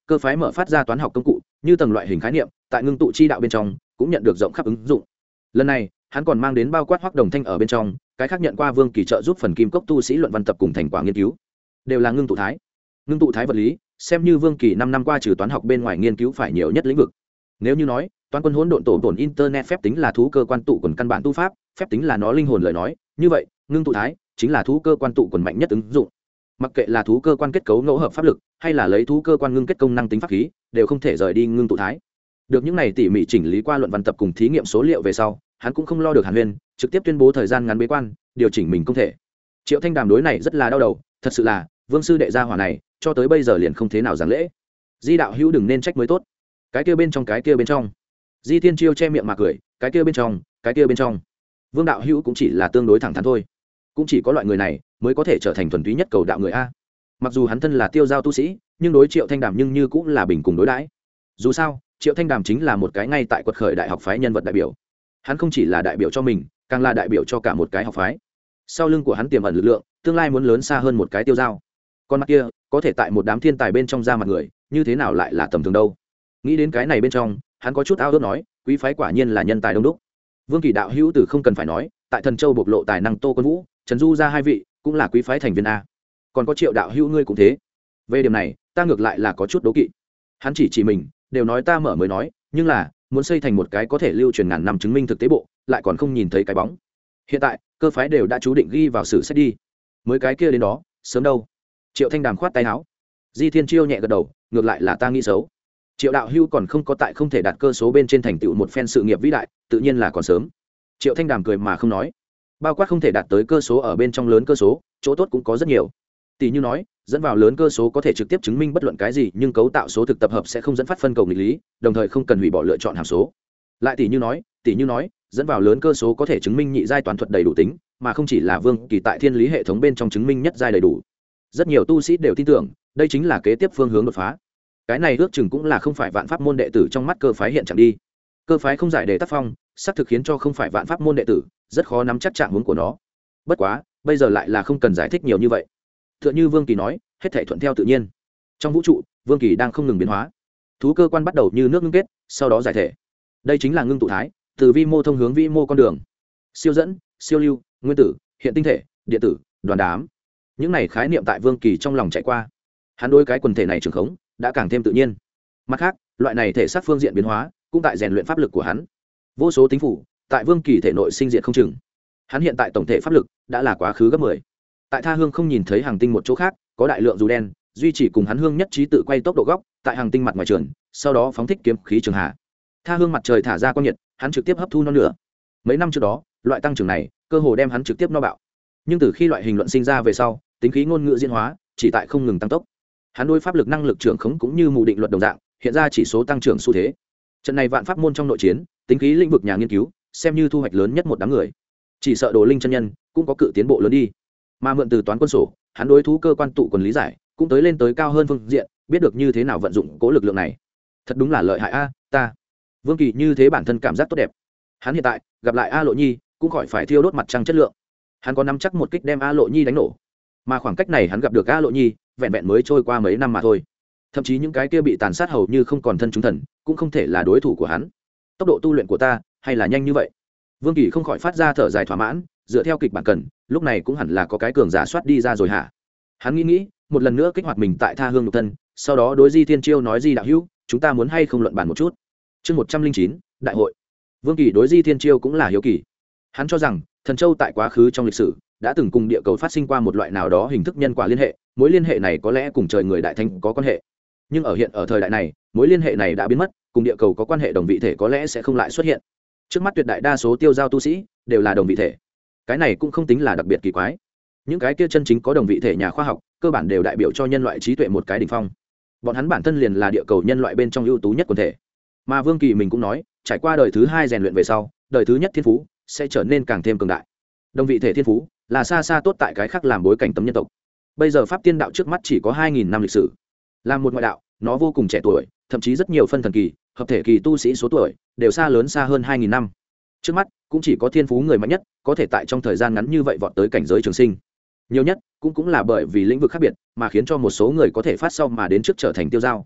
cơ phái mở phát ra toán học công cụ như tầng loại hình khái niệm tại ngưng tụ chi đạo bên trong cũng nhận được rộng khắp ứng dụng. Lần này hắn còn mang đến bao quát Hoắc Đồng Thanh ở bên trong, cái khác nhận qua Vương Kỳ trợ giúp phần kim cốc tu sĩ luận văn tập cùng thành quả nghiên cứu đều là ngưng tụ thái. Ngưng tụ thái vật lý xem như Vương Kỳ năm năm qua trừ toán học bên ngoài nghiên cứu phải nhiều nhất lĩnh vực. Nếu như nói toán quân hỗn độn tổ tổn internet phép tính là thú cơ quan tụ quần căn bản tu pháp, phép tính là nó linh hồn lời nói, như vậy ngưng tụ thái chính là thú cơ quan tụ quần mạnh nhất ứng dụng. Mặc kệ là thú cơ quan kết cấu ngẫu hợp pháp lực hay là lấy thú cơ quan ngưng kết công năng tính pháp khí, đều không thể rời đi ngưng tụ thái. Được những này tỉ mỉ chỉnh lý qua luận văn tập cùng thí nghiệm số liệu về sau, hắn cũng không lo được Hàn Huyên, trực tiếp tuyên bố thời gian ngắn bế quan, điều chỉnh mình công thể. Triệu Thanh Đàm đối này rất là đau đầu, thật sự là Vương sư đệ gia hỏa này, cho tới bây giờ liền không thế nào giảng lễ. Di đạo hữu đừng nên trách mới tốt. Cái kia bên trong cái kia bên trong. Di Thiên Chiêu che miệng mà cười, cái kia bên trong, cái kia bên trong. Vương đạo hữu cũng chỉ là tương đối thẳng thắn thôi. Cũng chỉ có loại người này mới có thể trở thành thuần túy nhất cầu đạo người a. Mặc dù hắn thân là tiêu giao tu sĩ, nhưng đối Triệu Thanh Đàm nhưng như cũng là bình cùng đối đãi. Dù sao, Triệu Thanh Đàm chính là một cái ngay tại quật khởi đại học phái nhân vật đại biểu. Hắn không chỉ là đại biểu cho mình, càng là đại biểu cho cả một cái học phái. Sau lưng của hắn tiềm ẩn lực lượng, tương lai muốn lớn xa hơn một cái tiêu giao. Con mắt kia, có thể tại một đám thiên tài bên trong ra mặt người, như thế nào lại là tầm thường đâu? Nghĩ đến cái này bên trong, hắn có chút ao ước nói, quý phái quả nhiên là nhân tài đông đúc. Vương Kỳ đạo hữu từ không cần phải nói, tại Thần Châu bộc lộ tài năng Tô Quân Vũ, Trần Du ra hai vị, cũng là quý phái thành viên a. Còn có Triệu đạo hữu ngươi cũng thế. Về điểm này, ta ngược lại là có chút đố kỵ. Hắn chỉ chỉ mình, đều nói ta mở mới nói, nhưng là muốn xây thành một cái có thể lưu truyền ngàn năm chứng minh thực tế bộ, lại còn không nhìn thấy cái bóng. Hiện tại, cơ phái đều đã chú định ghi vào sử sách đi. Mới cái kia đến đó, sớm đâu. Triệu Thanh Đàm khoát tay áo. Di Thiên Chiêu nhẹ gật đầu, ngược lại là ta nghĩ xấu. Triệu đạo hưu còn không có tại không thể đạt cơ số bên trên thành tựu một phen sự nghiệp vĩ đại, tự nhiên là còn sớm. Triệu Thanh Đàm cười mà không nói. Bao quát không thể đạt tới cơ số ở bên trong lớn cơ số, chỗ tốt cũng có rất nhiều. Tỷ như nói, dẫn vào lớn cơ số có thể trực tiếp chứng minh bất luận cái gì, nhưng cấu tạo số thực tập hợp sẽ không dẫn phát phân cầu nghịch lý, đồng thời không cần hủy bỏ lựa chọn hàm số. Lại tỷ như nói, tỷ như nói, dẫn vào lớn cơ số có thể chứng minh nhị giai toán thuật đầy đủ tính, mà không chỉ là Vương Kỳ tại thiên lý hệ thống bên trong chứng minh nhất giai đầy đủ. Rất nhiều tu sĩ đều tin tưởng, đây chính là kế tiếp phương hướng đột phá. Cái này ước chừng cũng là không phải vạn pháp môn đệ tử trong mắt cơ phái hiện trạng đi. Cơ phái không giải đề tác phong, xác thực khiến cho không phải vạn pháp môn đệ tử rất khó nắm chắc trạng huống của nó. Bất quá, bây giờ lại là không cần giải thích nhiều như vậy. Tựa như Vương Kỳ nói, hết thảy thuận theo tự nhiên. Trong vũ trụ, Vương Kỳ đang không ngừng biến hóa. Thú cơ quan bắt đầu như nước ngưng kết, sau đó giải thể. Đây chính là ngưng tụ thái, từ vi mô thông hướng vi mô con đường. Siêu dẫn, siêu lưu, nguyên tử, hiện tinh thể, điện tử, đoàn đám. Những này khái niệm tại Vương Kỳ trong lòng chạy qua. Hắn đối cái quần thể này trường khống đã càng thêm tự nhiên. Mặt khác, loại này thể xác phương diện biến hóa, cũng tại rèn luyện pháp lực của hắn. Vô số tính phủ, tại Vương Kỳ thể nội sinh diệt không chừng. Hắn hiện tại tổng thể pháp lực đã là quá khứ gấp mười. Tại tha hương không nhìn thấy hàng tinh một chỗ khác, có đại lượng dù đen, duy trì cùng hắn hương nhất trí tự quay tốc độ góc, tại hàng tinh mặt ngoài trường, sau đó phóng thích kiếm khí trường hạ. Tha hương mặt trời thả ra quang nhiệt, hắn trực tiếp hấp thu non nửa. Mấy năm trước đó, loại tăng trưởng này, cơ hồ đem hắn trực tiếp no bạo. Nhưng từ khi loại hình luận sinh ra về sau, tính khí ngôn ngữ diễn hóa, chỉ tại không ngừng tăng tốc. Hắn đối pháp lực năng lực trưởng khống cũng như mù định luật đồng dạng, hiện ra chỉ số tăng trưởng xu thế. Trận này vạn pháp môn trong nội chiến, tính khí lĩnh vực nhà nghiên cứu, xem như thu hoạch lớn nhất một đám người. Chỉ sợ Đồ Linh chân nhân cũng có cự tiến bộ lớn đi. Mà mượn từ toán quân sổ, hắn đối thú cơ quan tụ quần lý giải, cũng tới lên tới cao hơn phương diện, biết được như thế nào vận dụng cố lực lượng này. Thật đúng là lợi hại a, ta. Vương Kỳ như thế bản thân cảm giác tốt đẹp. Hắn hiện tại gặp lại A Lộ Nhi, cũng khỏi phải thiêu đốt mặt trăng chất lượng. Hắn có nắm chắc một kích đem A Lộ Nhi đánh nổ. Mà khoảng cách này hắn gặp được A Lộ Nhi, vẹn vẹn mới trôi qua mấy năm mà thôi. Thậm chí những cái kia bị tàn sát hầu như không còn thân chúng thần, cũng không thể là đối thủ của hắn. Tốc độ tu luyện của ta, hay là nhanh như vậy? Vương Kỳ không khỏi phát ra thở dài thỏa mãn, dựa theo kịch bản cần, lúc này cũng hẳn là có cái cường giả soát đi ra rồi hả? Hắn nghĩ nghĩ, một lần nữa kích hoạt mình tại tha hương nhục thân, sau đó đối Di Thiên Chiêu nói: Di đạo hữu, chúng ta muốn hay không luận bàn một chút? Chương một trăm linh chín, đại hội. Vương Kỳ đối Di Thiên Chiêu cũng là hiếu kỳ. Hắn cho rằng, Thần Châu tại quá khứ trong lịch sử đã từng cùng địa cầu phát sinh qua một loại nào đó hình thức nhân quả liên hệ, mối liên hệ này có lẽ cùng trời người đại thánh có quan hệ. Nhưng ở hiện ở thời đại này, mối liên hệ này đã biến mất, cùng địa cầu có quan hệ đồng vị thể có lẽ sẽ không lại xuất hiện. Trước mắt tuyệt đại đa số tiêu giao tu sĩ đều là đồng vị thể. Cái này cũng không tính là đặc biệt kỳ quái. Những cái kia chân chính có đồng vị thể nhà khoa học, cơ bản đều đại biểu cho nhân loại trí tuệ một cái đỉnh phong. Bọn hắn bản thân liền là địa cầu nhân loại bên trong ưu tú nhất quần thể. Mà Vương Kỳ mình cũng nói, trải qua đời thứ hai rèn luyện về sau, đời thứ nhất thiên phú sẽ trở nên càng thêm cường đại. Đồng vị thể thiên phú là xa xa tốt tại cái khác làm bối cảnh tấm nhân tộc. Bây giờ pháp tiên đạo trước mắt chỉ có hai nghìn năm lịch sử. Làm một ngoại đạo, nó vô cùng trẻ tuổi, thậm chí rất nhiều phân thần kỳ, hợp thể kỳ tu sĩ số tuổi đều xa lớn xa hơn hai nghìn năm. Trước mắt cũng chỉ có thiên phú người mạnh nhất có thể tại trong thời gian ngắn như vậy vọt tới cảnh giới trường sinh. Nhiều nhất cũng cũng là bởi vì lĩnh vực khác biệt mà khiến cho một số người có thể phát sau mà đến trước trở thành tiêu giao.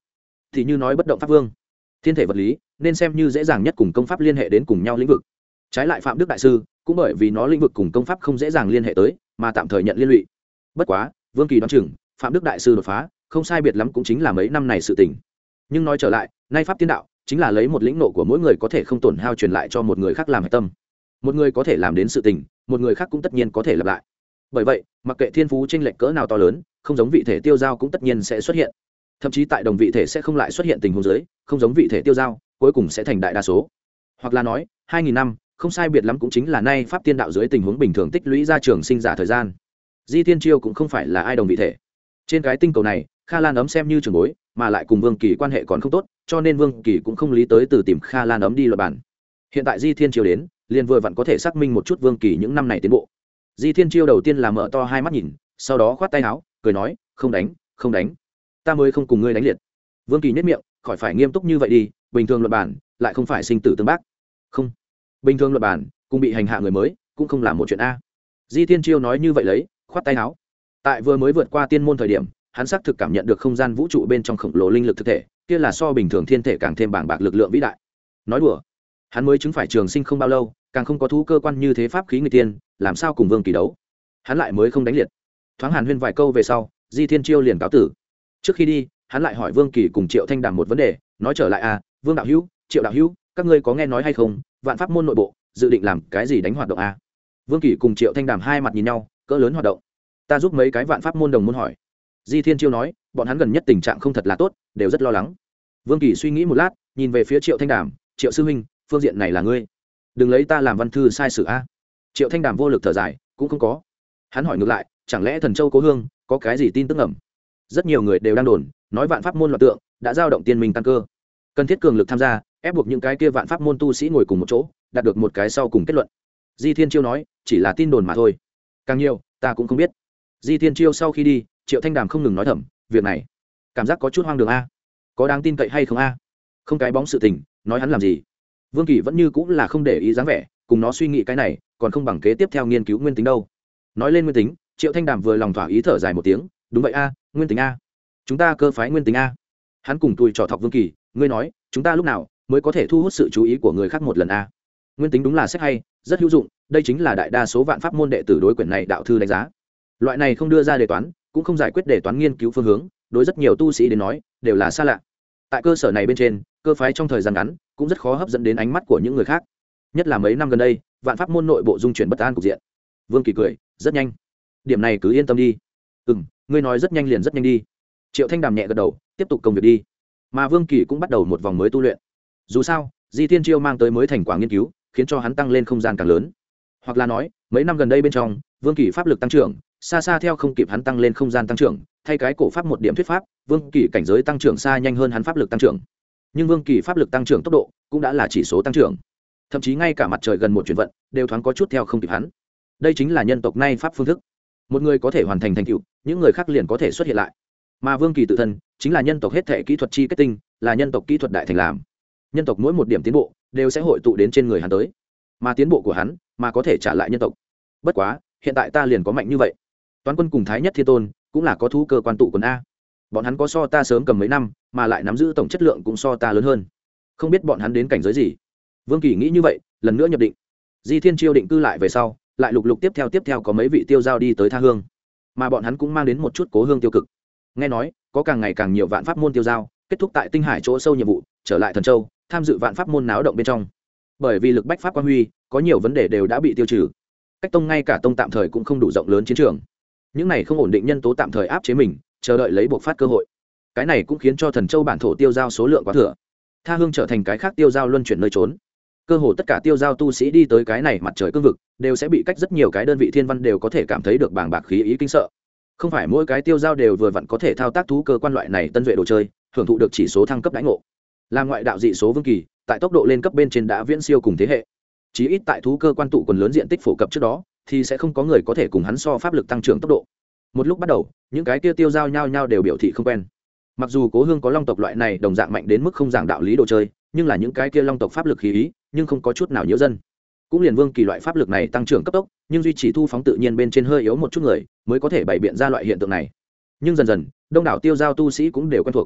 thì như nói bất động pháp vương, thiên thể vật lý nên xem như dễ dàng nhất cùng công pháp liên hệ đến cùng nhau lĩnh vực. Trái lại phạm đức đại sư cũng bởi vì nó lĩnh vực cùng công pháp không dễ dàng liên hệ tới mà tạm thời nhận liên lụy. Bất quá Vương Kỳ đoán chừng phạm đức đại sư đột phá không sai biệt lắm cũng chính là mấy năm này sự tình. Nhưng nói trở lại, nay pháp tiên đạo chính là lấy một lĩnh nộ của mỗi người có thể không tổn hao truyền lại cho một người khác làm hệ tâm. Một người có thể làm đến sự tình, một người khác cũng tất nhiên có thể lặp lại. Bởi vậy mặc kệ thiên phú chênh lệch cỡ nào to lớn, không giống vị thể tiêu giao cũng tất nhiên sẽ xuất hiện. Thậm chí tại đồng vị thể sẽ không lại xuất hiện tình huống dưới, không giống vị thể tiêu giao cuối cùng sẽ thành đại đa số. Hoặc là nói hai nghìn năm không sai biệt lắm cũng chính là nay pháp tiên đạo dưới tình huống bình thường tích lũy ra trường sinh giả thời gian. Di Thiên Chiêu cũng không phải là ai đồng vị thể. Trên cái tinh cầu này, Kha Lan ấm xem như trường bối, mà lại cùng Vương Kỳ quan hệ còn không tốt, cho nên Vương Kỳ cũng không lý tới từ tìm Kha Lan ấm đi luận bản. Hiện tại Di Thiên Chiêu đến, liền vừa vặn có thể xác minh một chút Vương Kỳ những năm này tiến bộ. Di Thiên Chiêu đầu tiên là mở to hai mắt nhìn, sau đó khoát tay áo, cười nói, "Không đánh, không đánh, ta mới không cùng ngươi đánh liệt." Vương Kỳ nhếch miệng, khỏi phải nghiêm túc như vậy đi, bình thường luận bản, lại không phải sinh tử tương bác. Không, bình thường luận bản, cùng bị hành hạ người mới, cũng không làm một chuyện a. Di Thiên Chiêu nói như vậy lấy, khoát tay áo. Tại vừa mới vượt qua tiên môn thời điểm, hắn xác thực cảm nhận được không gian vũ trụ bên trong khổng lồ linh lực thực thể, kia là so bình thường thiên thể càng thêm bàng bạc lực lượng vĩ đại. Nói đùa, hắn mới chứng phải trường sinh không bao lâu, càng không có thú cơ quan như thế pháp khí người tiên, làm sao cùng Vương Kỳ đấu. Hắn lại mới không đánh liệt. Thoáng hàn huyên vài câu về sau, Di Thiên Chiêu liền cáo tử. Trước khi đi, hắn lại hỏi Vương Kỳ cùng Triệu Thanh Đàm một vấn đề, nói trở lại à, Vương đạo hữu, Triệu đạo hữu, các ngươi có nghe nói hay không, vạn pháp môn nội bộ dự định làm cái gì đánh hoạt động à? Vương Kỳ cùng Triệu Thanh Đàm hai mặt nhìn nhau, cỡ lớn hoạt động. Ta giúp mấy cái vạn pháp môn đồng môn hỏi. Di Thiên Chiêu nói, bọn hắn gần nhất tình trạng không thật là tốt, đều rất lo lắng. Vương Kỳ suy nghĩ một lát, nhìn về phía Triệu Thanh Đàm, Triệu sư huynh, phương diện này là ngươi, đừng lấy ta làm văn thư sai sự a. Triệu Thanh Đàm vô lực thở dài, cũng không có. Hắn hỏi ngược lại, chẳng lẽ Thần Châu Cố Hương có cái gì tin tức ẩm? Rất nhiều người đều đang đồn, nói vạn pháp môn loạn tượng đã giao động tiên minh căn cơ, cần thiết cường lực tham gia, ép buộc những cái kia vạn pháp môn tu sĩ ngồi cùng một chỗ, đạt được một cái sau cùng kết luận. Di Thiên Chiêu nói, chỉ là tin đồn mà thôi, càng nhiều ta cũng không biết. Di Thiên Chiêu sau khi đi, Triệu Thanh Đàm không ngừng nói thầm, việc này cảm giác có chút hoang đường a, có đáng tin cậy hay không a? Không cái bóng sự tình, nói hắn làm gì? Vương Kỳ vẫn như cũng là không để ý dáng vẻ, cùng nó suy nghĩ cái này, còn không bằng kế tiếp theo nghiên cứu nguyên tính đâu. Nói lên nguyên tính, Triệu Thanh Đàm vừa lòng thỏa ý thở dài một tiếng, đúng vậy a, nguyên tính a, chúng ta cơ phái nguyên tính a. Hắn cùng tùi trò thọc Vương Kỳ, ngươi nói, chúng ta lúc nào mới có thể thu hút sự chú ý của người khác một lần a? Nguyên tính đúng là sách hay, rất hữu dụng, đây chính là đại đa số vạn pháp môn đệ tử đối quyển này đạo thư đánh giá. Loại này không đưa ra đề toán, cũng không giải quyết đề toán nghiên cứu phương hướng, đối rất nhiều tu sĩ đến nói đều là xa lạ. Tại cơ sở này bên trên, cơ phái trong thời gian ngắn cũng rất khó hấp dẫn đến ánh mắt của những người khác, nhất là mấy năm gần đây vạn pháp môn nội bộ dung chuyển bất an cục diện. Vương Kỳ cười, rất nhanh, điểm này cứ yên tâm đi. Ừ, ngươi nói rất nhanh liền rất nhanh đi. Triệu Thanh Đàm nhẹ gật đầu, tiếp tục công việc đi. Mà Vương Kỳ cũng bắt đầu một vòng mới tu luyện. Dù sao Di Thiên Chiêu mang tới mới thành quả nghiên cứu, khiến cho hắn tăng lên không gian càng lớn. Hoặc là nói mấy năm gần đây bên trong, Vương Kỳ pháp lực tăng trưởng xa xa theo không kịp hắn tăng lên không gian tăng trưởng, thay cái cổ pháp một điểm thuyết pháp, Vương Kỳ cảnh giới tăng trưởng xa nhanh hơn hắn pháp lực tăng trưởng. Nhưng Vương Kỳ pháp lực tăng trưởng tốc độ cũng đã là chỉ số tăng trưởng, thậm chí ngay cả mặt trời gần một chuyển vận đều thoáng có chút theo không kịp hắn. Đây chính là nhân tộc nay pháp phương thức. Một người có thể hoàn thành thành tựu, những người khác liền có thể xuất hiện lại. Mà Vương Kỳ tự thân chính là nhân tộc hết thể kỹ thuật chi kết tinh, là nhân tộc kỹ thuật đại thành làm. Nhân tộc mỗi một điểm tiến bộ đều sẽ hội tụ đến trên người hắn tới, mà tiến bộ của hắn mà có thể trả lại nhân tộc. Bất quá hiện tại ta liền có mạnh như vậy. Toán Quân cùng Thái Nhất Thiên Tôn cũng là có thú cơ quan tụ quần a, bọn hắn có so ta sớm cầm mấy năm, mà lại nắm giữ tổng chất lượng cũng so ta lớn hơn, không biết bọn hắn đến cảnh giới gì. Vương Kỳ nghĩ như vậy, lần nữa nhập định. Di Thiên Chiêu định cư lại về sau, lại lục lục tiếp theo tiếp theo có mấy vị tiêu giao đi tới Tha Hương, mà bọn hắn cũng mang đến một chút cố hương tiêu cực. Nghe nói có càng ngày càng nhiều vạn pháp môn tiêu giao kết thúc tại Tinh Hải chỗ sâu nhiệm vụ, trở lại Thần Châu tham dự vạn pháp môn náo động bên trong. Bởi vì lực bách pháp quan huy, có nhiều vấn đề đều đã bị tiêu trừ. Cách tông ngay cả tông tạm thời cũng không đủ rộng lớn chiến trường, những này không ổn định nhân tố tạm thời áp chế mình, chờ đợi lấy buộc phát cơ hội. Cái này cũng khiến cho Thần Châu bản thổ tiêu giao số lượng quá thừa, Tha Hương trở thành cái khác tiêu giao luân chuyển nơi trốn. Cơ hồ tất cả tiêu giao tu sĩ đi tới cái này mặt trời cương vực đều sẽ bị cách rất nhiều cái đơn vị thiên văn đều có thể cảm thấy được bàng bạc khí ý kinh sợ. Không phải mỗi cái tiêu giao đều vừa vặn có thể thao tác thú cơ quan loại này tân duệ đồ chơi, hưởng thụ được chỉ số thăng cấp đãi ngộ. Là ngoại đạo dị số Vương Kỳ, tại tốc độ lên cấp bên trên đã viễn siêu cùng thế hệ. Chí ít tại thú cơ quan tụ quần lớn diện tích phổ cập trước đó, thì sẽ không có người có thể cùng hắn so pháp lực tăng trưởng tốc độ. Một lúc bắt đầu, những cái kia tiêu giao nhau nhau đều biểu thị không quen. Mặc dù Cố Hương có long tộc loại này đồng dạng mạnh đến mức không giảng đạo lý đồ chơi, nhưng là những cái kia long tộc pháp lực khí ý, nhưng không có chút nào nhiễu dân. Cũng liền Vương Kỳ loại pháp lực này tăng trưởng cấp tốc, nhưng duy trì thu phóng tự nhiên bên trên hơi yếu một chút người, mới có thể bày biện ra loại hiện tượng này. Nhưng dần dần, đông đảo tiêu giao tu sĩ cũng đều quen thuộc.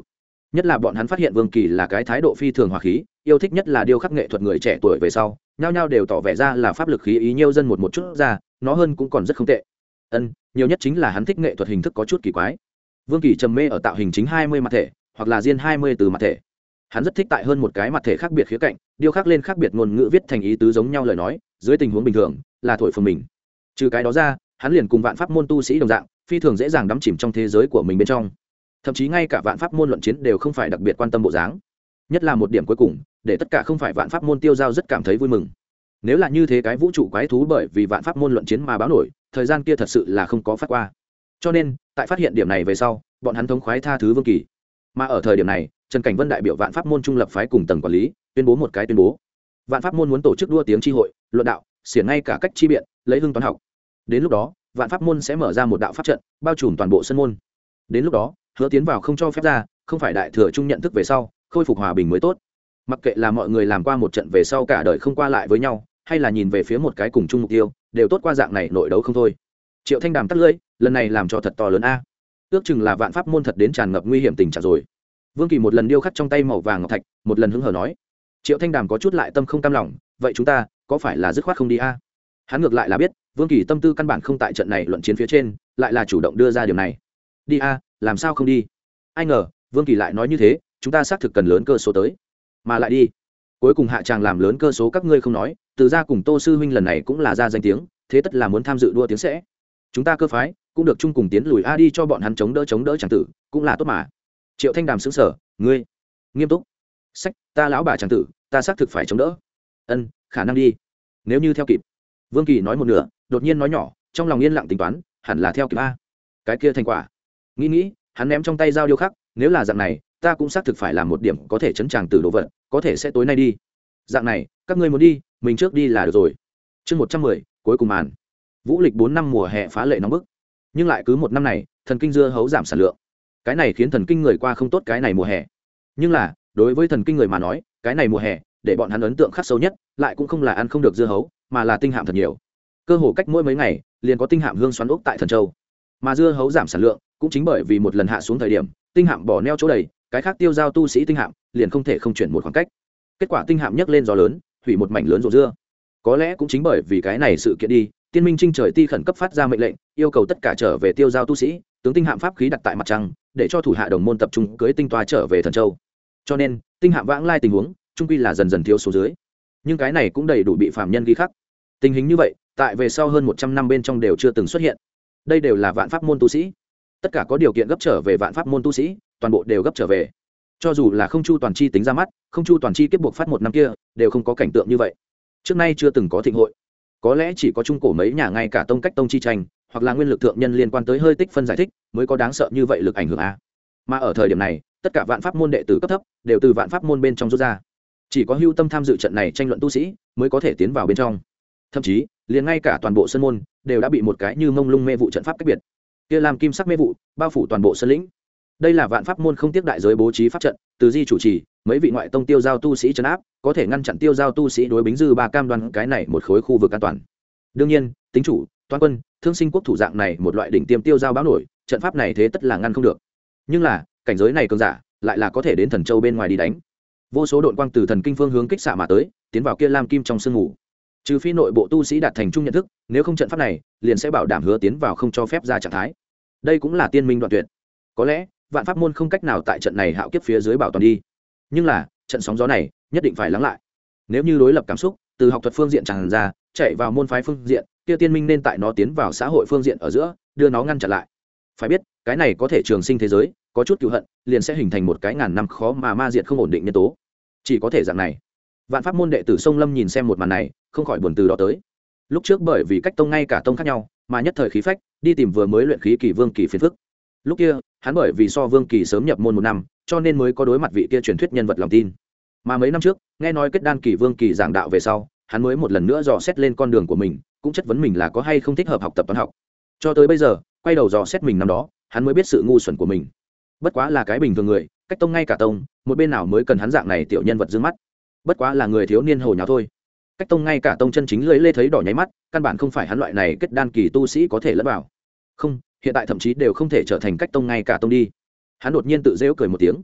nhất là bọn hắn phát hiện Vương Kỳ là cái thái độ phi thường hòa khí, yêu thích nhất là điêu khắc nghệ thuật người trẻ tuổi về sau, nhao nhao đều tỏ vẻ ra là pháp lực khí ý nhiêu dân một một chút ra, nó hơn cũng còn rất không tệ. Ân, nhiều nhất chính là hắn thích nghệ thuật hình thức có chút kỳ quái. Vương Kỳ trầm mê ở tạo hình chính hai mươi mặt thể, hoặc là riêng hai mươi từ mặt thể. Hắn rất thích tại hơn một cái mặt thể khác biệt khía cạnh, điêu khắc lên khác biệt ngôn ngữ viết thành ý tứ giống nhau lời nói, dưới tình huống bình thường là thổi phồng mình. Trừ cái đó ra, hắn liền cùng vạn pháp môn tu sĩ đồng dạng, phi thường dễ dàng đắm chìm trong thế giới của mình bên trong. Thậm chí ngay cả vạn pháp môn luận chiến đều không phải đặc biệt quan tâm bộ dáng. Nhất là một điểm cuối cùng, để tất cả không phải vạn pháp môn tiêu giao rất cảm thấy vui mừng. Nếu là như thế cái vũ trụ quái thú bởi vì vạn pháp môn luận chiến mà báo nổi, thời gian kia thật sự là không có phát qua. Cho nên, tại phát hiện điểm này về sau, bọn hắn thống khoái tha thứ Vương Kỳ. Mà ở thời điểm này, Trần Cảnh Vân đại biểu vạn pháp môn trung lập phái cùng tầng quản lý, tuyên bố một cái tuyên bố. Vạn pháp môn muốn tổ chức đua tiếng chi hội, luận đạo, xiển ngay cả cách chi biện, lấy hưng toán học. Đến lúc đó, vạn pháp môn sẽ mở ra một đạo pháp trận, bao trùm toàn bộ sân môn. Đến lúc đó, hứa tiến vào không cho phép ra, không phải đại thừa trung nhận thức về sau, khôi phục hòa bình mới tốt. Mặc kệ là mọi người làm qua một trận về sau cả đời không qua lại với nhau, hay là nhìn về phía một cái cùng chung mục tiêu, đều tốt qua dạng này nội đấu không thôi. Triệu Thanh Đàm tắt lưỡi, lần này làm cho thật to lớn a. Ước chừng là vạn pháp môn thật đến tràn ngập nguy hiểm tình trạng rồi. Vương Kỳ một lần điêu khắc trong tay màu vàng ngọc thạch, một lần hứng hở nói. Triệu Thanh Đàm có chút lại tâm không cam lòng, vậy chúng ta có phải là dứt khoát không đi a? Hắn ngược lại là biết, Vương Kỳ tâm tư căn bản không tại trận này luận chiến phía trên, lại là chủ động đưa ra điều này. Đi a, làm sao không đi? Ai ngờ, Vương Kỳ lại nói như thế, chúng ta xác thực cần lớn cơ số tới, mà lại đi. Cuối cùng hạ tràng làm lớn cơ số các ngươi không nói, từ ra cùng Tô sư huynh lần này cũng là ra danh tiếng, thế tất là muốn tham dự đua tiếng sẽ. Chúng ta cơ phái cũng được chung cùng tiến lùi a đi cho bọn hắn chống đỡ chống đỡ chẳng tử, cũng là tốt mà. Triệu Thanh Đàm sững sờ, ngươi nghiêm túc? Sách, ta lão bà chẳng tử, ta xác thực phải chống đỡ. Ân, khả năng đi. Nếu như theo kịp. Vương Kỳ nói một nửa, đột nhiên nói nhỏ, trong lòng yên lặng tính toán, hẳn là theo kịp a. Cái kia thành quả. Nghĩ nghĩ, hắn ném trong tay dao điêu khắc, nếu là dạng này, ta cũng xác thực phải làm một điểm có thể chấn chàng tử đồ vật, có thể sẽ tối nay đi. Dạng này, các ngươi muốn đi, mình trước đi là được rồi. Chương một trăm mười, cuối cùng màn. Vũ lịch bốn năm mùa hè phá lệ nóng bức, nhưng lại cứ một năm này, thần kinh dưa hấu giảm sản lượng. Cái này khiến thần kinh người qua không tốt cái này mùa hè. Nhưng là, đối với thần kinh người mà nói, cái này mùa hè, để bọn hắn ấn tượng khắc sâu nhất, lại cũng không là ăn không được dưa hấu, mà là tinh hạm thật nhiều. Cơ hồ cách mỗi mấy ngày, liền có tinh hạm hương xoắn ốc tại Thần Châu. Mà dưa hấu giảm sản lượng, cũng chính bởi vì một lần hạ xuống thời điểm, tinh hạm bỏ neo chỗ đầy, cái khác tiêu giao tu sĩ tinh hạm, liền không thể không chuyển một khoảng cách. Kết quả tinh hạm nhấc lên gió lớn, hủy một mảnh lớn ruộng dưa. Có lẽ cũng chính bởi vì cái này sự kiện đi, Tiên Minh Trinh trời ti khẩn cấp phát ra mệnh lệnh, yêu cầu tất cả trở về tiêu giao tu sĩ, tướng tinh hạm pháp khí đặt tại mặt trăng, để cho thủ hạ đồng môn tập trung cưới tinh toa trở về Thần Châu. Cho nên, tinh hạm vãng lai tình huống, trung quy là dần dần thiếu số dưới. Nhưng cái này cũng đầy đủ bị phạm nhân ghi khắc. Tình hình như vậy, tại về sau hơn một trăm năm bên trong đều chưa từng xuất hiện. Đây đều là vạn pháp môn tu sĩ. Tất cả có điều kiện gấp trở về vạn pháp môn tu sĩ, toàn bộ đều gấp trở về. Cho dù là không chu toàn chi tính ra mắt, không chu toàn chi kiếp buộc phát một năm kia, đều không có cảnh tượng như vậy. Trước nay chưa từng có thịnh hội. Có lẽ chỉ có trung cổ mấy nhà ngay cả tông cách tông chi tranh, hoặc là nguyên lực thượng nhân liên quan tới hơi tích phân giải thích, mới có đáng sợ như vậy lực ảnh hưởng a. Mà ở thời điểm này, tất cả vạn pháp môn đệ tử cấp thấp đều từ vạn pháp môn bên trong rút ra. Chỉ có hưu tâm tham dự trận này tranh luận tu sĩ mới có thể tiến vào bên trong. Thậm chí, liền ngay cả toàn bộ sân môn đều đã bị một cái như mông lung mê vụ trận pháp cách biệt. Kia làm kim sắc mê vụ bao phủ toàn bộ sân lĩnh. Đây là vạn pháp môn không tiếc đại giới bố trí pháp trận, từ di chủ trì, mấy vị ngoại tông tiêu giao tu sĩ trấn áp, có thể ngăn chặn tiêu giao tu sĩ đối bính dư ba cam đoan cái này một khối khu vực an toàn. Đương nhiên, tính chủ, toán quân, thương sinh quốc thủ dạng này một loại đỉnh tiêm tiêu giao báo nổi, trận pháp này thế tất là ngăn không được. Nhưng là, cảnh giới này cường giả, lại là có thể đến Thần Châu bên ngoài đi đánh. Vô số đội quang từ thần kinh phương hướng kích xạ mà tới, tiến vào kia lam kim trong sương ngủ. Trừ phi nội bộ tu sĩ đạt thành chung nhận thức, nếu không trận pháp này liền sẽ bảo đảm hứa tiến vào không cho phép ra trạng thái. Đây cũng là tiên minh đoạn tuyệt. Có lẽ vạn pháp môn không cách nào tại trận này hạo kiếp phía dưới bảo toàn đi, nhưng là trận sóng gió này nhất định phải lắng lại. Nếu như đối lập cảm xúc từ học thuật phương diện tràn ra, chạy vào môn phái phương diện, kia tiên minh nên tại nó tiến vào xã hội phương diện ở giữa, đưa nó ngăn chặn lại. Phải biết, cái này có thể trường sinh thế giới, có chút cựu hận, liền sẽ hình thành một cái ngàn năm khó mà ma diệt không ổn định nhân tố. Chỉ có thể dạng này. Vạn pháp môn đệ tử Sông Lâm nhìn xem một màn này, không khỏi buồn từ đó tới. Lúc trước bởi vì cách tông ngay cả tông khác nhau, mà nhất thời khí phách, đi tìm vừa mới luyện khí kỳ Vương Kỳ phiền phức. Lúc kia, hắn bởi vì so Vương Kỳ sớm nhập môn một năm, cho nên mới có đối mặt vị kia truyền thuyết nhân vật lòng tin. Mà mấy năm trước, nghe nói kết đan kỳ Vương Kỳ giảng đạo về sau, hắn mới một lần nữa dò xét lên con đường của mình, cũng chất vấn mình là có hay không thích hợp học tập toán học. Cho tới bây giờ, quay đầu dò xét mình năm đó, hắn mới biết sự ngu xuẩn của mình. Bất quá là cái bình thường người, cách tông ngay cả tông, một bên nào mới cần hắn dạng này tiểu nhân vật dương mắt. Bất quá là người thiếu niên hồ nháo thôi. Cách tông ngay cả tông chân chính lưỡi lê thấy đỏ nháy mắt, căn bản không phải hắn loại này kết đan kỳ tu sĩ có thể lẫn vào. Không, hiện tại thậm chí đều không thể trở thành cách tông ngay cả tông đi. Hắn đột nhiên tự giễu cười một tiếng.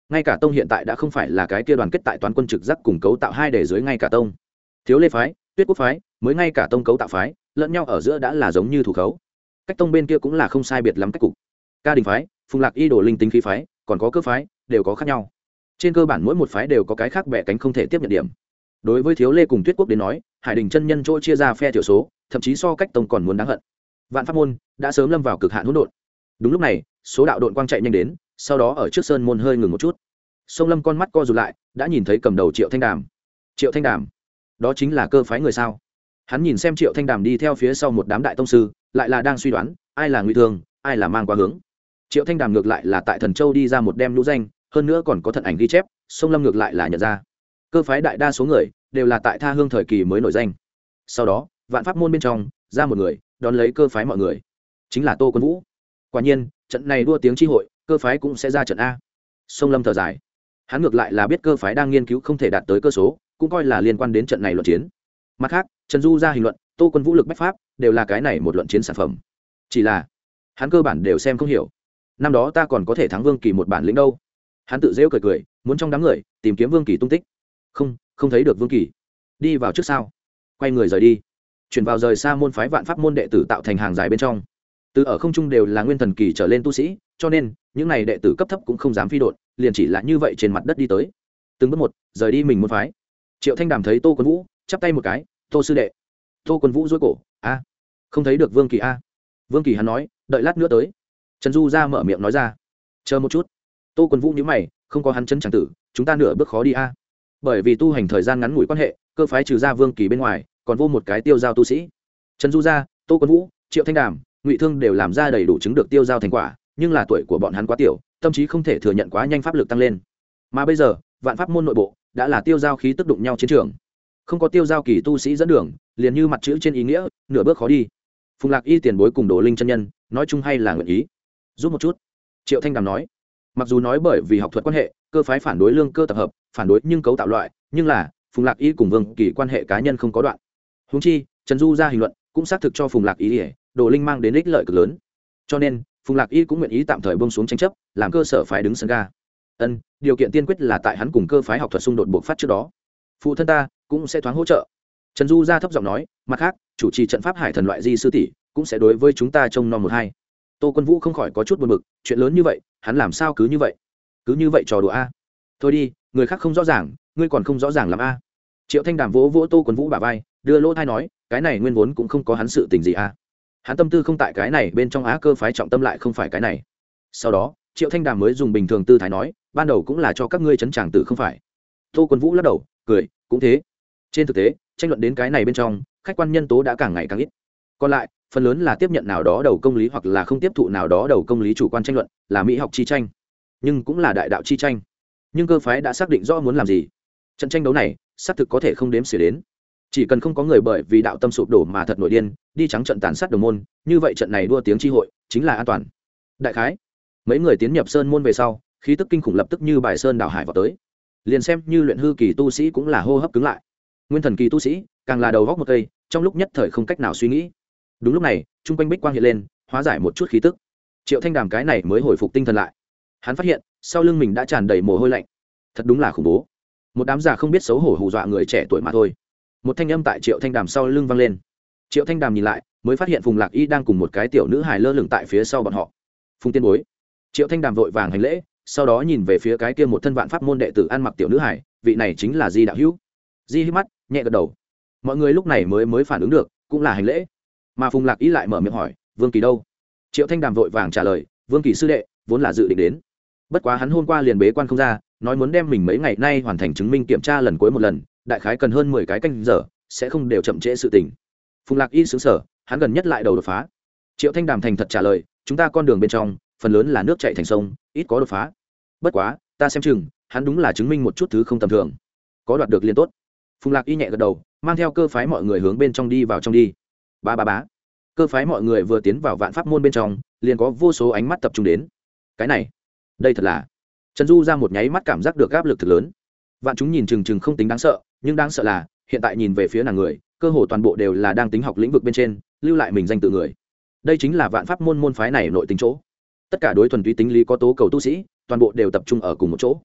ngay cả tông hiện tại đã không phải là cái kia đoàn kết tại toán quân trực giác cùng cấu tạo hai để dưới ngay cả tông. Thiếu Lê phái, Tuyết Quốc phái, mới ngay cả tông cấu tạo phái, lẫn nhau ở giữa đã là giống như thủ khấu. Cách tông bên kia cũng là không sai biệt lắm cách cục. Ca Đình phái, Phùng Lạc Y đồ linh tính khí phái, còn có cơ phái, đều có khác nhau. Trên cơ bản mỗi một phái đều có cái khác bẻ cánh không thể tiếp nhận điểm. Đối với Thiếu Lê cùng Tuyết Quốc đến nói, Hải Đình chân nhân chỗ chia ra phe thiểu số, thậm chí so cách tông còn muốn đáng hận. Vạn pháp môn đã sớm lâm vào cực hạn hỗn độn. Đúng lúc này, số đạo độn quang chạy nhanh đến, sau đó ở trước sơn môn hơi ngừng một chút. Sông Lâm con mắt co rụt lại, đã nhìn thấy cầm đầu Triệu Thanh Đàm. Triệu Thanh Đàm, đó chính là cơ phái người sao? Hắn nhìn xem Triệu Thanh Đàm đi theo phía sau một đám đại tông sư, lại là đang suy đoán, ai là nguy thương, ai là mang qua hướng. Triệu Thanh Đàm ngược lại là tại Thần Châu đi ra một đem lũ danh, hơn nữa còn có thận ảnh ghi chép, Sông Lâm ngược lại là nhận ra. Cơ phái đại đa số người đều là tại Tha Hương thời kỳ mới nổi danh. Sau đó, vạn pháp môn bên trong ra một người, đón lấy cơ phái mọi người, chính là Tô Quân Vũ. Quả nhiên, trận này đua tiếng chi hội, cơ phái cũng sẽ ra trận a. Sông Lâm thở dài, hắn ngược lại là biết cơ phái đang nghiên cứu không thể đạt tới cơ số, cũng coi là liên quan đến trận này luận chiến. Mặt khác, Trần Du ra hình luận, Tô Quân Vũ lực bách pháp, đều là cái này một luận chiến sản phẩm. Chỉ là, hắn cơ bản đều xem không hiểu. Năm đó ta còn có thể thắng Vương Kỳ một bản lĩnh đâu. Hắn tự rêu cười cười, muốn trong đám người tìm kiếm Vương Kỳ tung tích. Không, không thấy được Vương Kỳ. Đi vào trước sao? Quay người rời đi. Chuyển vào rời xa môn phái vạn pháp môn đệ tử tạo thành hàng dài bên trong. Từ ở không trung đều là nguyên thần kỳ trở lên tu sĩ, cho nên những này đệ tử cấp thấp cũng không dám phi độn, liền chỉ là như vậy trên mặt đất đi tới. Từng bước một, rời đi mình môn phái. Triệu Thanh Đàm thấy Tô Quân Vũ, chắp tay một cái, "Tô sư đệ." Tô Quân Vũ duỗi cổ, "A, không thấy được Vương Kỳ a." Vương Kỳ hắn nói, "Đợi lát nữa tới." Trần Du ra mở miệng nói ra, "Chờ một chút." Tô Quân Vũ nhíu mày, "Không có hắn chân chẳng tử, chúng ta nửa bước khó đi a." Bởi vì tu hành thời gian ngắn ngủi quan hệ, cơ phái trừ ra Vương Kỳ bên ngoài, còn vô một cái tiêu giao tu sĩ. Trần Du ra, Tô Quân Vũ, Triệu Thanh Đàm, Ngụy Thương đều làm ra đầy đủ chứng được tiêu giao thành quả, nhưng là tuổi của bọn hắn quá tiểu, tâm trí không thể thừa nhận quá nhanh pháp lực tăng lên. Mà bây giờ, vạn pháp môn nội bộ đã là tiêu giao khí tức đụng nhau chiến trường, không có tiêu giao kỳ tu sĩ dẫn đường, liền như mặt chữ trên ý nghĩa, nửa bước khó đi. Phùng Lạc Y tiền bối cùng Đồ Linh chân nhân, nói chung hay là nguyện ý giúp một chút. Triệu Thanh Đàm nói, mặc dù nói bởi vì học thuật quan hệ, cơ phái phản đối lương cơ tập hợp, phản đối nhưng cấu tạo loại, nhưng là Phùng Lạc Y cùng Vương Kỳ quan hệ cá nhân không có đoạn. Huống chi, Trần Du ra hình luận cũng xác thực cho Phùng Lạc Y, Đồ Linh mang đến ích lợi cực lớn. Cho nên, Phùng Lạc Y cũng nguyện ý tạm thời buông xuống tranh chấp, làm cơ sở phái đứng sân ga. Ân, điều kiện tiên quyết là tại hắn cùng cơ phái học thuật xung đột buộc phát trước đó. Phụ thân ta cũng sẽ thoáng hỗ trợ. Trần Du ra thấp giọng nói, mặt khác, chủ trì trận pháp Hải Thần loại di sư tỷ cũng sẽ đối với chúng ta trông nom một hai. Tô Quân Vũ không khỏi có chút buồn bực, chuyện lớn như vậy, hắn làm sao cứ như vậy? Cứ như vậy trò đùa a. Thôi đi, người khác không rõ ràng, ngươi còn không rõ ràng làm a. Triệu Thanh Đàm vỗ vỗ Tô Quân Vũ bả vai, đưa lỗ tai nói, cái này nguyên vốn cũng không có hắn sự tình gì a. Hắn tâm tư không tại cái này, bên trong á cơ phái trọng tâm lại không phải cái này. Sau đó, Triệu Thanh Đàm mới dùng bình thường tư thái nói, ban đầu cũng là cho các ngươi chấn tràng tử không phải. Tô Quân Vũ lắc đầu, cười, cũng thế. Trên thực tế, tranh luận đến cái này bên trong, khách quan nhân tố đã càng ngày càng ít. Còn lại, phần lớn là tiếp nhận nào đó đầu công lý hoặc là không tiếp thụ nào đó đầu công lý chủ quan tranh luận, là mỹ học chi tranh, nhưng cũng là đại đạo chi tranh. Nhưng cơ phái đã xác định rõ muốn làm gì. Trận tranh đấu này, xác thực có thể không đếm xỉa đến. Chỉ cần không có người bởi vì đạo tâm sụp đổ mà thật nổi điên, đi trắng trận tàn sát đồng môn, như vậy trận này đua tiếng chi hội chính là an toàn. Đại khái, mấy người tiến nhập sơn môn về sau, khí tức kinh khủng lập tức như bài sơn đảo hải vào tới. Liền xem như luyện hư kỳ tu sĩ cũng là hô hấp cứng lại. Nguyên thần kỳ tu sĩ, càng là đầu góc một cây, trong lúc nhất thời không cách nào suy nghĩ. Đúng lúc này, trung quanh bích quang hiện lên, hóa giải một chút khí tức. Triệu Thanh Đàm cái này mới hồi phục tinh thần lại. Hắn phát hiện, sau lưng mình đã tràn đầy mồ hôi lạnh. Thật đúng là khủng bố. Một đám già không biết xấu hổ hù dọa người trẻ tuổi mà thôi. Một thanh âm tại Triệu Thanh Đàm sau lưng vang lên. Triệu Thanh Đàm nhìn lại, mới phát hiện Phùng Lạc Y đang cùng một cái tiểu nữ hài lơ lửng tại phía sau bọn họ. Phùng tiên bối. Triệu Thanh Đàm vội vàng hành lễ, sau đó nhìn về phía cái kia một thân vạn pháp môn đệ tử ăn mặc tiểu nữ hài, vị này chính là Di đạo hữu. Di hít mắt, nhẹ gật đầu. Mọi người lúc này mới mới phản ứng được, cũng là hành lễ. Mà Phùng Lạc Y lại mở miệng hỏi, Vương Kỳ đâu? Triệu Thanh Đàm vội vàng trả lời, Vương Kỳ sư đệ vốn là dự định đến, bất quá hắn hôm qua liền bế quan không ra, nói muốn đem mình mấy ngày nay hoàn thành chứng minh kiểm tra lần cuối một lần, đại khái cần hơn mười cái canh giờ, sẽ không đều chậm trễ sự tình. Phùng Lạc Y sững sờ, hắn gần nhất lại đầu đột phá. Triệu Thanh Đàm thành thật trả lời, chúng ta con đường bên trong phần lớn là nước chảy thành sông, ít có đột phá. Bất quá ta xem chừng hắn đúng là chứng minh một chút thứ không tầm thường, có đoạt được liên tốt. Phùng Lạc Y nhẹ gật đầu, mang theo cơ phái mọi người hướng bên trong đi vào trong đi. Ba ba bá. Cơ phái mọi người vừa tiến vào vạn pháp môn bên trong, liền có vô số ánh mắt tập trung đến. Cái này, đây thật là. Trần Du ra một nháy mắt cảm giác được áp lực thực lớn. Vạn chúng nhìn chừng chừng không tính đáng sợ, nhưng đáng sợ là hiện tại nhìn về phía nàng người, cơ hồ toàn bộ đều là đang tính học lĩnh vực bên trên, lưu lại mình danh tự người. Đây chính là vạn pháp môn môn phái này nội tính chỗ. Tất cả đối thuần túy tính lý có tố cầu tu sĩ, toàn bộ đều tập trung ở cùng một chỗ.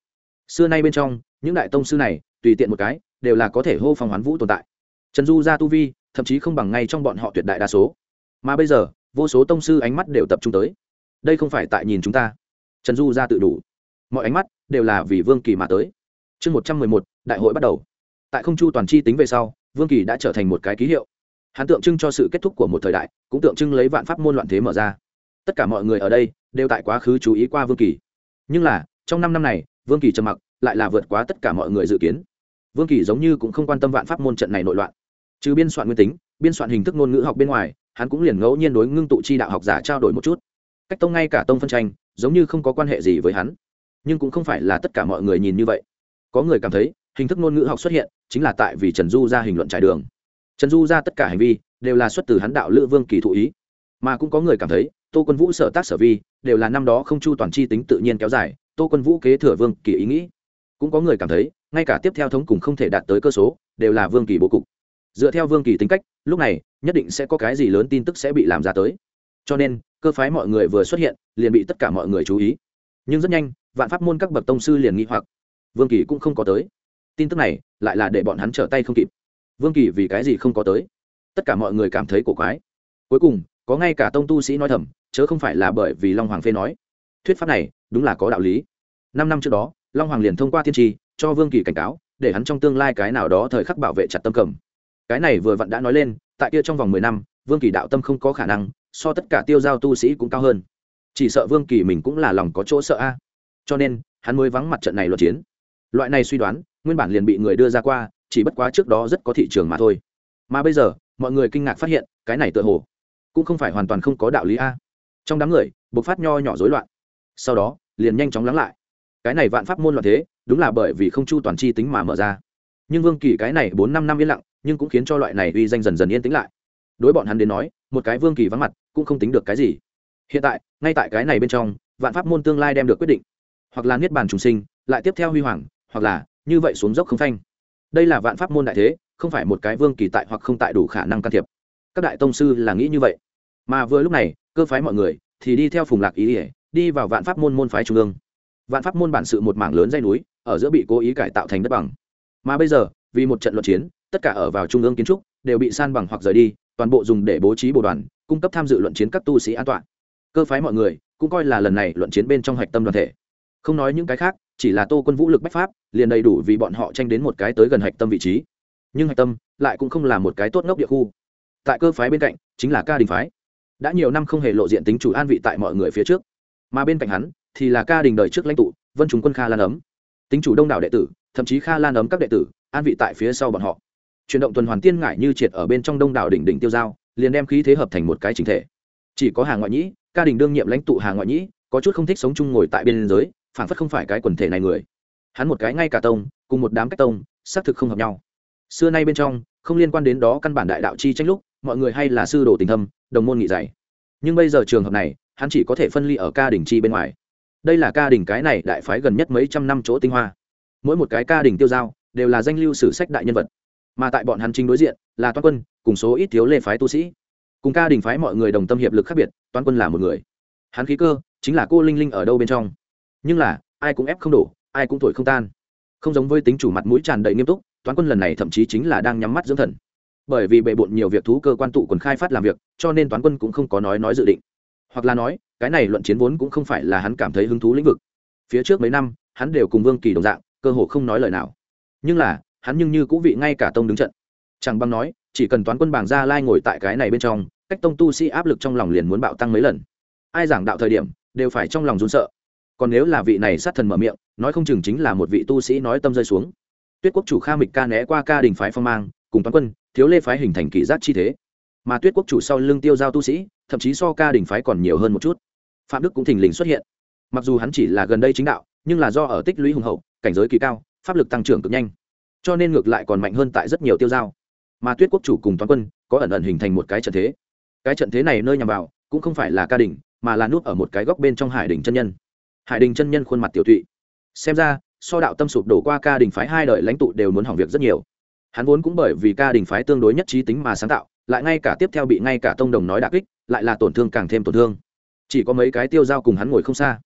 Xưa nay bên trong những đại tông sư này tùy tiện một cái đều là có thể hô phong hoán vũ tồn tại. Trần Du ra tu vi thậm chí không bằng ngay trong bọn họ tuyệt đại đa số, mà bây giờ vô số tông sư ánh mắt đều tập trung tới. Đây không phải tại nhìn chúng ta, Trần Du ra tự đủ, mọi ánh mắt đều là vì Vương Kỳ mà tới. Chương một trăm mười một, đại hội bắt đầu. Tại không chu toàn chi tính về sau, Vương Kỳ đã trở thành một cái ký hiệu. Hắn tượng trưng cho sự kết thúc của một thời đại, cũng tượng trưng lấy vạn pháp môn loạn thế mở ra. Tất cả mọi người ở đây đều tại quá khứ chú ý qua Vương Kỳ, nhưng là trong năm năm này, Vương Kỳ trầm mặc lại là vượt quá tất cả mọi người dự kiến. Vương Kỳ giống như cũng không quan tâm vạn pháp môn trận này nội loạn, trừ biên soạn nguyên tính, biên soạn hình thức ngôn ngữ học bên ngoài, hắn cũng liền ngẫu nhiên đối ngưng tụ chi đạo học giả trao đổi một chút. Cách tông ngay cả tông phân tranh, giống như không có quan hệ gì với hắn, nhưng cũng không phải là tất cả mọi người nhìn như vậy. Có người cảm thấy hình thức ngôn ngữ học xuất hiện chính là tại vì Trần Du ra hình luận trải đường. Trần Du ra tất cả hành vi đều là xuất từ hắn đạo lữ Vương Kỳ thụ ý, mà cũng có người cảm thấy Tô Quân Vũ sở tác sở vi đều là năm đó không chu toàn chi tính tự nhiên kéo dài, Tô Quân Vũ kế thừa Vương Kỳ ý nghĩ. Cũng có người cảm thấy ngay cả tiếp theo thống cùng không thể đạt tới cơ số đều là Vương Kỳ bố cục. Dựa theo Vương Kỳ tính cách, lúc này nhất định sẽ có cái gì lớn tin tức sẽ bị làm ra tới, cho nên cơ phái mọi người vừa xuất hiện liền bị tất cả mọi người chú ý. Nhưng rất nhanh vạn pháp môn các bậc tông sư liền nghi hoặc Vương Kỳ cũng không có tới. Tin tức này lại là để bọn hắn trở tay không kịp. Vương Kỳ vì cái gì không có tới? Tất cả mọi người cảm thấy cổ quái. Cuối cùng có ngay cả tông tu sĩ nói thầm, chớ không phải là bởi vì Long Hoàng phê nói. Thuyết pháp này đúng là có đạo lý. Năm năm trước đó, Long Hoàng liền thông qua thiên tri cho Vương Kỳ cảnh cáo, để hắn trong tương lai cái nào đó thời khắc bảo vệ chặt tâm cầm. Cái này vừa vặn đã nói lên, tại kia trong vòng mười năm, Vương Kỳ đạo tâm không có khả năng so tất cả tiêu giao tu sĩ cũng cao hơn. Chỉ sợ Vương Kỳ mình cũng là lòng có chỗ sợ a. Cho nên, hắn mới vắng mặt trận này luận chiến. Loại này suy đoán, nguyên bản liền bị người đưa ra qua, chỉ bất quá trước đó rất có thị trường mà thôi. Mà bây giờ, mọi người kinh ngạc phát hiện, cái này tựa hồ cũng không phải hoàn toàn không có đạo lý a. Trong đám người, bộc phát nho nhỏ rối loạn. Sau đó, liền nhanh chóng lắng lại. Cái này vạn pháp môn loạn thế, đúng là bởi vì không chu toàn chi tính mà mở ra. Nhưng Vương Kỳ cái này bốn năm năm yên lặng, nhưng cũng khiến cho loại này uy danh dần dần yên tĩnh lại. Đối bọn hắn đến nói, một cái Vương Kỳ vắng mặt, cũng không tính được cái gì. Hiện tại, ngay tại cái này bên trong, vạn pháp môn tương lai đem được quyết định, hoặc là niết bàn trùng sinh, lại tiếp theo huy hoàng, hoặc là như vậy xuống dốc không phanh. Đây là vạn pháp môn đại thế, không phải một cái Vương Kỳ tại hoặc không tại đủ khả năng can thiệp. Các đại tông sư là nghĩ như vậy, mà vừa lúc này, cơ phái mọi người thì đi theo Phùng Lạc ý ỉa đi vào vạn pháp môn môn phái trung ương. Vạn pháp môn bản sự một mảng lớn dãy núi, ở giữa bị cố ý cải tạo thành đất bằng, mà bây giờ vì một trận luận chiến, tất cả ở vào trung ương kiến trúc đều bị san bằng hoặc rời đi, toàn bộ dùng để bố trí bồ đoàn, cung cấp tham dự luận chiến các tu sĩ an toàn. Cơ phái mọi người cũng coi là lần này luận chiến bên trong hạch tâm đoàn thể. Không nói những cái khác, chỉ là Tô Quân vũ lực bách pháp liền đầy đủ vì bọn họ tranh đến một cái tới gần hạch tâm vị trí. Nhưng hạch tâm lại cũng không là một cái tốt ngốc địa khu. Tại cơ phái bên cạnh chính là Ca Đình phái, đã nhiều năm không hề lộ diện tính chủ an vị tại mọi người phía trước, mà bên cạnh hắn thì là Ca Đình đời trước lãnh tụ Vân Trùng Quân Kha Lan Ấm, tính chủ đông đảo đệ tử, thậm chí Kha Lan Ấm các đệ tử an vị tại phía sau bọn họ. Chuyển động tuần hoàn tiên ngải như triệt ở bên trong đông đảo đỉnh đỉnh tiêu giao, liền đem khí thế hợp thành một cái chỉnh thể. Chỉ có Hà Ngoại Nhĩ, Ca Đình đương nhiệm lãnh tụ Hà Ngoại Nhĩ, có chút không thích sống chung ngồi tại biên giới, phản phất không phải cái quần thể này người. Hắn một cái ngay cả tông, cùng một đám cách tông, xác thực không hợp nhau. Xưa nay bên trong, không liên quan đến đó căn bản đại đạo chi tranh lúc, mọi người hay là sư đồ tình thâm, đồng môn nghị dạy. Nhưng bây giờ trường hợp này, hắn chỉ có thể phân ly ở Ca Đình chi bên ngoài. Đây là Ca Đình cái này đại phái gần nhất mấy trăm năm chỗ tinh hoa. Mỗi một cái Ca Đình tiêu giao đều là danh lưu sử sách đại nhân vật. Mà tại bọn hắn chính đối diện là Toán Quân, cùng số ít thiếu lê phái tu sĩ. Cùng Ca Đình phái mọi người đồng tâm hiệp lực khác biệt, Toán Quân là một người. Hắn khí cơ chính là cô linh linh ở đâu bên trong. Nhưng là, ai cũng ép không đổ, ai cũng thổi không tan. Không giống với tính chủ mặt mũi tràn đầy nghiêm túc, Toán Quân lần này thậm chí chính là đang nhắm mắt dưỡng thần. Bởi vì bệ bội nhiều việc thú cơ quan tụ quần khai phát làm việc, cho nên Toán Quân cũng không có nói nói dự định. Hoặc là nói, cái này luận chiến vốn cũng không phải là hắn cảm thấy hứng thú lĩnh vực. Phía trước mấy năm, hắn đều cùng Vương Kỳ đồng dạng, cơ hồ không nói lời nào. Nhưng là, hắn nhưng như cũng vị ngay cả tông đứng trận. Chẳng bằng nói, chỉ cần Toán Quân bảng Gia Lai ngồi tại cái này bên trong, cách tông tu sĩ áp lực trong lòng liền muốn bạo tăng mấy lần. Ai giảng đạo thời điểm, đều phải trong lòng run sợ. Còn nếu là vị này sát thần mở miệng, nói không chừng chính là một vị tu sĩ nói tâm rơi xuống. Tuyết Quốc chủ Kha Mịch Ca né qua Ca Đình phái phong mang, cùng Toán Quân, thiếu lê phái hình thành kỷ giác chi thế. Mà Tuyết Quốc chủ sau lưng tiêu giao tu sĩ, thậm chí so Ca Đình phái còn nhiều hơn một chút. Phạm Đức cũng thình lình xuất hiện. Mặc dù hắn chỉ là gần đây chính đạo, nhưng là do ở tích lũy hùng hậu, cảnh giới kỳ cao, pháp lực tăng trưởng cực nhanh, cho nên ngược lại còn mạnh hơn tại rất nhiều tiêu giao. Mà Tuyết Quốc chủ cùng Toán Quân có ẩn ẩn hình thành một cái trận thế. Cái trận thế này nơi nhằm vào cũng không phải là Ca Đình, mà là nút ở một cái góc bên trong Hải Đình chân nhân. Hải Đình chân nhân khuôn mặt tiểu tụy, xem ra so đạo tâm sụp đổ qua Ca Đình phái hai đời lãnh tụ đều muốn hỏng việc rất nhiều. Hắn vốn cũng bởi vì Ca Đình phái tương đối nhất trí tính mà sáng tạo, lại ngay cả tiếp theo bị ngay cả tông đồng nói đả kích, lại là tổn thương càng thêm tổn thương. Chỉ có mấy cái tiêu giao cùng hắn ngồi không xa,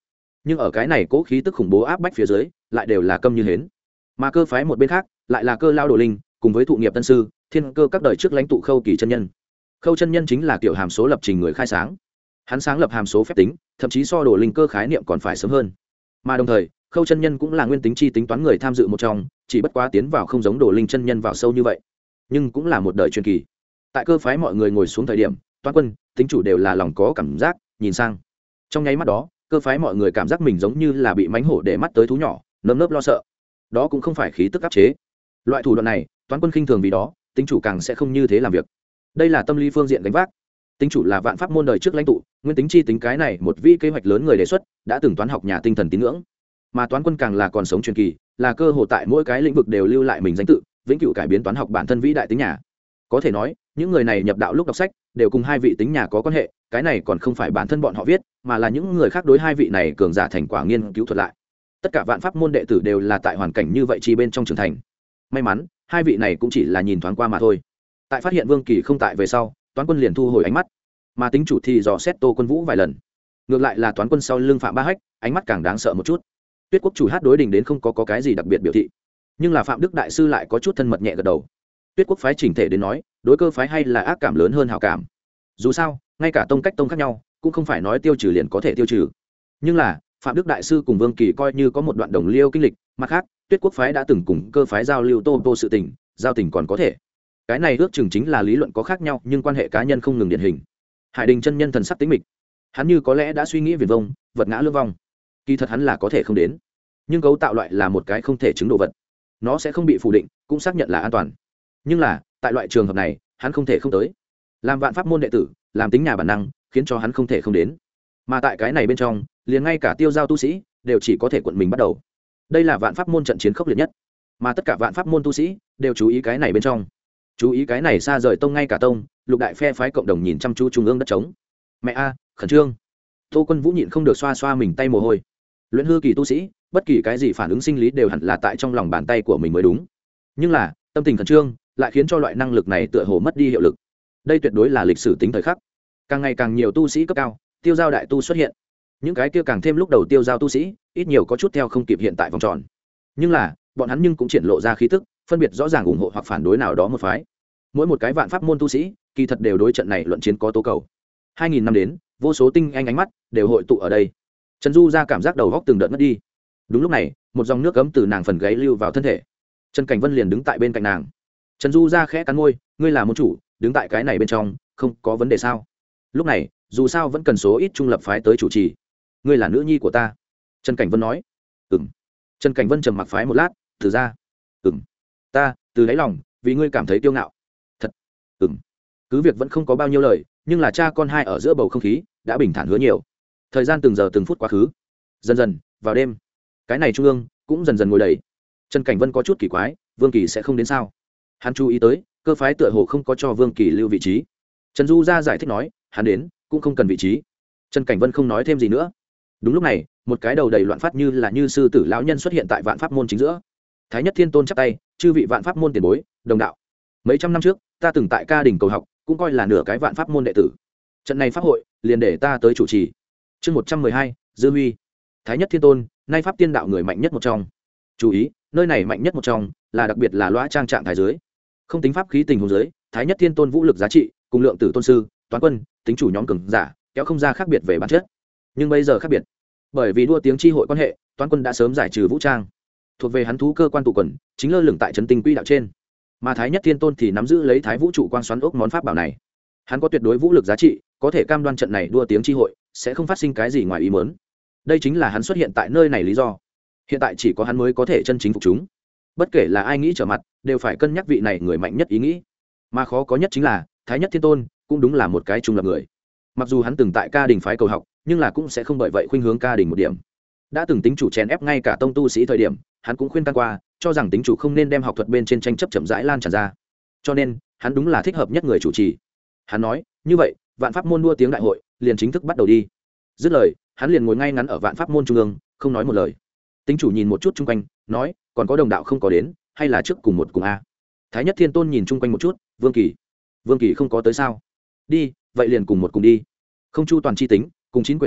nhưng ở cái này cố khí tức khủng bố áp bách phía dưới lại đều là câm như hến. Mà cơ phái một bên khác lại là Cơ Lao Đồ Linh cùng với thụ nghiệp tân sư thiên cơ các đời trước lãnh tụ Khâu Kỳ chân nhân. Khâu chân nhân chính là kiểu hàm số lập trình người khai sáng, hắn sáng lập hàm số phép tính thậm chí so Đồ Linh cơ khái niệm còn phải sớm hơn. Mà đồng thời Khâu chân nhân cũng là nguyên tính chi tính toán người tham dự một trong, chỉ bất quá tiến vào không giống Đồ Linh chân nhân vào sâu như vậy, nhưng cũng là một đời truyền kỳ. Tại cơ phái mọi người ngồi xuống thời điểm, toán quân tính chủ đều là lòng có cảm giác nhìn sang. Trong nháy mắt đó cơ phái mọi người cảm giác mình giống như là bị mánh hổ để mắt tới thú nhỏ, nơm nớp lo sợ. Đó cũng không phải khí tức áp chế, loại thủ đoạn này toán quân khinh thường, vì đó tính chủ càng sẽ không như thế làm việc. Đây là tâm lý phương diện gánh vác. Tính chủ là vạn pháp môn đời trước lãnh tụ, nguyên tính chi tính cái này một vi kế hoạch lớn người đề xuất, đã từng toán học nhà tinh thần tín ngưỡng. Mà toán quân càng là còn sống truyền kỳ, là cơ hội tại mỗi cái lĩnh vực đều lưu lại mình danh tự, vĩnh cửu cải biến toán học bản thân vĩ đại tính nhà. Có thể nói những người này nhập đạo lúc đọc sách đều cùng hai vị tính nhà có quan hệ, cái này còn không phải bản thân bọn họ viết, mà là những người khác đối hai vị này cường giả thành quả nghiên cứu thuật lại. Tất cả vạn pháp môn đệ tử đều là tại hoàn cảnh như vậy chi bên trong trưởng thành. May mắn hai vị này cũng chỉ là nhìn thoáng qua mà thôi. Tại phát hiện Vương Kỳ không tại về sau, toán quân liền thu hồi ánh mắt, mà tính chủ thì dò xét Tô Quân Vũ vài lần. Ngược lại là toán quân sau lưng Phạm Ba Hách ánh mắt càng đáng sợ một chút. Tuyết Quốc chủ hát đối đình đến không có, có cái gì đặc biệt biểu thị, nhưng là Phạm Đức đại sư lại có chút thân mật nhẹ gật đầu. Tuyết Quốc phái chỉnh thể đến nói, đối cơ phái hay là ác cảm lớn hơn hảo cảm. Dù sao ngay cả tông cách tông khác nhau, cũng không phải nói tiêu trừ liền có thể tiêu trừ. Nhưng là Phạm Đức đại sư cùng Vương Kỳ coi như có một đoạn đồng liêu kinh lịch, mặt khác Tuyết Quốc phái đã từng cùng cơ phái giao lưu tô tô sự tình, giao tình còn có thể. Cái này ước chừng chính là lý luận có khác nhau, nhưng quan hệ cá nhân không ngừng điển hình. Hải Đình chân nhân thần sắc tính mịch, hắn như có lẽ đã suy nghĩ viển vông, vật ngã lưỡng vong. Kỳ thật hắn là có thể không đến, nhưng cấu tạo loại là một cái không thể chứng đồ vật, nó sẽ không bị phủ định, cũng xác nhận là an toàn. Nhưng là tại loại trường hợp này hắn không thể không tới. Làm vạn pháp môn đệ tử, làm tính nhà bản năng khiến cho hắn không thể không đến. Mà tại cái này bên trong, liền ngay cả tiêu giao tu sĩ đều chỉ có thể quận mình bắt đầu. Đây là vạn pháp môn trận chiến khốc liệt nhất, mà tất cả vạn pháp môn tu sĩ đều chú ý cái này bên trong, chú ý cái này xa rời tông, ngay cả tông lục đại phe phái cộng đồng nhìn chăm chú trung ương đất trống. Mẹ a khẩn trương. Tô Quân Vũ nhịn không được xoa xoa mình tay mồ hôi. Luyện hư kỳ tu sĩ bất kỳ cái gì phản ứng sinh lý đều hẳn là tại trong lòng bàn tay của mình mới đúng, nhưng là tâm tình khẩn trương lại khiến cho loại năng lực này tựa hồ mất đi hiệu lực. Đây tuyệt đối là lịch sử tính thời khắc, càng ngày càng nhiều tu sĩ cấp cao tiêu giao đại tu xuất hiện, những cái kia càng thêm lúc đầu tiêu giao tu sĩ ít nhiều có chút theo không kịp hiện tại vòng tròn, nhưng là bọn hắn nhưng cũng triển lộ ra khí tức phân biệt rõ ràng, ủng hộ hoặc phản đối nào đó một phái. Mỗi một cái vạn pháp môn tu sĩ kỳ thật đều đối trận này luận chiến có tố cầu. Hai nghìn năm đến, vô số tinh anh ánh mắt đều hội tụ ở đây. Trần Du ra cảm giác đầu góc từng đợt mất đi. Đúng lúc này một dòng nước cấm từ nàng phần gáy lưu vào thân thể. Trần Cảnh Vân liền đứng tại bên cạnh nàng. Trần Du ra khẽ cắn môi, ngươi là môn chủ, đứng tại cái này bên trong không có vấn đề sao? Lúc này dù sao vẫn cần số ít trung lập phái tới chủ trì. Ngươi là nữ nhi của ta, Trần Cảnh Vân nói. Ừm. Trần Cảnh Vân trầm mặc phái một lát, thử ra. Ừm. Ta từ đáy lòng vì ngươi cảm thấy kiêu ngạo. Thật. Ừm. Cứ việc vẫn không có bao nhiêu lời, nhưng là cha con hai ở giữa bầu không khí đã bình thản hứa nhiều. Thời gian từng giờ từng phút quá khứ, dần dần vào đêm, cái này trung ương cũng dần dần ngồi đầy. Trần Cảnh Vân có chút kỳ quái, Vương Kỳ sẽ không đến sao? Hắn chú ý tới cơ phái tựa hồ không có cho Vương Kỳ lưu vị trí. Trần Du ra giải thích nói, hắn đến cũng không cần vị trí. Trần Cảnh Vân không nói thêm gì nữa. Đúng lúc này một cái đầu đầy loạn phát như là như sư tử lão nhân xuất hiện tại vạn pháp môn chính giữa. Thái Nhất Thiên Tôn chắp tay, chư vị vạn pháp môn tiền bối, đồng đạo, mấy trăm năm trước ta từng tại Ca Đình cầu học, cũng coi là nửa cái vạn pháp môn đệ tử. Trận này pháp hội liền để ta tới chủ trì. Chương một trăm mười hai, Dư Huy. Thái Nhất Thiên Tôn, nay pháp tiên đạo người mạnh nhất một trong. Chú ý, nơi này mạnh nhất một trong là đặc biệt là lõa trang trạng thái dưới, không tính pháp khí tình huống dưới, Thái Nhất Thiên Tôn vũ lực giá trị cùng lượng tử tôn sư, toán quân, tính chủ nhóm cường giả kéo không ra khác biệt về bản chất. Nhưng bây giờ khác biệt, bởi vì đua tiếng chi hội quan hệ, toán quân đã sớm giải trừ vũ trang, thuộc về hắn thú cơ quan tụ quần, chính lơ lửng tại trấn tinh quỹ đạo trên. Mà Thái Nhất Thiên Tôn thì nắm giữ lấy Thái Vũ trụ quang xoắn ốc món pháp bảo này. Hắn có tuyệt đối vũ lực giá trị, có thể cam đoan trận này đua tiếng chi hội sẽ không phát sinh cái gì ngoài ý muốn. Đây chính là hắn xuất hiện tại nơi này lý do. Hiện tại chỉ có hắn mới có thể chân chính phục chúng. Bất kể là ai nghĩ trở mặt, đều phải cân nhắc vị này người mạnh nhất ý nghĩ. Mà khó có nhất chính là Thái Nhất Thiên Tôn cũng đúng là một cái trung lập người. Mặc dù hắn từng tại Ca Đình phái cầu học, nhưng là cũng sẽ không bởi vậy khuynh hướng Ca Đình một điểm. Đã từng tính chủ chèn ép ngay cả tông tu sĩ thời điểm, hắn cũng khuyên can qua, cho rằng tính chủ không nên đem học thuật bên trên tranh chấp chậm rãi lan tràn ra. Cho nên hắn đúng là thích hợp nhất người chủ trì. Hắn nói, như vậy vạn pháp môn đua tiếng đại hội liền chính thức bắt đầu đi. Dứt lời, hắn liền ngồi ngay ngắn ở vạn pháp môn trung ương, không nói một lời. Tính chủ nhìn một chút chung quanh, nói, còn có đồng đạo không có đến, hay là trước cùng một cùng a? Thái Nhất Thiên Tôn nhìn chung quanh một chút, Vương Kỳ, Vương Kỳ không có tới sao? Đi, vậy liền cùng một cùng đi. Không chu toàn chi tính, cùng chín quyển nguyên tính,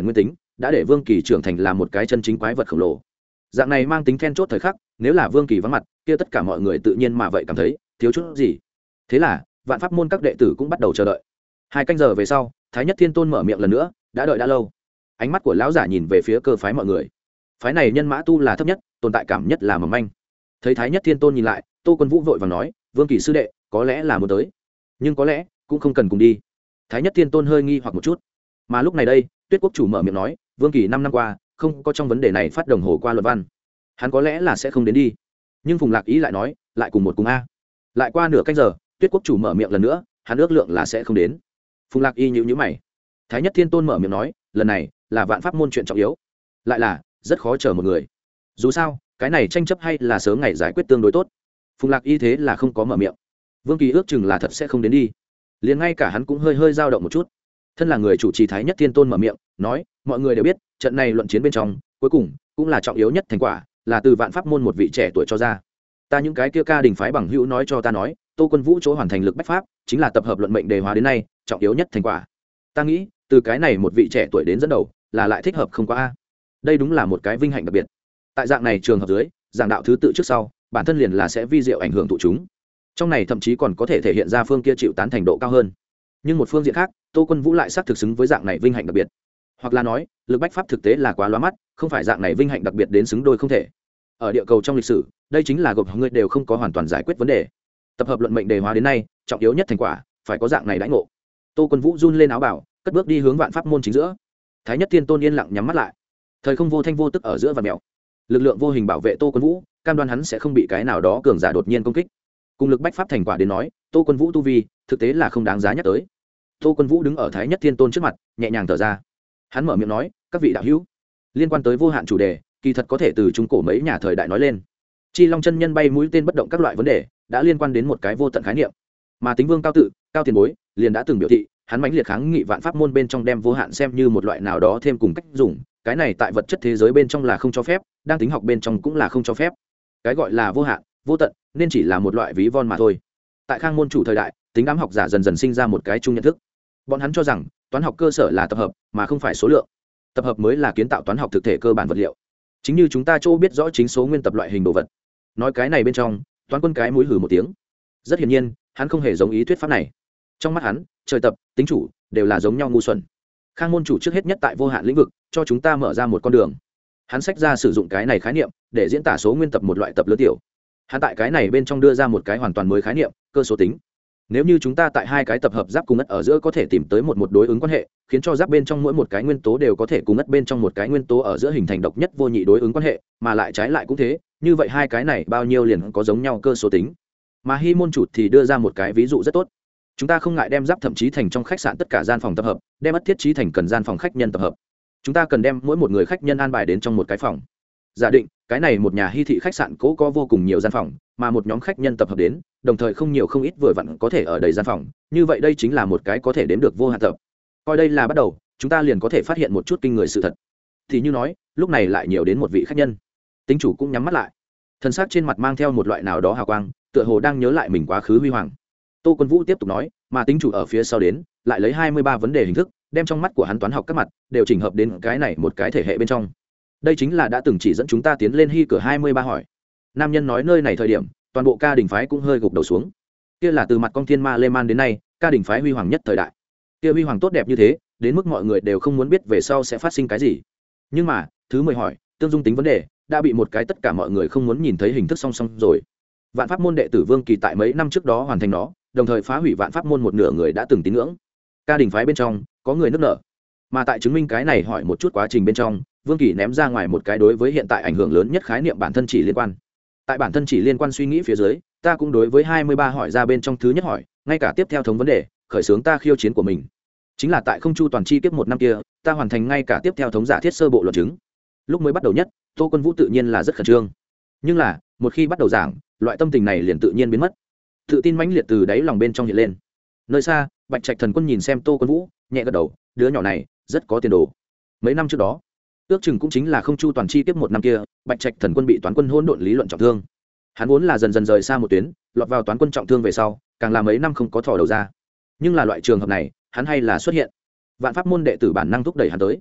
đã để Vương Kỳ trưởng thành là một cái chân chính quái vật khổng lồ. Dạng này mang tính then chốt thời khắc, nếu là Vương Kỳ vắng mặt, kia tất cả mọi người tự nhiên mà vậy cảm thấy thiếu chút gì. Thế là, Vạn Pháp môn các đệ tử cũng bắt đầu chờ đợi. Hai canh giờ về sau, Thái Nhất Thiên Tôn mở miệng lần nữa, đã đợi đã lâu. Ánh mắt của lão giả nhìn về phía cơ phái mọi người. Phái này nhân mã tu là thấp nhất, tồn tại cảm nhất là mỏng manh. Thấy Thái Nhất Thiên Tôn nhìn lại, Tô Quân Vũ vội vàng nói, Vương Kỳ sư đệ, có lẽ là muốn tới, nhưng có lẽ cũng không cần cùng đi. Thái Nhất Thiên Tôn hơi nghi hoặc một chút. Mà lúc này đây, Tuyết Quốc chủ mở miệng nói, Vương Kỳ năm năm qua không có trong vấn đề này phát đồng hồ qua luận văn, hắn có lẽ là sẽ không đến đi. Nhưng Phùng Lạc Ý lại nói, lại cùng một cùng a. Lại qua nửa canh giờ, Tuyết Quốc chủ mở miệng lần nữa, hắn ước lượng là sẽ không đến. Phùng Lạc Y nhíu nhíu mày. Thái Nhất Thiên Tôn mở miệng nói, lần này là Vạn Pháp môn chuyện trọng yếu, lại là rất khó chờ một người. Dù sao, cái này tranh chấp hay là sớm ngày giải quyết tương đối tốt. Phùng Lạc Y thế là không có mở miệng. Vương Kỳ ước chừng là thật sẽ không đến đi. Liền ngay cả hắn cũng hơi hơi dao động một chút. Thân là người chủ trì Thái Nhất Thiên Tôn mở miệng, nói, mọi người đều biết, trận này luận chiến bên trong, cuối cùng cũng là trọng yếu nhất thành quả, là từ Vạn Pháp môn một vị trẻ tuổi cho ra. Ta những cái kia ca đình phái bằng hữu nói cho ta nói, Tô Quân Vũ chỗ hoàn thành lực bách pháp, chính là tập hợp luận mệnh đề hóa đến nay, trọng yếu nhất thành quả. Ta nghĩ, từ cái này một vị trẻ tuổi đến dẫn đầu, là lại thích hợp không quá a. Đây đúng là một cái vinh hạnh đặc biệt. Tại dạng này trường hợp dưới, giảng đạo thứ tự trước sau, bản thân liền là sẽ vi diệu ảnh hưởng tụ chúng. Trong này thậm chí còn có thể thể hiện ra phương kia chịu tán thành độ cao hơn. Nhưng một phương diện khác, Tô Quân Vũ lại xác thực xứng với dạng này vinh hạnh đặc biệt. Hoặc là nói, lực bách pháp thực tế là quá lóa mắt, không phải dạng này vinh hạnh đặc biệt đến xứng đôi không thể. Ở địa cầu trong lịch sử, đây chính là gộp người đều không có hoàn toàn giải quyết vấn đề. Tập hợp luận mệnh đề hóa đến nay, trọng yếu nhất thành quả, phải có dạng này đãi ngộ. Tô Quân Vũ run lên áo bảo, cất bước đi hướng Vạn Pháp môn chính giữa. Thái Nhất Thiên Tôn yên lặng nhắm mắt lại. Thời không vô thanh vô tức ở giữa vạn mèo. Lực lượng vô hình bảo vệ Tô Quân Vũ, cam đoan hắn sẽ không bị cái nào đó cường giả đột nhiên công kích. Cùng lực bách pháp thành quả đến nói, Tô Quân Vũ tu vi, thực tế là không đáng giá nhắc tới. Tô Quân Vũ đứng ở Thái Nhất Thiên Tôn trước mặt, nhẹ nhàng thở ra. Hắn mở miệng nói, các vị đạo hữu, liên quan tới vô hạn chủ đề, kỳ thật có thể từ trung cổ mấy nhà thời đại nói lên. Chi Long chân nhân bay mũi tên bất động các loại vấn đề, đã liên quan đến một cái vô tận khái niệm. Mà Tính Vương cao tự, cao tiền bối, liền đã từng biểu thị, hắn mãnh liệt kháng nghị Vạn Pháp môn bên trong đem vô hạn xem như một loại nào đó thêm cùng cách dùng, cái này tại vật chất thế giới bên trong là không cho phép, đang tính học bên trong cũng là không cho phép. Cái gọi là vô hạn, vô tận, nên chỉ là một loại ví von mà thôi. Tại Khang môn chủ thời đại, tính đám học giả dần dần sinh ra một cái chung nhận thức. Bọn hắn cho rằng, toán học cơ sở là tập hợp, mà không phải số lượng. Tập hợp mới là kiến tạo toán học thực thể cơ bản vật liệu. Chính như chúng ta chỗ biết rõ chính số nguyên tập loại hình đồ vật. Nói cái này bên trong, Toán Quân cái mũi hừ một tiếng. Rất hiển nhiên, hắn không hề giống ý thuyết pháp này. Trong mắt hắn, trời tập, tính chủ đều là giống nhau ngu xuẩn. Khang môn chủ trước hết nhất tại vô hạn lĩnh vực, cho chúng ta mở ra một con đường. Hắn sách ra sử dụng cái này khái niệm để diễn tả số nguyên tập một loại tập lớn tiểu. Hắn tại cái này bên trong đưa ra một cái hoàn toàn mới khái niệm, cơ số tính. Nếu như chúng ta tại hai cái tập hợp giáp cùng ất ở giữa có thể tìm tới một một đối ứng quan hệ, khiến cho giáp bên trong mỗi một cái nguyên tố đều có thể cùng ất bên trong một cái nguyên tố ở giữa hình thành độc nhất vô nhị đối ứng quan hệ, mà lại trái lại cũng thế, như vậy hai cái này bao nhiêu liền có giống nhau cơ số tính. Mà Hy môn chủ thì đưa ra một cái ví dụ rất tốt. Chúng ta không ngại đem giáp thậm chí thành trong khách sạn tất cả gian phòng tập hợp, đem ất thiết trí thành cần gian phòng khách nhân tập hợp. Chúng ta cần đem mỗi một người khách nhân an bài đến trong một cái phòng. Giả định cái này một nhà hy thị khách sạn cố có vô cùng nhiều gian phòng, mà một nhóm khách nhân tập hợp đến, đồng thời không nhiều không ít vừa vặn có thể ở đầy gian phòng, như vậy đây chính là một cái có thể đếm được vô hạn tập. Coi đây là bắt đầu, chúng ta liền có thể phát hiện một chút kinh người sự thật. Thì như nói, lúc này lại nhiều đến một vị khách nhân. Tính chủ cũng nhắm mắt lại, thân xác trên mặt mang theo một loại nào đó hào quang, tựa hồ đang nhớ lại mình quá khứ huy hoàng. Tô Quân Vũ tiếp tục nói, mà tính chủ ở phía sau đến, lại lấy hai mươi ba vấn đề hình thức, đem trong mắt của hắn toán học các mặt đều chỉnh hợp đến cái này một cái thể hệ bên trong. Đây chính là đã từng chỉ dẫn chúng ta tiến lên hy cửa hai mươi ba hỏi. Nam nhân nói nơi này thời điểm, toàn bộ ca đỉnh phái cũng hơi gục đầu xuống. Kia là từ mặt con thiên ma lê man đến nay, ca đỉnh phái huy hoàng nhất thời đại. Kia huy hoàng tốt đẹp như thế, đến mức mọi người đều không muốn biết về sau sẽ phát sinh cái gì. Nhưng mà, thứ mười hỏi, tương dung tính vấn đề, đã bị một cái tất cả mọi người không muốn nhìn thấy hình thức song song rồi. Vạn Pháp môn đệ tử Vương Kỳ tại mấy năm trước đó hoàn thành nó, đồng thời phá hủy Vạn Pháp môn một nửa người đã từng tín ngưỡng. Ca đỉnh phái bên trong, có người nức nở. Mà tại chứng minh cái này hỏi một chút quá trình bên trong, Vương Kỳ ném ra ngoài một cái đối với hiện tại ảnh hưởng lớn nhất khái niệm bản thân chỉ liên quan. Tại bản thân chỉ liên quan suy nghĩ phía dưới, ta cũng đối với hai mươi ba hỏi ra bên trong thứ nhất hỏi, ngay cả tiếp theo thống vấn đề, khởi xướng ta khiêu chiến của mình. Chính là tại không chu toàn chi kiếp một năm kia, ta hoàn thành ngay cả tiếp theo thống giả thiết sơ bộ luận chứng. Lúc mới bắt đầu nhất, Tô Quân Vũ tự nhiên là rất khẩn trương. Nhưng là, một khi bắt đầu giảng, loại tâm tình này liền tự nhiên biến mất. Tự tin mãnh liệt từ đáy lòng bên trong hiện lên. Nơi xa, Bạch Trạch Thần Quân nhìn xem Tô Quân Vũ, nhẹ gật đầu, đứa nhỏ này rất có tiền đồ. Mấy năm trước đó, ước chừng cũng chính là không chu toàn chi kiếp một năm kia, Bạch Trạch Thần Quân bị toán quân hỗn độn lý luận trọng thương. Hắn vốn là dần dần rời xa một tuyến, lọt vào toán quân trọng thương về sau, càng là mấy năm không có thò đầu ra. Nhưng là loại trường hợp này, hắn hay là xuất hiện. Vạn Pháp môn đệ tử bản năng thúc đẩy hắn tới.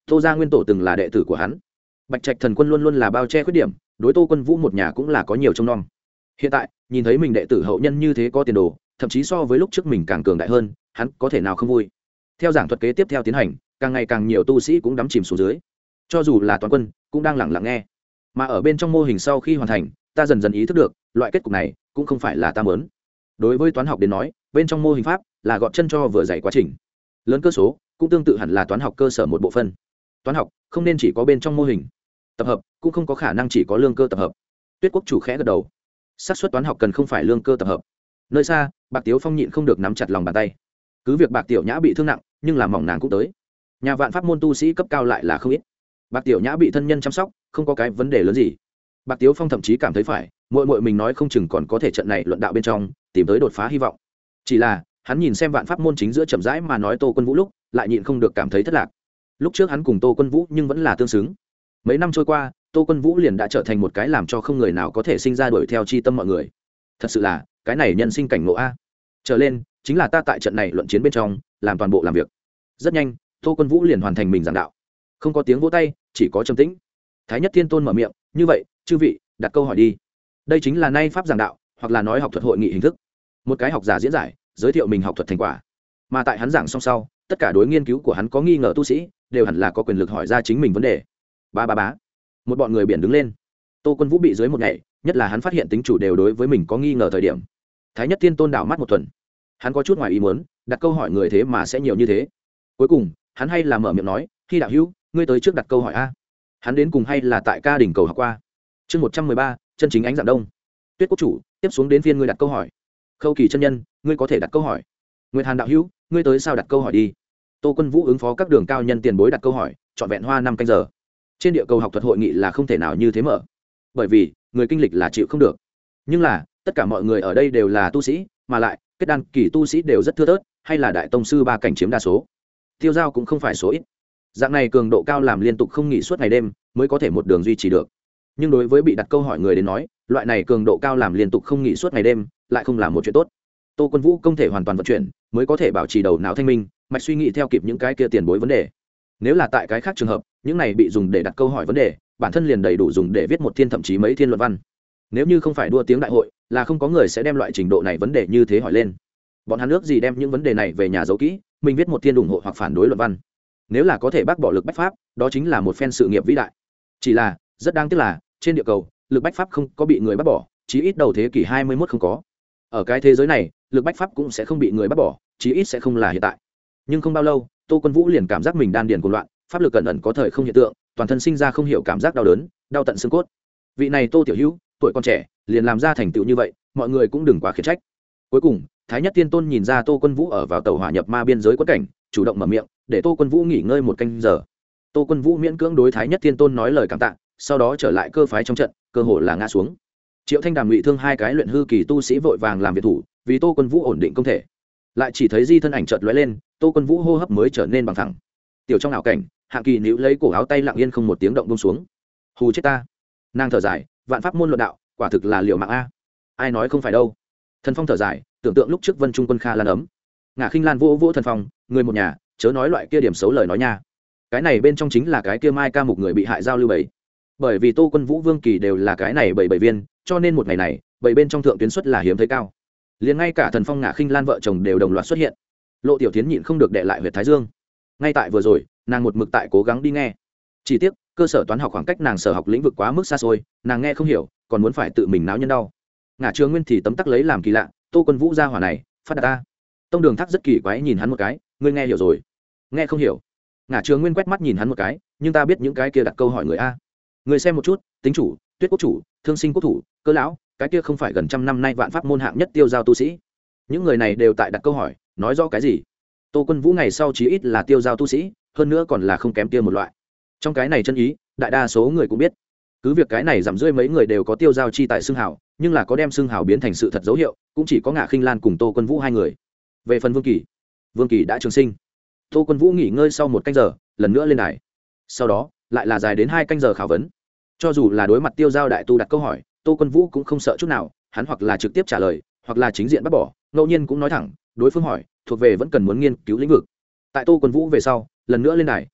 Tô gia nguyên tổ từng là đệ tử của hắn. Bạch Trạch thần quân luôn luôn là bao che khuyết điểm, đối Tô Quân Vũ một nhà cũng là có nhiều trông nom. Hiện tại nhìn thấy mình đệ tử hậu nhân như thế có tiền đồ, thậm chí so với lúc trước mình càng cường đại hơn, hắn có thể nào không vui. Theo giảng thuật kế tiếp theo tiến hành, càng ngày càng nhiều tu sĩ cũng đắm chìm xuống dưới, cho dù là toàn quân cũng đang lặng lặng nghe. Mà ở bên trong mô hình sau khi hoàn thành, ta dần dần ý thức được loại kết cục này cũng không phải là ta muốn. Đối với toán học đến nói, bên trong mô hình pháp là gọt chân cho vừa dạy quá trình lớn cơ số, cũng tương tự hẳn là toán học cơ sở một bộ phận. Toán học không nên chỉ có bên trong mô hình tập hợp, cũng không có khả năng chỉ có lương cơ tập hợp. Tuyết Quốc chủ khẽ gật đầu. Xác suất toán học cần không phải lương cơ tập hợp. Nơi xa, Bạc Tiếu Phong nhịn không được nắm chặt lòng bàn tay. Cứ việc Bạc Tiểu Nhã bị thương nặng, nhưng làm mỏng nàng cũng tới. Nhà vạn pháp môn tu sĩ cấp cao lại là không ít. Bạc Tiểu Nhã bị thân nhân chăm sóc, không có cái vấn đề lớn gì. Bạc Tiếu Phong thậm chí cảm thấy phải, muội muội mình nói không chừng còn có thể trận này luận đạo bên trong tìm tới đột phá hy vọng. Chỉ là, hắn nhìn xem vạn pháp môn chính giữa chậm rãi mà nói Tô Quân Vũ lúc, lại nhịn không được cảm thấy thất lạc. Lúc trước hắn cùng Tô Quân Vũ nhưng vẫn là tương xứng. Mấy năm trôi qua, Tô Quân Vũ liền đã trở thành một cái làm cho không người nào có thể sinh ra đuổi theo chi tâm mọi người. Thật sự là, cái này nhân sinh cảnh ngộ a. Trở lên, chính là ta tại trận này luận chiến bên trong, làm toàn bộ làm việc. Rất nhanh, Tô Quân Vũ liền hoàn thành mình giảng đạo. Không có tiếng vỗ tay, chỉ có trầm tĩnh. Thái Nhất Thiên Tôn mở miệng, "Như vậy, chư vị, đặt câu hỏi đi." Đây chính là nay pháp giảng đạo, hoặc là nói học thuật hội nghị hình thức. Một cái học giả diễn giải, giới thiệu mình học thuật thành quả. Mà tại hắn giảng xong sau, tất cả đối nghiên cứu của hắn có nghi ngờ tu sĩ, đều hẳn là có quyền lực hỏi ra chính mình vấn đề. Ba ba bá. Một bọn người biển đứng lên. Tô Quân Vũ bị dưới một ngày, nhất là hắn phát hiện tính chủ đều đối với mình có nghi ngờ thời điểm. Thái Nhất Thiên Tôn đảo mắt một tuần. Hắn có chút ngoài ý muốn, đặt câu hỏi người thế mà sẽ nhiều như thế. Cuối cùng, hắn hay là mở miệng nói, "Khi đạo hữu, ngươi tới trước đặt câu hỏi a." Hắn đến cùng hay là tại ca đỉnh cầu học qua. Chương một trăm mười ba, chân chính ánh dạng đông. Tuyết Quốc chủ, tiếp xuống đến phiên ngươi đặt câu hỏi. Khâu Kỳ chân nhân, ngươi có thể đặt câu hỏi. Nguyệt Hàn đạo hữu, ngươi tới sao đặt câu hỏi đi. Tô Quân Vũ ứng phó các đường cao nhân tiền bối đặt câu hỏi, trọn vẹn hoa năm canh giờ. Trên địa cầu học thuật hội nghị là không thể nào như thế mở, bởi vì người kinh lịch là chịu không được. Nhưng là tất cả mọi người ở đây đều là tu sĩ, mà lại kết đan kỳ tu sĩ đều rất thưa thớt, hay là đại tông sư ba cảnh chiếm đa số. Tiêu giao cũng không phải số ít. Dạng này cường độ cao làm liên tục không nghỉ suốt ngày đêm mới có thể một đường duy trì được. Nhưng đối với bị đặt câu hỏi người đến nói, loại này cường độ cao làm liên tục không nghỉ suốt ngày đêm lại không là một chuyện tốt. Tô Quân Vũ không thể hoàn toàn vận chuyển, mới có thể bảo trì đầu não thanh minh, mạch suy nghĩ theo kịp những cái kia tiền bối vấn đề. Nếu là tại cái khác trường hợp, những này bị dùng để đặt câu hỏi vấn đề, bản thân liền đầy đủ dùng để viết một thiên thậm chí mấy thiên luận văn. Nếu như không phải đua tiếng đại hội, là không có người sẽ đem loại trình độ này vấn đề như thế hỏi lên. Bọn hắn ước gì đem những vấn đề này về nhà giấu kỹ, mình viết một thiên ủng hộ hoặc phản đối luận văn. Nếu là có thể bác bỏ lực bách pháp, đó chính là một phen sự nghiệp vĩ đại. Chỉ là, rất đáng tiếc là, trên địa cầu, lực bách pháp không có bị người bác bỏ, chí ít đầu thế kỷ hai mươi mốt không có. Ở cái thế giới này, lực bách pháp cũng sẽ không bị người bác bỏ, chí ít sẽ không là hiện tại. Nhưng không bao lâu, Tô Quân Vũ liền cảm giác mình đan điền cuồng loạn, pháp lực cẩn ẩn có thời không hiện tượng, toàn thân sinh ra không hiểu cảm giác đau đớn, đau tận xương cốt. Vị này Tô tiểu hữu, tuổi còn trẻ, liền làm ra thành tựu như vậy, mọi người cũng đừng quá khiển trách. Cuối cùng, Thái Nhất Tiên Tôn nhìn ra Tô Quân Vũ ở vào tàu hỏa nhập ma biên giới quất cảnh, chủ động mở miệng, để Tô Quân Vũ nghỉ ngơi một canh giờ. Tô Quân Vũ miễn cưỡng đối Thái Nhất Tiên Tôn nói lời cảm tạ, sau đó trở lại cơ phái trong trận, cơ hội là ngã xuống. Triệu Thanh Đàm Ngụy Thương hai cái luyện hư kỳ tu sĩ vội vàng làm việc thủ, vì Tô Quân Vũ ổn định công thể. Lại chỉ thấy Di thân ảnh chợt lóe lên, Tô Quân Vũ hô hấp mới trở nên bằng thẳng. Tiểu trong ảo cảnh, Hạng Kỳ níu lấy cổ áo tay lặng yên không một tiếng động buông xuống. Hù chết ta. Nàng thở dài, vạn pháp môn luận đạo, quả thực là liều mạng a. Ai nói không phải đâu. Thần Phong thở dài, tưởng tượng lúc trước Vân Trung Quân Kha Lan ấm. Ngã Khinh Lan vỗ vỗ Thần Phong, người một nhà, chớ nói loại kia điểm xấu lời nói nha. Cái này bên trong chính là cái kia Mai Ca mục người bị hại giao lưu bảy. Bởi vì Tô Quân Vũ Vương Kỳ đều là cái này bảy bảy viên, cho nên một ngày này, bảy bên trong thượng tuyến suất là hiếm thấy cao. Liền ngay cả Thần Phong Ngã Khinh Lan vợ chồng đều đồng loạt xuất hiện. Lộ Tiểu Thiến nhịn không được đệ lại huyệt thái dương. Ngay tại vừa rồi, nàng một mực tại cố gắng đi nghe. Chỉ tiếc, cơ sở toán học khoảng cách nàng sở học lĩnh vực quá mức xa xôi, nàng nghe không hiểu, còn muốn phải tự mình náo nhân đau. Ngã Trường Nguyên thì tấm tắc lấy làm kỳ lạ, Tô Quân Vũ gia hỏa này, phát đạt ta. Tông Đường Thác rất kỳ quái nhìn hắn một cái, ngươi nghe hiểu rồi? Nghe không hiểu. Ngã Trường Nguyên quét mắt nhìn hắn một cái, nhưng ta biết những cái kia đặt câu hỏi người a. Người xem một chút, tính chủ, Tuyết Quốc chủ, Thương Sinh Quốc thủ, Cơ lão, cái kia không phải gần trăm năm nay vạn pháp môn hạng nhất tiêu giao tu sĩ. Những người này đều tại đặt câu hỏi, nói rõ cái gì? Tô Quân Vũ ngày sau chí ít là tiêu giao tu sĩ, hơn nữa còn là không kém tiêu một loại. Trong cái này chân ý, đại đa số người cũng biết. Cứ việc cái này giảm rưỡi mấy người đều có tiêu giao chi tại xưng hào, nhưng là có đem xưng hào biến thành sự thật dấu hiệu, cũng chỉ có Ngạ Khinh Lan cùng Tô Quân Vũ hai người. Về phần Vương Kỳ, Vương Kỳ đã trường sinh. Tô Quân Vũ nghỉ ngơi sau một canh giờ, lần nữa lên đài. Sau đó, lại là dài đến hai canh giờ khảo vấn. Cho dù là đối mặt tiêu giao đại tu đặt câu hỏi, Tô Quân Vũ cũng không sợ chút nào, hắn hoặc là trực tiếp trả lời, hoặc là chính diện bắt bỏ, ngẫu nhiên cũng nói thẳng, đối phương hỏi, thuộc về vẫn cần muốn nghiên cứu lĩnh vực. Tại Tô Quân Vũ về sau, lần nữa lên đài,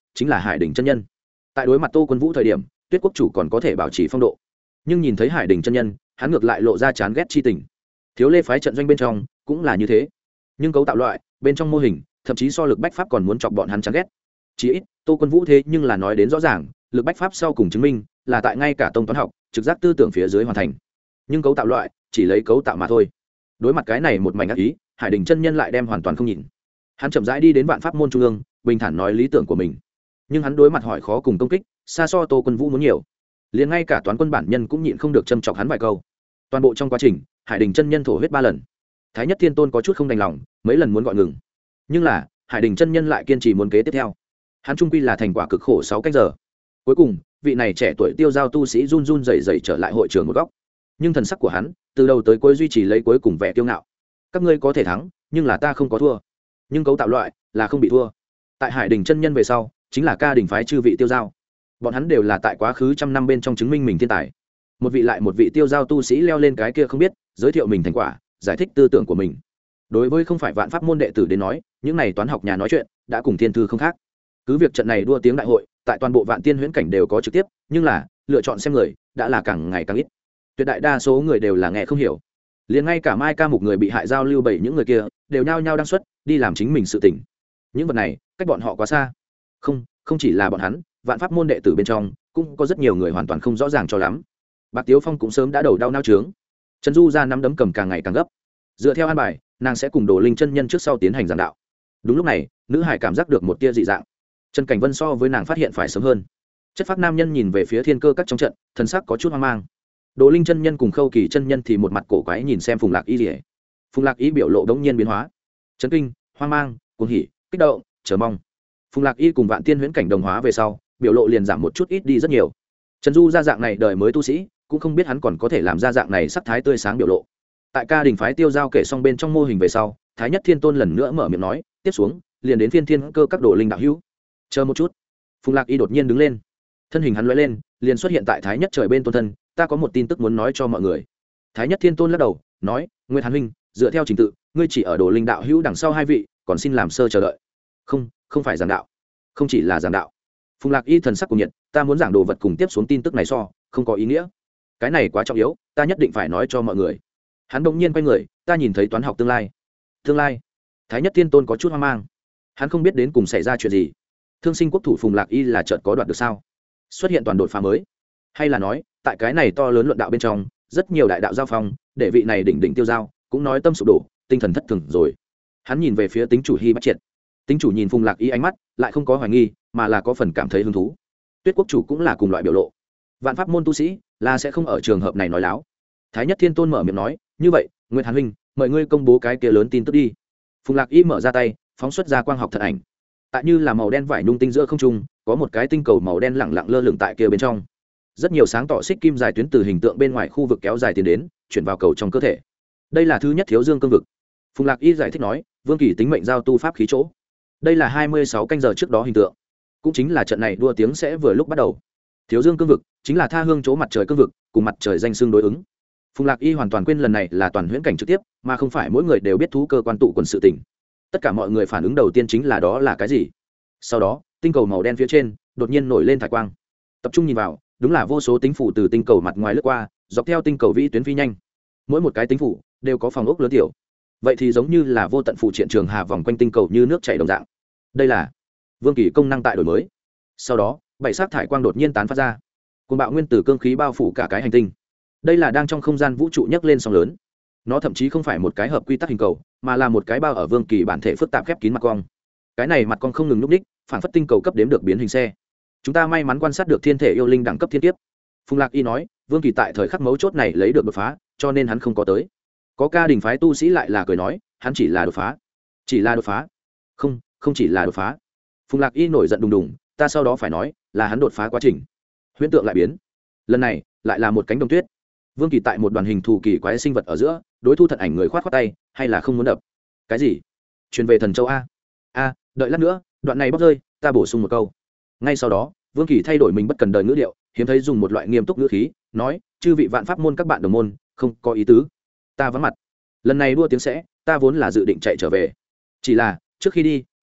chính là Hải Đình chân nhân. Tại đối mặt Tô Quân Vũ thời điểm, Tuyết quốc chủ còn có thể bảo trì phong độ, nhưng nhìn thấy Hải Đình chân nhân, hắn ngược lại lộ ra chán ghét chi tình. Thiếu Lê phái trận doanh bên trong cũng là như thế, nhưng cấu tạo loại bên trong mô hình, thậm chí so lực bách pháp còn muốn chọc bọn hắn chán ghét. Chỉ ít Tô Quân Vũ thế nhưng là nói đến rõ ràng, lực bách pháp sau cùng chứng minh là tại ngay cả tông toán học trực giác tư tưởng phía dưới hoàn thành, nhưng cấu tạo loại chỉ lấy cấu tạo mà thôi. Đối mặt cái này một mảnh ác ý, Hải Đình chân nhân lại đem hoàn toàn không nhìn. Hắn chậm rãi đi đến Vạn Pháp môn trung ương, bình thản nói lý tưởng của mình, nhưng hắn đối mặt hỏi khó cùng công kích xa so Tô Quân Vũ muốn nhiều, liền ngay cả toán quân bản nhân cũng nhịn không được châm chọc hắn vài câu. Toàn bộ trong quá trình, Hải Đình chân nhân thổ huyết ba lần. Thái Nhất Thiên Tôn có chút không đành lòng, mấy lần muốn gọi ngừng, nhưng là Hải Đình chân nhân lại kiên trì muốn kế tiếp theo. Hắn trung quy là thành quả cực khổ sáu canh giờ. Cuối cùng, vị này trẻ tuổi tiêu giao tu sĩ run run rẩy rẩy trở lại hội trường một góc, nhưng thần sắc của hắn từ đầu tới cuối duy trì lấy cuối cùng vẻ kiêu ngạo. Các ngươi có thể thắng, nhưng là ta không có thua. Nhưng cấu tạo loại là không bị thua. Tại Hải Đình chân nhân về sau, chính là Ca Đình phái chư vị tiêu giao. Bọn hắn đều là tại quá khứ trăm năm bên trong chứng minh mình thiên tài. Một vị lại một vị tiêu giao tu sĩ leo lên cái kia không biết, giới thiệu mình thành quả, giải thích tư tưởng của mình. Đối với không phải Vạn Pháp môn đệ tử đến nói, những này toán học nhà nói chuyện đã cùng thiên thư không khác. Cứ việc trận này đua tiếng đại hội, tại toàn bộ Vạn Tiên huyễn cảnh đều có trực tiếp, nhưng là lựa chọn xem người đã là càng ngày càng ít. Tuyệt đại đa số người đều là nghe không hiểu. Liền ngay cả Mai Ca Mục người bị hại giao lưu bảy những người kia, đều nhao nhao đăng xuất, đi làm chính mình sự tình. Những vật này, cách bọn họ quá xa. Không, không chỉ là bọn hắn, Vạn Pháp môn đệ tử bên trong, cũng có rất nhiều người hoàn toàn không rõ ràng cho lắm. Bạc Tiếu Phong cũng sớm đã đầu đau nao trướng. Trần Du ra nắm đấm cầm càng ngày càng gấp. Dựa theo an bài, nàng sẽ cùng Đồ Linh chân nhân trước sau tiến hành giảng đạo. Đúng lúc này, nữ hải cảm giác được một tia dị dạng. Trần Cảnh Vân so với nàng phát hiện phải sớm hơn. Chất phác nam nhân nhìn về phía thiên cơ các trong trận, thần sắc có chút hoang mang. Đồ Linh chân nhân cùng Khâu Kỳ chân nhân thì một mặt cổ quái nhìn xem Phùng Lạc Y Liễu. Phùng Lạc Y biểu lộ đống nhiên biến hóa, chấn kinh, hoang mang, cuồng hỉ, kích động, chờ mong. Phùng Lạc Y cùng Vạn Tiên huyễn cảnh đồng hóa về sau, biểu lộ liền giảm một chút ít đi rất nhiều. Trần Du ra dạng này đời mới tu sĩ, cũng không biết hắn còn có thể làm ra dạng này sắc thái tươi sáng biểu lộ. Tại Ca Đình phái tiêu giao kể xong bên trong mô hình về sau, Thái Nhất Thiên Tôn lần nữa mở miệng nói, tiếp xuống, liền đến phiên thiên cơ các Đồ Linh đạo hữu. Chờ một chút. Phùng Lạc Y đột nhiên đứng lên, thân hình hắn lóe lên, liền xuất hiện tại Thái Nhất trời bên tôn thân, ta có một tin tức muốn nói cho mọi người. Thái Nhất Thiên Tôn lắc đầu nói, Nguyên Hàn huynh, dựa theo trình tự, ngươi chỉ ở Đồ Linh đạo hữu đằng sau hai vị, còn xin làm sơ chờ đợi. Không, không phải giảng đạo, không chỉ là giảng đạo. Phùng Lạc Y thần sắc cùng nhiệt, ta muốn giảng đồ vật cùng tiếp xuống tin tức này so không có ý nghĩa, cái này quá trọng yếu, ta nhất định phải nói cho mọi người. Hắn bỗng nhiên quay người, ta nhìn thấy toán học tương lai. Tương lai? Thái Nhất Thiên Tôn có chút hoang mang, hắn không biết đến cùng xảy ra chuyện gì. Thương Sinh quốc thủ Phùng Lạc Y là chợt có đoạt được sao? Xuất hiện toàn đột phá mới, hay là nói tại cái này to lớn luận đạo bên trong, rất nhiều đại đạo giao phong, để vị này đỉnh đỉnh tiêu giao cũng nói tâm sụp đổ, tinh thần thất thường rồi. Hắn nhìn về phía tính chủ Hy Bách Triệt, tính chủ nhìn Phùng Lạc Y ánh mắt lại không có hoài nghi, mà là có phần cảm thấy hứng thú. Tuyết quốc chủ cũng là cùng loại biểu lộ. Vạn Pháp môn tu sĩ là sẽ không ở trường hợp này nói láo. Thái Nhất Thiên Tôn mở miệng nói, như vậy Nguyệt Hàn huynh, mời ngươi công bố cái kia lớn tin tức đi. Phùng Lạc Y mở ra tay, phóng xuất ra quang học thật ảnh. Tại như là màu đen vải nung tinh giữa không trung, có một cái tinh cầu màu đen lẳng lặng lơ lửng tại kia bên trong. Rất nhiều sáng tỏ xích kim dài tuyến từ hình tượng bên ngoài khu vực kéo dài tiến đến, chuyển vào cầu trong cơ thể. Đây là thứ nhất Thiếu Dương cương vực. Phùng Lạc Y giải thích nói, Vương Kỳ tính mệnh giao tu pháp khí chỗ. Đây là hai mươi sáu canh giờ trước đó hình tượng, cũng chính là trận này đua tiếng sẽ vừa lúc bắt đầu. Thiếu Dương cương vực chính là tha hương chỗ mặt trời cương vực, cùng mặt trời danh xương đối ứng. Phùng Lạc Y hoàn toàn quên lần này là toàn huyễn cảnh trực tiếp, mà không phải mỗi người đều biết thú cơ quan tụ quần sự tình. Tất cả mọi người phản ứng đầu tiên chính là đó là cái gì. Sau đó, tinh cầu màu đen phía trên đột nhiên nổi lên thải quang. Tập trung nhìn vào, đúng là vô số tinh phủ từ tinh cầu mặt ngoài lướt qua, dọc theo tinh cầu vĩ tuyến phi nhanh. Mỗi một cái tinh phủ đều có phòng ốc lớn tiểu. Vậy thì giống như là vô tận phụ triện trường hà vòng quanh tinh cầu như nước chảy đồng dạng. Đây là Vương Kỳ công năng tại đổi mới. Sau đó, bảy sắc thải quang đột nhiên tán phát ra, cuồng bạo nguyên tử cương khí bao phủ cả cái hành tinh. Đây là đang trong không gian vũ trụ nhấc lên sóng lớn. Nó thậm chí không phải một cái hợp quy tắc hình cầu, mà là một cái bao ở Vương Kỳ bản thể phức tạp khép kín mặt cong. Cái này mặt cong không ngừng núp đích, phản phất tinh cầu cấp đếm được biến hình xe. Chúng ta may mắn quan sát được thiên thể yêu linh đẳng cấp thiên kiếp. Phùng Lạc Y nói, Vương Kỳ tại thời khắc mấu chốt này lấy được đột phá, cho nên hắn không có tới. Có Ca Đình phái tu sĩ lại là cười nói, hắn chỉ là đột phá, chỉ là đột phá. Không, không chỉ là đột phá. Phùng Lạc Y nổi giận đùng đùng, ta sau đó phải nói, là hắn đột phá quá trình. Huyễn tượng lại biến. Lần này, lại là một cánh đồng tuyết. Vương Kỳ tại một đoàn hình thù kỳ quái sinh vật ở giữa, đối thu thận ảnh người khoát khoát tay, hay là không muốn đập. Cái gì? Truyền về thần châu a? A, đợi lát nữa, đoạn này bóc rơi, ta bổ sung một câu. Ngay sau đó, Vương Kỳ thay đổi mình bất cần đời ngữ điệu, hiếm thấy dùng một loại nghiêm túc ngữ khí, nói, chư vị Vạn Pháp môn các bạn đồng môn, không có ý tứ. Ta vắng mặt. Lần này đua tiếng sẽ, ta vốn là dự định chạy trở về. Chỉ là, trước khi đi,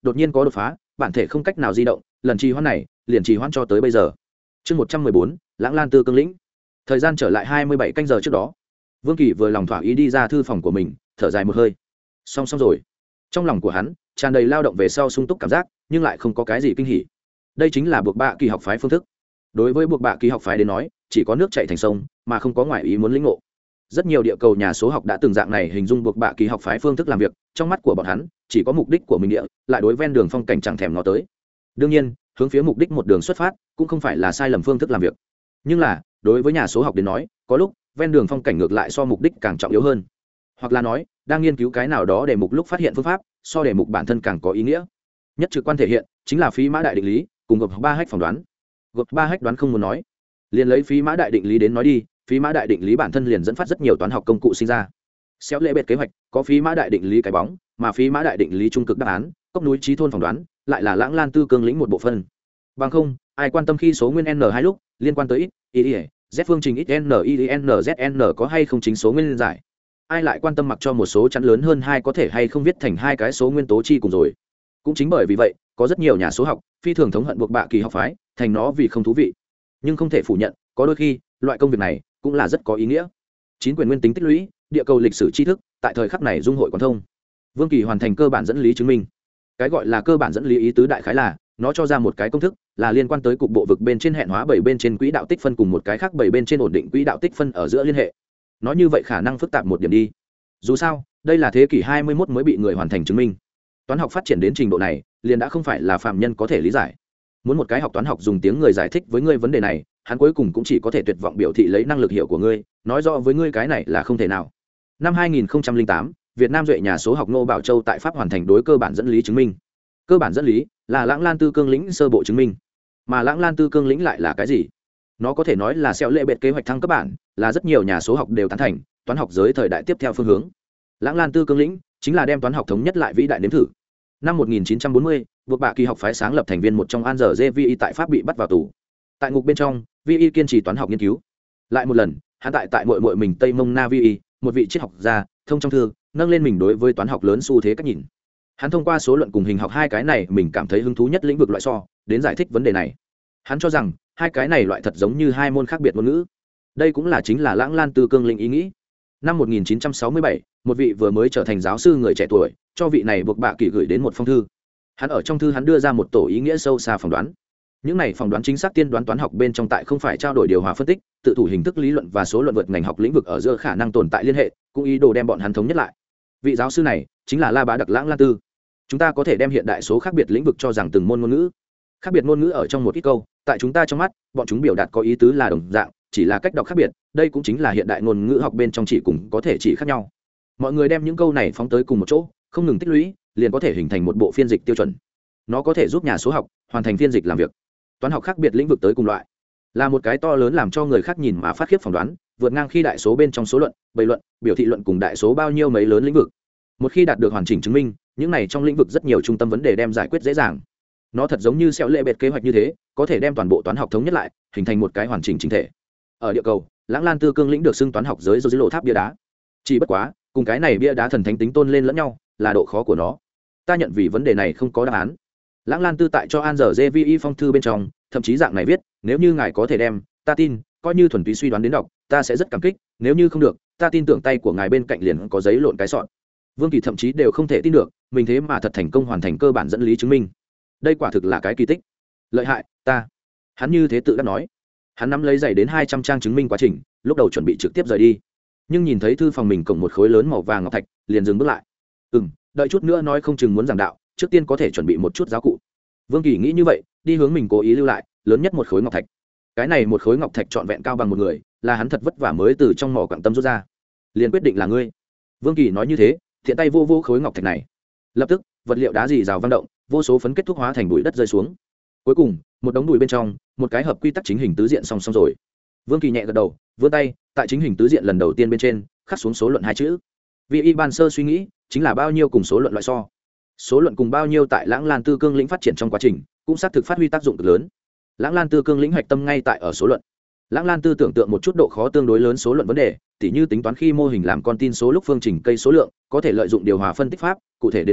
đột nhiên có đột phá, bản thể không cách nào di động, lần trì hoãn này liền trì hoãn cho tới bây giờ. Chương một trăm mười bốn, Lãng Lan Tư Cương lĩnh. Thời gian trở lại hai mươi bảy canh giờ trước đó, Vương Kỳ vừa lòng thỏa ý đi ra thư phòng của mình, thở dài một hơi. Xong xong rồi. Trong lòng của hắn tràn đầy lao động về sau sung túc cảm giác, nhưng lại không có cái gì kinh hỉ. Đây chính là buộc bạ kỳ học phái phương thức. Đối với buộc bạ kỳ học phái đến nói, chỉ có nước chảy thành sông, mà không có ngoại ý muốn lĩnh ngộ. Rất nhiều địa cầu nhà số học đã từng dạng này hình dung buộc bạ kỳ học phái phương thức làm việc, trong mắt của bọn hắn chỉ có mục đích của mình địa, lại đối ven đường phong cảnh chẳng thèm ngó tới. Đương nhiên, hướng phía mục đích một đường xuất phát cũng không phải là sai lầm phương thức làm việc, nhưng là đối với nhà số học đến nói, có lúc ven đường phong cảnh ngược lại so mục đích càng trọng yếu hơn, hoặc là nói đang nghiên cứu cái nào đó để mục lúc phát hiện phương pháp so để mục bản thân càng có ý nghĩa. Nhất trực quan thể hiện chính là phí mã đại định lý cùng gộp ba hách phỏng đoán. Gộp ba hách đoán không muốn nói, liền lấy phí mã đại định lý đến nói đi. Phí mã đại định lý bản thân liền dẫn phát rất nhiều toán học công cụ sinh ra. Xéo lệ bệt kế hoạch có phí mã đại định lý cái bóng, mà phí mã đại định lý trung cực đáp án, cốc núi trí thôn phỏng đoán lại là Lãng Lan Tư Cương lĩnh một bộ phận. Bằng không, ai quan tâm khi số nguyên n hai lúc liên quan tới x, y, z phương trình x n y n z n có hay không chính số nguyên giải. Ai lại quan tâm mặc cho một số chẵn lớn hơn hai có thể hay không viết thành hai cái số nguyên tố chi cùng rồi. Cũng chính bởi vì vậy, có rất nhiều nhà số học phi thường thống hận buộc bạ kỳ học phái, thành nó vì không thú vị. Nhưng không thể phủ nhận, có đôi khi loại công việc này cũng là rất có ý nghĩa. Chín quyền nguyên tính tích lũy, địa cầu lịch sử tri thức, tại thời khắc này dung hội quán thông. Vương Kỳ hoàn thành cơ bản dẫn lý chứng minh. Cái gọi là cơ bản dẫn lý ý tứ đại khái là, nó cho ra một cái công thức là liên quan tới cục bộ vực bên trên hẹn hóa bảy bên trên quỹ đạo tích phân cùng một cái khác bảy bên trên ổn định quỹ đạo tích phân ở giữa liên hệ. Nói như vậy khả năng phức tạp một điểm đi. Dù sao, đây là thế kỷ hai mươi mốt mới bị người hoàn thành chứng minh. Toán học phát triển đến trình độ này, liền đã không phải là phàm nhân có thể lý giải. Muốn một cái học toán học dùng tiếng người giải thích với ngươi vấn đề này, hắn cuối cùng cũng chỉ có thể tuyệt vọng biểu thị lấy năng lực hiểu của ngươi, nói rõ với ngươi cái này là không thể nào. Năm hai nghìn không trăm lẻ tám, Việt Nam duệ nhà số học Ngô Bảo Châu tại Pháp hoàn thành đối cơ bản dẫn lý chứng minh. Cơ bản dẫn lý là Lãng Lan Tư Cương lĩnh sơ bộ chứng minh. Mà Lãng Lan Tư Cương lĩnh lại là cái gì? Nó có thể nói là xéo lệ bệt kế hoạch thăng cấp bản, là rất nhiều nhà số học đều tán thành, toán học giới thời đại tiếp theo phương hướng. Lãng Lan Tư Cương lĩnh chính là đem toán học thống nhất lại vĩ đại nếm thử. Năm một nghìn chín trăm bốn mươi, buộc bạ kỳ học phái sáng lập thành viên một trong An Giờ Dê Vi tại Pháp bị bắt vào tù. Tại ngục bên trong, Vi kiên trì toán học nghiên cứu. Lại một lần, hắn tại tại muội muội mình Tây Mông Na Vi, một vị triết học gia, thông trong thư, nâng lên mình đối với toán học lớn xu thế cách nhìn. Hắn thông qua số luận cùng hình học hai cái này mình cảm thấy hứng thú nhất lĩnh vực loại so, đến giải thích vấn đề này. Hắn cho rằng, hai cái này loại thật giống như hai môn khác biệt ngôn ngữ. Đây cũng là chính là Lãng Lan Tư Cương lĩnh ý nghĩ. Năm một nghìn chín trăm sáu mươi bảy, một vị vừa mới trở thành giáo sư người trẻ tuổi, cho vị này buộc bạ kỳ gửi đến một phong thư. Hắn ở trong thư hắn đưa ra một tổ ý nghĩa sâu xa phỏng đoán. Những này phỏng đoán chính xác tiên đoán toán học bên trong tại không phải trao đổi điều hòa phân tích, tự thủ hình thức lý luận và số luận vượt ngành học lĩnh vực ở giữa khả năng tồn tại liên hệ, cũng ý đồ đem bọn hắn thống nhất lại. Vị giáo sư này chính là La Bá Đặc Lãng Lan Tư. Chúng ta có thể đem hiện đại số khác biệt lĩnh vực cho rằng từng môn ngôn ngữ. Khác biệt ngôn ngữ ở trong một ít câu, tại chúng ta trong mắt, bọn chúng biểu đạt có ý tứ là đồng dạng, chỉ là cách đọc khác biệt, đây cũng chính là hiện đại ngôn ngữ học bên trong chỉ cùng có thể chỉ khác nhau. Mọi người đem những câu này phóng tới cùng một chỗ, không ngừng tích lũy, liền có thể hình thành một bộ phiên dịch tiêu chuẩn. Nó có thể giúp nhà số học hoàn thành phiên dịch làm việc. Toán học khác biệt lĩnh vực tới cùng loại, là một cái to lớn làm cho người khác nhìn mà phát khiếp phỏng đoán, vượt ngang khi đại số bên trong số luận, bày luận, biểu thị luận cùng đại số bao nhiêu mấy lớn lĩnh vực. Một khi đạt được hoàn chỉnh chứng minh, những này trong lĩnh vực rất nhiều trung tâm vấn đề đem giải quyết dễ dàng. Nó thật giống như xéo lệ bệt kế hoạch như thế, có thể đem toàn bộ toán học thống nhất lại, hình thành một cái hoàn chỉnh chính thể. Ở địa cầu, Lãng Lan Tư Cương lĩnh được xưng toán học giới do dưới lộ tháp bia đá. Chỉ bất quá, cùng cái này bia đá thần thánh tính tôn lên lẫn nhau, là độ khó của nó. Ta nhận vì vấn đề này không có đáp án. Lãng Lan Tư tại cho An Giờ Dê Vi phong thư bên trong, thậm chí dạng này viết, nếu như ngài có thể đem, ta tin, coi như thuần túy suy đoán đến đọc, ta sẽ rất cảm kích, nếu như không được, ta tin tưởng tay của ngài bên cạnh liền có giấy lộn cái sọn. Vương Kỳ thậm chí đều không thể tin được, mình thế mà thật thành công hoàn thành cơ bản dẫn lý chứng minh. Đây quả thực là cái kỳ tích. Lợi hại, ta. Hắn như thế tự đã nói. Hắn nắm lấy giày đến hai trăm trang chứng minh quá trình, lúc đầu chuẩn bị trực tiếp rời đi. Nhưng nhìn thấy thư phòng mình cổng một khối lớn màu vàng ngọc thạch, liền dừng bước lại. Ừm, đợi chút nữa nói không chừng muốn giảng đạo, trước tiên có thể chuẩn bị một chút giáo cụ. Vương Kỳ nghĩ như vậy, đi hướng mình cố ý lưu lại, lớn nhất một khối ngọc thạch. Cái này một khối ngọc thạch trọn vẹn cao bằng một người, là hắn thật vất vả mới từ trong mỏ quặng tâm rút ra. Liền quyết định là ngươi. Vương Kỳ nói như thế, thiện tay vô vô khối ngọc thạch này. Lập tức, vật liệu đá dì rào vang động, vô số phấn kết thúc hóa thành bụi đất rơi xuống. Cuối cùng, một đống bụi bên trong, một cái hợp quy tắc chính hình tứ diện song song rồi. Vương Kỳ nhẹ gật đầu, vươn tay, tại chính hình tứ diện lần đầu tiên bên trên, khắc xuống số luận hai chữ. Vì y ban sơ suy nghĩ, chính là bao nhiêu cùng số luận loại so. Số luận cùng bao nhiêu tại Lãng Lan Tư Cương lĩnh phát triển trong quá trình, cũng xác thực phát huy tác dụng cực lớn. Lãng Lan Tư Cương lĩnh hạch tâm ngay tại ở số luận. Lãng Lan Tư tưởng tượng một chút độ khó tương đối lớn số luận vấn đề, tỉ như tính toán khi mô hình làm con tin số lúc phương trình cây số lượng, có thể lợi dụng điều hòa phân tích pháp, cụ thể đến nói,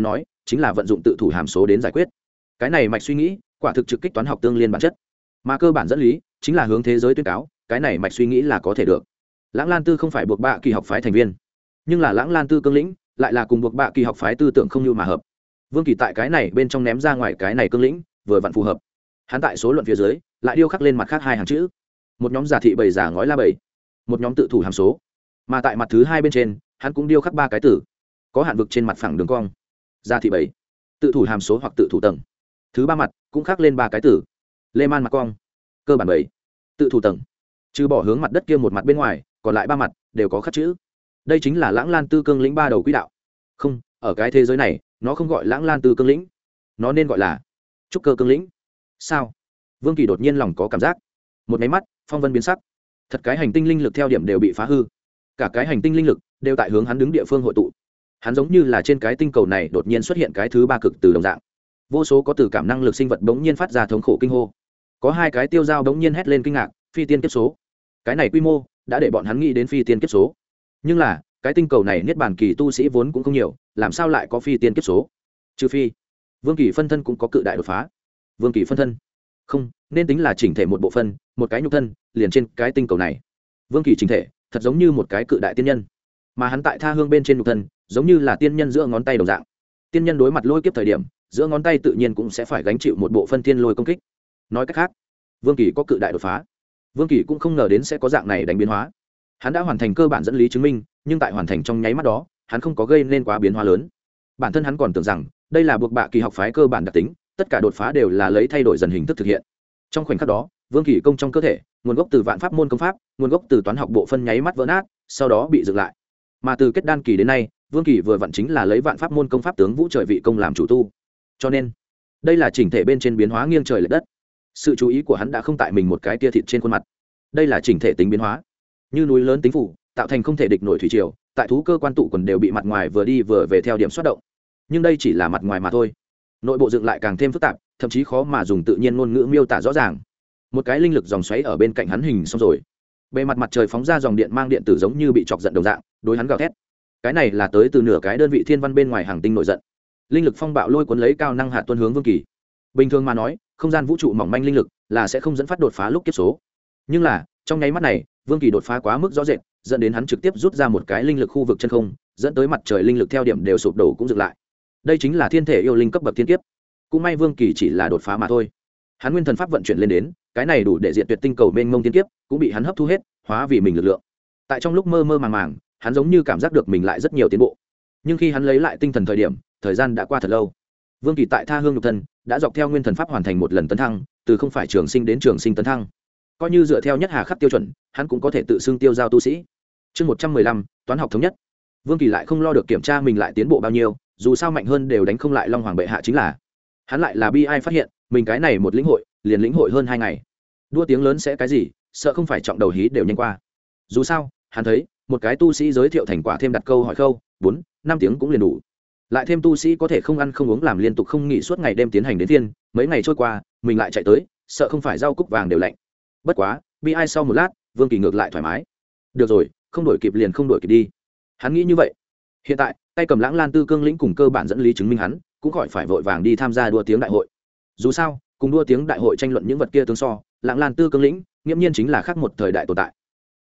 chính là vận dụng tự thủ hàm số đến giải quyết. Cái này mạch suy nghĩ quả thực trực kích toán học tương liên bản chất, mà cơ bản dẫn lý chính là hướng thế giới tuyên cáo cái này mạch suy nghĩ là có thể được. Lãng Lan Tư không phải buộc bạ kỳ học phái thành viên, nhưng là Lãng Lan Tư cương lĩnh lại là cùng buộc bạ kỳ học phái tư tưởng không như mà hợp. Vương Kỳ tại cái này bên trong ném ra ngoài cái này cương lĩnh vừa vặn phù hợp. Hắn tại số luận phía dưới lại điêu khắc lên mặt khác hai hàng chữ, một nhóm giả thị bảy giả ngói la bảy, một nhóm tự thủ hàm số. Mà tại mặt thứ hai bên trên hắn cũng điêu khắc ba cái tử có hạn vực trên mặt phẳng đường cong, giả thị bảy, tự thủ hàm số hoặc tự thủ tầng. Thứ ba mặt cũng khắc lên ba cái tử lê man mặt cong, cơ bản bảy, tự thủ tầng. Trừ bỏ hướng mặt đất kia một mặt bên ngoài, còn lại ba mặt đều có khắc chữ. Đây chính là Lãng Lan Tư cương lĩnh ba đầu quỹ đạo. Không, ở cái thế giới này nó không gọi Lãng Lan Tư cương lĩnh, nó nên gọi là trúc cơ cương lĩnh. Sao? Vương Kỳ đột nhiên lòng có cảm giác, một máy mắt phong vân biến sắc, thật cái hành tinh linh lực theo điểm đều bị phá hư, cả cái hành tinh linh lực đều tại hướng hắn đứng địa phương hội tụ. Hắn giống như là trên cái tinh cầu này đột nhiên xuất hiện cái thứ ba cực từ đồng dạng, vô số có từ cảm năng lực sinh vật bỗng nhiên phát ra thống khổ kinh hô, có hai cái tiêu dao bỗng nhiên hét lên kinh ngạc, phi tiên kiếp số. Cái này quy mô đã để bọn hắn nghĩ đến phi tiên kiếp số, nhưng là cái tinh cầu này niết bàn kỳ tu sĩ vốn cũng không nhiều, làm sao lại có phi tiên kiếp số? Trừ phi Vương Kỳ phân thân cũng có cự đại đột phá. Vương Kỳ phân thân không nên tính là chỉnh thể một bộ phân, một cái nhục thân liền trên cái tinh cầu này. Vương Kỳ chỉnh thể thật giống như một cái cự đại tiên nhân, mà hắn tại tha hương bên trên nhục thân giống như là tiên nhân giữa ngón tay đồng dạng. Tiên nhân đối mặt lôi kiếp thời điểm, giữa ngón tay tự nhiên cũng sẽ phải gánh chịu một bộ phân tiên lôi công kích. Nói cách khác, Vương Kỳ có cự đại đột phá. Vương Kỳ cũng không ngờ đến sẽ có dạng này đánh biến hóa. Hắn đã hoàn thành cơ bản dẫn lý chứng minh, nhưng tại hoàn thành trong nháy mắt đó, hắn không có gây nên quá biến hóa lớn. Bản thân hắn còn tưởng rằng đây là buộc bạ kỳ học phái cơ bản đặc tính, tất cả đột phá đều là lấy thay đổi dần hình thức thực hiện. Trong khoảnh khắc đó, Vương Kỳ công trong cơ thể, nguồn gốc từ vạn pháp môn công pháp, nguồn gốc từ toán học bộ phân nháy mắt vỡ nát, sau đó bị dựng lại. Mà từ kết đan kỳ đến nay, Vương Kỳ vừa vặn chính là lấy vạn pháp môn công pháp tướng vũ trời vị công làm chủ tu. Cho nên, đây là chỉnh thể bên trên biến hóa nghiêng trời lệch đất. Sự chú ý của hắn đã không tại mình một cái tia thịt trên khuôn mặt. Đây là chỉnh thể tính biến hóa, như núi lớn tính phủ, tạo thành không thể địch nổi thủy triều, tại thú cơ quan tụ quần đều bị mặt ngoài vừa đi vừa về theo điểm xoát động. Nhưng đây chỉ là mặt ngoài mà thôi, nội bộ dựng lại càng thêm phức tạp, thậm chí khó mà dùng tự nhiên ngôn ngữ miêu tả rõ ràng. Một cái linh lực dòng xoáy ở bên cạnh hắn hình xong rồi, bề mặt mặt trời phóng ra dòng điện mang điện tử giống như bị chọc giận đồng dạng, đối hắn gào thét. Cái này là tới từ nửa cái đơn vị thiên văn bên ngoài hàng tinh nổi giận. Linh lực phong bạo lôi cuốn lấy cao năng hạt tuân hướng Vương Kỳ. Bình thường mà nói, không gian vũ trụ mỏng manh linh lực là sẽ không dẫn phát đột phá lúc kiếp số. Nhưng là, trong nháy mắt này, Vương Kỳ đột phá quá mức rõ rệt, dẫn đến hắn trực tiếp rút ra một cái linh lực khu vực chân không, dẫn tới mặt trời linh lực theo điểm đều sụp đổ cũng dựng lại. Đây chính là thiên thể yêu linh cấp bậc thiên kiếp. Cũng may Vương Kỳ chỉ là đột phá mà thôi. Hắn nguyên thần pháp vận chuyển lên đến, cái này đủ để diệt tuyệt tinh cầu mênh mông thiên kiếp, cũng bị hắn hấp thu hết, hóa vì mình lực lượng. Tại trong lúc mơ mơ màng màng, hắn giống như cảm giác được mình lại rất nhiều tiến bộ. Nhưng khi hắn lấy lại tinh thần thời điểm, thời gian đã qua thật lâu. Vương Kỳ tại tha hương nhục thân đã dọc theo nguyên thần pháp hoàn thành một lần tấn thăng, từ không phải trường sinh đến trường sinh tấn thăng. Coi như dựa theo nhất hà khắc tiêu chuẩn, hắn cũng có thể tự xưng tiêu giao tu sĩ. Chương một trăm mười lăm, toán học thống nhất. Vương Kỳ lại không lo được kiểm tra mình lại tiến bộ bao nhiêu, dù sao mạnh hơn đều đánh không lại Long Hoàng bệ hạ chính là. Hắn lại là bi ai phát hiện, mình cái này một lĩnh hội, liền lĩnh hội hơn hai ngày. Đua tiếng lớn sẽ cái gì, sợ không phải trọng đầu hí đều nhanh qua. Dù sao, hắn thấy, một cái tu sĩ giới thiệu thành quả thêm đặt câu hỏi khâu, bốn, năm tiếng cũng liền đủ. Lại thêm tu sĩ có thể không ăn không uống làm liên tục không nghỉ suốt ngày đêm tiến hành đến thiên, mấy ngày trôi qua, mình lại chạy tới, sợ không phải rau cúc vàng đều lạnh. Bất quá, bi ai sau một lát, Vương Kỳ ngược lại thoải mái. Được rồi, không đổi kịp liền không đổi kịp đi. Hắn nghĩ như vậy. Hiện tại, tay cầm Lãng Lan Tư cương lĩnh cùng cơ bản dẫn lý chứng minh hắn, cũng khỏi phải vội vàng đi tham gia đua tiếng đại hội. Dù sao, cùng đua tiếng đại hội tranh luận những vật kia tương so, Lãng Lan Tư cương lĩnh, nghiễm nhiên chính là khác một thời đại tồn tại.